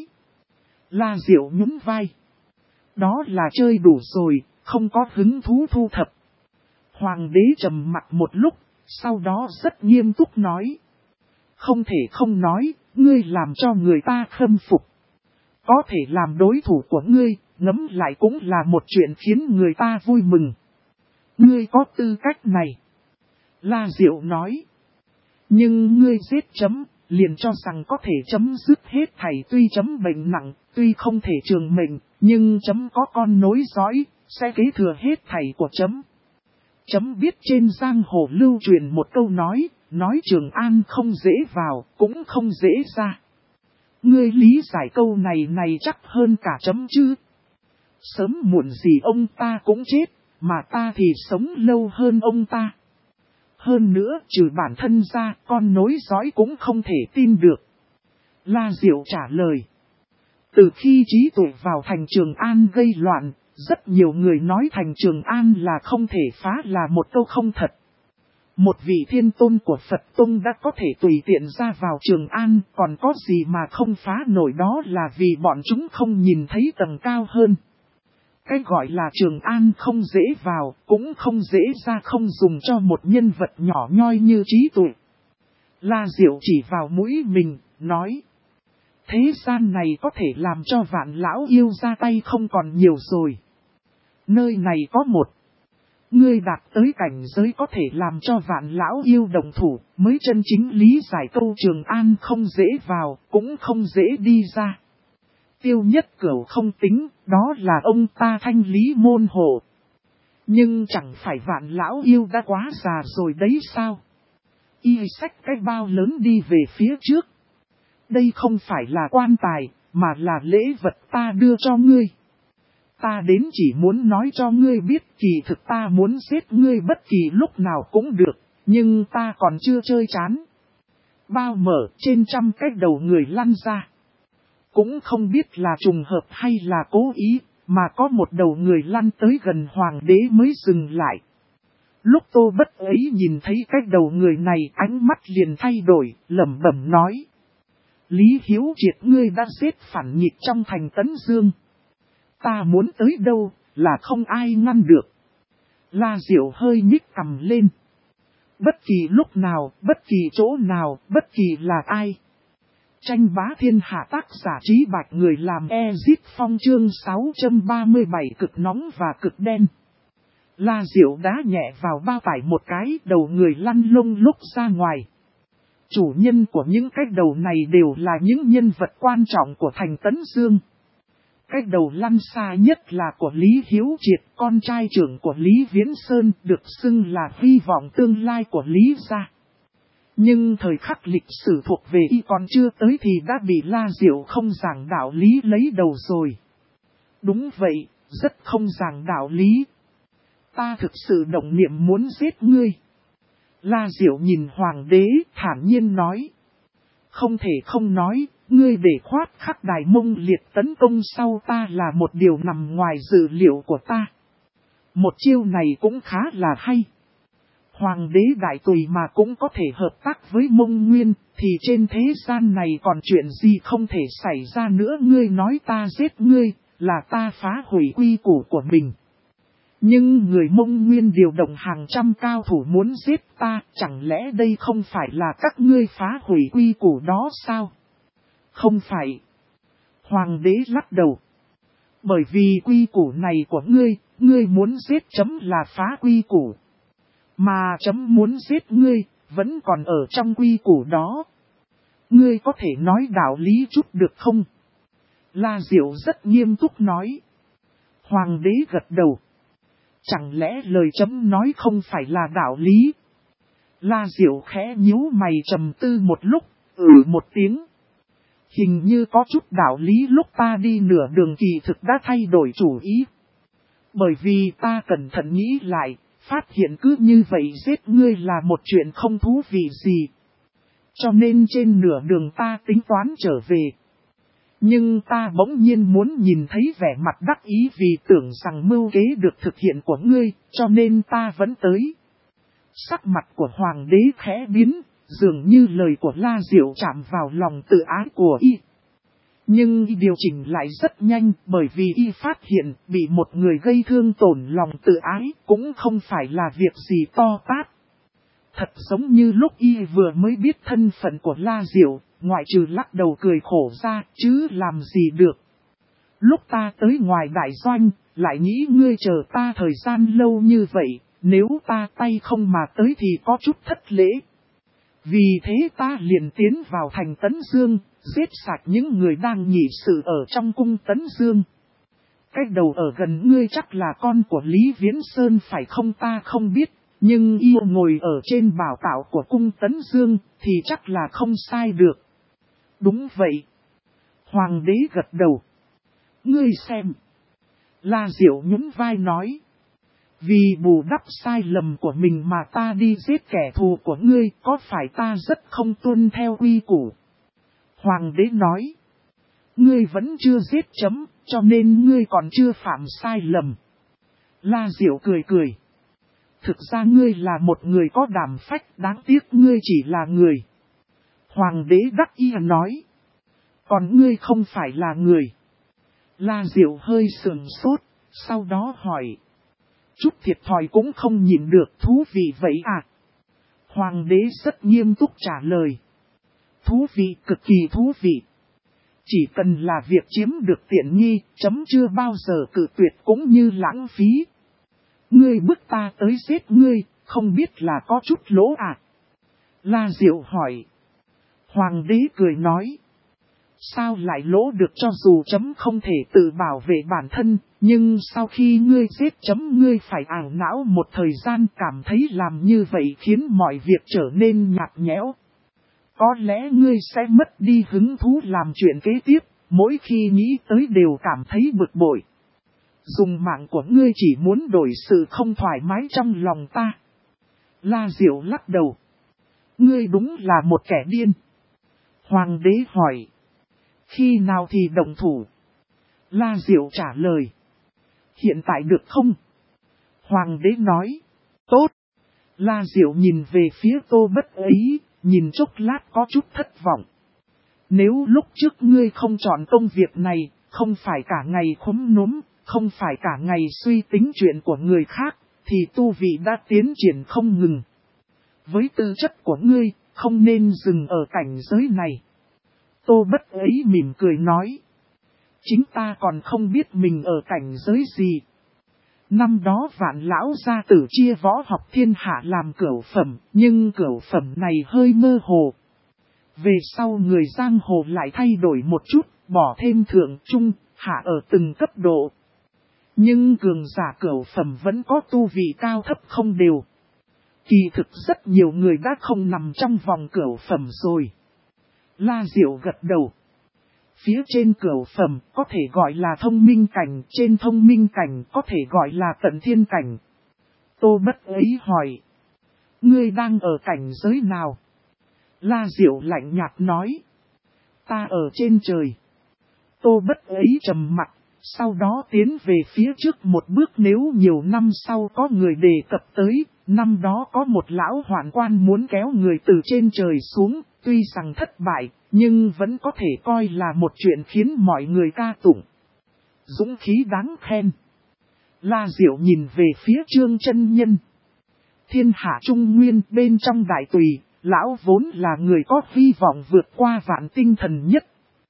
La Diệu nhún vai. Đó là chơi đủ rồi, không có hứng thú thu thập. Hoàng đế trầm mặc một lúc, sau đó rất nghiêm túc nói. Không thể không nói, ngươi làm cho người ta khâm phục. Có thể làm đối thủ của ngươi, ngẫm lại cũng là một chuyện khiến người ta vui mừng. Ngươi có tư cách này. La Diệu nói. Nhưng ngươi giết chấm, liền cho rằng có thể chấm dứt hết thảy, tuy chấm bệnh nặng, tuy không thể trường mệnh, nhưng chấm có con nối dõi, sẽ kế thừa hết thảy của chấm. Chấm biết trên giang hồ lưu truyền một câu nói Trường An không dễ vào, cũng không dễ ra. Ngươi lý giải câu này chắc hơn cả chấm chứ. Sớm muộn gì ông ta cũng chết, mà ta thì sống lâu hơn ông ta. Hơn nữa, trừ bản thân ra, con nối dõi cũng không thể tin được. La Diệu trả lời. Từ khi Trí Tuệ vào thành Trường An gây loạn, rất nhiều người nói thành Trường An là không thể phá là một câu không thật. Một vị thiên tôn của Phật Tông đã có thể tùy tiện ra vào Trường An, còn có gì mà không phá nổi, đó là vì bọn chúng không nhìn thấy tầng cao hơn. Cái gọi là Trường An không dễ vào, cũng không dễ ra, không dùng cho một nhân vật nhỏ nhoi như Trí Tuệ. La Diệu chỉ vào mũi mình, nói. Thế gian này có thể làm cho Vạn Lão Yêu ra tay không còn nhiều rồi. Nơi này có một. Ngươi đạt tới cảnh giới có thể làm cho Vạn Lão Yêu đồng thủ, mới chân chính lý giải câu Trường An không dễ vào, cũng không dễ đi ra. Tiêu Nhất Cửu không tính, đó là ông ta thanh lý môn hộ. Nhưng chẳng phải Vạn Lão Yêu đã quá già rồi đấy sao? Y xách cái bao lớn đi về phía trước. Đây không phải là quan tài, mà là lễ vật ta đưa cho ngươi. Ta đến chỉ muốn nói cho ngươi biết, kỳ thực ta muốn giết ngươi bất kỳ lúc nào cũng được, nhưng ta còn chưa chơi chán. Bao mở, trên trăm cái đầu người lăn ra. Cũng không biết là trùng hợp hay là cố ý, mà có một đầu người lăn tới gần hoàng đế mới dừng lại. Lúc Tô Bất ấy nhìn thấy cái đầu người này, ánh mắt liền thay đổi, lẩm bẩm nói. Lý Hiếu Triệt, ngươi đã giết phản nghịch trong thành Tấn Dương. Ta muốn tới đâu, là không ai ngăn được. La Diệu hơi nhích cằm lên. Bất kỳ lúc nào, bất kỳ chỗ nào, bất kỳ là ai. Tranh bá thiên hạ, tác giả Trí Bạch, người làm Exit Phong, chương 637, cực nóng và cực đen. La Diệu đá nhẹ vào bao tải một cái, đầu người lăn lông lúc ra ngoài. Chủ nhân của những cái đầu này đều là những nhân vật quan trọng của thành Tấn Dương. Cái đầu lăn xa nhất là của Lý Hiếu Triệt, con trai trưởng của Lý Viễn Sơn, được xưng là hy vọng tương lai của Lý gia. Nhưng thời khắc lịch sử thuộc về y còn chưa tới thì đã bị La Diệu không giảng đạo lý lấy đầu rồi. Đúng vậy, rất không giảng đạo lý. Ta thực sự động niệm muốn giết ngươi. La Diệu nhìn hoàng đế, thản nhiên nói. Không thể không nói, ngươi để khoát khắc Đài Mông Liệt tấn công sau ta là một điều nằm ngoài dự liệu của ta. Một chiêu này cũng khá là hay. Hoàng đế đại tùy mà cũng có thể hợp tác với Mông Nguyên, thì trên thế gian này còn chuyện gì không thể xảy ra nữa. Ngươi nói ta giết ngươi, là ta phá hủy quy củ của mình. Nhưng người Mông Nguyên điều động hàng trăm cao thủ muốn giết ta, chẳng lẽ đây không phải là các ngươi phá hủy quy củ đó sao? Không phải. Hoàng đế lắc đầu. Bởi vì quy củ này của ngươi muốn giết chấm là phá quy củ. Mà chấm muốn giết ngươi, vẫn còn ở trong quy củ đó. Ngươi có thể nói đạo lý chút được không? La Diệu rất nghiêm túc nói. Hoàng đế gật đầu. Chẳng lẽ lời chấm nói không phải là đạo lý? La Diệu khẽ nhíu mày trầm tư một lúc, một tiếng. Hình như có chút đạo lý lúc ta đi nửa đường kỳ thực đã thay đổi chủ ý. Bởi vì ta cẩn thận nghĩ lại, phát hiện cứ như vậy giết ngươi là một chuyện không thú vị gì. Cho nên trên nửa đường ta tính toán trở về. Nhưng ta bỗng nhiên muốn nhìn thấy vẻ mặt đắc ý vì tưởng rằng mưu kế được thực hiện của ngươi, cho nên ta vẫn tới. Sắc mặt của hoàng đế khẽ biến, dường như lời của La Diệu chạm vào lòng tự ái của y. Nhưng y điều chỉnh lại rất nhanh bởi vì y phát hiện bị một người gây thương tổn lòng tự ái cũng không phải là việc gì to tát. Thật giống như lúc y vừa mới biết thân phận của La Diệu, ngoại trừ lắc đầu cười khổ ra chứ làm gì được. Lúc ta tới ngoài đại doanh, lại nghĩ ngươi chờ ta thời gian lâu như vậy, nếu ta tay không mà tới thì có chút thất lễ. Vì thế ta liền tiến vào thành Tấn Dương, giết sạch những người đang nhị sự ở trong cung Tấn Dương. Cái đầu ở gần ngươi chắc là con của Lý Viễn Sơn phải không, ta không biết, nhưng yêu ngồi ở trên bảo tọa của cung Tấn Dương thì chắc là không sai được. Đúng vậy. Hoàng đế gật đầu. Ngươi xem. La Diệu nhún vai nói. Vì bù đắp sai lầm của mình mà ta đi giết kẻ thù của ngươi, có phải ta rất không tuân theo quy củ? Hoàng đế nói. Ngươi vẫn chưa giết chấm, cho nên ngươi còn chưa phạm sai lầm. La Diệu cười cười. Thực ra ngươi là một người có đảm phách, đáng tiếc ngươi chỉ là người. Hoàng đế đắc ý nói. Còn ngươi không phải là người. La Diệu hơi sườn sốt, sau đó hỏi. Chút thiệt thòi cũng không nhìn được, thú vị vậy à? Hoàng đế rất nghiêm túc trả lời. Thú vị, cực kỳ thú vị. Chỉ cần là việc chiếm được tiện nghi, chấm chưa bao giờ cự tuyệt cũng như lãng phí. Ngươi bức ta tới giết ngươi, không biết là có chút lỗ à? La Diệu hỏi. Hoàng đế cười nói. Sao lại lỗ được, cho dù chấm không thể tự bảo vệ bản thân, nhưng sau khi ngươi giết chấm ngươi phải ảo não một thời gian, cảm thấy làm như vậy khiến mọi việc trở nên nhạt nhẽo. Có lẽ ngươi sẽ mất đi hứng thú làm chuyện kế tiếp, mỗi khi nghĩ tới đều cảm thấy bực bội. Dùng mạng của ngươi chỉ muốn đổi sự không thoải mái trong lòng ta. La Diệu lắc đầu. Ngươi đúng là một kẻ điên. Hoàng đế hỏi. Khi nào thì động thủ? La Diệu trả lời. Hiện tại được không? Hoàng đế nói. Tốt. La Diệu nhìn về phía Tô Bất ấy, nhìn chốc lát có chút thất vọng. Nếu lúc trước ngươi không chọn công việc này, không phải cả ngày khúm núm, không phải cả ngày suy tính chuyện của người khác, thì tu vị đã tiến triển không ngừng. Với tư chất của ngươi, không nên dừng ở cảnh giới này. Tô Bất ấy mỉm cười nói. Chính ta còn không biết mình ở cảnh giới gì. Năm đó Vạn lão gia tử chia võ học thiên hạ làm cửu phẩm, nhưng cửu phẩm này hơi mơ hồ. Về sau người giang hồ lại thay đổi một chút, bỏ thêm thượng trung, hạ ở từng cấp độ. Nhưng cường giả cửu phẩm vẫn có tu vị cao thấp không đều. Kỳ thực rất nhiều người đã không nằm trong vòng cửu phẩm rồi. La Diệu gật đầu. Phía trên cửu phẩm có thể gọi là thông minh cảnh, trên thông minh cảnh có thể gọi là tận thiên cảnh. Tô Bất ấy hỏi. Ngươi đang ở cảnh giới nào? La Diệu lạnh nhạt nói. Ta ở trên trời. Tô Bất ấy trầm mặt, sau đó tiến về phía trước một bước. Nếu nhiều năm sau có người đề cập tới, năm đó có một lão hoạn quan muốn kéo người từ trên trời xuống, tuy rằng thất bại, nhưng vẫn có thể coi là một chuyện khiến mọi người ca tụng. Dũng khí đáng khen. La Diệu nhìn về phía Trương Chân Nhân. Thiên hạ trung nguyên bên trong đại tùy, lão vốn là người có hy vọng vượt qua vạn tinh thần nhất.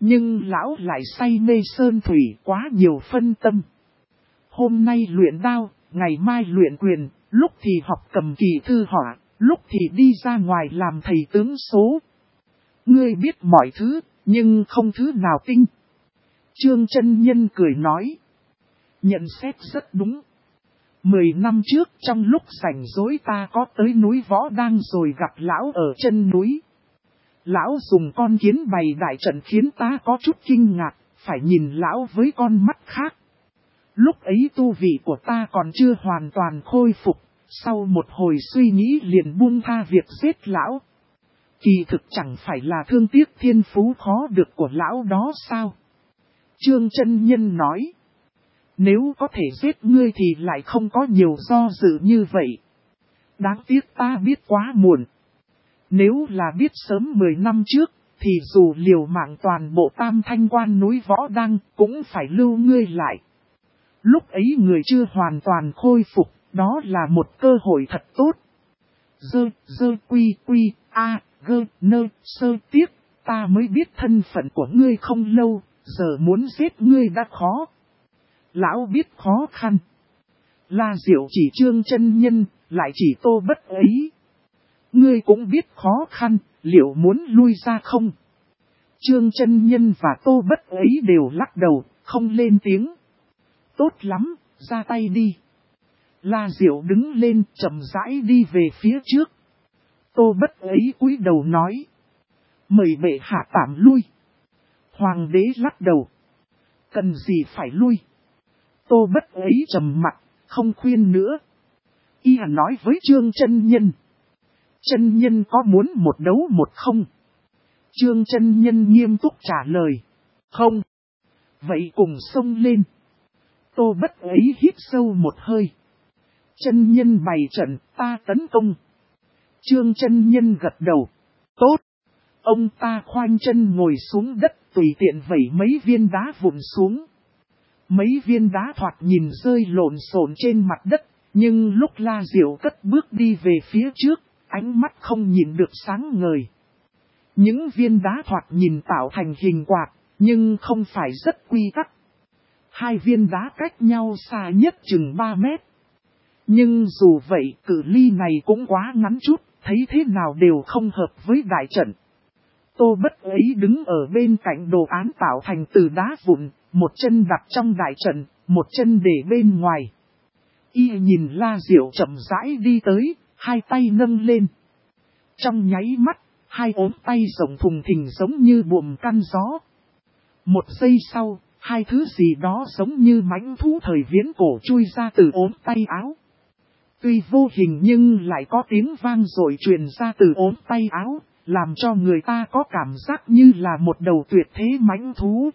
Nhưng lão lại say mê sơn thủy quá nhiều phân tâm. Hôm nay luyện đao, ngày mai luyện quyền, lúc thì học cầm kỳ thư họa, lúc thì đi ra ngoài làm thầy tướng số. Ngươi biết mọi thứ, nhưng không thứ nào tinh. Trương chân nhân cười nói. Nhận xét rất đúng. 10 năm trước trong lúc rảnh rỗi ta có tới núi Võ Đang rồi gặp lão ở chân núi. Lão dùng con kiến bày đại trận khiến ta có chút kinh ngạc, phải nhìn lão với con mắt khác. Lúc ấy tu vị của ta còn chưa hoàn toàn khôi phục, sau một hồi suy nghĩ liền buông tha việc giết lão. Kỳ thực chẳng phải là thương tiếc thiên phú khó được của lão đó sao? Trương chân nhân nói. Nếu có thể giết ngươi thì lại không có nhiều do dự như vậy. Đáng tiếc ta biết quá muộn. Nếu là biết sớm 10 năm trước, thì dù liều mạng toàn bộ Tam Thanh Quan núi Võ Đăng cũng phải lưu ngươi lại. Lúc ấy người chưa hoàn toàn khôi phục, đó là một cơ hội thật tốt. Sơ tiếc, ta mới biết thân phận của ngươi không lâu, giờ muốn giết ngươi đã khó. Lão biết khó khăn. La Diệu chỉ Trương chân nhân, lại chỉ Tô Bất ấy. Ngươi cũng biết khó khăn, liệu muốn lui ra không? Trương chân nhân và Tô Bất ấy đều lắc đầu, không lên tiếng. Tốt lắm, ra tay đi. La Diệu đứng lên chậm rãi đi về phía trước. Tô Bất ấy cúi đầu nói. Mời bệ hạ tạm lui. Hoàng đế lắc đầu. Cần gì phải lui? Tô Bất ấy trầm mặt, không khuyên nữa. Y nói với Trương chân nhân. Chân nhân có muốn một đấu một không? Trương chân nhân nghiêm túc trả lời. Không. Vậy cùng xông lên. Tô Bất ấy hít sâu một hơi. Chân nhân bày trận, ta tấn công. Trương chân nhân gật đầu. Tốt. Ông ta khoanh chân ngồi xuống đất tùy tiện vẩy mấy viên đá vụn xuống. Mấy viên đá thoạt nhìn rơi lộn xộn trên mặt đất, nhưng lúc La Diệu cất bước đi về phía trước, ánh mắt không nhìn được sáng ngời. Những viên đá thoạt nhìn tạo thành hình quạt, nhưng không phải rất quy tắc. Hai viên đá cách nhau xa nhất chừng 3 mét. Nhưng dù vậy cự ly này cũng quá ngắn chút, thấy thế nào đều không hợp với đại trận. Tô Bất ấy đứng ở bên cạnh đồ án tạo thành từ đá vụn, một chân đặt trong đại trận, một chân để bên ngoài. Y nhìn La Diệu chậm rãi đi tới, hai tay nâng lên. Trong nháy mắt, hai ốm tay rộng thùng thình giống như buồm căn gió. Một giây sau, hai thứ gì đó giống như mãnh thú thời viễn cổ chui ra từ ốm tay áo. Tuy vô hình nhưng lại có tiếng vang rồi truyền ra từ ốm tay áo, làm cho người ta có cảm giác như là một đầu tuyệt thế mãnh thú.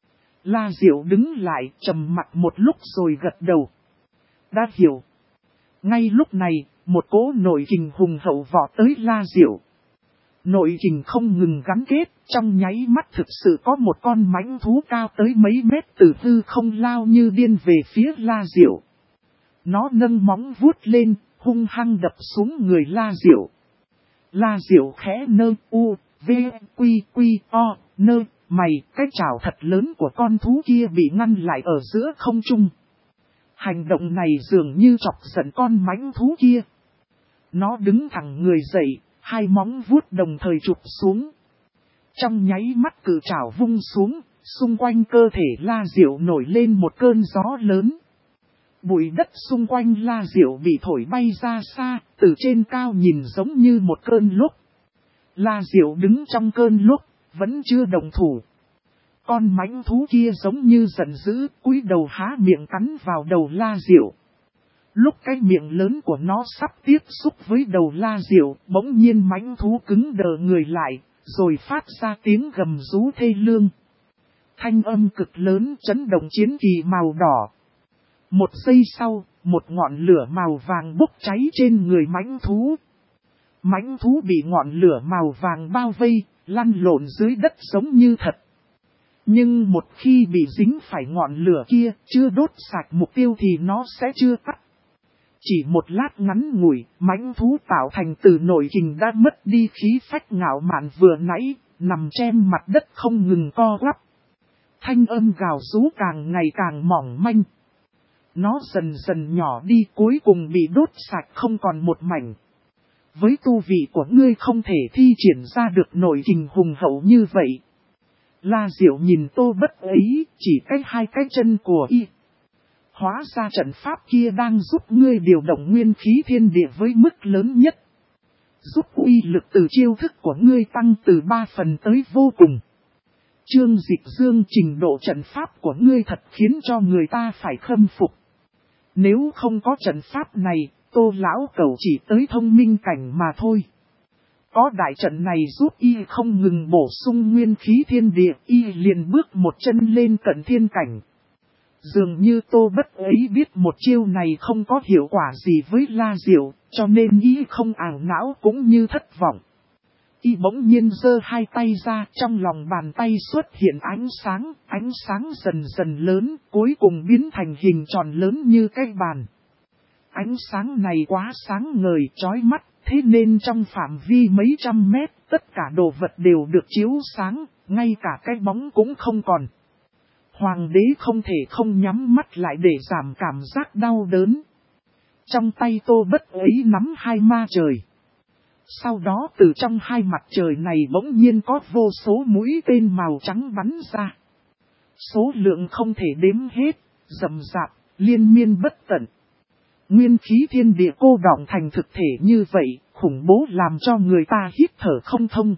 La Diệu đứng lại trầm mặc một lúc rồi gật đầu. Đã hiểu. Ngay lúc này, một cỗ nội kình hùng hậu vọt tới La Diệu. Nội kình không ngừng gắn kết, trong nháy mắt thực sự có một con mãnh thú cao tới mấy mét từ hư không lao như điên về phía La Diệu. Nó nâng móng vuốt lên, hung hăng đập xuống người La Diệu. La Diệu khẽ nơ u, v, quy quy o, nơ, mày, cái chảo thật lớn của con thú kia bị ngăn lại ở giữa không trung. Hành động này dường như chọc giận con mãnh thú kia. Nó đứng thẳng người dậy, hai móng vuốt đồng thời chụp xuống. Trong nháy mắt cự chảo vung xuống, xung quanh cơ thể La Diệu nổi lên một cơn gió lớn. Bụi đất xung quanh La Diệu bị thổi bay ra xa, từ trên cao nhìn giống như một cơn lốc. La Diệu đứng trong cơn lốc, vẫn chưa động thủ. Con mãnh thú kia giống như giận dữ, cúi đầu há miệng cắn vào đầu La Diệu. Lúc cái miệng lớn của nó sắp tiếp xúc với đầu La Diệu, bỗng nhiên mãnh thú cứng đờ người lại, rồi phát ra tiếng gầm rú thê lương. Thanh âm cực lớn chấn động chiến kỳ màu đỏ. Một giây sau, một ngọn lửa màu vàng bốc cháy trên người mãnh thú. Mãnh thú bị ngọn lửa màu vàng bao vây, lăn lộn dưới đất giống như thật. Nhưng một khi bị dính phải ngọn lửa kia, chưa đốt sạch mục tiêu thì nó sẽ chưa tắt. Chỉ một lát ngắn ngủi, mãnh thú tạo thành từ nội kình đã mất đi khí phách ngạo mạn vừa nãy, nằm trên mặt đất không ngừng co quắp. Thanh âm gào rú càng ngày càng mỏng manh. Nó dần dần nhỏ đi, cuối cùng bị đốt sạch không còn một mảnh. Với tu vị của ngươi không thể thi triển ra được nội kình hùng hậu như vậy. La Diệu nhìn Tô Bất ấy, chỉ cách hai cái chân của y. Hóa ra trận pháp kia đang giúp ngươi điều động nguyên khí thiên địa với mức lớn nhất. Giúp uy lực từ chiêu thức của ngươi tăng từ 3 phần tới vô cùng. Trương Dịch Dương, trình độ trận pháp của ngươi thật khiến cho người ta phải khâm phục. Nếu không có trận pháp này, Tô lão cẩu chỉ tới thông minh cảnh mà thôi. Có đại trận này giúp y không ngừng bổ sung nguyên khí thiên địa, y liền bước một chân lên cận thiên cảnh. Dường như Tô Bất ấy biết một chiêu này không có hiệu quả gì với La Diệu, cho nên y không ảo não cũng như thất vọng. Y bỗng nhiên giơ hai tay ra, trong lòng bàn tay xuất hiện ánh sáng dần dần lớn, cuối cùng biến thành hình tròn lớn như cái bàn. Ánh sáng này quá sáng ngời chói mắt, thế nên trong phạm vi mấy trăm mét, tất cả đồ vật đều được chiếu sáng, ngay cả cái bóng cũng không còn. Hoàng đế không thể không nhắm mắt lại để giảm cảm giác đau đớn. Trong tay Tô Bất ấy nắm hai ma trời. Sau đó từ trong hai mặt trời này bỗng nhiên có vô số mũi tên màu trắng bắn ra. Số lượng không thể đếm hết, rậm rạp, liên miên bất tận. Nguyên khí thiên địa cô đọng thành thực thể như vậy, khủng bố làm cho người ta hít thở không thông.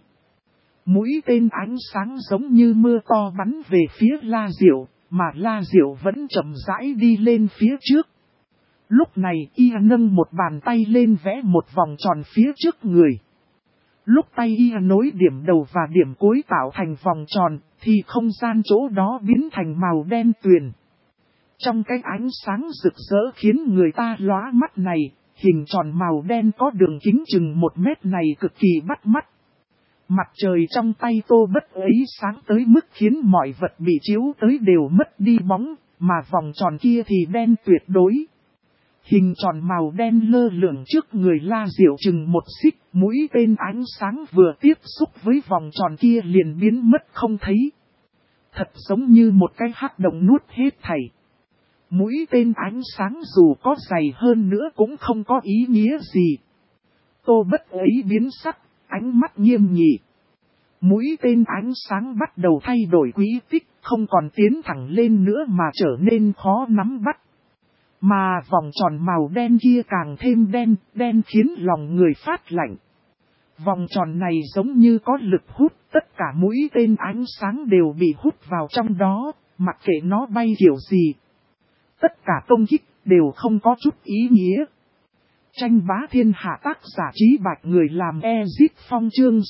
Mũi tên ánh sáng giống như mưa to bắn về phía La Diệu, mà La Diệu vẫn chậm rãi đi lên phía trước. Lúc này y nâng một bàn tay lên vẽ một vòng tròn phía trước người. Lúc tay y nối điểm đầu và điểm cuối tạo thành vòng tròn, thì không gian chỗ đó biến thành màu đen tuyền. Trong cái ánh sáng rực rỡ khiến người ta lóa mắt này, hình tròn màu đen có đường kính chừng 1 mét này cực kỳ bắt mắt. Mặt trời trong tay Tô Bất ấy sáng tới mức khiến mọi vật bị chiếu tới đều mất đi bóng, mà vòng tròn kia thì đen tuyệt đối. Hình tròn màu đen lơ lửng trước người La Diệu chừng 1 xích, mũi tên ánh sáng vừa tiếp xúc với vòng tròn kia liền biến mất không thấy. Thật giống như một cái hắc động nuốt hết thảy. Mũi tên ánh sáng dù có dày hơn nữa cũng không có ý nghĩa gì. Tô Bất ấy biến sắc, ánh mắt nghiêm nghị. Mũi tên ánh sáng bắt đầu thay đổi quỹ tích, không còn tiến thẳng lên nữa mà trở nên khó nắm bắt. Mà vòng tròn màu đen kia càng thêm đen khiến lòng người phát lạnh. Vòng tròn này giống như có lực hút, tất cả mũi tên ánh sáng đều bị hút vào trong đó, mặc kệ nó bay kiểu gì. Tất cả công kích đều không có chút ý nghĩa. Tranh bá thiên hạ tác giả Trí Bạch người làm Exit Phong chương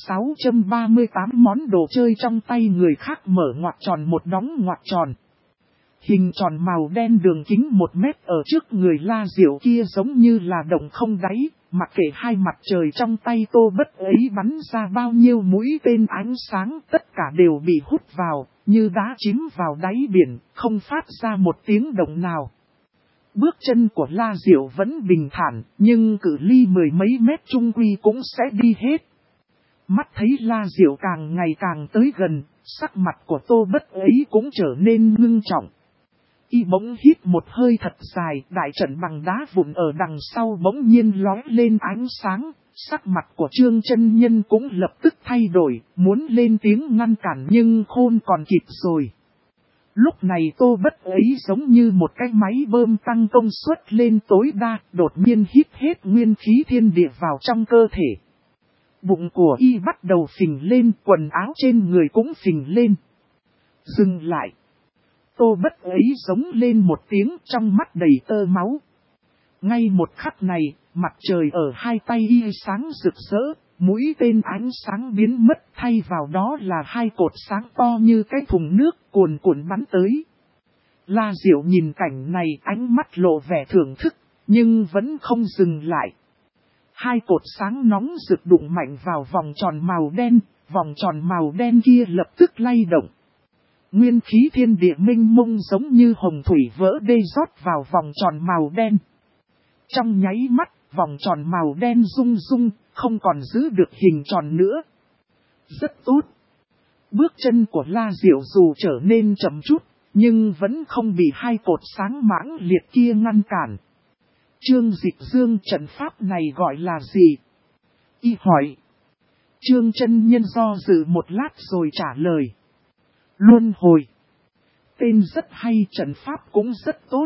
638 món đồ chơi trong tay người khác mở ngoặc tròn một đóng ngoặc tròn. Hình tròn màu đen đường kính 1 mét ở trước người La Diệu kia giống như là động không đáy, mặc kệ hai mặt trời trong tay Tô Bất ấy bắn ra bao nhiêu mũi tên ánh sáng tất cả đều bị hút vào, như đá chìm vào đáy biển, không phát ra một tiếng động nào. Bước chân của La Diệu vẫn bình thản, nhưng cự ly 10 mấy mét chung quy cũng sẽ đi hết. Mắt thấy La Diệu càng ngày càng tới gần, sắc mặt của Tô Bất ấy cũng trở nên ngưng trọng. Y bỗng hít một hơi thật dài, đại trận bằng đá vụn ở đằng sau bỗng nhiên lóe lên ánh sáng, sắc mặt của Trương Chân Nhân cũng lập tức thay đổi, muốn lên tiếng ngăn cản nhưng khôn còn kịp rồi. Lúc này Tô Bất ấy giống như một cái máy bơm tăng công suất lên tối đa, đột nhiên hít hết nguyên khí thiên địa vào trong cơ thể. Bụng của y bắt đầu phình lên, quần áo trên người cũng phình lên. Dừng lại. Tô Bất ấy giống lên một tiếng, trong mắt đầy tơ máu. Ngay một khắc này, mặt trời ở hai tay y sáng rực rỡ, mũi tên ánh sáng biến mất, thay vào đó là hai cột sáng to như cái thùng nước cuồn cuộn bắn tới. La Diệu nhìn cảnh này, ánh mắt lộ vẻ thưởng thức, nhưng vẫn không dừng lại. Hai cột sáng nóng rực đụng mạnh vào vòng tròn màu đen kia lập tức lay động. Nguyên khí thiên địa minh mông giống như hồng thủy vỡ đê rót vào vòng tròn màu đen. Trong nháy mắt, vòng tròn màu đen rung rung, không còn giữ được hình tròn nữa. Rất tốt. Bước chân của La Diệu dù trở nên chậm chút, nhưng vẫn không bị hai cột sáng mãng liệt kia ngăn cản. Trương Dịch Dương, trận pháp này gọi là gì? Y hỏi. Trương chân nhân do dự một lát rồi trả lời. Luân hồi. Tên rất hay, trận pháp cũng rất tốt.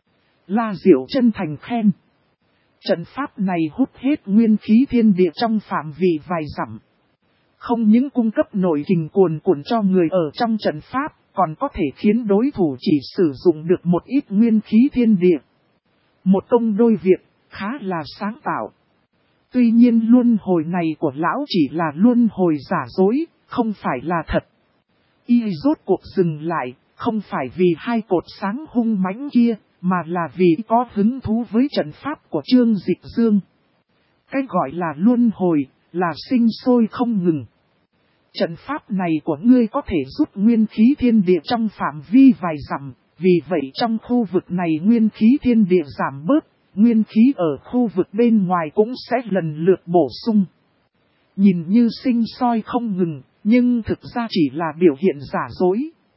La Diệu chân thành khen. Trận pháp này hút hết nguyên khí thiên địa trong phạm vi vài dặm. Không những cung cấp nội kình cuồn cuộn cho người ở trong trận pháp, còn có thể khiến đối thủ chỉ sử dụng được một ít nguyên khí thiên địa. Một công đôi việc, khá là sáng tạo. Tuy nhiên luân hồi này của lão chỉ là luân hồi giả dối, không phải là thật. Y rốt cuộc dừng lại, không phải vì hai cột sáng hung mãnh kia, mà là vì có hứng thú với trận pháp của Trương Dịch Dương. Cái gọi là luân hồi, là sinh sôi không ngừng. Trận pháp này của ngươi có thể rút nguyên khí thiên địa trong phạm vi vài dặm, vì vậy trong khu vực này nguyên khí thiên địa giảm bớt, nguyên khí ở khu vực bên ngoài cũng sẽ lần lượt bổ sung. Nhìn như sinh sôi không ngừng, nhưng thực ra chỉ là biểu hiện giả dối.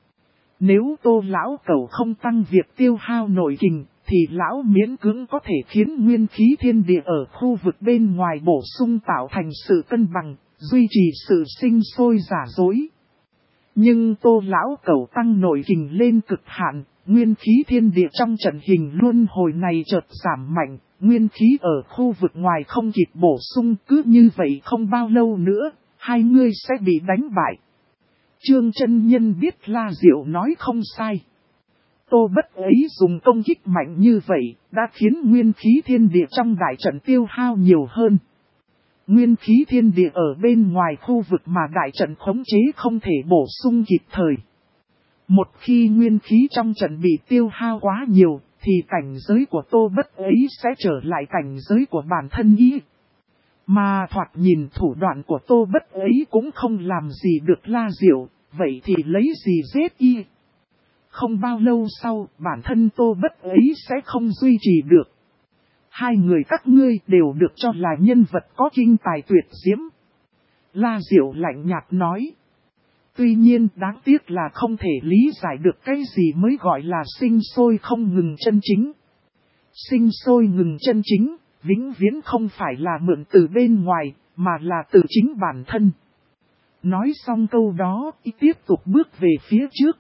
Nếu Tô lão cẩu không tăng việc tiêu hao nội kình, thì lão miễn cưỡng có thể khiến nguyên khí thiên địa ở khu vực bên ngoài bổ sung tạo thành sự cân bằng, duy trì sự sinh sôi giả dối. Nhưng Tô lão cẩu tăng nội kình lên cực hạn, nguyên khí thiên địa trong trận hình luân hồi này chợt giảm mạnh, nguyên khí ở khu vực ngoài không kịp bổ sung, cứ như vậy không bao lâu nữa, hai người sẽ bị đánh bại. Trương chân nhân biết La Diệu nói không sai. Tô Bất ấy dùng công kích mạnh như vậy, đã khiến nguyên khí thiên địa trong đại trận tiêu hao nhiều hơn. Nguyên khí thiên địa ở bên ngoài khu vực mà đại trận khống chế không thể bổ sung kịp thời. Một khi nguyên khí trong trận bị tiêu hao quá nhiều, thì cảnh giới của Tô Bất ấy sẽ trở lại cảnh giới của bản thân ý. Mà thoạt nhìn thủ đoạn của Tô Bất ấy cũng không làm gì được La Diệu, vậy thì lấy gì giết y? Không bao lâu sau, bản thân Tô Bất ấy sẽ không duy trì được. Hai người các ngươi đều được cho là nhân vật có kinh tài tuyệt diễm. La Diệu lạnh nhạt nói. Tuy nhiên đáng tiếc là không thể lý giải được cái gì mới gọi là sinh sôi không ngừng chân chính. Sinh sôi ngừng chân chính, vĩnh viễn không phải là mượn từ bên ngoài, mà là từ chính bản thân. Nói xong câu đó, y tiếp tục bước về phía trước.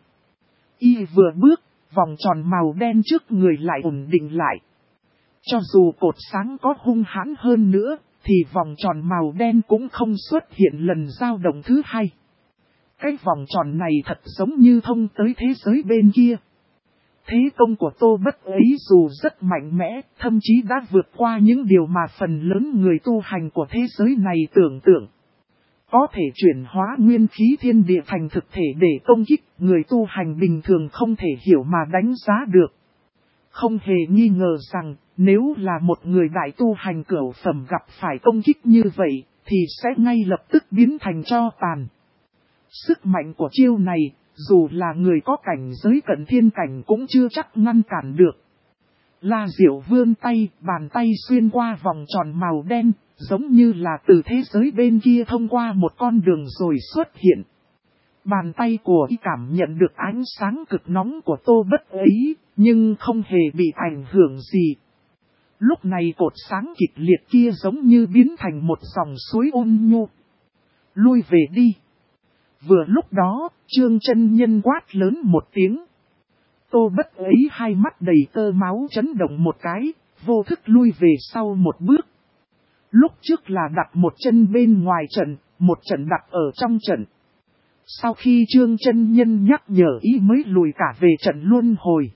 Y vừa bước, vòng tròn màu đen trước người lại ổn định lại. Cho dù cột sáng có hung hãn hơn nữa, thì vòng tròn màu đen cũng không xuất hiện lần dao động thứ hai. Cái vòng tròn này thật giống như thông tới thế giới bên kia. Thế công của Tô Bất ấy dù rất mạnh mẽ, thậm chí đã vượt qua những điều mà phần lớn người tu hành của thế giới này tưởng tượng. Có thể chuyển hóa nguyên khí thiên địa thành thực thể để công kích, người tu hành bình thường không thể hiểu mà đánh giá được. Không hề nghi ngờ rằng, nếu là một người đại tu hành cửu phẩm gặp phải công kích như vậy, thì sẽ ngay lập tức biến thành tro tàn. Sức mạnh của chiêu này, dù là người có cảnh giới cận thiên cảnh cũng chưa chắc ngăn cản được. La Diệu vươn tay, bàn tay xuyên qua vòng tròn màu đen, giống như là từ thế giới bên kia thông qua một con đường rồi xuất hiện. Bàn tay của y cảm nhận được ánh sáng cực nóng của Tô Bất ấy, nhưng không hề bị ảnh hưởng gì. Lúc này cột sáng kịch liệt kia giống như biến thành một dòng suối ôn nhu. Lui về đi. Vừa lúc đó, Trương chân nhân quát lớn một tiếng. Tô Bất ấy hai mắt đầy tơ máu chấn động một cái, vô thức lui về sau một bước. Lúc trước là đặt một chân bên ngoài trận, một chân đặt ở trong trận. Sau khi Trương chân nhân nhắc nhở ý mới lùi cả về trận luân hồi.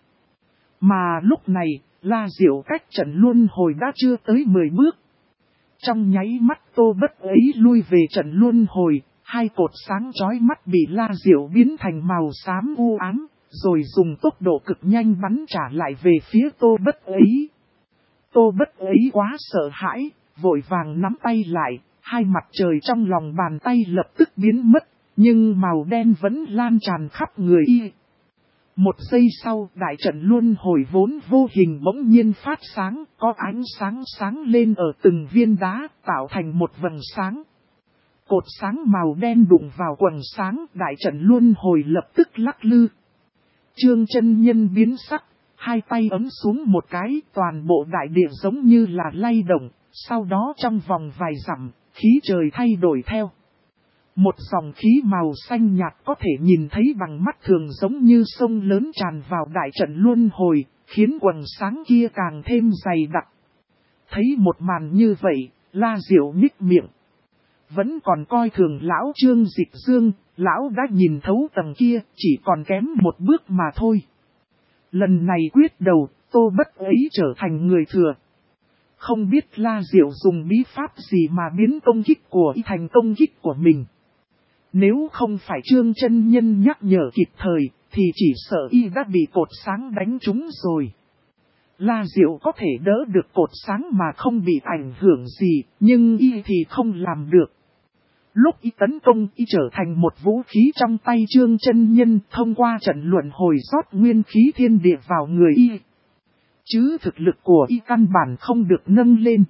Mà lúc này, La Diệu cách trận luân hồi đã chưa tới 10 bước. Trong nháy mắt Tô Bất ấy lui về trận luân hồi, hai cột sáng chói mắt bị La Diệu biến thành màu xám u ám, rồi dùng tốc độ cực nhanh bắn trả lại về phía Tô Bất ấy. Tô Bất ấy quá sợ hãi, vội vàng nắm tay lại, hai mặt trời trong lòng bàn tay lập tức biến mất, nhưng màu đen vẫn lan tràn khắp người y. Một giây sau, đại trận luân hồi vốn vô hình bỗng nhiên phát sáng, có ánh sáng sáng lên ở từng viên đá, tạo thành một vầng sáng. Cột sáng màu đen đụng vào quầng sáng, đại trận luân hồi lập tức lắc lư. Trương chân nhân biến sắc, hai tay ấm xuống một cái, toàn bộ đại địa giống như là lay động, sau đó trong vòng vài dặm, khí trời thay đổi theo. Một dòng khí màu xanh nhạt có thể nhìn thấy bằng mắt thường giống như sông lớn tràn vào đại trận luân hồi, khiến quầng sáng kia càng thêm dày đặc. Thấy một màn như vậy, La Diệu nhích miệng. Vẫn còn coi thường lão Trương Dịch Dương, lão đã nhìn thấu tầng kia, chỉ còn kém một bước mà thôi. Lần này quyết đầu, Tô Bất ấy trở thành người thừa. Không biết La Diệu dùng bí pháp gì mà biến công kích của y thành công kích của mình. Nếu không phải Trương chân nhân nhắc nhở kịp thời, thì chỉ sợ y đã bị cột sáng đánh trúng rồi. La Diệu có thể đỡ được cột sáng mà không bị ảnh hưởng gì, nhưng y thì không làm được. Lúc y tấn công, y trở thành một vũ khí trong tay Trương chân nhân, thông qua trận luận hồi rót nguyên khí thiên địa vào người y. Chứ thực lực của y căn bản không được nâng lên.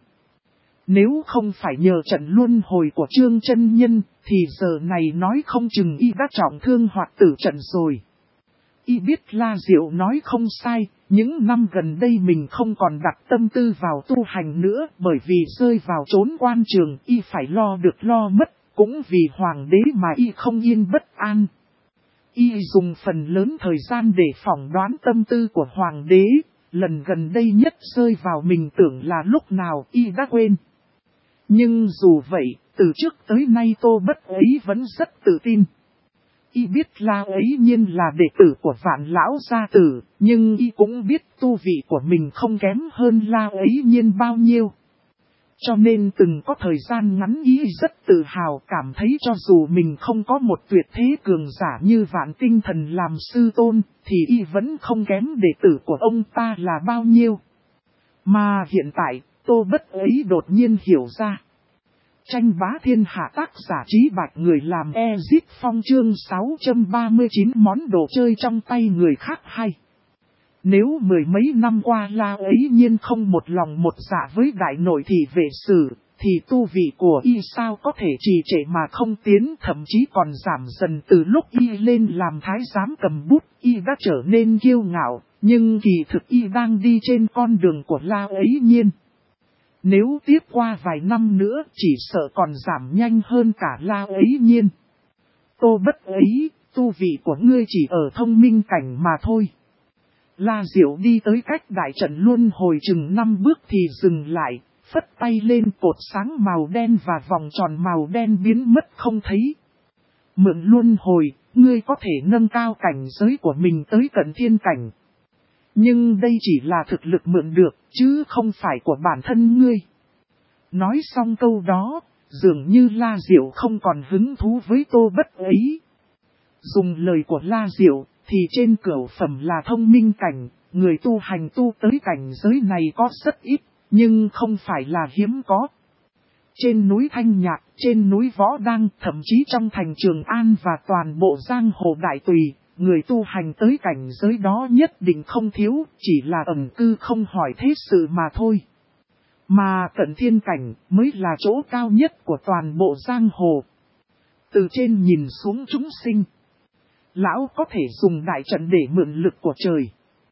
Nếu không phải nhờ trận luân hồi của Trương chân nhân, thì giờ này nói không chừng y đã trọng thương hoặc tử trận rồi. Y biết La Diệu nói không sai, những năm gần đây mình không còn đặt tâm tư vào tu hành nữa, bởi vì rơi vào chốn quan trường y phải lo được lo mất, cũng vì hoàng đế mà y không yên bất an. Y dùng phần lớn thời gian để phỏng đoán tâm tư của hoàng đế, lần gần đây nhất rơi vào mình tưởng là lúc nào y đã quên. Nhưng dù vậy, từ trước tới nay Tô Bất ấy vẫn rất tự tin. Y biết La ấy nhiên là đệ tử của Vạn Lão gia tử, nhưng y cũng biết tu vị của mình không kém hơn La ấy nhiên bao nhiêu. Cho nên từng có thời gian ngắn y rất tự hào, cảm thấy cho dù mình không có một tuyệt thế cường giả như Vạn Tinh Thần làm sư tôn, thì y vẫn không kém đệ tử của ông ta là bao nhiêu. Mà hiện tại, Tô Bất ấy đột nhiên hiểu ra. Tranh bá thiên hạ tác giả Trí Bạch người làm Ezip Phong chương 639 món đồ chơi trong tay người khác hay. Nếu mười mấy năm qua La ấy nhiên không một lòng một dạ với đại nội thị vệ sử, thì tu vị của y sao có thể trì trệ mà không tiến, thậm chí còn giảm dần. Từ lúc y lên làm thái giám cầm bút, y đã trở nên kiêu ngạo, nhưng kỳ thực y đang đi trên con đường của La ấy nhiên. Nếu tiếp qua vài năm nữa, chỉ sợ còn giảm nhanh hơn cả La ấy nhiên. Tô Bất ấy, tu vị của ngươi chỉ ở thông minh cảnh mà thôi. La Diệu đi tới cách đại trận luân hồi chừng 5 bước thì dừng lại, phất tay lên, cột sáng màu đen và vòng tròn màu đen biến mất không thấy. Mượn luân hồi, ngươi có thể nâng cao cảnh giới của mình tới cận thiên cảnh. Nhưng đây chỉ là thực lực mượn được, chứ không phải của bản thân ngươi. Nói xong câu đó, dường như La Diệu không còn hứng thú với Tô Bất ấy. Dùng lời của La Diệu, thì trên cửu phẩm là thông minh cảnh, người tu hành tu tới cảnh giới này có rất ít, nhưng không phải là hiếm có. Trên núi Thanh Nhạc, trên núi Võ Đăng, thậm chí trong thành Trường An và toàn bộ giang hồ đại tùy, người tu hành tới cảnh giới đó nhất định không thiếu, chỉ là ẩn cư không hỏi thế sự mà thôi. Mà cận thiên cảnh mới là chỗ cao nhất của toàn bộ giang hồ. Từ trên nhìn xuống chúng sinh, lão có thể dùng đại trận để mượn lực của trời.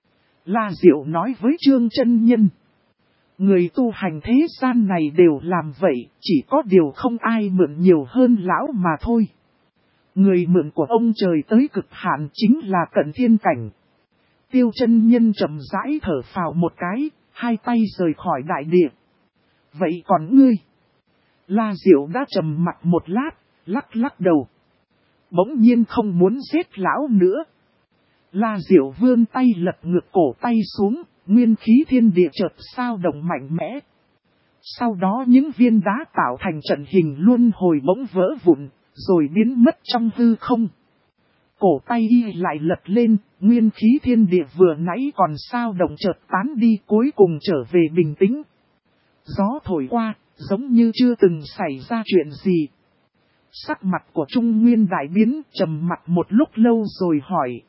La Diệu nói với Trương chân nhân. Người tu hành thế gian này đều làm vậy, chỉ có điều không ai mượn nhiều hơn lão mà thôi. Người mượn của ông trời tới cực hạn chính là cận thiên cảnh. Tiêu chân nhân chậm rãi thở phào một cái, hai tay rời khỏi đại địa. Vậy còn ngươi? La Diệu đã trầm mặt một lát, lắc lắc đầu. Bỗng nhiên không muốn giết lão nữa. La Diệu vươn tay lật ngược cổ tay xuống, nguyên khí thiên địa chợt sao động mạnh mẽ. Sau đó những viên đá tạo thành trận hình luân hồi bỗng vỡ vụn, rồi biến mất trong hư không. Cổ tay y lại lật lên, nguyên khí thiên địa vừa nãy còn sao động chợt tán đi, cuối cùng trở về bình tĩnh. Gió thổi qua, giống như chưa từng xảy ra chuyện gì. Sắc mặt của Trung Nguyên đại biến, trầm mặt một lúc lâu rồi hỏi.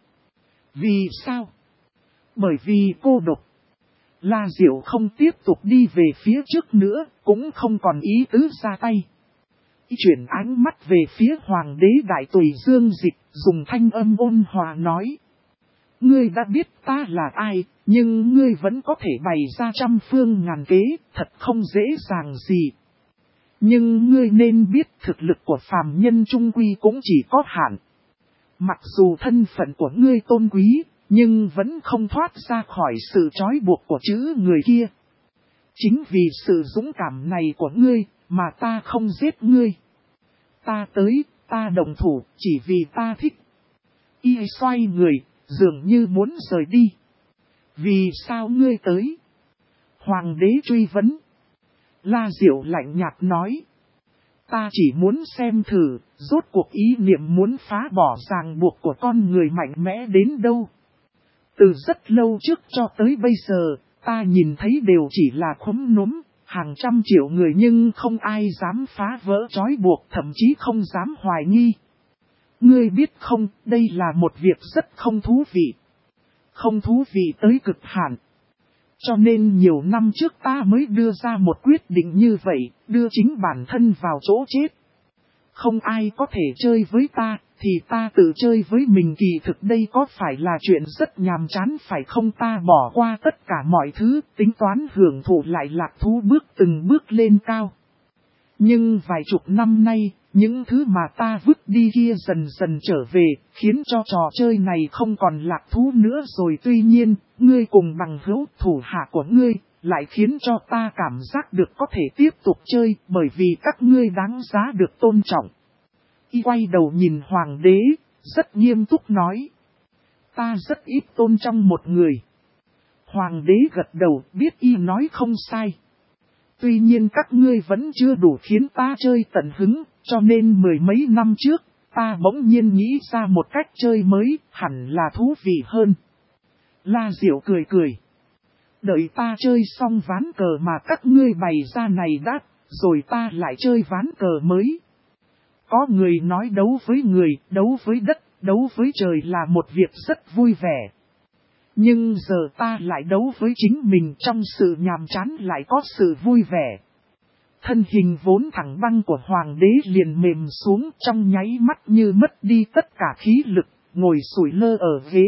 Vì sao? Bởi vì cô độc. La Diệu không tiếp tục đi về phía trước nữa, cũng không còn ý tứ ra tay. Chuyển ánh mắt về phía hoàng đế đại tùy Dương Dịch, dùng thanh âm ôn hòa nói. Ngươi đã biết ta là ai, nhưng ngươi vẫn có thể bày ra trăm phương ngàn kế, thật không dễ dàng gì. Nhưng ngươi nên biết thực lực của phàm nhân trung quy cũng chỉ có hạn. Mặc dù thân phận của ngươi tôn quý, nhưng vẫn không thoát ra khỏi sự trói buộc của chữ người kia. Chính vì sự dũng cảm này của ngươi, mà ta không giết ngươi. Ta tới, ta đồng thủ, chỉ vì ta thích. Y xoay người, dường như muốn rời đi. Vì sao ngươi tới? Hoàng đế truy vấn. La Diệu lạnh nhạt nói. Ta chỉ muốn xem thử, rốt cuộc ý niệm muốn phá bỏ ràng buộc của con người mạnh mẽ đến đâu. Từ rất lâu trước cho tới bây giờ, ta nhìn thấy đều chỉ là khúm núm, hàng trăm triệu người nhưng không ai dám phá vỡ trói buộc, thậm chí không dám hoài nghi. Ngươi biết không, đây là một việc rất không thú vị. Không thú vị tới cực hạn. Cho nên nhiều năm trước ta mới đưa ra một quyết định như vậy, đưa chính bản thân vào chỗ chết. Không ai có thể chơi với ta, thì ta tự chơi với mình. Kỳ thực đây có phải là chuyện rất nhàm chán phải không? Ta bỏ qua tất cả mọi thứ, tính toán hưởng thụ lại lạc thú từng bước lên cao. Nhưng vài chục năm nay, những thứ mà ta vứt đi kia dần dần trở về, khiến cho trò chơi này không còn lạc thú nữa rồi. Tuy nhiên, ngươi cùng bằng hữu thủ hạ của ngươi, lại khiến cho ta cảm giác được có thể tiếp tục chơi, bởi vì các ngươi đáng giá được tôn trọng. Y quay đầu nhìn hoàng đế, rất nghiêm túc nói. Ta rất ít tôn trọng một người. Hoàng đế gật đầu, biết y nói không sai. Tuy nhiên các ngươi vẫn chưa đủ khiến ta chơi tận hứng, cho nên mười mấy năm trước, ta bỗng nhiên nghĩ ra một cách chơi mới, hẳn là thú vị hơn. La Diệu cười cười. Đợi ta chơi xong ván cờ mà các ngươi bày ra này đã, rồi ta lại chơi ván cờ mới. Có người nói đấu với người, đấu với đất, đấu với trời là một việc rất vui vẻ. Nhưng giờ ta lại đấu với chính mình, trong sự nhàm chán lại có sự vui vẻ. Thân hình vốn thẳng băng của hoàng đế liền mềm xuống, trong nháy mắt như mất đi tất cả khí lực, ngồi sủi lơ ở ghế.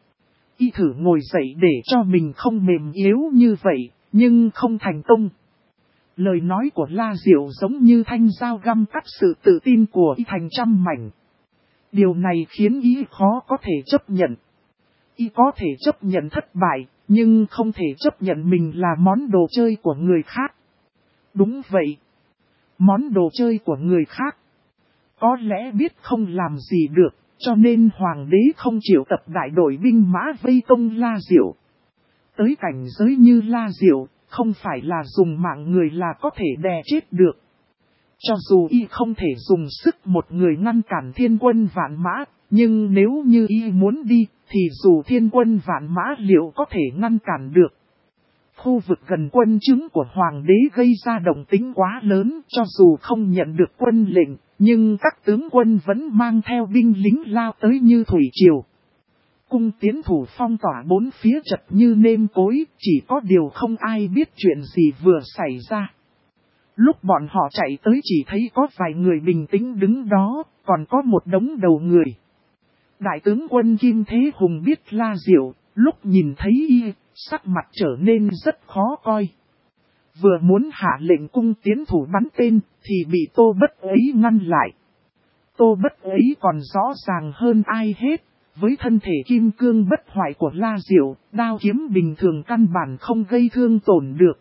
Y thử ngồi dậy để cho mình không mềm yếu như vậy, nhưng không thành công. Lời nói của La Diệu giống như thanh dao găm cắt sự tự tin của Y thành trăm mảnh. Điều này khiến Y khó có thể chấp nhận. Y có thể chấp nhận thất bại, nhưng không thể chấp nhận mình là món đồ chơi của người khác. Đúng vậy. Món đồ chơi của người khác. Có lẽ biết không làm gì được, cho nên hoàng đế không chịu tập đại đội binh mã vây công La Diệu. Tới cảnh giới như La Diệu, không phải là dùng mạng người là có thể đè chết được. Cho dù Y không thể dùng sức một người ngăn cản thiên quân vạn mã, nhưng nếu như Y muốn đi, thì dù thiên quân vạn mã liệu có thể ngăn cản được. Khu vực gần quân chứng của hoàng đế gây ra động tĩnh quá lớn, cho dù không nhận được quân lệnh, nhưng các tướng quân vẫn mang theo binh lính lao tới như thủy triều. Cung tiến thủ phong tỏa bốn phía chật như nêm cối, chỉ có điều không ai biết chuyện gì vừa xảy ra. Lúc bọn họ chạy tới chỉ thấy có vài người bình tĩnh đứng đó, còn có một đống đầu người. Đại tướng quân Kim Thế Hùng biết La Diệu, lúc nhìn thấy Y, sắc mặt trở nên rất khó coi. Vừa muốn hạ lệnh cung tiến thủ bắn tên, thì bị Tô Bất ấy ngăn lại. Tô Bất ấy còn rõ ràng hơn ai hết, với thân thể kim cương bất hoại của La Diệu, đao kiếm bình thường căn bản không gây thương tổn được.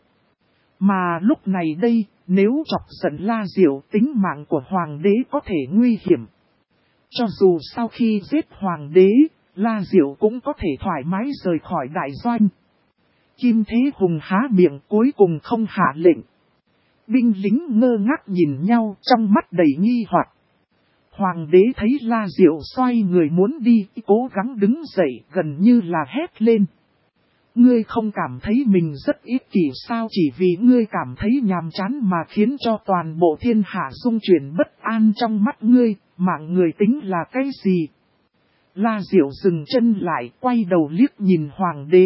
Mà lúc này đây, nếu chọc giận La Diệu, tính mạng của hoàng đế có thể nguy hiểm. Cho dù sau khi giết hoàng đế, La Diệu cũng có thể thoải mái rời khỏi đại doanh. Kim Thế Hùng há miệng cuối cùng không hạ lệnh. Binh lính ngơ ngác nhìn nhau trong mắt đầy nghi hoặc. Hoàng đế thấy La Diệu xoay người muốn đi, cố gắng đứng dậy gần như là hét lên. Ngươi không cảm thấy mình rất ích kỷ sao? Chỉ vì ngươi cảm thấy nhàm chán mà khiến cho toàn bộ thiên hạ xung chuyển bất an trong mắt ngươi, mạng người tính là cái gì? La Diệu dừng chân lại, quay đầu liếc nhìn hoàng đế.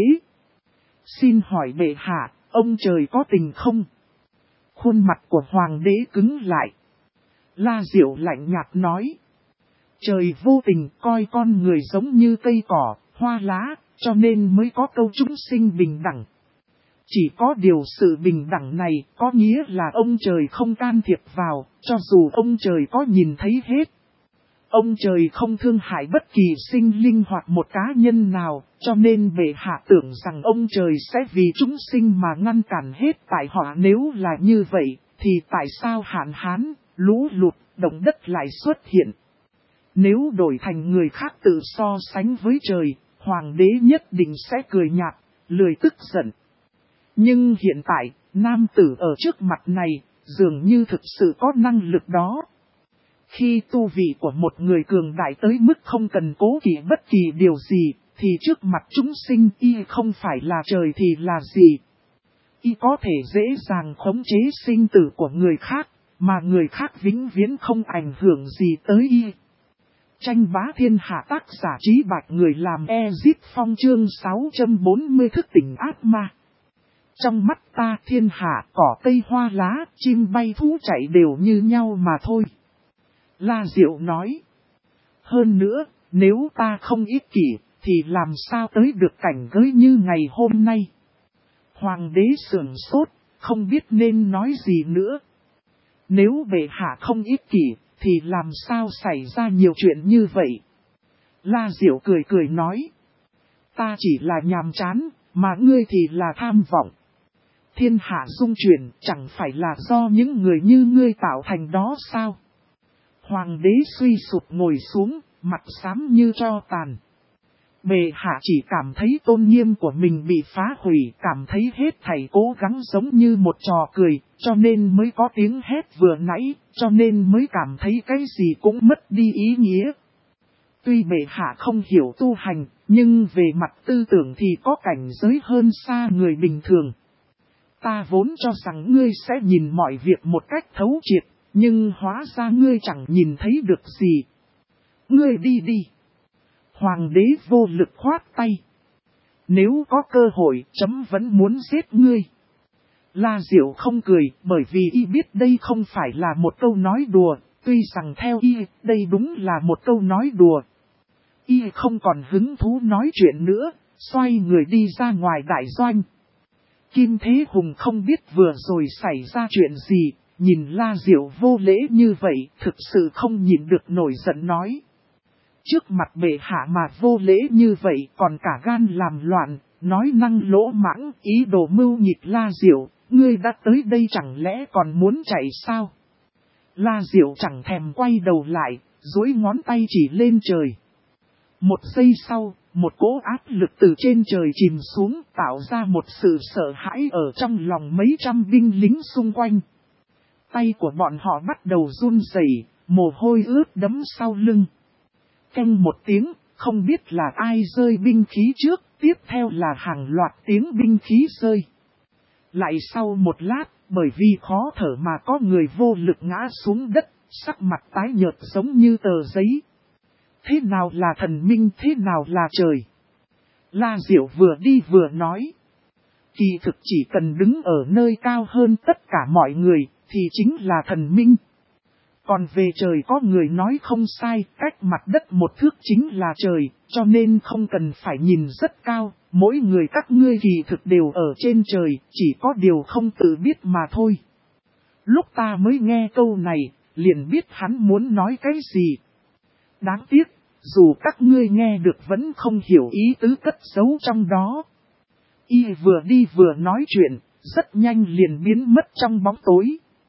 Xin hỏi bệ hạ, ông trời có tình không? Khuôn mặt của hoàng đế cứng lại. La Diệu lạnh nhạt nói. Trời vô tình coi con người giống như cây cỏ, hoa lá, cho nên mới có câu chúng sinh bình đẳng. Chỉ có điều sự bình đẳng này có nghĩa là ông trời không can thiệp vào, cho dù ông trời có nhìn thấy hết. Ông trời không thương hại bất kỳ sinh linh hoặc một cá nhân nào, cho nên bệ hạ tưởng rằng ông trời sẽ vì chúng sinh mà ngăn cản hết tại họ. Nếu là như vậy, thì tại sao hạn hán, lũ lụt, động đất lại xuất hiện? Nếu đổi thành người khác tự so sánh với trời, hoàng đế nhất định sẽ cười nhạt, lười tức giận. Nhưng hiện tại, nam tử ở trước mặt này, dường như thực sự có năng lực đó. Khi tu vị của một người cường đại tới mức không cần cố kỵ bất kỳ điều gì, thì trước mặt chúng sinh y không phải là trời thì là gì. Y có thể dễ dàng khống chế sinh tử của người khác, mà người khác vĩnh viễn không ảnh hưởng gì tới y. Tranh bá thiên hạ tác giả Trí Bạch người làm Ezip Phong chương 640 thức tỉnh ác ma. Trong mắt ta thiên hạ cỏ cây hoa lá, chim bay thú chạy đều như nhau mà thôi. La Diệu nói. Hơn nữa, nếu ta không ích kỷ, thì làm sao tới được cảnh giới như ngày hôm nay? Hoàng đế sửng sốt, không biết nên nói gì nữa. Nếu bệ hạ không ích kỷ, thì làm sao xảy ra nhiều chuyện như vậy? La Diệu cười cười nói. Ta chỉ là nhàm chán, mà ngươi thì là tham vọng. Thiên hạ dung chuyển chẳng phải là do những người như ngươi tạo thành đó sao? Hoàng đế suy sụp ngồi xuống, mặt xám như tro tàn. Bệ hạ chỉ cảm thấy tôn nghiêm của mình bị phá hủy, cảm thấy hết thảy cố gắng giống như một trò cười, cho nên mới có tiếng hét vừa nãy, cho nên mới cảm thấy cái gì cũng mất đi ý nghĩa. Tuy bệ hạ không hiểu tu hành, nhưng về mặt tư tưởng thì có cảnh giới hơn xa người bình thường. Ta vốn cho rằng ngươi sẽ nhìn mọi việc một cách thấu triệt, nhưng hóa ra ngươi chẳng nhìn thấy được gì. Ngươi đi đi. Hoàng đế vô lực khoát tay. Nếu có cơ hội, chấm vẫn muốn giết ngươi. La Diệu không cười, bởi vì y biết đây không phải là một câu nói đùa, tuy rằng theo y, đây đúng là một câu nói đùa. Y không còn hứng thú nói chuyện nữa, xoay người đi ra ngoài đại doanh. Kim Thế Hùng không biết vừa rồi xảy ra chuyện gì, nhìn La Diệu vô lễ như vậy, thực sự không nhìn được nổi giận nói. Trước mặt bệ hạ mà vô lễ như vậy còn cả gan làm loạn, nói năng lỗ mãng, ý đồ mưu nghịch La Diệu, ngươi đã tới đây chẳng lẽ còn muốn chạy sao? La Diệu chẳng thèm quay đầu lại, duỗi ngón tay chỉ lên trời. Một giây sau, một cỗ áp lực từ trên trời chìm xuống tạo ra một sự sợ hãi ở trong lòng mấy trăm binh lính xung quanh. Tay của bọn họ bắt đầu run rẩy, mồ hôi ướt đẫm sau lưng. Canh một tiếng, không biết là ai rơi binh khí trước, tiếp theo là hàng loạt tiếng binh khí rơi. Lại sau một lát, bởi vì khó thở mà có người vô lực ngã xuống đất, sắc mặt tái nhợt giống như tờ giấy. Thế nào là thần minh, thế nào là trời? La Diệu vừa đi vừa nói. Kỳ thực chỉ cần đứng ở nơi cao hơn tất cả mọi người, thì chính là thần minh. Còn về trời có người nói không sai, cách mặt đất một thước chính là trời, cho nên không cần phải nhìn rất cao, mỗi người các ngươi kỳ thực đều ở trên trời, chỉ có điều không tự biết mà thôi. Lúc ta mới nghe câu này, liền biết hắn muốn nói cái gì. Đáng tiếc, dù các ngươi nghe được vẫn không hiểu ý tứ cất giấu trong đó. Y vừa đi vừa nói chuyện, rất nhanh liền biến mất trong bóng tối.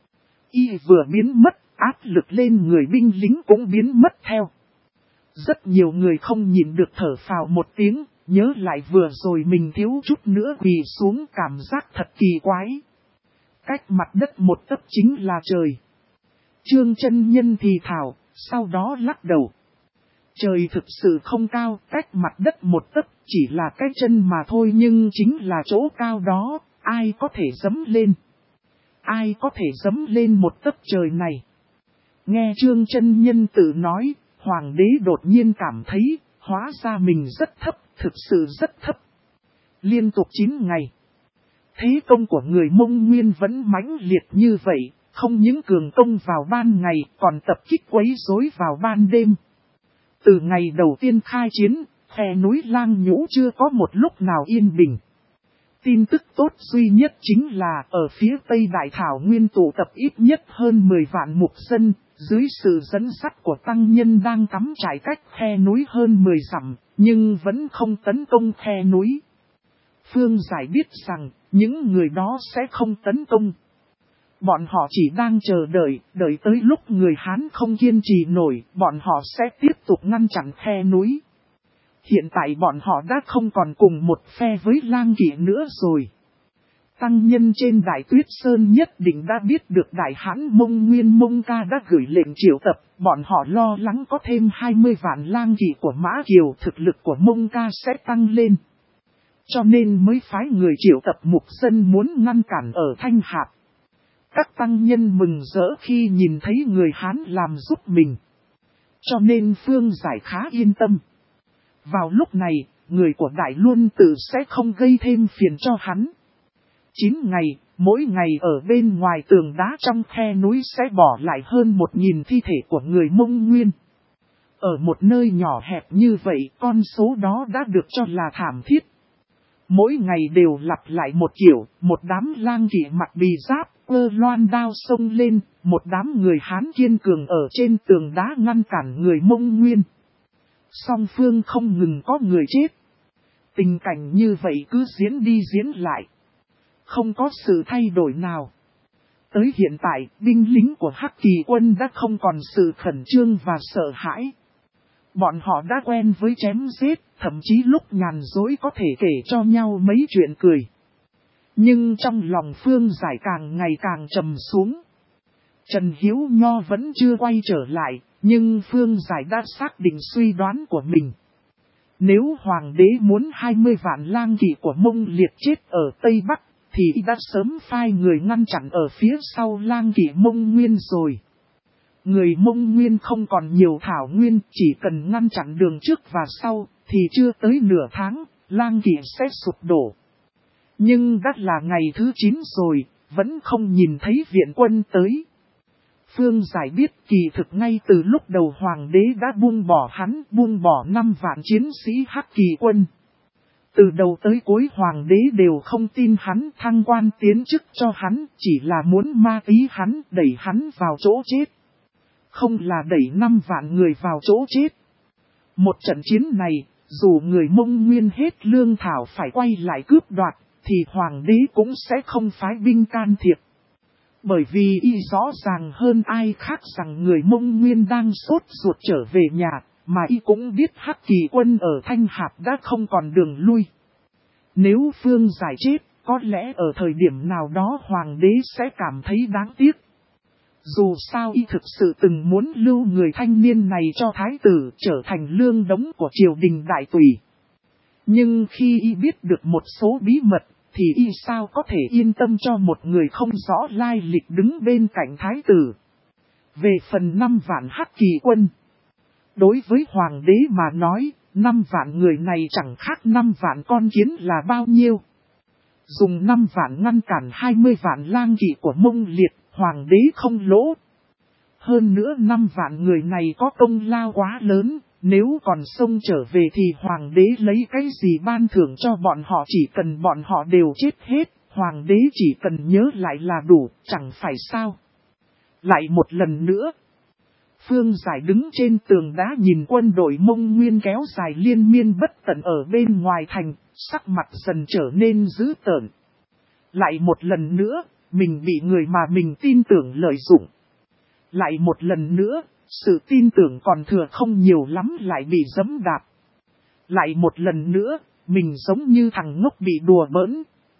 Y vừa biến mất, áp lực lên người binh lính cũng biến mất theo. Rất nhiều người không nhịn được thở phào một tiếng, nhớ lại vừa rồi mình thiếu chút nữa quỳ xuống, cảm giác thật kỳ quái. Cách mặt đất một tấc chính là trời. Trương chân nhân thì thào, sau đó lắc đầu. Trời thực sự không cao, cách mặt đất một tấc chỉ là cái chân mà thôi, nhưng chính là chỗ cao đó, ai có thể dẫm lên? Ai có thể dẫm lên một tấc trời này? Nghe Trương chân nhân tự nói, hoàng đế đột nhiên cảm thấy, hóa ra mình rất thấp, thực sự rất thấp. Liên tục 9 ngày, thế công của người Mông Nguyên vẫn mãnh liệt như vậy, không những cường công vào ban ngày còn tập kích quấy rối vào ban đêm. Từ ngày đầu tiên khai chiến, khe núi Lang Nhũ chưa có một lúc nào yên bình. Tin tức tốt duy nhất chính là ở phía Tây Đại Thảo Nguyên tụ tập ít nhất hơn 10 vạn mục dân, dưới sự dẫn dắt của tăng nhân đang cắm trại cách khe núi hơn 10 dặm, nhưng vẫn không tấn công khe núi. Phương Giải biết rằng, những người đó sẽ không tấn công. Bọn họ chỉ đang chờ đợi tới lúc người Hán không kiên trì nổi, bọn họ sẽ tiếp tục ngăn chặn khe núi. Hiện tại bọn họ đã không còn cùng một phe với Lang Kỵ nữa rồi. Tăng nhân trên Đại Tuyết Sơn nhất định đã biết được Đại Hán Mông Nguyên Mông Ca đã gửi lệnh triệu tập, bọn họ lo lắng có thêm 20 vạn Lang Kỵ của Mã Kiều, thực lực của Mông Ca sẽ tăng lên. Cho nên mới phái người triệu tập mục dân muốn ngăn cản ở Thanh Hạp. Các tăng nhân mừng rỡ khi nhìn thấy người Hán làm giúp mình. Cho nên Phương Giải khá yên tâm. Vào lúc này, người của Đại Luân Tự sẽ không gây thêm phiền cho hắn. 9 ngày, mỗi ngày ở bên ngoài tường đá trong khe núi sẽ bỏ lại hơn 1000 thi thể của người Mông Nguyên. Ở một nơi nhỏ hẹp như vậy, con số đó đã được cho là thảm thiết. Mỗi ngày đều lặp lại một kiểu, một đám Lang Kỵ mặc bì giáp, cơ loan đao xông lên, một đám người Hán kiên cường ở trên tường đá ngăn cản người Mông Nguyên. Song phương không ngừng có người chết. Tình cảnh như vậy cứ diễn đi diễn lại. Không có sự thay đổi nào. Tới hiện tại, binh lính của Hắc Kỳ quân đã không còn sự khẩn trương và sợ hãi. Bọn họ đã quen với chém giết, thậm chí lúc nhàn rỗi có thể kể cho nhau mấy chuyện cười. Nhưng trong lòng Phương Giải càng ngày càng trầm xuống. Trần Hiếu Nho vẫn chưa quay trở lại, nhưng Phương Giải đã xác định suy đoán của mình. Nếu Hoàng đế muốn 20 vạn Lang Kỵ của Mông Liệt chết ở Tây Bắc, thì đã sớm phai người ngăn chặn ở phía sau Lang Kỵ Mông Nguyên rồi. Người Mông Nguyên không còn nhiều thảo nguyên, chỉ cần ngăn chặn đường trước và sau, thì chưa tới nửa tháng, Lang Kỵ sẽ sụp đổ. Nhưng đã là ngày thứ 9 rồi, vẫn không nhìn thấy viện quân tới. Phương Giải biết kỳ thực ngay từ lúc đầu Hoàng đế đã buông bỏ 5 vạn chiến sĩ Hắc Kỳ quân. Từ đầu tới cuối Hoàng đế đều không tin hắn, thăng quan tiến chức cho hắn, chỉ là muốn ma túy hắn, đẩy hắn vào chỗ chết. Không là đẩy 5 vạn người vào chỗ chết. Một trận chiến này, dù người Mông Nguyên hết lương thảo phải quay lại cướp đoạt, thì Hoàng đế cũng sẽ không phái binh can thiệp. Bởi vì y rõ ràng hơn ai khác rằng người Mông Nguyên đang sốt ruột trở về nhà, mà y cũng biết Hắc Kỳ quân ở Thanh Hạp đã không còn đường lui. Nếu Phương Giải chết, có lẽ ở thời điểm nào đó Hoàng đế sẽ cảm thấy đáng tiếc. Dù sao y thực sự từng muốn lưu người thanh niên này cho thái tử trở thành lương đống của triều đình đại tùy. Nhưng khi y biết được một số bí mật, thì y sao có thể yên tâm cho một người không rõ lai lịch đứng bên cạnh thái tử. Về phần 5 vạn Hắc Kỳ quân. Đối với Hoàng đế mà nói, 5 vạn người này chẳng khác 5 vạn con kiến là bao nhiêu. Dùng 5 vạn ngăn cản 20 vạn Lang Kỵ của Mông Liệt, Hoàng đế không lỗ. Hơn nữa 5 vạn người này có công lao quá lớn, nếu còn xông trở về thì Hoàng đế lấy cái gì ban thưởng cho bọn họ, chỉ cần bọn họ đều chết hết, Hoàng đế chỉ cần nhớ lại là đủ, chẳng phải sao. Lại một lần nữa. Phương Giải đứng trên tường đá nhìn quân đội Mông Nguyên kéo dài liên miên bất tận ở bên ngoài thành, sắc mặt dần trở nên dữ tợn. Lại một lần nữa, mình bị người mà mình tin tưởng lợi dụng. Lại một lần nữa, sự tin tưởng còn thừa không nhiều lắm lại bị giẫm đạp. Lại một lần nữa, mình giống như thằng ngốc bị đùa bỡn.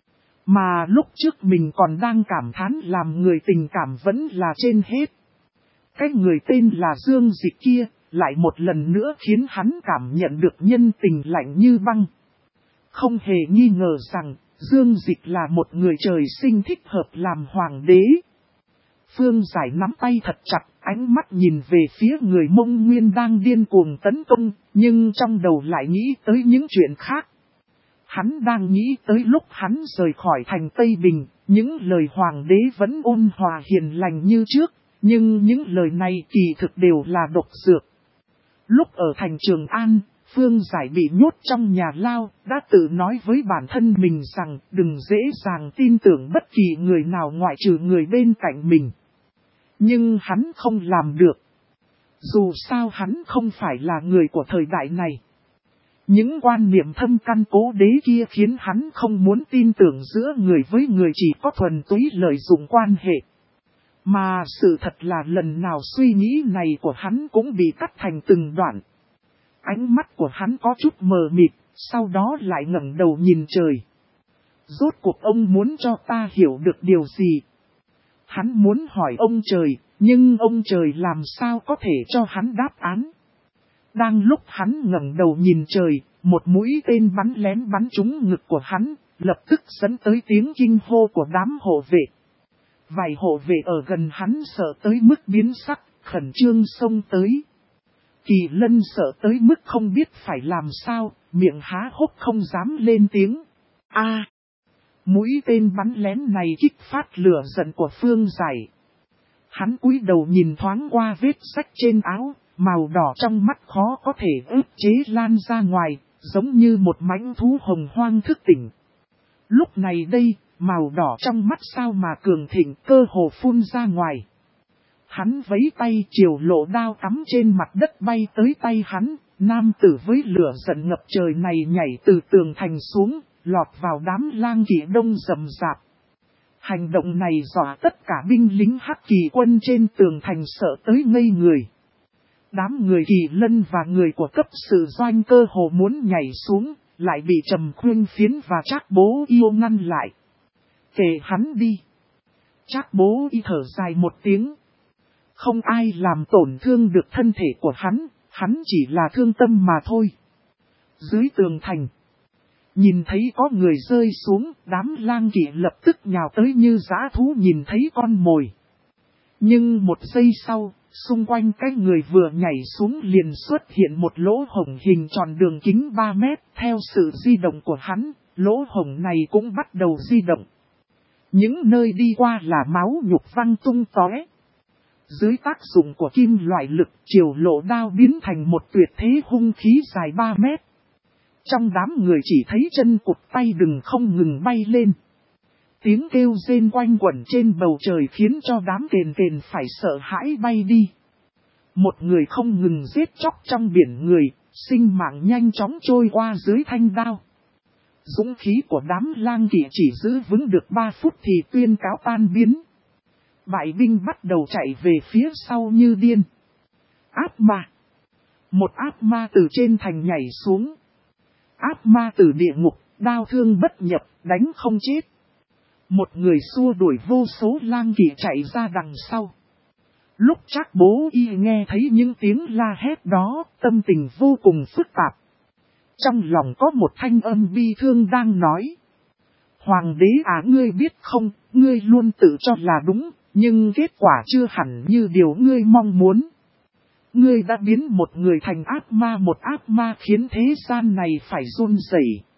Mà lúc trước mình còn đang cảm thán làm người tình cảm vẫn là trên hết. Cái người tên là Dương Dịch kia, lại một lần nữa khiến hắn cảm nhận được nhân tình lạnh như băng. Không hề nghi ngờ rằng, Dương Dịch là một người trời sinh thích hợp làm hoàng đế. Phương Giải nắm tay thật chặt, ánh mắt nhìn về phía người Mông Nguyên đang điên cuồng tấn công, nhưng trong đầu lại nghĩ tới những chuyện khác. Hắn đang nghĩ tới lúc hắn rời khỏi thành Tây Bình, những lời hoàng đế vẫn ôn hòa hiền lành như trước, nhưng những lời này kỳ thực đều là độc dược. Lúc ở thành Trường An, Phương Giải bị nhốt trong nhà lao, đã tự nói với bản thân mình rằng đừng dễ dàng tin tưởng bất kỳ người nào ngoại trừ người bên cạnh mình. Nhưng hắn không làm được. Dù sao hắn không phải là người của thời đại này. Những quan niệm thâm căn cố đế kia khiến hắn không muốn tin tưởng giữa người với người chỉ có thuần túy lợi dụng quan hệ. Mà sự thật là lần nào suy nghĩ này của hắn cũng bị cắt thành từng đoạn. Ánh mắt của hắn có chút mờ mịt, sau đó lại ngẩng đầu nhìn trời. Rốt cuộc ông muốn cho ta hiểu được điều gì? Hắn muốn hỏi ông trời, nhưng ông trời làm sao có thể cho hắn đáp án? Đang lúc hắn ngẩng đầu nhìn trời, một mũi tên bắn lén bắn trúng ngực của hắn, lập tức dẫn tới tiếng kinh hô của đám hộ vệ. Vài hộ vệ ở gần hắn sợ tới mức biến sắc, khẩn trương xông tới. Kỳ Lân sợ tới mức không biết phải làm sao, miệng há hốc không dám lên tiếng. Mũi tên bắn lén này kích phát lửa giận của Phương Giải. Hắn cúi đầu nhìn thoáng qua vết rách trên áo, màu đỏ trong mắt khó có thể ức chế lan ra ngoài, giống như một mãnh thú hồng hoang thức tỉnh. Lúc này đây, màu đỏ trong mắt sao mà cường thịnh, cơ hồ phun ra ngoài. Hắn vẫy tay, chiều lộ đao cắm trên mặt đất bay tới tay hắn, nam tử với lửa giận ngập trời này nhảy từ tường thành xuống, lọt vào đám lang kỵ đông rầm rạp. Hành động này dọa tất cả binh lính Hắc Kỳ quân trên tường thành sợ tới ngây người. Đám người Kỳ Lân và người của cấp sự doanh cơ hồ muốn nhảy xuống, lại bị Trầm Khuyên Phiến và Trác Bố Yêu ngăn lại. Kệ hắn đi. Trác Bố Y thở dài một tiếng. Không ai làm tổn thương được thân thể của hắn chỉ là thương tâm mà thôi. Dưới tường thành, nhìn thấy có người rơi xuống, đám lang kỵ lập tức nhào tới như dã thú nhìn thấy con mồi. Nhưng một giây sau, xung quanh cái người vừa nhảy xuống liền xuất hiện một lỗ hổng hình tròn đường kính 3 mét. Theo sự di động của hắn, lỗ hổng này cũng bắt đầu di động. Những nơi đi qua là máu nhục văng tung tóe. Dưới tác dụng của kim loại lực, chiều lộ đao biến thành một tuyệt thế hung khí dài 3 mét. Trong đám người chỉ thấy chân cụt tay đừng không ngừng bay lên. Tiếng kêu rên quanh quẩn trên bầu trời khiến cho đám kền phải sợ hãi bay đi. Một người không ngừng giết chóc trong biển người, sinh mạng nhanh chóng trôi qua dưới thanh đao. Dũng khí của đám lang kỵ chỉ giữ vững được 3 phút thì tuyên cáo tan biến. Bại binh bắt đầu chạy về phía sau như điên. Ác ma. Một ác ma từ trên thành nhảy xuống. Ác ma từ địa ngục, đao thương bất nhập, đánh không chết. Một người xua đuổi vô số lang kỵ chạy ra đằng sau. Lúc Trác Bố Y nghe thấy những tiếng la hét đó, tâm tình vô cùng phức tạp. Trong lòng có một thanh âm bi thương đang nói. Hoàng đế ngươi biết không, ngươi luôn tự cho là đúng, nhưng kết quả chưa hẳn như điều ngươi mong muốn. Ngươi đã biến một người thành ác ma, một ác ma khiến thế gian này phải run rẩy.